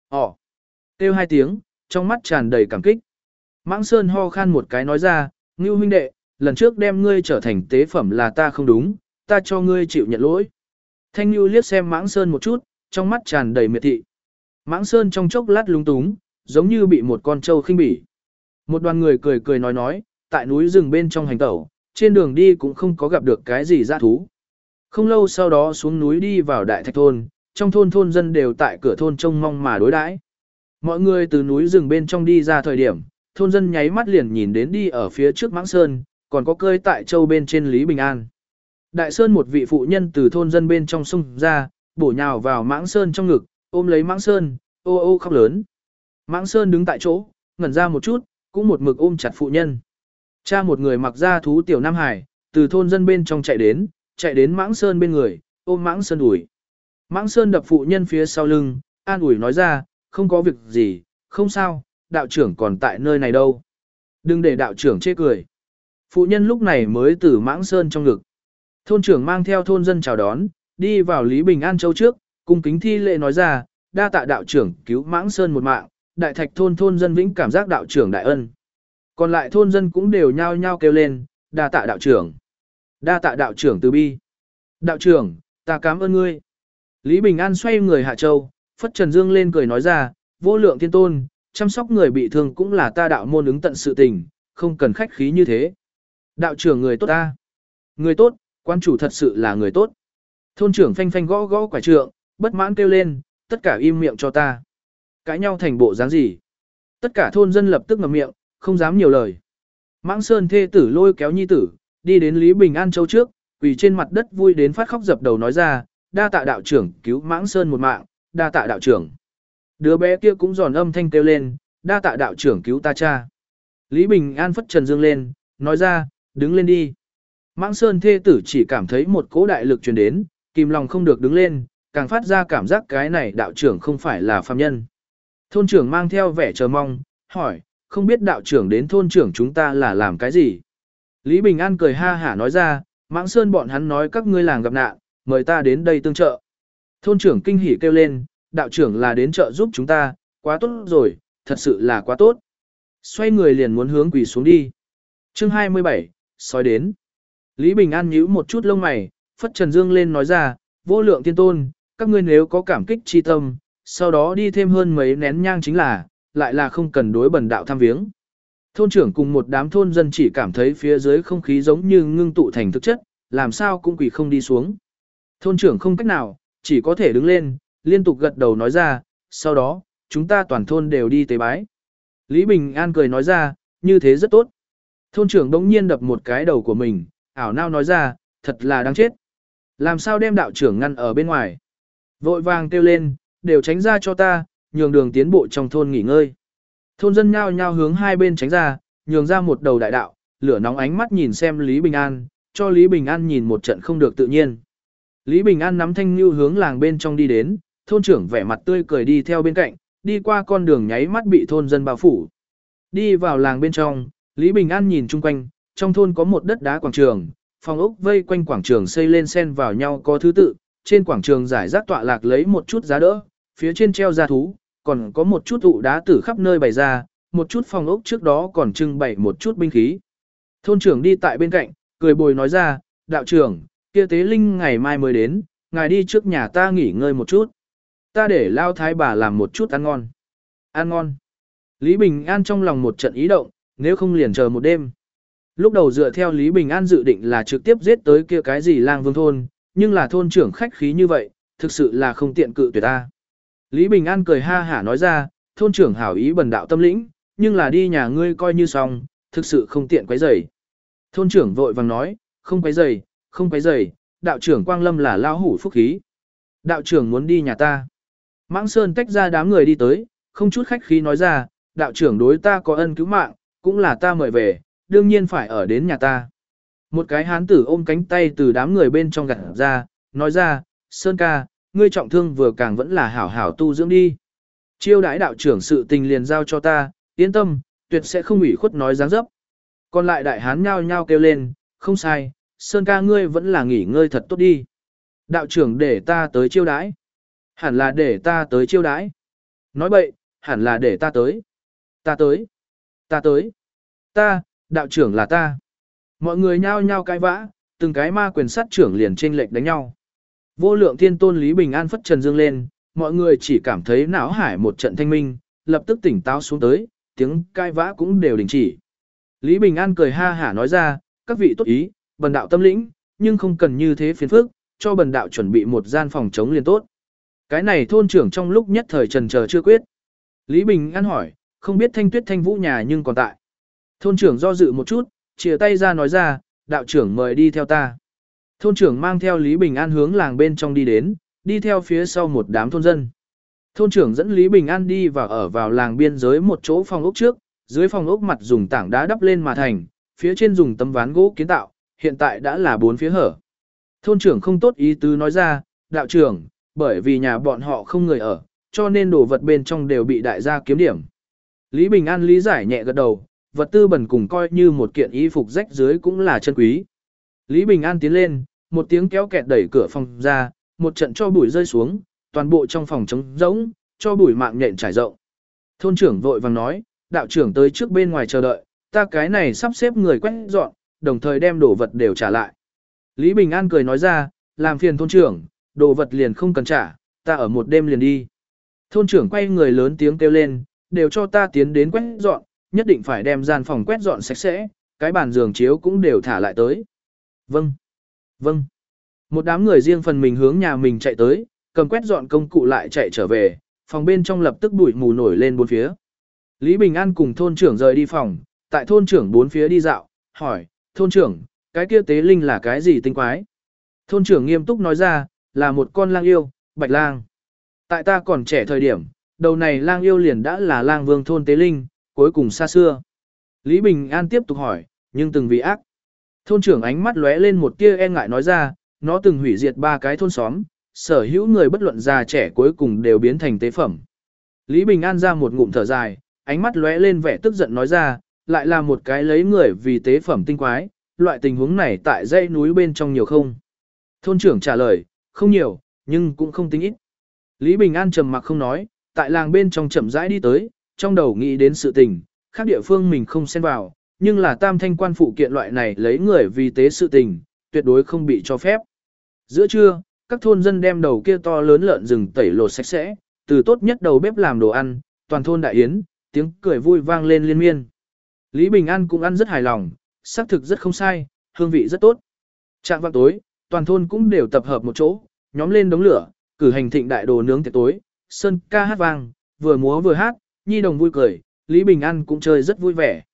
Kêu hai tiếng, trong mắt tràn đầy cảm kích. Mãng Sơn ho khan một cái nói ra, Ngưu huynh đệ, lần trước đem ngươi trở thành tế phẩm là ta không đúng, ta cho ngươi chịu nhận lỗi. Thanh Nhu liếc xem Mãng Sơn một chút, trong mắt tràn đầy miệt thị. Mãng Sơn trong chốc lát lung túng, giống như bị một con trâu khinh bỉ. Một đoàn người cười cười nói, tại núi rừng bên trong hành tẩu, trên đường đi cũng không có gặp được cái gì dã thú. Không lâu sau đó xuống núi đi vào Đại Thạch thôn, trong thôn thôn dân đều tại cửa thôn trông mong mà đối đãi. Mọi người từ núi rừng bên trong đi ra thời điểm, thôn dân nháy mắt liền nhìn đến đi ở phía trước Mãng Sơn, còn có cơi tại châu bên trên Lý Bình An. Đại Sơn một vị phụ nhân từ thôn dân bên trong xông ra, bổ nhào vào Mãng Sơn trong ngực, ôm lấy Mãng Sơn, ô ô khóc lớn. Mãng Sơn đứng tại chỗ, ngẩn ra một chút, cũng một mực ôm chặt phụ nhân. Cha một người mặc da thú tiểu Nam Hải, từ thôn dân bên trong chạy đến Mãng Sơn bên người, ôm Mãng Sơn ủi. Mãng Sơn đập phụ nhân phía sau lưng, an ủi nói ra, không có việc gì, không sao, đạo trưởng còn tại nơi này đâu. Đừng để đạo trưởng chê cười. Phụ nhân lúc này mới từ Mãng Sơn trong ngực. Thôn trưởng mang theo thôn dân chào đón, đi vào Lý Bình An Châu trước, cung kính thi lễ nói ra, đa tạ đạo trưởng cứu Mãng Sơn một mạng, Đại Thạch thôn thôn dân vĩnh cảm giác đạo trưởng đại ân. Còn lại thôn dân cũng đều nhao nhao kêu lên, đa tạ đạo trưởng. Đa tạ đạo trưởng từ bi. Đạo trưởng, ta cảm ơn ngươi. Lý Bình An xoay người hạ châu, phất trần dương lên cười nói ra, vô lượng thiên tôn, chăm sóc người bị thương cũng là ta đạo môn ứng tận sự tình, không cần khách khí như thế. Đạo trưởng người tốt ta. Người tốt, quan chủ thật sự là người tốt. Thôn trưởng phanh phanh gõ gõ quả trượng, bất mãn kêu lên, tất cả im miệng cho ta. Cãi nhau thành bộ dáng gì? Tất cả thôn dân lập tức ngậm miệng, không dám nhiều lời. Mãng Sơn thê tử lôi kéo nhi tử, đi đến Lý Bình An Châu trước, quỳ trên mặt đất vui đến phát khóc dập đầu nói ra, đa tạ đạo trưởng cứu Mãng Sơn một mạng, đa tạ đạo trưởng. Đứa bé kia cũng giòn âm thanh kêu lên, đa tạ đạo trưởng cứu ta cha. Lý Bình An phất trần dương lên, nói ra, đứng lên đi. Mãng Sơn thê tử chỉ cảm thấy một cỗ đại lực truyền đến, kìm lòng không được đứng lên, càng phát ra cảm giác cái này đạo trưởng không phải là phàm nhân. Thôn trưởng mang theo vẻ chờ mong, hỏi, không biết đạo trưởng đến thôn trưởng chúng ta là làm cái gì? Lý Bình An cười ha hả nói ra, Mãng Sơn bọn hắn nói các ngươi làng gặp nạn, mời ta đến đây tương trợ. Thôn trưởng kinh hỉ kêu lên, đạo trưởng là đến trợ giúp chúng ta, quá tốt rồi, thật sự là quá tốt. Xoay người liền muốn hướng quỳ xuống đi. Chương 27, sói đến. Lý Bình An nhíu một chút lông mày, phất trần dương lên nói ra, vô lượng thiên tôn, các ngươi nếu có cảm kích chi tâm, sau đó đi thêm hơn mấy nén nhang chính là, lại là không cần đối bần đạo tham viếng. Thôn trưởng cùng một đám thôn dân chỉ cảm thấy phía dưới không khí giống như ngưng tụ thành thực chất, làm sao cũng quỳ không đi xuống. Thôn trưởng không cách nào, chỉ có thể đứng lên, liên tục gật đầu nói ra, sau đó, chúng ta toàn thôn đều đi tế bái. Lý Bình An cười nói ra, như thế rất tốt. Thôn trưởng đống nhiên đập một cái đầu của mình, ảo nao nói ra, thật là đáng chết. Làm sao đem đạo trưởng ngăn ở bên ngoài. Vội vàng kêu lên, đều tránh ra cho ta, nhường đường tiến bộ trong thôn nghỉ ngơi. Thôn dân nhao nhao hướng hai bên tránh ra, nhường ra một đầu đại đạo, lửa nóng ánh mắt nhìn xem Lý Bình An, cho Lý Bình An nhìn một trận không được tự nhiên. Lý Bình An nắm thanh như hướng làng bên trong đi đến, thôn trưởng vẻ mặt tươi cười đi theo bên cạnh, đi qua con đường nháy mắt bị thôn dân bao phủ. Đi vào làng bên trong, Lý Bình An nhìn chung quanh, trong thôn có một đất đá quảng trường, phòng ốc vây quanh quảng trường xây lên xen vào nhau có thứ tự, trên quảng trường giải rác tọa lạc lấy một chút giá đỡ, phía trên treo gia thú, còn có một chút ụ đá tử khắp nơi bày ra, một chút phòng ốc trước đó còn trưng bày một chút binh khí. Thôn trưởng đi tại bên cạnh, cười bồi nói ra, đạo trưởng, kia tế linh ngày mai mới đến, ngài đi trước nhà ta nghỉ ngơi một chút. Ta để lao thái bà làm một chút ăn ngon. Ăn ngon. Lý Bình An trong lòng một trận ý động, nếu không liền chờ một đêm. Lúc đầu dựa theo Lý Bình An dự định là trực tiếp giết tới kia cái gì lang vương thôn, nhưng là thôn trưởng khách khí như vậy, thực sự là không tiện cự tuyệt ta. Lý Bình An cười ha hả nói ra, thôn trưởng hảo ý bần đạo tâm lĩnh, nhưng là đi nhà ngươi coi như xong, thực sự không tiện quấy rầy. Thôn trưởng vội vàng nói, không quấy rầy, không quấy rầy, đạo trưởng Quang Lâm là lao hủ phúc khí. Đạo trưởng muốn đi nhà ta. Mãng Sơn tách ra đám người đi tới, không chút khách khí nói ra, đạo trưởng đối ta có ân cứu mạng, cũng là ta mời về, đương nhiên phải ở đến nhà ta. Một cái hán tử ôm cánh tay từ đám người bên trong gặt ra, nói ra, Sơn ca, ngươi trọng thương vừa càng vẫn là hảo hảo tu dưỡng đi. Chiêu đãi đạo trưởng sự tình liền giao cho ta, yên tâm, tuyệt sẽ không ủy khuất nói dáng dấp. Còn lại đại hán nhao nhao kêu lên, không sai, Sơn ca ngươi vẫn là nghỉ ngơi thật tốt đi. Đạo trưởng để ta tới chiêu đãi. Hẳn là để ta tới chiêu đãi. Nói bậy, hẳn là để ta tới. Ta tới. Ta tới. Ta, đạo trưởng là ta. Mọi người nhao nhao cãi vã, từng cái ma quyền sát trưởng liền chênh lệch đánh nhau. Vô lượng thiên tôn Lý Bình An phất trần dương lên, mọi người chỉ cảm thấy não hải một trận thanh minh, lập tức tỉnh táo xuống tới, tiếng cãi vã cũng đều đình chỉ. Lý Bình An cười ha hả nói ra, các vị tốt ý, bần đạo tâm lĩnh, nhưng không cần như thế phiền phức, cho bần đạo chuẩn bị một gian phòng chống liền tốt. Cái này thôn trưởng trong lúc nhất thời trần chờ chưa quyết. Lý Bình An hỏi, không biết Thanh Tuyết Thanh Vũ nhà nhưng còn tại. Thôn trưởng do dự một chút, chìa tay ra nói ra, đạo trưởng mời đi theo ta. Thôn trưởng mang theo Lý Bình An hướng làng bên trong đi đến, đi theo phía sau một đám thôn dân. Thôn trưởng dẫn Lý Bình An đi vào làng biên giới một chỗ phòng ốc trước, dưới phòng ốc mặt dùng tảng đá đắp lên mà thành, phía trên dùng tấm ván gỗ kiến tạo, hiện tại đã là 4 phía hở. Thôn trưởng không tốt ý tứ nói ra, đạo trưởng, bởi vì nhà bọn họ không người ở, cho nên đồ vật bên trong đều bị đại gia kiếm điểm. Lý Bình An lý giải nhẹ gật đầu, vật tư bẩn cùng coi như một kiện y phục rách dưới cũng là chân quý. Lý Bình An tiến lên, một tiếng kéo kẹt đẩy cửa phòng ra, một trận cho bụi rơi xuống, toàn bộ trong phòng trống rỗng, cho bụi mạng nhện trải rộng. Thôn trưởng vội vàng nói, đạo trưởng tới trước bên ngoài chờ đợi, ta cái này sắp xếp người quét dọn, đồng thời đem đồ vật đều trả lại. Lý Bình An cười nói ra, làm phiền thôn trưởng, đồ vật liền không cần trả, ta ở một đêm liền đi. Thôn trưởng quay người lớn tiếng kêu lên, đều cho ta tiến đến quét dọn, nhất định phải đem gian phòng quét dọn sạch sẽ, cái bàn giường chiếu cũng đều thả lại tới. Vâng, vâng. Một đám người riêng phần mình hướng nhà mình chạy tới, cầm quét dọn công cụ lại chạy trở về, phòng bên trong lập tức bụi mù nổi lên bốn phía. Lý Bình An cùng thôn trưởng rời đi phòng, tại thôn trưởng bốn phía đi dạo, hỏi, thôn trưởng, cái kia tế linh là cái gì tinh quái? Thôn trưởng nghiêm túc nói ra, là một con lang yêu, bạch lang. Tại ta còn trẻ thời điểm, đầu này lang yêu liền đã là lang vương thôn tế linh, cuối cùng xa xưa. Lý Bình An tiếp tục hỏi, nhưng từng vì ác. Thôn trưởng ánh mắt lóe lên một tia e ngại nói ra, nó từng hủy diệt 3 cái thôn xóm, sở hữu người bất luận già trẻ cuối cùng đều biến thành tế phẩm. Lý Bình An ra một ngụm thở dài, ánh mắt lóe lên vẻ tức giận nói ra, lại là một cái lấy người vì tế phẩm tinh quái, loại tình huống này tại dãy núi bên trong nhiều không? Thôn trưởng trả lời, không nhiều, nhưng cũng không tính ít. Lý Bình An trầm mặc không nói, tại làng bên trong chậm rãi đi tới, trong đầu nghĩ đến sự tình, khác địa phương mình không xen vào, nhưng là tam thanh quan phụ kiện loại này lấy người vì tế sự tình, tuyệt đối không bị cho phép. Giữa trưa, các thôn dân đem đầu kia to lớn lợn rừng tẩy lột sạch sẽ, từ tốt nhất đầu bếp làm đồ ăn, toàn thôn đại yến, tiếng cười vui vang lên liên miên. Lý Bình An cũng ăn rất hài lòng, xác thực rất không sai, hương vị rất tốt. Trạng vạng tối, toàn thôn cũng đều tập hợp một chỗ, nhóm lên đống lửa, cử hành thịnh đại đồ nướng tiệc tối, sơn ca hát vang, vừa múa vừa hát, nhi đồng vui cười, Lý Bình An cũng chơi rất vui vẻ.